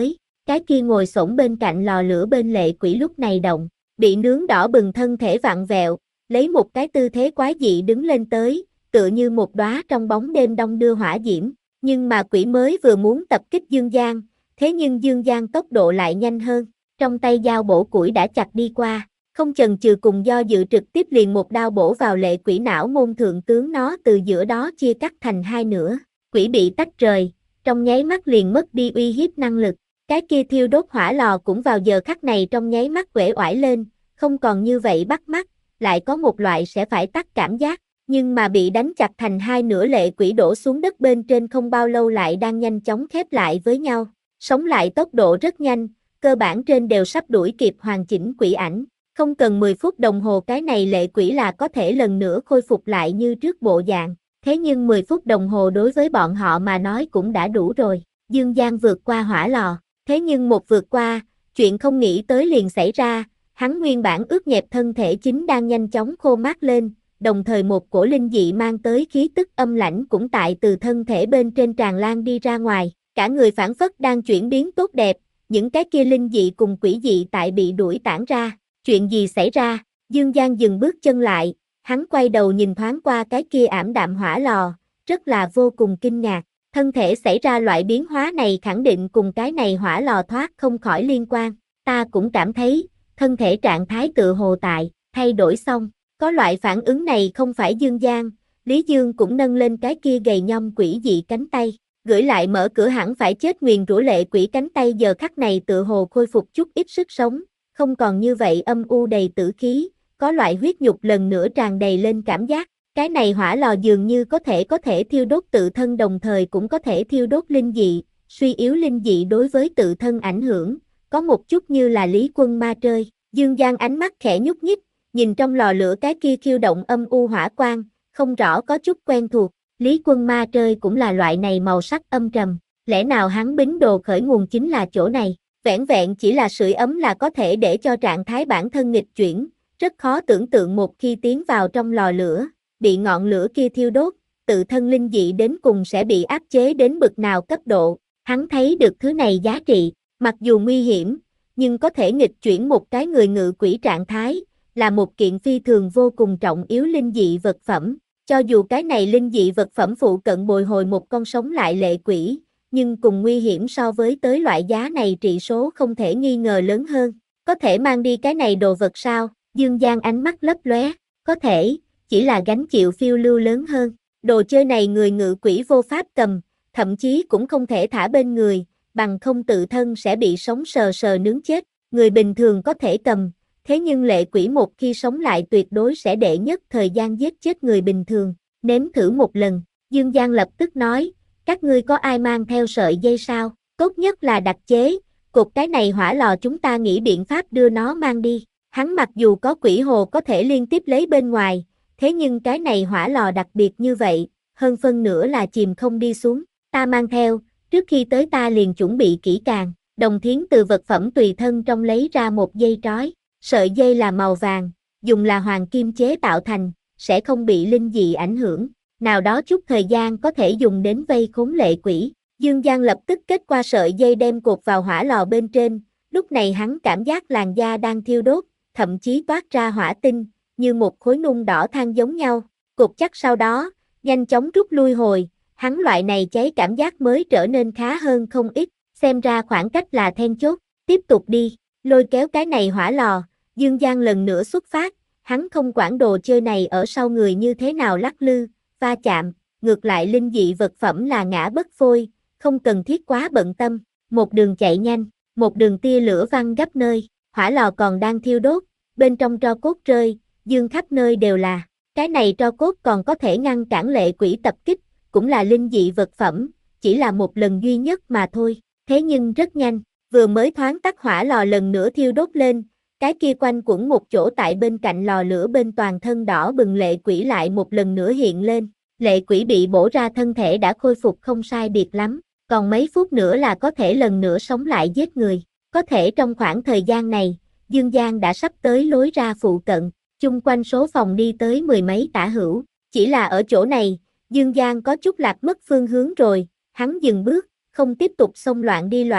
cái kia ngồi xổm bên cạnh lò lửa bên lệ quỷ lúc này động, bị nướng đỏ bừng thân thể vặn vẹo, lấy một cái tư thế quái dị đứng lên tới, tựa như một đóa trong bóng đêm đông đưa hỏa diễm, nhưng mà quỷ mới vừa muốn tập kích Dương Giang, thế nhưng Dương Giang tốc độ lại nhanh hơn, trong tay dao bổ củi đã chặt đi qua, không chần chừ cùng do dự trực tiếp liền một đao bổ vào lệ quỷ não môn thượng tướng nó từ giữa đó chia cắt thành hai nửa, quỷ bị tách rời, trong nháy mắt liền mất đi uy hiếp năng lực, cái kia thiêu đốt hỏa lò cũng vào giờ khắc này trong nháy mắt uể oải lên, không còn như vậy bắt mắt, lại có một loại sẽ phải tắt cảm giác, nhưng mà bị đánh chặt thành hai nửa lệ quỷ đổ xuống đất bên trên không bao lâu lại đang nhanh chóng khép lại với nhau, sống lại tốc độ rất nhanh, cơ bản trên đều sắp đuổi kịp hoàn chỉnh quỷ ảnh, không cần mười phút đồng hồ cái này lệ quỷ là có thể lần nữa khôi phục lại như trước bộ dạng, thế nhưng mười phút đồng hồ đối với bọn họ mà nói cũng đã đủ rồi, Dương Giang vượt qua hỏa lò, thế nhưng một vượt qua, chuyện không nghĩ tới liền xảy ra, hắn nguyên bản ướt nhẹp thân thể chính đang nhanh chóng khô mát lên, đồng thời một cổ linh dị mang tới khí tức âm lãnh cũng tại từ thân thể bên trên tràn lan đi ra ngoài, cả người phảng phất đang chuyển biến tốt đẹp, những cái kia linh dị cùng quỷ dị tại bị đuổi tản ra, chuyện gì xảy ra, Dương Giang dừng bước chân lại, hắn quay đầu nhìn thoáng qua cái kia ảm đạm hỏa lò, rất là vô cùng kinh ngạc, thân thể xảy ra loại biến hóa này khẳng định cùng cái này hỏa lò thoát không khỏi liên quan, ta cũng cảm thấy, thân thể trạng thái tự hồ tại, thay đổi xong, có loại phản ứng này không phải Dương Giang, Lý Dương cũng nâng lên cái kia gầy nhom quỷ dị cánh tay, gửi lại mở cửa hẳn phải chết nguyền rủa lệ quỷ cánh tay giờ khắc này tự hồ khôi phục chút ít sức sống, không còn như vậy âm u đầy tử khí, có loại huyết nhục lần nữa tràn đầy lên cảm giác, cái này hỏa lò dường như có thể có thể thiêu đốt tự thân đồng thời cũng có thể thiêu đốt linh dị, suy yếu linh dị đối với tự thân ảnh hưởng, có một chút như là Lý Quân ma trơi, Dương Giang ánh mắt khẽ nhúc nhích, nhìn trong lò lửa cái kia khiêu động âm u hỏa quang, không rõ có chút quen thuộc, Lý Quân ma trơi cũng là loại này màu sắc âm trầm, lẽ nào hắn bính đồ khởi nguồn chính là chỗ này, vẻn vẹn chỉ là sưởi ấm là có thể để cho trạng thái bản thân nghịch chuyển, rất khó tưởng tượng một khi tiến vào trong lò lửa, bị ngọn lửa kia thiêu đốt, tự thân linh dị đến cùng sẽ bị áp chế đến bực nào cấp độ, hắn thấy được thứ này giá trị, mặc dù nguy hiểm, nhưng có thể nghịch chuyển một cái người ngự quỷ trạng thái, là một kiện phi thường vô cùng trọng yếu linh dị vật phẩm, cho dù cái này linh dị vật phẩm phụ cận bồi hồi một con sống lại lệ quỷ, nhưng cùng nguy hiểm so với tới loại giá này trị số không thể nghi ngờ lớn hơn, có thể mang đi cái này đồ vật sao, Dương Giang ánh mắt lấp lóe, có thể, chỉ là gánh chịu phiêu lưu lớn hơn, đồ chơi này người ngự quỷ vô pháp cầm, thậm chí cũng không thể thả bên người, bằng không tự thân sẽ bị sống sờ sờ nướng chết, người bình thường có thể cầm, thế nhưng lệ quỷ một khi sống lại tuyệt đối sẽ đệ nhất thời gian giết chết người bình thường, nếm thử một lần, Dương Giang lập tức nói, các ngươi có ai mang theo sợi dây sao, tốt nhất là đặc chế, cục cái này hỏa lò chúng ta nghĩ biện pháp đưa nó mang đi, hắn mặc dù có quỷ hồ có thể liên tiếp lấy bên ngoài, thế nhưng cái này hỏa lò đặc biệt như vậy, hơn phân nửa là chìm không đi xuống, ta mang theo, trước khi tới ta liền chuẩn bị kỹ càng, Đồng Thiến từ vật phẩm tùy thân trong lấy ra một dây trói, sợi dây là màu vàng, dùng là hoàng kim chế tạo thành, sẽ không bị linh dị ảnh hưởng, nào đó chút thời gian có thể dùng đến vây khốn lệ quỷ, Dương Giang lập tức kết qua sợi dây đem cột vào hỏa lò bên trên, lúc này hắn cảm giác làn da đang thiêu đốt, thậm chí toát ra hỏa tinh, như một khối nung đỏ than giống nhau, cột chắc sau đó, nhanh chóng rút lui hồi, hắn loại này cháy cảm giác mới trở nên khá hơn không ít, xem ra khoảng cách là then chốt, tiếp tục đi, lôi kéo cái này hỏa lò, Dương Giang lần nữa xuất phát, hắn không quản đồ chơi này ở sau người như thế nào lắc lư, va chạm, ngược lại linh dị vật phẩm là ngã bất phôi, không cần thiết quá bận tâm, một đường chạy nhanh, một đường tia lửa văng gấp nơi, hỏa lò còn đang thiêu đốt, bên trong tro cốt rơi, dương khắp nơi đều là, cái này tro cốt còn có thể ngăn cản lệ quỷ tập kích, cũng là linh dị vật phẩm, chỉ là một lần duy nhất mà thôi, thế nhưng rất nhanh, vừa mới thoáng tắt hỏa lò lần nữa thiêu đốt lên, cái kia quanh quẩn một chỗ tại bên cạnh lò lửa bên toàn thân đỏ bừng lệ quỷ lại một lần nữa hiện lên, lệ quỷ bị bổ ra thân thể đã khôi phục không sai biệt lắm, còn mấy phút nữa là có thể lần nữa sống lại giết người, có thể trong khoảng thời gian này, Dương Giang đã sắp tới lối ra phụ cận, chung quanh số phòng đi tới mười mấy tả hữu, chỉ là ở chỗ này, Dương Giang có chút lạc mất phương hướng rồi, hắn dừng bước, không tiếp tục xông loạn đi loạn,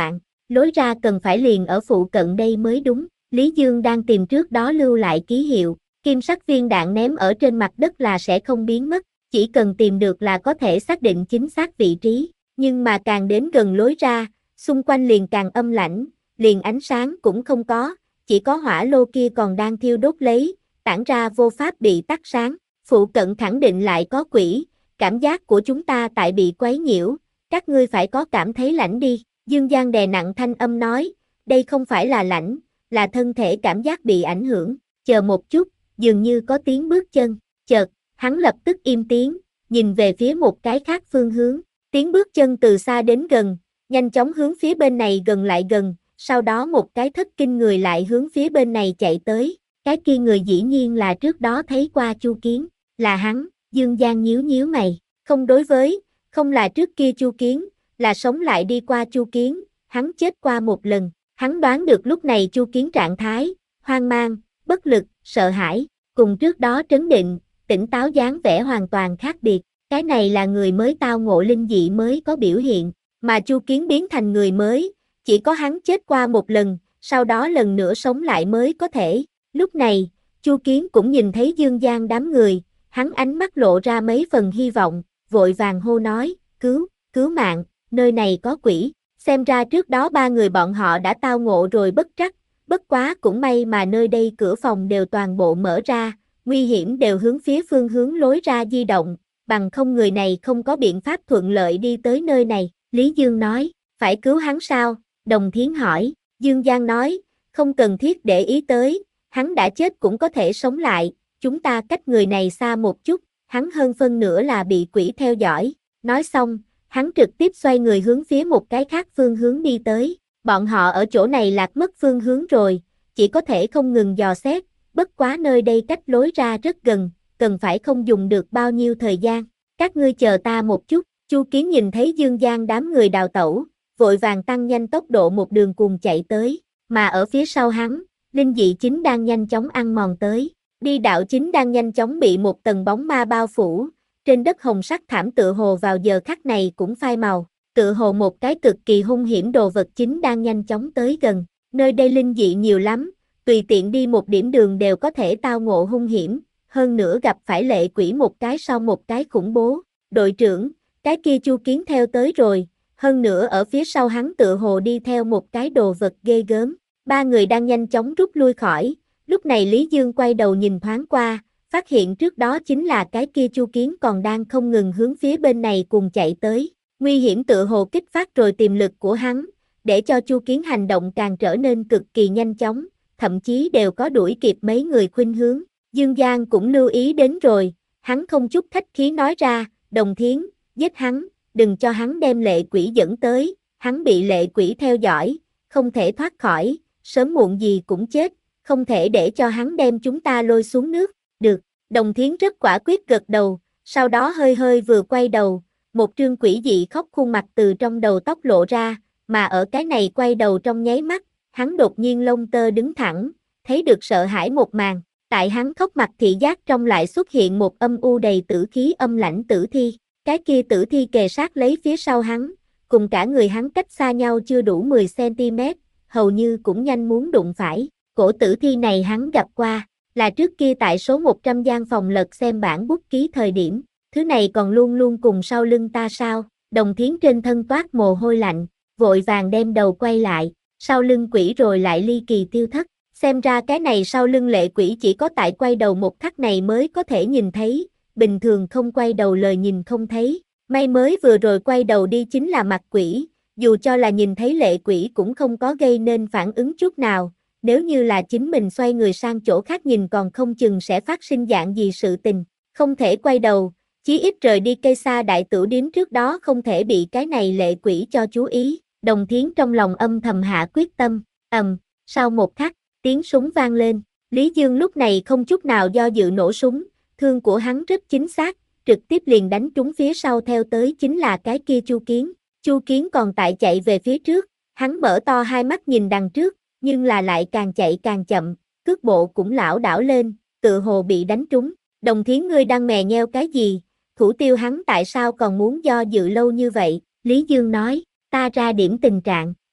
lối ra cần phải liền ở phụ cận đây mới đúng. Lý Dương đang tìm trước đó lưu lại ký hiệu, kim sắc viên đạn ném ở trên mặt đất là sẽ không biến mất, chỉ cần tìm được là có thể xác định chính xác vị trí, nhưng mà càng đến gần lối ra, xung quanh liền càng âm lãnh, liền ánh sáng cũng không có, chỉ có hỏa lô kia còn đang thiêu đốt lấy, tản ra vô pháp bị tắt sáng, phụ cận khẳng định lại có quỷ, cảm giác của chúng ta tại bị quấy nhiễu, các ngươi phải có cảm thấy lãnh đi, Dương Giang đè nặng thanh âm nói, đây không phải là lãnh, là thân thể cảm giác bị ảnh hưởng, chờ một chút, dường như có tiếng bước chân, chợt, hắn lập tức im tiếng, nhìn về phía một cái khác phương hướng, tiếng bước chân từ xa đến gần, nhanh chóng hướng phía bên này gần lại gần, sau đó một cái thất kinh người lại hướng phía bên này chạy tới, cái kia người dĩ nhiên là trước đó thấy qua Chu Kiến, là hắn, Dương Giang nhíu nhíu mày, không đối với, không là trước kia Chu Kiến, là sống lại đi qua Chu Kiến, hắn chết qua một lần, hắn đoán được lúc này Chu Kiến trạng thái, hoang mang, bất lực, sợ hãi, cùng trước đó trấn định, tỉnh táo dáng vẻ hoàn toàn khác biệt, cái này là người mới tao ngộ linh dị mới có biểu hiện, mà Chu Kiến biến thành người mới, chỉ có hắn chết qua một lần, sau đó lần nữa sống lại mới có thể, lúc này, Chu Kiến cũng nhìn thấy Dương Giang đám người, hắn ánh mắt lộ ra mấy phần hy vọng, vội vàng hô nói, cứu, cứu mạng, nơi này có quỷ, xem ra trước đó ba người bọn họ đã tao ngộ rồi bất trắc, bất quá cũng may mà nơi đây cửa phòng đều toàn bộ mở ra, nguy hiểm đều hướng phía phương hướng lối ra di động, bằng không người này không có biện pháp thuận lợi đi tới nơi này, Lý Dương nói, phải cứu hắn sao, Đồng Thiến hỏi, Dương Giang nói, không cần thiết để ý tới, hắn đã chết cũng có thể sống lại, chúng ta cách người này xa một chút, hắn hơn phân nửa là bị quỷ theo dõi, nói xong, hắn trực tiếp xoay người hướng phía một cái khác phương hướng đi tới, bọn họ ở chỗ này lạc mất phương hướng rồi, chỉ có thể không ngừng dò xét, bất quá nơi đây cách lối ra rất gần, cần phải không dùng được bao nhiêu thời gian, các ngươi chờ ta một chút, Chu Kiến nhìn thấy Dương Giang đám người đào tẩu, vội vàng tăng nhanh tốc độ một đường cùng chạy tới, mà ở phía sau hắn, linh dị chính đang nhanh chóng ăn mòn tới, đi đạo chính đang nhanh chóng bị một tầng bóng ma bao phủ, trên đất hồng sắc thảm tựa hồ vào giờ khắc này cũng phai màu, tựa hồ một cái cực kỳ hung hiểm đồ vật chính đang nhanh chóng tới gần, nơi đây linh dị nhiều lắm, tùy tiện đi một điểm đường đều có thể tao ngộ hung hiểm, hơn nữa gặp phải lệ quỷ một cái sau một cái khủng bố, đội trưởng, cái kia Chu Kiến theo tới rồi, hơn nữa ở phía sau hắn tựa hồ đi theo một cái đồ vật ghê gớm, ba người đang nhanh chóng rút lui khỏi, lúc này Lý Dương quay đầu nhìn thoáng qua, phát hiện trước đó chính là cái kia Chu Kiến còn đang không ngừng hướng phía bên này cùng chạy tới, nguy hiểm tựa hồ kích phát rồi tiềm lực của hắn, để cho Chu Kiến hành động càng trở nên cực kỳ nhanh chóng, thậm chí đều có đuổi kịp mấy người khuynh hướng, Dương Giang cũng lưu ý đến rồi, hắn không chút khách khí nói ra, Đồng Thiến, giết hắn, đừng cho hắn đem lệ quỷ dẫn tới, hắn bị lệ quỷ theo dõi, không thể thoát khỏi, sớm muộn gì cũng chết, không thể để cho hắn đem chúng ta lôi xuống nước, được, Đồng Thiến rất quả quyết gật đầu, sau đó hơi hơi vừa quay đầu, một trương quỷ dị khóc khuôn mặt từ trong đầu tóc lộ ra, mà ở cái này quay đầu trong nháy mắt, hắn đột nhiên lông tơ đứng thẳng, thấy được sợ hãi một màn, tại hắn khóc mặt thị giác trong lại xuất hiện một âm u đầy tử khí âm lãnh tử thi, cái kia tử thi kề sát lấy phía sau hắn, cùng cả người hắn cách xa nhau chưa đủ mười xăng-ti-mét, hầu như cũng nhanh muốn đụng phải, cổ tử thi này hắn gặp qua, là trước kia tại số một trăm gian phòng lật xem bản bút ký thời điểm, thứ này còn luôn luôn cùng sau lưng ta sao, Đồng Thiến trên thân toát mồ hôi lạnh, vội vàng đem đầu quay lại, sau lưng quỷ rồi lại ly kỳ tiêu thất, xem ra cái này sau lưng lệ quỷ chỉ có tại quay đầu một khắc này mới có thể nhìn thấy, bình thường không quay đầu lời nhìn không thấy, may mới vừa rồi quay đầu đi chính là mặt quỷ, dù cho là nhìn thấy lệ quỷ cũng không có gây nên phản ứng chút nào, nếu như là chính mình xoay người sang chỗ khác nhìn còn không chừng sẽ phát sinh dạng gì sự tình, không thể quay đầu, chí ít rời đi cây xa đại tửu điếm trước đó không thể bị cái này lệ quỷ cho chú ý, Đồng Thiến trong lòng âm thầm hạ quyết tâm, ầm, sau một khắc, tiếng súng vang lên, Lý Dương lúc này không chút nào do dự nổ súng, thương của hắn rất chính xác, trực tiếp liền đánh trúng phía sau theo tới chính là cái kia Chu Kiến, Chu Kiến còn tại chạy về phía trước, hắn mở to hai mắt nhìn đằng trước, nhưng là lại càng chạy càng chậm, cước bộ cũng lảo đảo lên, tự hồ bị đánh trúng, Đồng Thiến ngươi đang mè nheo cái gì, thủ tiêu hắn tại sao còn muốn do dự lâu như vậy, Lý Dương nói, ta ra điểm tình trạng,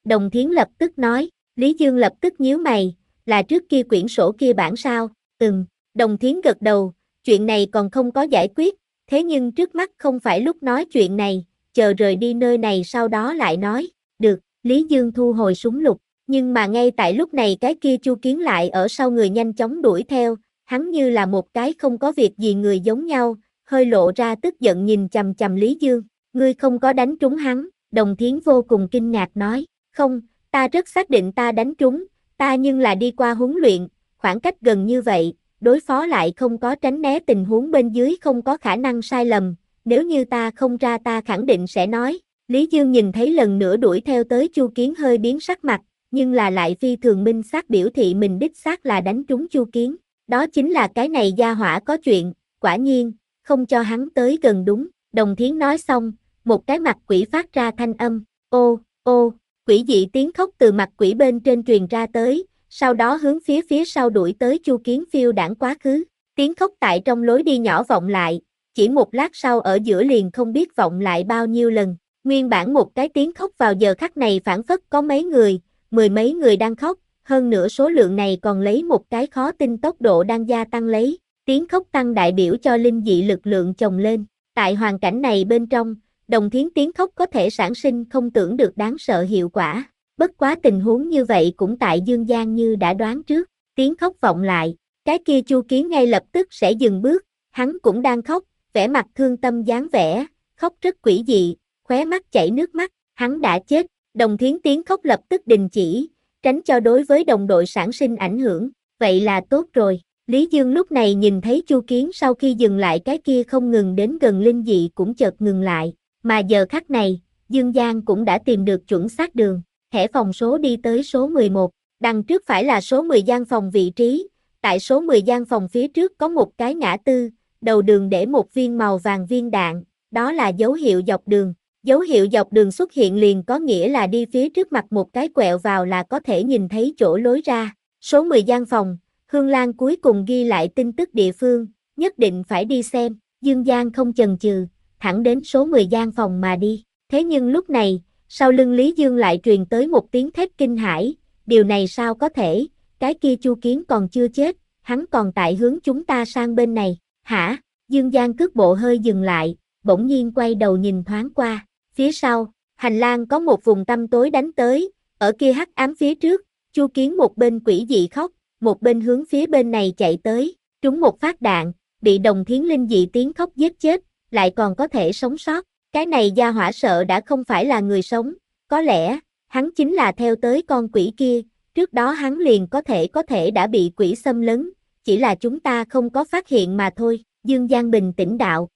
Đồng Thiến lập tức nói. Lý Dương lập tức nhíu mày, là trước kia quyển sổ kia bản sao? Ừm, Đồng Thiến gật đầu, chuyện này còn không có giải quyết, thế nhưng trước mắt không phải lúc nói chuyện này, chờ rời đi nơi này sau đó lại nói. Được, Lý Dương thu hồi súng lục, nhưng mà ngay tại lúc này cái kia Chu Kiến lại ở sau người nhanh chóng đuổi theo, hắn như là một cái không có việc gì người giống nhau, hơi lộ ra tức giận nhìn chằm chằm Lý Dương. Ngươi không có đánh trúng hắn, Đồng Thiến vô cùng kinh ngạc nói. Không, ta rất xác định ta đánh trúng, ta nhưng là đi qua huấn luyện, khoảng cách gần như vậy, đối phó lại không có tránh né tình huống bên dưới không có khả năng sai lầm, nếu như ta không ra ta khẳng định sẽ nói. Lý Dương nhìn thấy lần nữa đuổi theo tới Chu Kiến hơi biến sắc mặt, nhưng là lại phi thường minh xác biểu thị mình đích xác là đánh trúng Chu Kiến. Đó chính là cái này gia hỏa có chuyện, quả nhiên, không cho hắn tới gần đúng. Đồng Thiến nói xong, một cái mặt quỷ phát ra thanh âm, ô, ô, quỷ dị tiếng khóc từ mặt quỷ bên trên truyền ra tới, sau đó hướng phía phía sau đuổi tới Chu Kiến phiêu đãng quá khứ. Tiếng khóc tại trong lối đi nhỏ vọng lại, chỉ một lát sau ở giữa liền không biết vọng lại bao nhiêu lần. Nguyên bản một cái tiếng khóc vào giờ khắc này phảng phất có mấy người, mười mấy người đang khóc, hơn nữa số lượng này còn lấy một cái khó tin tốc độ đang gia tăng lấy. Tiếng khóc tăng đại biểu cho linh dị lực lượng chồng lên. Tại hoàn cảnh này bên trong, Đồng Thiến tiếng khóc có thể sản sinh không tưởng được đáng sợ hiệu quả. Bất quá tình huống như vậy cũng tại Dương Giang như đã đoán trước, tiếng khóc vọng lại, cái kia Chu Kiến ngay lập tức sẽ dừng bước, hắn cũng đang khóc, vẻ mặt thương tâm dáng vẻ, khóc rất quỷ dị, khóe mắt chảy nước mắt, hắn đã chết. Đồng Thiến tiếng khóc lập tức đình chỉ, tránh cho đối với đồng đội sản sinh ảnh hưởng, vậy là tốt rồi. Lý Dương lúc này nhìn thấy Chu Kiến sau khi dừng lại cái kia không ngừng đến gần linh dị cũng chợt ngừng lại, mà giờ khắc này, Dương Giang cũng đã tìm được chuẩn xác đường, thẻ phòng số đi tới số mười một, đằng trước phải là số mười gian phòng vị trí, tại số mười gian phòng phía trước có một cái ngã tư, đầu đường để một viên màu vàng viên đạn, đó là dấu hiệu dọc đường. Dấu hiệu dọc đường xuất hiện liền có nghĩa là đi phía trước mặt một cái quẹo vào là có thể nhìn thấy chỗ lối ra. Số mười gian phòng, Hương Lan cuối cùng ghi lại tin tức địa phương, nhất định phải đi xem. Dương Giang không chần chừ, thẳng đến số mười gian phòng mà đi. Thế nhưng lúc này, sau lưng Lý Dương lại truyền tới một tiếng thét kinh hãi, điều này sao có thể, cái kia Chu Kiến còn chưa chết, hắn còn tại hướng chúng ta sang bên này. Hả? Dương Giang cước bộ hơi dừng lại, bỗng nhiên quay đầu nhìn thoáng qua. Phía sau, hành lang có một vùng tăm tối đánh tới, ở kia hắc ám phía trước, Chu Kiến một bên quỷ dị khóc, một bên hướng phía bên này chạy tới, trúng một phát đạn, bị Đồng Thiến linh dị tiếng khóc giết chết, lại còn có thể sống sót. Cái này gia hỏa sợ đã không phải là người sống, có lẽ, hắn chính là theo tới con quỷ kia, trước đó hắn liền có thể có thể đã bị quỷ xâm lấn, chỉ là chúng ta không có phát hiện mà thôi. Dương Giang bình tĩnh đạo.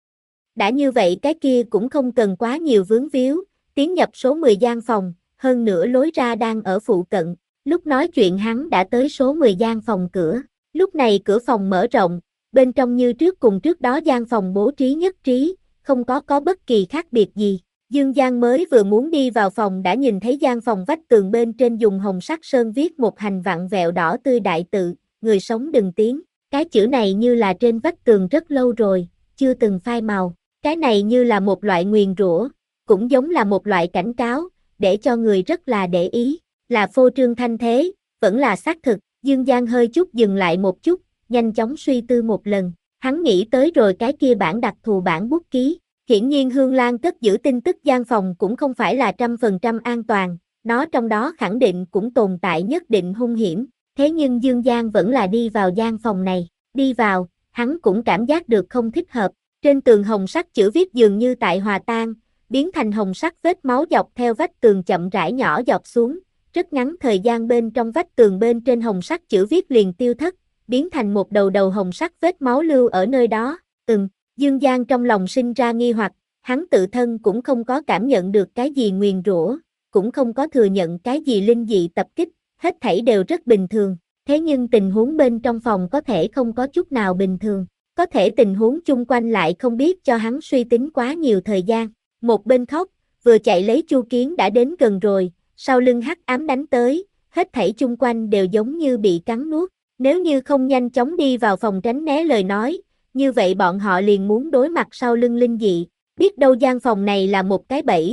Đã như vậy cái kia cũng không cần quá nhiều vướng víu, tiến nhập số mười gian phòng, hơn nữa lối ra đang ở phụ cận. Lúc nói chuyện hắn đã tới số mười gian phòng cửa, lúc này cửa phòng mở rộng, bên trong như trước cùng trước đó gian phòng bố trí nhất trí, không có có bất kỳ khác biệt gì. Dương Giang mới vừa muốn đi vào phòng đã nhìn thấy gian phòng vách tường bên trên dùng hồng sắc sơn viết một hành vặn vẹo đỏ tươi đại tự, người sống đừng tiến. Cái chữ này như là trên vách tường rất lâu rồi, chưa từng phai màu. Cái này như là một loại nguyền rủa, cũng giống là một loại cảnh cáo, để cho người rất là để ý, là phô trương thanh thế, vẫn là xác thực. Dương Giang hơi chút dừng lại một chút, nhanh chóng suy tư một lần, hắn nghĩ tới rồi cái kia bản đặc thù bản bút ký. Hiển nhiên Hương Lan cất giữ tin tức gian phòng cũng không phải là trăm phần trăm an toàn, nó trong đó khẳng định cũng tồn tại nhất định hung hiểm, thế nhưng Dương Giang vẫn là đi vào gian phòng này, đi vào, hắn cũng cảm giác được không thích hợp. Trên tường hồng sắc chữ viết dường như tại hòa tan, biến thành hồng sắc vết máu dọc theo vách tường chậm rãi nhỏ giọt xuống, rất ngắn thời gian bên trong vách tường bên trên hồng sắc chữ viết liền tiêu thất, biến thành một đầu đầu hồng sắc vết máu lưu ở nơi đó. Ừm, Dương Giang trong lòng sinh ra nghi hoặc, hắn tự thân cũng không có cảm nhận được cái gì nguyền rủa, cũng không có thừa nhận cái gì linh dị tập kích, hết thảy đều rất bình thường, thế nhưng tình huống bên trong phòng có thể không có chút nào bình thường. Có thể tình huống chung quanh lại không biết cho hắn suy tính quá nhiều thời gian. Một bên khóc, vừa chạy lấy Chu Kiến đã đến gần rồi, sau lưng hắc ám đánh tới, hết thảy chung quanh đều giống như bị cắn nuốt. Nếu như không nhanh chóng đi vào phòng tránh né lời nói, như vậy bọn họ liền muốn đối mặt sau lưng linh dị. Biết đâu gian phòng này là một cái bẫy,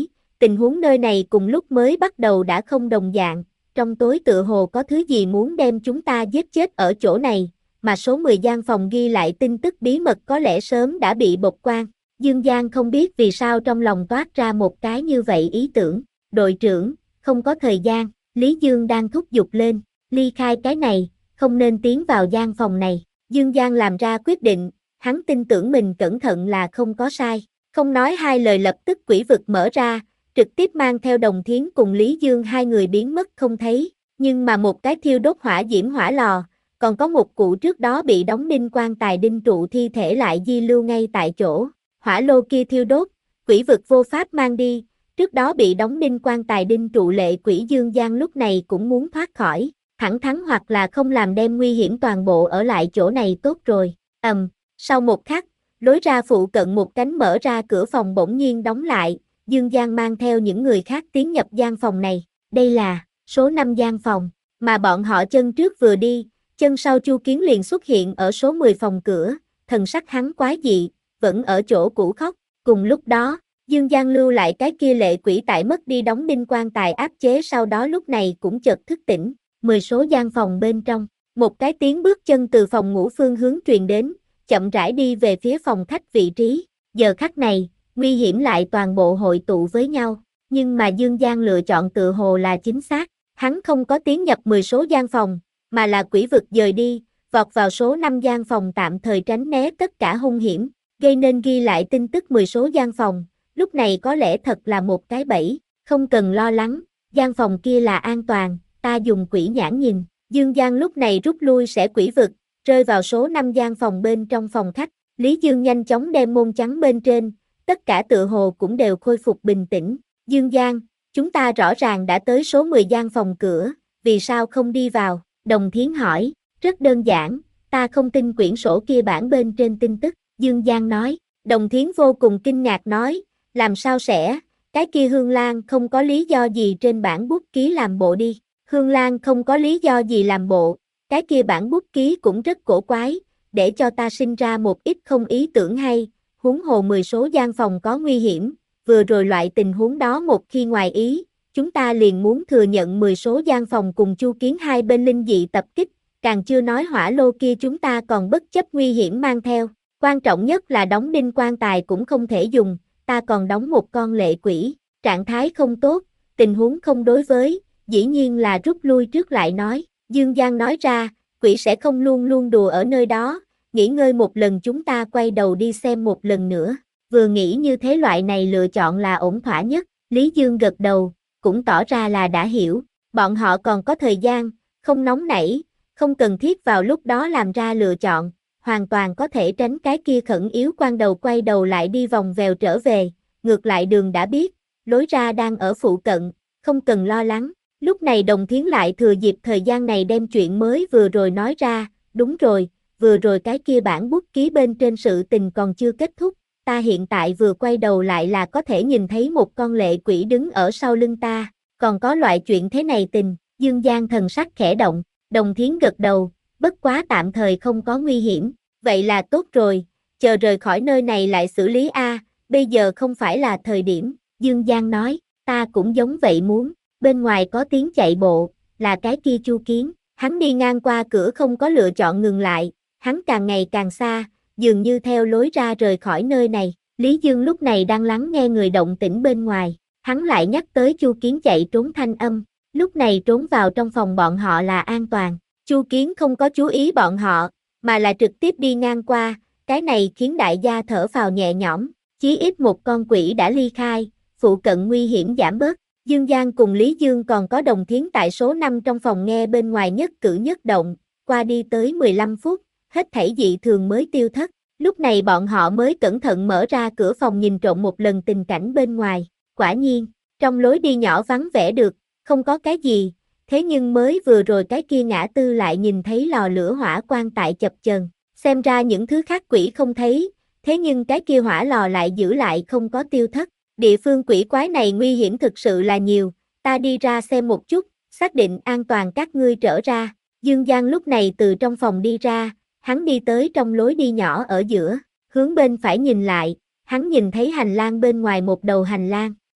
tình huống nơi này cùng lúc mới bắt đầu đã không đồng dạng, trong tối tựa hồ có thứ gì muốn đem chúng ta giết chết ở chỗ này, mà số mười gian phòng ghi lại tin tức bí mật có lẽ sớm đã bị bộc quan. Dương Giang không biết vì sao trong lòng toát ra một cái như vậy ý tưởng. Đội trưởng, không có thời gian, Lý Dương đang thúc giục lên, ly khai cái này, không nên tiến vào gian phòng này. Dương Giang làm ra quyết định, hắn tin tưởng mình cẩn thận là không có sai. Không nói hai lời lập tức quỷ vực mở ra, trực tiếp mang theo Đồng Thiến cùng Lý Dương hai người biến mất không thấy. Nhưng mà một cái thiêu đốt hỏa diễm hỏa lò, còn có một cụ trước đó bị đóng đinh quan tài đinh trụ thi thể lại di lưu ngay tại chỗ. Hỏa lô kia thiêu đốt, quỷ vực vô pháp mang đi, trước đó bị đóng đinh quan tài đinh trụ lệ quỷ Dương Giang lúc này cũng muốn thoát khỏi, thẳng thắn hoặc là không làm đem nguy hiểm toàn bộ ở lại chỗ này tốt rồi. Ầm, um, sau một khắc, lối ra phụ cận một cánh mở ra cửa phòng bỗng nhiên đóng lại, Dương Giang mang theo những người khác tiến nhập gian phòng này, đây là số năm gian phòng, mà bọn họ chân trước vừa đi, chân sau Chu Kiến liền xuất hiện ở số mười phòng cửa, thần sắc hắn quái dị, vẫn ở chỗ cũ khóc, cùng lúc đó, Dương Giang lưu lại cái kia lệ quỷ tại mất đi đóng đinh quan tài áp chế sau đó lúc này cũng chợt thức tỉnh, mười số gian phòng bên trong, một cái tiếng bước chân từ phòng ngủ phương hướng truyền đến, chậm rãi đi về phía phòng khách vị trí, giờ khắc này, nguy hiểm lại toàn bộ hội tụ với nhau, nhưng mà Dương Giang lựa chọn tự hồ là chính xác, hắn không có tiến nhập mười số gian phòng, mà là quỷ vực dời đi, vọt vào số năm gian phòng tạm thời tránh né tất cả hung hiểm, gây nên ghi lại tin tức mười số gian phòng, lúc này có lẽ thật là một cái bẫy, không cần lo lắng, gian phòng kia là an toàn, ta dùng quỷ nhãn nhìn, Dương Giang lúc này rút lui sẽ quỷ vực, rơi vào số năm gian phòng bên trong phòng khách, Lý Dương nhanh chóng đem môn trắng bên trên, tất cả tựa hồ cũng đều khôi phục bình tĩnh, Dương Giang, chúng ta rõ ràng đã tới số mười gian phòng cửa, vì sao không đi vào, Đồng Thiến hỏi, rất đơn giản, ta không tin quyển sổ kia bản bên trên tin tức, Dương Giang nói, Đồng Thiến vô cùng kinh ngạc nói, làm sao sẽ, cái kia Hương Lan không có lý do gì trên bản bút ký làm bộ đi, Hương Lan không có lý do gì làm bộ, cái kia bản bút ký cũng rất cổ quái, để cho ta sinh ra một ít không ý tưởng hay, huống hồ mười số gian phòng có nguy hiểm, vừa rồi loại tình huống đó một khi ngoài ý, chúng ta liền muốn thừa nhận mười số gian phòng cùng Chu Kiến hai bên linh dị tập kích, càng chưa nói hỏa lô kia chúng ta còn bất chấp nguy hiểm mang theo, quan trọng nhất là đóng đinh quan tài cũng không thể dùng, ta còn đóng một con lệ quỷ, trạng thái không tốt, tình huống không đối với, dĩ nhiên là rút lui trước lại nói, Dương Giang nói ra, quỷ sẽ không luôn luôn đùa ở nơi đó, nghỉ ngơi một lần chúng ta quay đầu đi xem một lần nữa, vừa nghĩ như thế loại này lựa chọn là ổn thỏa nhất, Lý Dương gật đầu, cũng tỏ ra là đã hiểu, bọn họ còn có thời gian, không nóng nảy, không cần thiết vào lúc đó làm ra lựa chọn, hoàn toàn có thể tránh cái kia khẩn yếu quan đầu quay đầu lại đi vòng vèo trở về, ngược lại đường đã biết, lối ra đang ở phụ cận, không cần lo lắng. Lúc này Đồng Thiến lại thừa dịp thời gian này đem chuyện mới vừa rồi nói ra, đúng rồi, vừa rồi cái kia bản bút ký bên trên sự tình còn chưa kết thúc, ta hiện tại vừa quay đầu lại là có thể nhìn thấy một con lệ quỷ đứng ở sau lưng ta, còn có loại chuyện thế này tình, Dương Giang thần sắc khẽ động, Đồng Thiến gật đầu, bất quá tạm thời không có nguy hiểm, vậy là tốt rồi, chờ rời khỏi nơi này lại xử lý a, bây giờ không phải là thời điểm, Dương Giang nói, ta cũng giống vậy muốn, bên ngoài có tiếng chạy bộ, là cái kia Chu Kiến, hắn đi ngang qua cửa không có lựa chọn ngừng lại, hắn càng ngày càng xa, dường như theo lối ra rời khỏi nơi này, Lý Dương lúc này đang lắng nghe người động tĩnh bên ngoài, hắn lại nhắc tới Chu Kiến chạy trốn thanh âm, lúc này trốn vào trong phòng bọn họ là an toàn, Chu Kiến không có chú ý bọn họ, mà là trực tiếp đi ngang qua, cái này khiến đại gia thở phào nhẹ nhõm, chí ít một con quỷ đã ly khai, phụ cận nguy hiểm giảm bớt. Dương Giang cùng Lý Dương còn có Đồng Thiến tại số năm trong phòng nghe bên ngoài nhất cử nhất động, qua đi tới mười lăm phút, hết thảy dị thường mới tiêu thất, lúc này bọn họ mới cẩn thận mở ra cửa phòng nhìn trộm một lần tình cảnh bên ngoài, quả nhiên, trong lối đi nhỏ vắng vẻ được, không có cái gì, thế nhưng mới vừa rồi cái kia ngã tư lại nhìn thấy lò lửa hỏa quan tại chập chờn, xem ra những thứ khác quỷ không thấy, thế nhưng cái kia hỏa lò lại giữ lại không có tiêu thất. Địa phương quỷ quái này nguy hiểm thực sự là nhiều, ta đi ra xem một chút, xác định an toàn các ngươi trở ra. Dương Giang lúc này từ trong phòng đi ra, hắn đi tới trong lối đi nhỏ ở giữa, hướng bên phải nhìn lại, hắn nhìn thấy hành lang bên ngoài một đầu hành lang,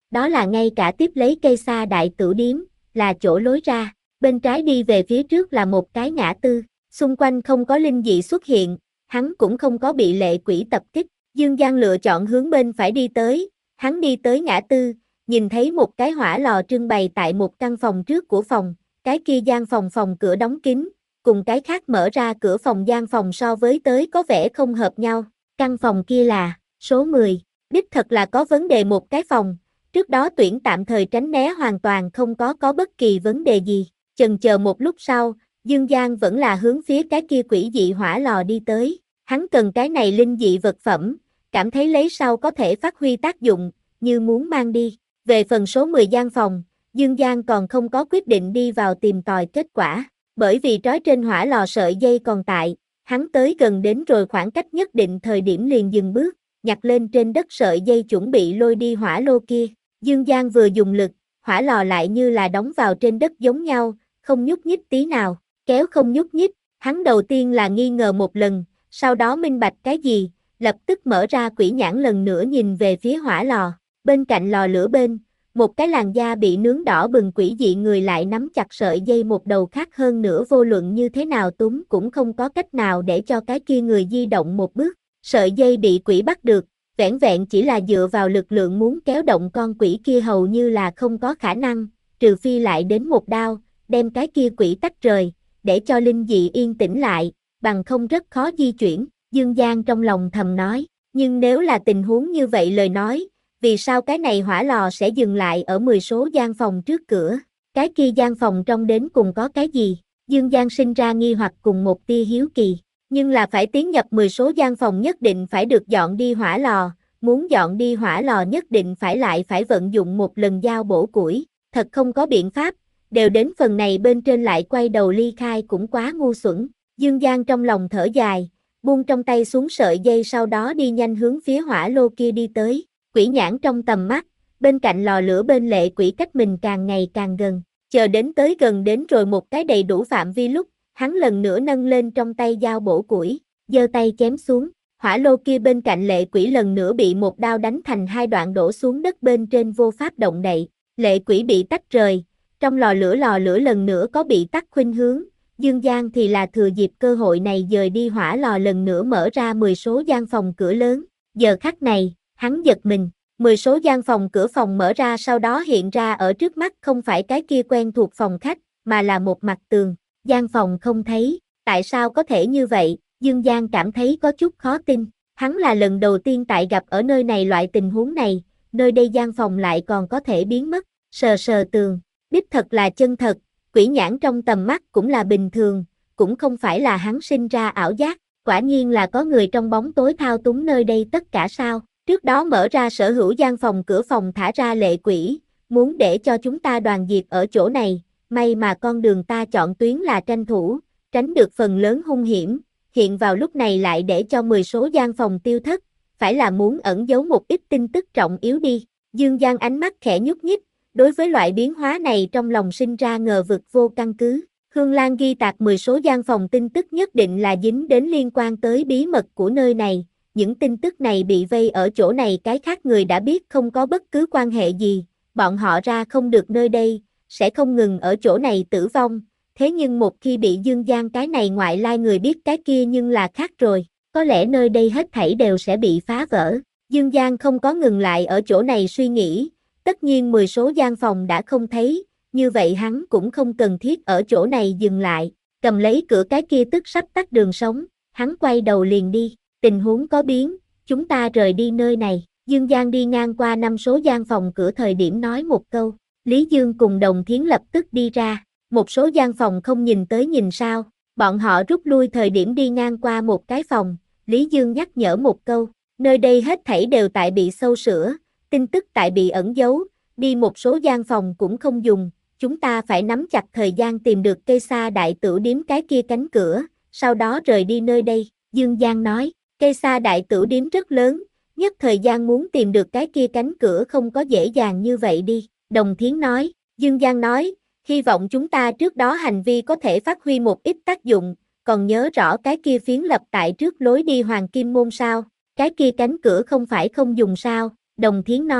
đó là ngay cả tiếp lấy cây sa đại tử điếm, là chỗ lối ra, bên trái đi về phía trước là một cái ngã tư, xung quanh không có linh dị xuất hiện, hắn cũng không có bị lệ quỷ tập kích, Dương Giang lựa chọn hướng bên phải đi tới, hắn đi tới ngã tư, nhìn thấy một cái hỏa lò trưng bày tại một căn phòng trước của phòng, cái kia gian phòng phòng cửa đóng kín, cùng cái khác mở ra cửa phòng gian phòng so với tới có vẻ không hợp nhau, căn phòng kia là số mười, đích thật là có vấn đề một cái phòng, trước đó tuyển tạm thời tránh né hoàn toàn không có có bất kỳ vấn đề gì, chần chờ một lúc sau, Dương Giang vẫn là hướng phía cái kia quỷ dị hỏa lò đi tới, hắn cần cái này linh dị vật phẩm, cảm thấy lấy sau có thể phát huy tác dụng, như muốn mang đi, về phần số mười gian phòng, Dương Giang còn không có quyết định đi vào tìm tòi kết quả, bởi vì trói trên hỏa lò sợi dây còn tại, hắn tới gần đến rồi khoảng cách nhất định thời điểm liền dừng bước, nhặt lên trên đất sợi dây chuẩn bị lôi đi hỏa lô kia, Dương Giang vừa dùng lực, hỏa lò lại như là đóng vào trên đất giống nhau, không nhúc nhích tí nào, kéo không nhúc nhích, hắn đầu tiên là nghi ngờ một lần, sau đó minh bạch cái gì, lập tức mở ra quỷ nhãn lần nữa nhìn về phía hỏa lò, bên cạnh lò lửa bên, một cái làn da bị nướng đỏ bừng quỷ dị người lại nắm chặt sợi dây một đầu khác hơn nữa vô luận như thế nào túm cũng không có cách nào để cho cái kia người di động một bước, sợi dây bị quỷ bắt được, vẻn vẹn chỉ là dựa vào lực lượng muốn kéo động con quỷ kia hầu như là không có khả năng, trừ phi lại đến một đao, đem cái kia quỷ tách rời, để cho linh dị yên tĩnh lại, bằng không rất khó di chuyển, Dương Giang trong lòng thầm nói, nhưng nếu là tình huống như vậy lời nói, vì sao cái này hỏa lò sẽ dừng lại ở mười số gian phòng trước cửa, cái kia gian phòng trong đến cùng có cái gì, Dương Giang sinh ra nghi hoặc cùng một tia hiếu kỳ, nhưng là phải tiến nhập mười số gian phòng nhất định phải được dọn đi hỏa lò, muốn dọn đi hỏa lò nhất định phải lại phải vận dụng một lần dao bổ củi, thật không có biện pháp, đều đến phần này bên trên lại quay đầu ly khai cũng quá ngu xuẩn, Dương Giang trong lòng thở dài, buông trong tay xuống sợi dây sau đó đi nhanh hướng phía hỏa lô kia đi tới, quỷ nhãn trong tầm mắt, bên cạnh lò lửa bên lệ quỷ cách mình càng ngày càng gần, chờ đến tới gần đến rồi một cái đầy đủ phạm vi lúc, hắn lần nữa nâng lên trong tay dao bổ củi, giơ tay chém xuống, hỏa lô kia bên cạnh lệ quỷ lần nữa bị một đao đánh thành hai đoạn đổ xuống đất bên trên vô pháp động đậy, lệ quỷ bị tách rời, trong lò lửa lò lửa lần nữa có bị tắt khuynh hướng, Dương Giang thì là thừa dịp cơ hội này dời đi hỏa lò lần nữa mở ra mười số gian phòng cửa lớn, giờ khắc này, hắn giật mình, mười số gian phòng cửa phòng mở ra sau đó hiện ra ở trước mắt không phải cái kia quen thuộc phòng khách, mà là một mặt tường, gian phòng không thấy, tại sao có thể như vậy, Dương Giang cảm thấy có chút khó tin, hắn là lần đầu tiên tại gặp ở nơi này loại tình huống này, nơi đây gian phòng lại còn có thể biến mất, sờ sờ tường, đích thật là chân thật, quỷ nhãn trong tầm mắt cũng là bình thường, cũng không phải là hắn sinh ra ảo giác, quả nhiên là có người trong bóng tối thao túng nơi đây tất cả sao, trước đó mở ra sở hữu gian phòng cửa phòng thả ra lệ quỷ, muốn để cho chúng ta đoàn diệt ở chỗ này, may mà con đường ta chọn tuyến là tranh thủ, tránh được phần lớn hung hiểm, hiện vào lúc này lại để cho mười số gian phòng tiêu thất, phải là muốn ẩn giấu một ít tin tức trọng yếu đi, Dương Giang ánh mắt khẽ nhúc nhích, đối với loại biến hóa này trong lòng sinh ra ngờ vực vô căn cứ, Hương Lan ghi tạc mười số gian phòng tin tức nhất định là dính đến liên quan tới bí mật của nơi này, những tin tức này bị vây ở chỗ này cái khác người đã biết không có bất cứ quan hệ gì, bọn họ ra không được nơi đây, sẽ không ngừng ở chỗ này tử vong, thế nhưng một khi bị Dương Giang cái này ngoại lai người biết cái kia nhưng là khác rồi, có lẽ nơi đây hết thảy đều sẽ bị phá vỡ, Dương Giang không có ngừng lại ở chỗ này suy nghĩ, tất nhiên mười số gian phòng đã không thấy, như vậy hắn cũng không cần thiết ở chỗ này dừng lại, cầm lấy cửa cái kia tức sắp tắt đường sống, hắn quay đầu liền đi, tình huống có biến, chúng ta rời đi nơi này, Dương Giang đi ngang qua năm số gian phòng cửa thời điểm nói một câu, Lý Dương cùng Đồng Thiến lập tức đi ra, một số gian phòng không nhìn tới nhìn sao, bọn họ rút lui thời điểm đi ngang qua một cái phòng, Lý Dương nhắc nhở một câu, nơi đây hết thảy đều tại bị sâu sửa, tin tức tại bị ẩn giấu, đi một số gian phòng cũng không dùng, chúng ta phải nắm chặt thời gian tìm được cây sa đại tửu điếm cái kia cánh cửa, sau đó rời đi nơi đây, Dương Giang nói, cây sa đại tửu điếm rất lớn, nhất thời gian muốn tìm được cái kia cánh cửa không có dễ dàng như vậy đi, Đồng Thiến nói, Dương Giang nói, hy vọng chúng ta trước đó hành vi có thể phát huy một ít tác dụng, còn nhớ rõ cái kia phiến lập tại trước lối đi Hoàng Kim Môn sao, cái kia cánh cửa không phải không dùng sao, Đồng Thiến nói,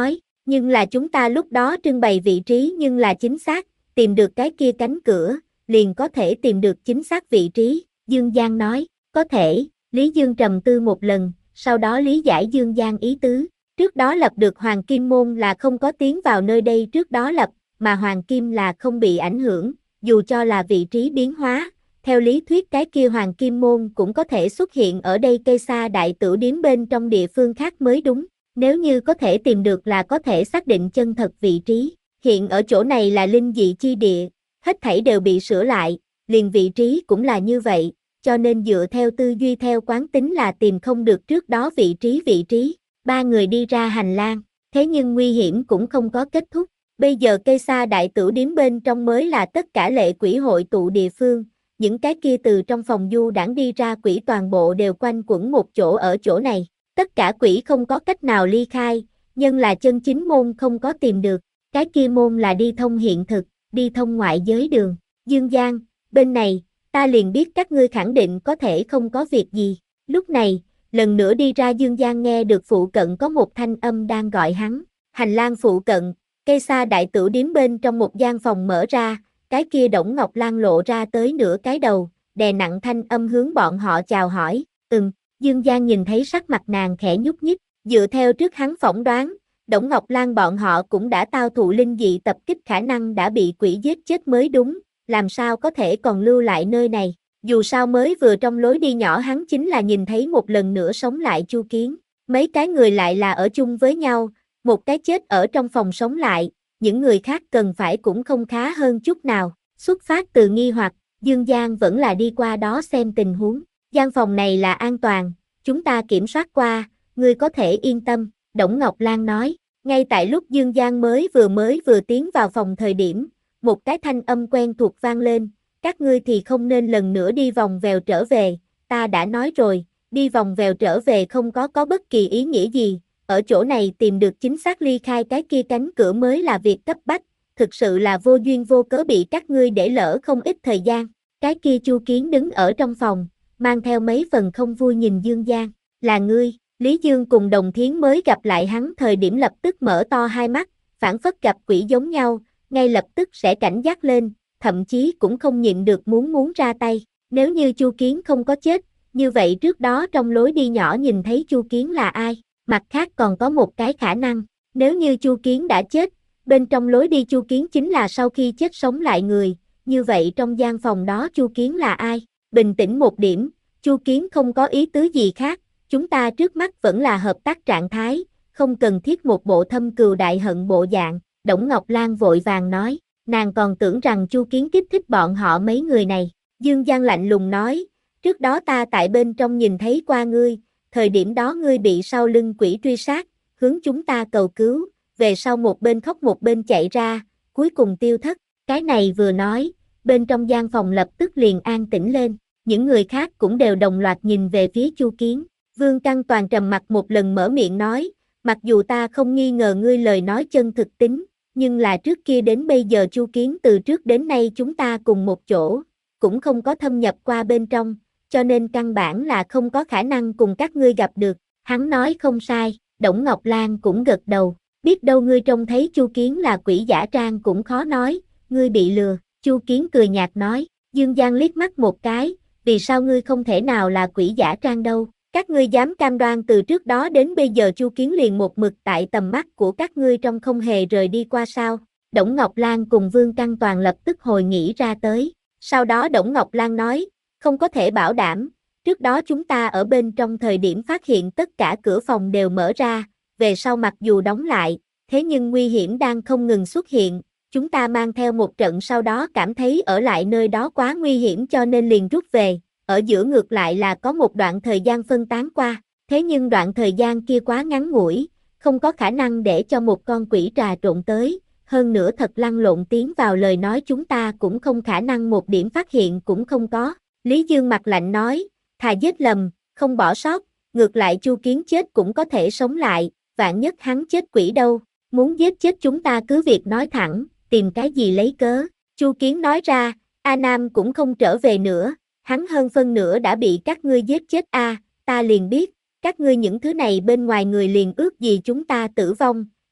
Nhưng là chúng ta lúc đó trưng bày vị trí nhưng là chính xác, tìm được cái kia cánh cửa, liền có thể tìm được chính xác vị trí, Dương Giang nói, có thể, Lý Dương trầm tư một lần, sau đó lý giải Dương Giang ý tứ, trước đó lập được Hoàng Kim Môn là không có tiến vào nơi đây trước đó lập, mà Hoàng Kim là không bị ảnh hưởng, dù cho là vị trí biến hóa, theo lý thuyết cái kia Hoàng Kim Môn cũng có thể xuất hiện ở đây cây sa đại tửu điếm bên trong địa phương khác mới đúng. Nếu như có thể tìm được là có thể xác định chân thật vị trí, hiện ở chỗ này là linh dị chi địa, hết thảy đều bị sửa lại, liền vị trí cũng là như vậy, cho nên dựa theo tư duy theo quán tính là tìm không được trước đó vị trí vị trí, ba người đi ra hành lang, thế nhưng nguy hiểm cũng không có kết thúc, bây giờ cây sa đại tửu điếm bên trong mới là tất cả lệ quỷ hội tụ địa phương, những cái kia từ trong phòng du đãng đi ra quỷ toàn bộ đều quanh quẩn một chỗ ở chỗ này. Tất cả quỷ không có cách nào ly khai, nhưng là chân chính môn không có tìm được, cái kia môn là đi thông hiện thực, đi thông ngoại giới đường. Dương Giang, bên này, ta liền biết các ngươi khẳng định có thể không có việc gì. Lúc này, lần nữa đi ra Dương Giang nghe được phụ cận có một thanh âm đang gọi hắn. Hành lang phụ cận, cây sa đại tửu điếm bên trong một gian phòng mở ra, cái kia Đổng Ngọc Lan lộ ra tới nửa cái đầu, đè nặng thanh âm hướng bọn họ chào hỏi, ừm. Dương Giang nhìn thấy sắc mặt nàng khẽ nhúc nhích, dựa theo trước hắn phỏng đoán, Đổng Ngọc Lan bọn họ cũng đã tao thụ linh dị tập kích khả năng đã bị quỷ giết chết mới đúng, làm sao có thể còn lưu lại nơi này, dù sao mới vừa trong lối đi nhỏ hắn chính là nhìn thấy một lần nữa sống lại Chu Kiến, mấy cái người lại là ở chung với nhau, một cái chết ở trong phòng sống lại, những người khác cần phải cũng không khá hơn chút nào, xuất phát từ nghi hoặc, Dương Giang vẫn là đi qua đó xem tình huống. Gian phòng này là an toàn, chúng ta kiểm soát qua, ngươi có thể yên tâm, Đổng Ngọc Lan nói. Ngay tại lúc Dương Giang mới vừa mới vừa tiến vào phòng thời điểm, một cái thanh âm quen thuộc vang lên, các ngươi thì không nên lần nữa đi vòng vèo trở về, ta đã nói rồi, đi vòng vèo trở về không có có bất kỳ ý nghĩa gì, ở chỗ này tìm được chính xác ly khai cái kia cánh cửa mới là việc cấp bách, thực sự là vô duyên vô cớ bị các ngươi để lỡ không ít thời gian. Cái kia Chu Kiến đứng ở trong phòng, mang theo mấy phần không vui nhìn Dương Giang, là ngươi, Lý Dương cùng Đồng Thiến mới gặp lại hắn thời điểm lập tức mở to hai mắt, phảng phất gặp quỷ giống nhau, ngay lập tức sẽ cảnh giác lên, thậm chí cũng không nhịn được muốn muốn ra tay, nếu như Chu Kiến không có chết, như vậy trước đó trong lối đi nhỏ nhìn thấy Chu Kiến là ai, mặt khác còn có một cái khả năng, nếu như Chu Kiến đã chết, bên trong lối đi Chu Kiến chính là sau khi chết sống lại người, như vậy trong gian phòng đó Chu Kiến là ai? Bình tĩnh một điểm, Chu Kiến không có ý tứ gì khác, chúng ta trước mắt vẫn là hợp tác trạng thái, không cần thiết một bộ thâm cừu đại hận bộ dạng, Đổng Ngọc Lan vội vàng nói, nàng còn tưởng rằng Chu Kiến kích thích bọn họ mấy người này, Dương Giang lạnh lùng nói, trước đó ta tại bên trong nhìn thấy qua ngươi, thời điểm đó ngươi bị sau lưng quỷ truy sát, hướng chúng ta cầu cứu, về sau một bên khóc một bên chạy ra, cuối cùng tiêu thất, cái này vừa nói, bên trong gian phòng lập tức liền an tĩnh lên. Những người khác cũng đều đồng loạt nhìn về phía Chu Kiến. Vương Căn Toàn trầm mặt một lần mở miệng nói, mặc dù ta không nghi ngờ ngươi lời nói chân thực tính, nhưng là trước kia đến bây giờ Chu Kiến từ trước đến nay chúng ta cùng một chỗ, cũng không có thâm nhập qua bên trong, cho nên căn bản là không có khả năng cùng các ngươi gặp được. Hắn nói không sai, Đổng Ngọc Lan cũng gật đầu, biết đâu ngươi trông thấy Chu Kiến là quỷ giả trang cũng khó nói, ngươi bị lừa. Chu Kiến cười nhạt nói, Dương Giang liếc mắt một cái, vì sao ngươi không thể nào là quỷ giả trang đâu, các ngươi dám cam đoan từ trước đó đến bây giờ Chu Kiến liền một mực tại tầm mắt của các ngươi trong không hề rời đi qua sao? Đổng Ngọc Lan cùng Vương Căn Toàn lập tức hồi nghĩ ra tới, sau đó Đổng Ngọc Lan nói, không có thể bảo đảm, trước đó chúng ta ở bên trong thời điểm phát hiện tất cả cửa phòng đều mở ra, về sau mặc dù đóng lại, thế nhưng nguy hiểm đang không ngừng xuất hiện. Chúng ta mang theo một trận sau đó cảm thấy ở lại nơi đó quá nguy hiểm cho nên liền rút về, ở giữa ngược lại là có một đoạn thời gian phân tán qua, thế nhưng đoạn thời gian kia quá ngắn ngủi, không có khả năng để cho một con quỷ trà trộn tới, hơn nữa thật lăn lộn tiến vào lời nói chúng ta cũng không khả năng một điểm phát hiện cũng không có. Lý Dương mặt lạnh nói, thà giết lầm, không bỏ sót, ngược lại Chu Kiến chết cũng có thể sống lại, vạn nhất hắn chết quỷ đâu, muốn giết chết chúng ta cứ việc nói thẳng. Tìm cái gì lấy cớ, Chu Kiến nói ra, A Nam cũng không trở về nữa, hắn hơn phân nửa đã bị các ngươi giết chết a, ta liền biết, các ngươi những thứ này bên ngoài người liền ước gì chúng ta tử vong,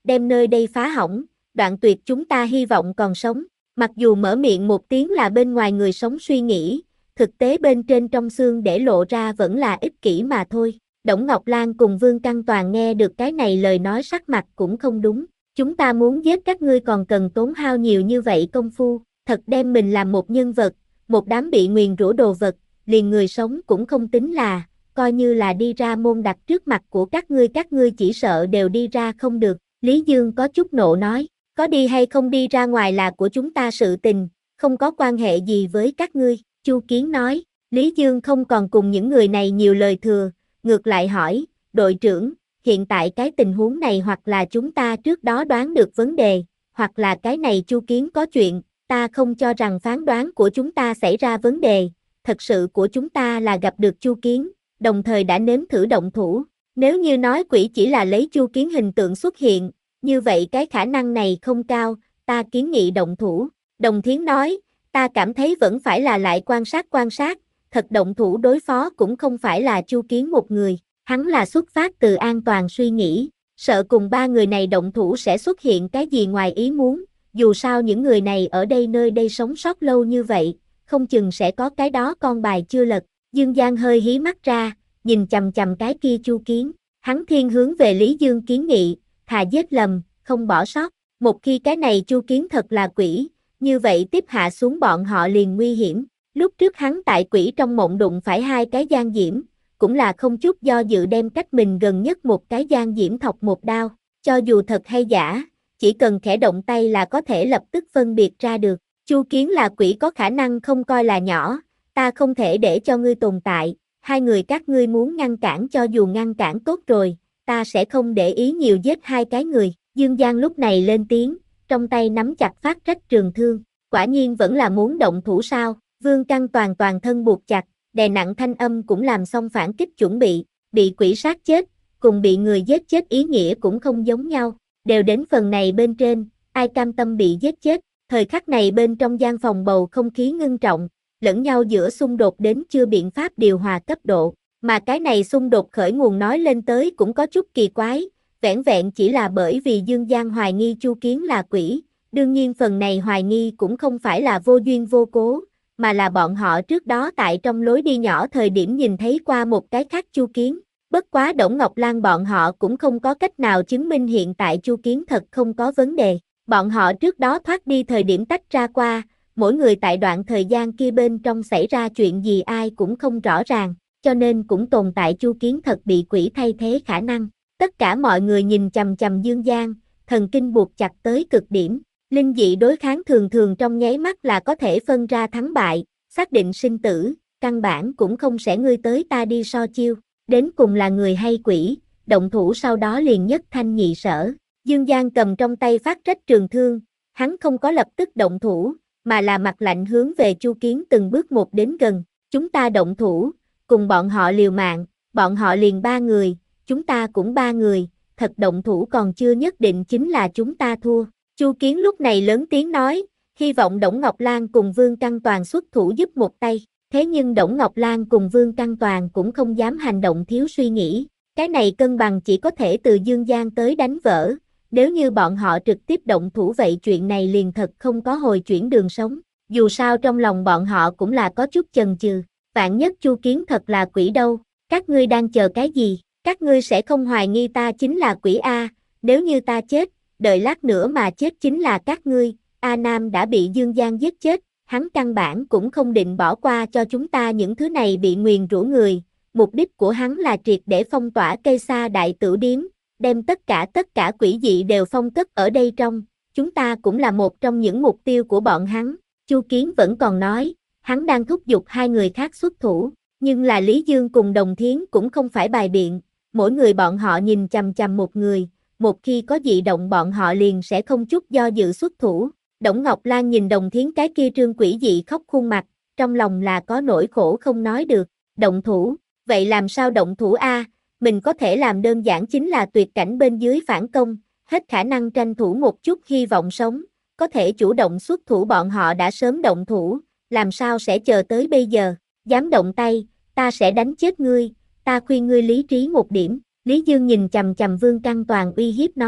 đem nơi đây phá hỏng, đoạn tuyệt chúng ta hy vọng còn sống. Mặc dù mở miệng một tiếng là bên ngoài người sống suy nghĩ, thực tế bên trên trong xương để lộ ra vẫn là ích kỷ mà thôi. Đổng Ngọc Lan cùng Vương Căn Toàn nghe được cái này lời nói sắc mặt cũng không đúng. Chúng ta muốn giết các ngươi còn cần tốn hao nhiều như vậy công phu, thật đem mình làm một nhân vật, một đám bị nguyền rủa đồ vật, liền người sống cũng không tính là, coi như là đi ra môn đặt trước mặt của các ngươi các ngươi chỉ sợ đều đi ra không được. Lý Dương có chút nộ nói, có đi hay không đi ra ngoài là của chúng ta sự tình, không có quan hệ gì với các ngươi. Chu Kiến nói, Lý Dương không còn cùng những người này nhiều lời thừa, ngược lại hỏi, đội trưởng, hiện tại cái tình huống này hoặc là chúng ta trước đó đoán được vấn đề, hoặc là cái này Chu Kiến có chuyện, ta không cho rằng phán đoán của chúng ta xảy ra vấn đề, thật sự của chúng ta là gặp được Chu Kiến, đồng thời đã nếm thử động thủ. Nếu như nói quỷ chỉ là lấy Chu Kiến hình tượng xuất hiện, như vậy cái khả năng này không cao, ta kiến nghị động thủ. Đồng Thiến nói, ta cảm thấy vẫn phải là lại quan sát quan sát, thật động thủ đối phó cũng không phải là Chu Kiến một người, hắn là xuất phát từ an toàn suy nghĩ, sợ cùng ba người này động thủ sẽ xuất hiện cái gì ngoài ý muốn, dù sao những người này ở đây nơi đây sống sót lâu như vậy, không chừng sẽ có cái đó con bài chưa lật. Dương Giang hơi hí mắt ra, nhìn chằm chằm cái kia Chu Kiến, hắn thiên hướng về Lý Dương kiến nghị, thà giết lầm, không bỏ sót, một khi cái này Chu Kiến thật là quỷ, như vậy tiếp hạ xuống bọn họ liền nguy hiểm. Lúc trước hắn tại quỷ trong mộng đụng phải hai cái gian diễm, cũng là không chút do dự đem cách mình gần nhất một cái gian diễm thọc một đao, cho dù thật hay giả, chỉ cần khẽ động tay là có thể lập tức phân biệt ra được. Chu Kiến là quỷ có khả năng không coi là nhỏ, ta không thể để cho ngươi tồn tại, hai người các ngươi muốn ngăn cản cho dù ngăn cản tốt rồi, ta sẽ không để ý nhiều giết hai cái người. Dương Giang lúc này lên tiếng, trong tay nắm chặt phát trách trường thương, quả nhiên vẫn là muốn động thủ sao? Vương Căn Toàn toàn thân buộc chặt, đè nặng thanh âm cũng làm xong phản kích chuẩn bị, bị quỷ sát chết, cùng bị người giết chết ý nghĩa cũng không giống nhau, đều đến phần này bên trên, ai cam tâm bị giết chết. Thời khắc này bên trong gian phòng bầu không khí ngưng trọng, lẫn nhau giữa xung đột đến chưa biện pháp điều hòa cấp độ, mà cái này xung đột khởi nguồn nói lên tới cũng có chút kỳ quái, vẻn vẹn chỉ là bởi vì Dương Giang hoài nghi Chu Kiến là quỷ, đương nhiên phần này hoài nghi cũng không phải là vô duyên vô cố, mà là bọn họ trước đó tại trong lối đi nhỏ thời điểm nhìn thấy qua một cái khác Chu Kiến, bất quá Đổng Ngọc Lan bọn họ cũng không có cách nào chứng minh hiện tại Chu Kiến thật không có vấn đề. Bọn họ trước đó thoát đi thời điểm tách ra qua, mỗi người tại đoạn thời gian kia bên trong xảy ra chuyện gì ai cũng không rõ ràng, cho nên cũng tồn tại Chu Kiến thật bị quỷ thay thế khả năng. Tất cả mọi người nhìn chằm chằm Dương Giang, thần kinh buộc chặt tới cực điểm, linh dị đối kháng thường thường trong nháy mắt là có thể phân ra thắng bại, xác định sinh tử, căn bản cũng không sẽ ngươi tới ta đi so chiêu, đến cùng là người hay quỷ, động thủ sau đó liền nhất thanh nhị sở. Dương Giang cầm trong tay phát trách trường thương, hắn không có lập tức động thủ, mà là mặt lạnh hướng về Chu Kiến từng bước một đến gần, chúng ta động thủ, cùng bọn họ liều mạng, bọn họ liền ba người, chúng ta cũng ba người, thật động thủ còn chưa nhất định chính là chúng ta thua. Chu Kiến lúc này lớn tiếng nói, hy vọng Đổng Ngọc Lan cùng Vương Căn Toàn xuất thủ giúp một tay, thế nhưng Đổng Ngọc Lan cùng Vương Căn Toàn cũng không dám hành động thiếu suy nghĩ, cái này cân bằng chỉ có thể từ Dương Giang tới đánh vỡ. Nếu như bọn họ trực tiếp động thủ vậy chuyện này liền thật không có hồi chuyển đường sống, dù sao trong lòng bọn họ cũng là có chút chần chừ, vạn nhất Chu Kiến thật là quỷ đâu, các ngươi đang chờ cái gì, các ngươi sẽ không hoài nghi ta chính là quỷ A, nếu như ta chết, đợi lát nữa mà chết chính là các ngươi, A Nam đã bị Dương Giang giết chết, hắn căn bản cũng không định bỏ qua cho chúng ta những thứ này bị nguyền rủa người, mục đích của hắn là triệt để phong tỏa cây sa đại tử điếm, đem tất cả tất cả quỷ dị đều phong cất ở đây trong, chúng ta cũng là một trong những mục tiêu của bọn hắn. Chu Kiến vẫn còn nói, hắn đang thúc giục hai người khác xuất thủ, nhưng là Lý Dương cùng Đồng Thiến cũng không phải bài biện, mỗi người bọn họ nhìn chằm chằm một người, một khi có dị động bọn họ liền sẽ không chút do dự xuất thủ. Đổng Ngọc Lan nhìn Đồng Thiến cái kia trương quỷ dị khóc khuôn mặt, trong lòng là có nỗi khổ không nói được, động thủ, vậy làm sao động thủ a? Mình có thể làm đơn giản chính là tuyệt cảnh bên dưới phản công, hết khả năng tranh thủ một chút hy vọng sống, có thể chủ động xuất thủ bọn họ đã sớm động thủ, làm sao sẽ chờ tới bây giờ, dám động tay, ta sẽ đánh chết ngươi, ta khuyên ngươi lý trí một điểm. Lý Dương nhìn chằm chằm Vương Căn Toàn uy hiếp nói,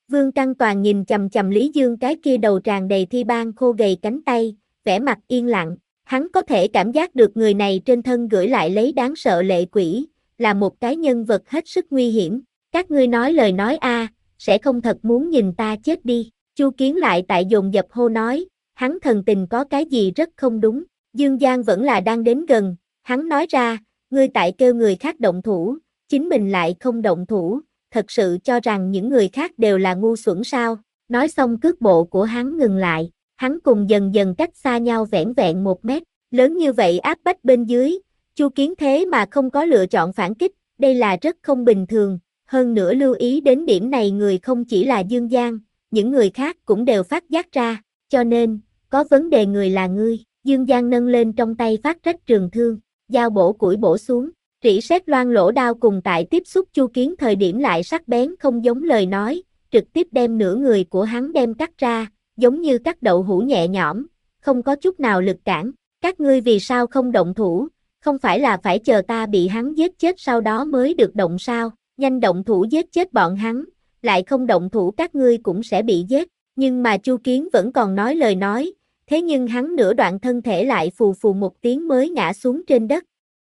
Vương Căn Toàn nhìn chằm chằm Lý Dương cái kia đầu tràn đầy thi ban khô gầy cánh tay, vẻ mặt yên lặng, hắn có thể cảm giác được người này trên thân gửi lại lấy đáng sợ lệ quỷ, là một cái nhân vật hết sức nguy hiểm. Các ngươi nói lời nói a, sẽ không thật muốn nhìn ta chết đi. Chu Kiến lại tại dồn dập hô nói, hắn thần tình có cái gì rất không đúng. Dương Giang vẫn là đang đến gần, hắn nói ra, ngươi tại kêu người khác động thủ, chính mình lại không động thủ, thật sự cho rằng những người khác đều là ngu xuẩn sao? Nói xong cước bộ của hắn ngừng lại, hắn cùng dần dần cách xa nhau vẻn vẹn một mét, lớn như vậy áp bách bên dưới, Chu Kiến thế mà không có lựa chọn phản kích, đây là rất không bình thường, hơn nữa lưu ý đến điểm này người không chỉ là Dương Giang, những người khác cũng đều phát giác ra, cho nên, có vấn đề người là ngươi. Dương Giang nâng lên trong tay phát rách trường thương, dao bổ củi bổ xuống, rỉ sét loang lỗ đao cùng tại tiếp xúc Chu Kiến thời điểm lại sắc bén không giống lời nói, trực tiếp đem nửa người của hắn đem cắt ra, giống như cắt đậu hũ nhẹ nhõm, không có chút nào lực cản. Các ngươi vì sao không động thủ, không phải là phải chờ ta bị hắn giết chết sau đó mới được động sao? Nhanh động thủ giết chết bọn hắn, lại không động thủ các ngươi cũng sẽ bị giết. Nhưng mà Chu Kiến vẫn còn nói lời nói, thế nhưng hắn nửa đoạn thân thể lại phù phù một tiếng mới ngã xuống trên đất.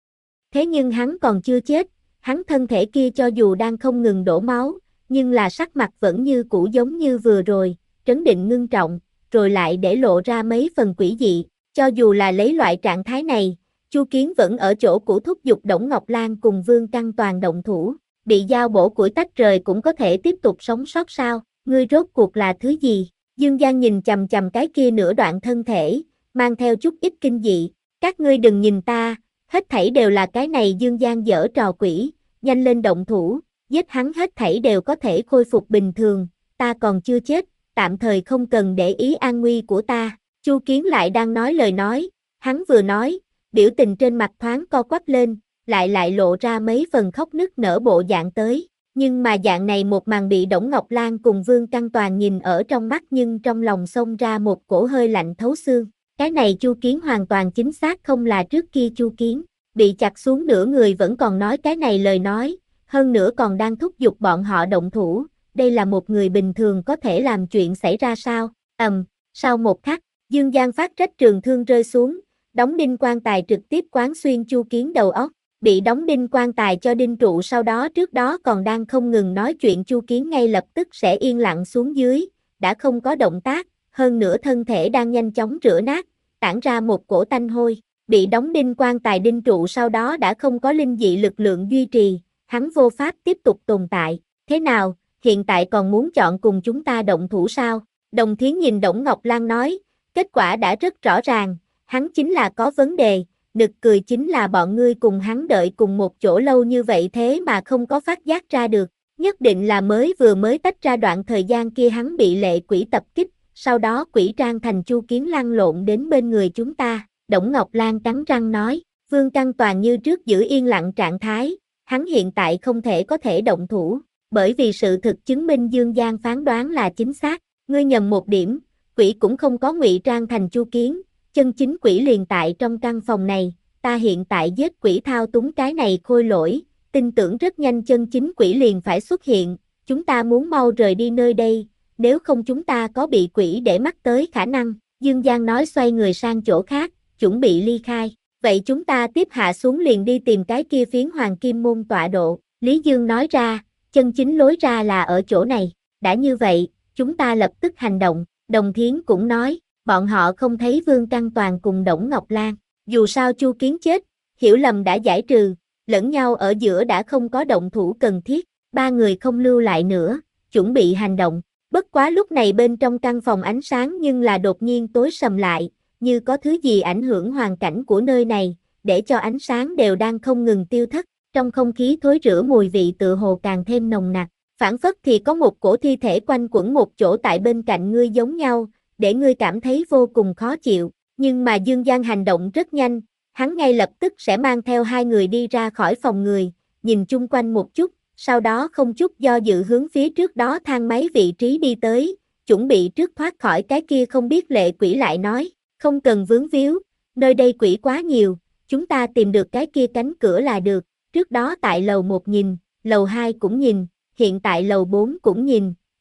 Thế nhưng hắn còn chưa chết, hắn thân thể kia cho dù đang không ngừng đổ máu, nhưng là sắc mặt vẫn như cũ giống như vừa rồi, trấn định ngưng trọng, rồi lại để lộ ra mấy phần quỷ dị. Cho dù là lấy loại trạng thái này, Chu Kiến vẫn ở chỗ cũ thúc giục Đổng Ngọc Lan cùng Vương Căn Toàn động thủ, bị dao bổ củi tách rời cũng có thể tiếp tục sống sót sao? Ngươi rốt cuộc là thứ gì? Dương Giang nhìn chằm chằm cái kia nửa đoạn thân thể, mang theo chút ít kinh dị. Các ngươi đừng nhìn ta, hết thảy đều là cái này Dương Giang giở trò quỷ, nhanh lên động thủ, giết hắn hết thảy đều có thể khôi phục bình thường, ta còn chưa chết, tạm thời không cần để ý an nguy của ta. Chu Kiến lại đang nói lời nói, hắn vừa nói, biểu tình trên mặt thoáng co quắp lên, lại lại lộ ra mấy phần khóc nức nở bộ dạng tới. Nhưng mà dạng này một màn bị Đổng Ngọc Lan cùng Vương Căn Toàn nhìn ở trong mắt nhưng trong lòng xông ra một cổ hơi lạnh thấu xương. Cái này Chu Kiến hoàn toàn chính xác không là trước kia Chu Kiến, bị chặt xuống nửa người vẫn còn nói cái này lời nói, hơn nữa còn đang thúc giục bọn họ động thủ, đây là một người bình thường có thể làm chuyện xảy ra sao? Ầm, um, sau một khắc, Dương Giang phát trách trường thương rơi xuống, đóng đinh quan tài trực tiếp quán xuyên Chu Kiến đầu óc. Bị đóng đinh quan tài cho đinh trụ sau đó trước đó còn đang không ngừng nói chuyện Chu Kiến ngay lập tức sẽ yên lặng xuống dưới, đã không có động tác, hơn nữa thân thể đang nhanh chóng rửa nát, tản ra một cổ tanh hôi, bị đóng đinh quan tài đinh trụ sau đó đã không có linh dị lực lượng duy trì, hắn vô pháp tiếp tục tồn tại. Thế nào, hiện tại còn muốn chọn cùng chúng ta động thủ sao? Đồng Thiến nhìn Đổng Ngọc Lan nói, kết quả đã rất rõ ràng, hắn chính là có vấn đề. Nực cười chính là bọn ngươi cùng hắn đợi cùng một chỗ lâu như vậy thế mà không có phát giác ra được, nhất định là mới vừa mới tách ra đoạn thời gian kia hắn bị lệ quỷ tập kích, sau đó quỷ trang thành Chu Kiến lăn lộn đến bên người chúng ta. Đổng Ngọc Lan cắn răng nói, Vương Căn Toàn như trước giữ yên lặng trạng thái, hắn hiện tại không thể có thể động thủ, bởi vì sự thực chứng minh Dương Giang phán đoán là chính xác, ngươi nhầm một điểm, quỷ cũng không có ngụy trang thành Chu Kiến. Chân chính quỷ liền tại trong căn phòng này, ta hiện tại giết quỷ thao túng cái này khôi lỗi, tin tưởng rất nhanh chân chính quỷ liền phải xuất hiện, chúng ta muốn mau rời đi nơi đây, nếu không chúng ta có bị quỷ để mắt tới khả năng. Dương Giang nói xoay người sang chỗ khác, chuẩn bị ly khai, vậy chúng ta tiếp hạ xuống liền đi tìm cái kia phiến hoàng kim môn tọa độ. Lý Dương nói ra, chân chính lối ra là ở chỗ này, đã như vậy, chúng ta lập tức hành động. Đồng Thiến cũng nói, bọn họ không thấy Vương Căn Toàn cùng Đổng Ngọc Lan, dù sao Chu Kiến chết, hiểu lầm đã giải trừ, lẫn nhau ở giữa đã không có động thủ cần thiết, ba người không lưu lại nữa, chuẩn bị hành động. Bất quá lúc này bên trong căn phòng ánh sáng nhưng là đột nhiên tối sầm lại, như có thứ gì ảnh hưởng hoàn cảnh của nơi này, để cho ánh sáng đều đang không ngừng tiêu thất, trong không khí thối rữa mùi vị tựa hồ càng thêm nồng nặc, phảng phất thì có một cổ thi thể quanh quẩn một chỗ tại bên cạnh ngươi giống nhau, để ngươi cảm thấy vô cùng khó chịu, nhưng mà Dương Giang hành động rất nhanh, hắn ngay lập tức sẽ mang theo hai người đi ra khỏi phòng người, nhìn chung quanh một chút, sau đó không chút do dự hướng phía trước đó thang máy vị trí đi tới, chuẩn bị trước thoát khỏi cái kia không biết lệ quỷ lại nói, không cần vướng víu, nơi đây quỷ quá nhiều, chúng ta tìm được cái kia cánh cửa là được, trước đó tại lầu một nhìn, lầu hai cũng nhìn, hiện tại lầu bốn cũng nhìn,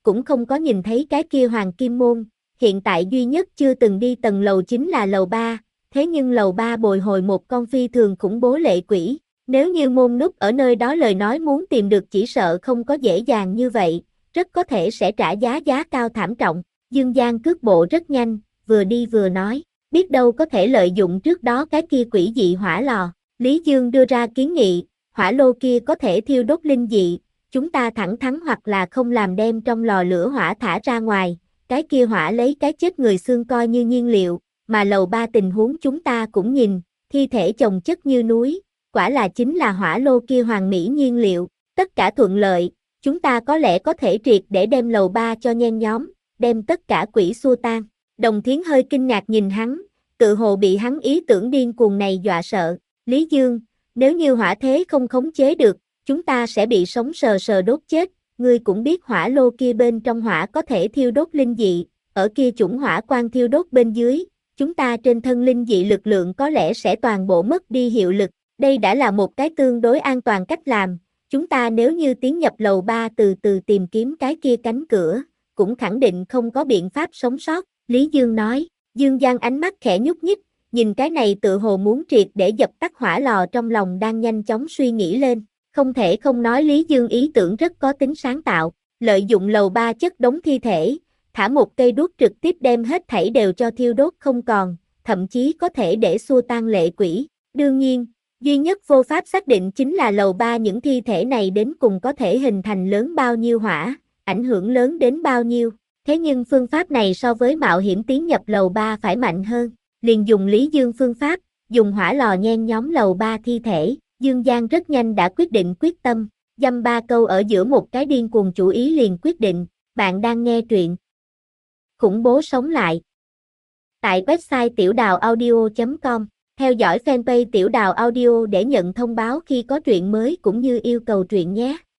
cũng không có nhìn thấy cái kia hoàng kim môn, hiện tại duy nhất chưa từng đi tầng lầu chính là lầu ba, thế nhưng lầu ba bồi hồi một con phi thường khủng bố lệ quỷ, nếu như môn núp ở nơi đó lời nói muốn tìm được chỉ sợ không có dễ dàng như vậy, rất có thể sẽ trả giá giá cao thảm trọng. Dương Giang cước bộ rất nhanh, vừa đi vừa nói, biết đâu có thể lợi dụng trước đó cái kia quỷ dị hỏa lò. Lý Dương đưa ra kiến nghị, hỏa lô kia có thể thiêu đốt linh dị, chúng ta thẳng thắn hoặc là không làm đem trong lò lửa hỏa thả ra ngoài, cái kia hỏa lấy cái chết người xương coi như nhiên liệu, mà lầu ba tình huống chúng ta cũng nhìn, thi thể chồng chất như núi, quả là chính là hỏa lô kia hoàn mỹ nhiên liệu, tất cả thuận lợi, chúng ta có lẽ có thể triệt để đem lầu ba cho nhen nhóm, đem tất cả quỷ xua tan. Đồng Thiến hơi kinh ngạc nhìn hắn, tự hồ bị hắn ý tưởng điên cuồng này dọa sợ. Lý Dương, nếu như hỏa thế không khống chế được, chúng ta sẽ bị sống sờ sờ đốt chết, ngươi cũng biết hỏa lô kia bên trong hỏa có thể thiêu đốt linh dị, ở kia chủng hỏa quan thiêu đốt bên dưới, chúng ta trên thân linh dị lực lượng có lẽ sẽ toàn bộ mất đi hiệu lực, đây đã là một cái tương đối an toàn cách làm, chúng ta nếu như tiến nhập lầu ba từ từ tìm kiếm cái kia cánh cửa, cũng khẳng định không có biện pháp sống sót, Lý Dương nói. Dương Giang ánh mắt khẽ nhúc nhích, nhìn cái này tự hồ muốn triệt để dập tắt hỏa lò trong lòng đang nhanh chóng suy nghĩ lên, không thể không nói Lý Dương ý tưởng rất có tính sáng tạo, lợi dụng lầu ba chất đống thi thể, thả một cây đuốc trực tiếp đem hết thảy đều cho thiêu đốt không còn, thậm chí có thể để xua tan lệ quỷ. Đương nhiên, duy nhất vô pháp xác định chính là lầu ba những thi thể này đến cùng có thể hình thành lớn bao nhiêu hỏa, ảnh hưởng lớn đến bao nhiêu. Thế nhưng phương pháp này so với mạo hiểm tiến nhập lầu ba phải mạnh hơn, liền dùng Lý Dương phương pháp, dùng hỏa lò nhen nhóm lầu ba thi thể, Dương Giang rất nhanh đã quyết định quyết tâm, dăm ba câu ở giữa một cái điên cuồng chủ ý liền quyết định, bạn đang nghe truyện Khủng bố sống lại. Tại website tiểu đào audio chấm com, theo dõi fanpage tiểu đào audio để nhận thông báo khi có truyện mới cũng như yêu cầu truyện nhé.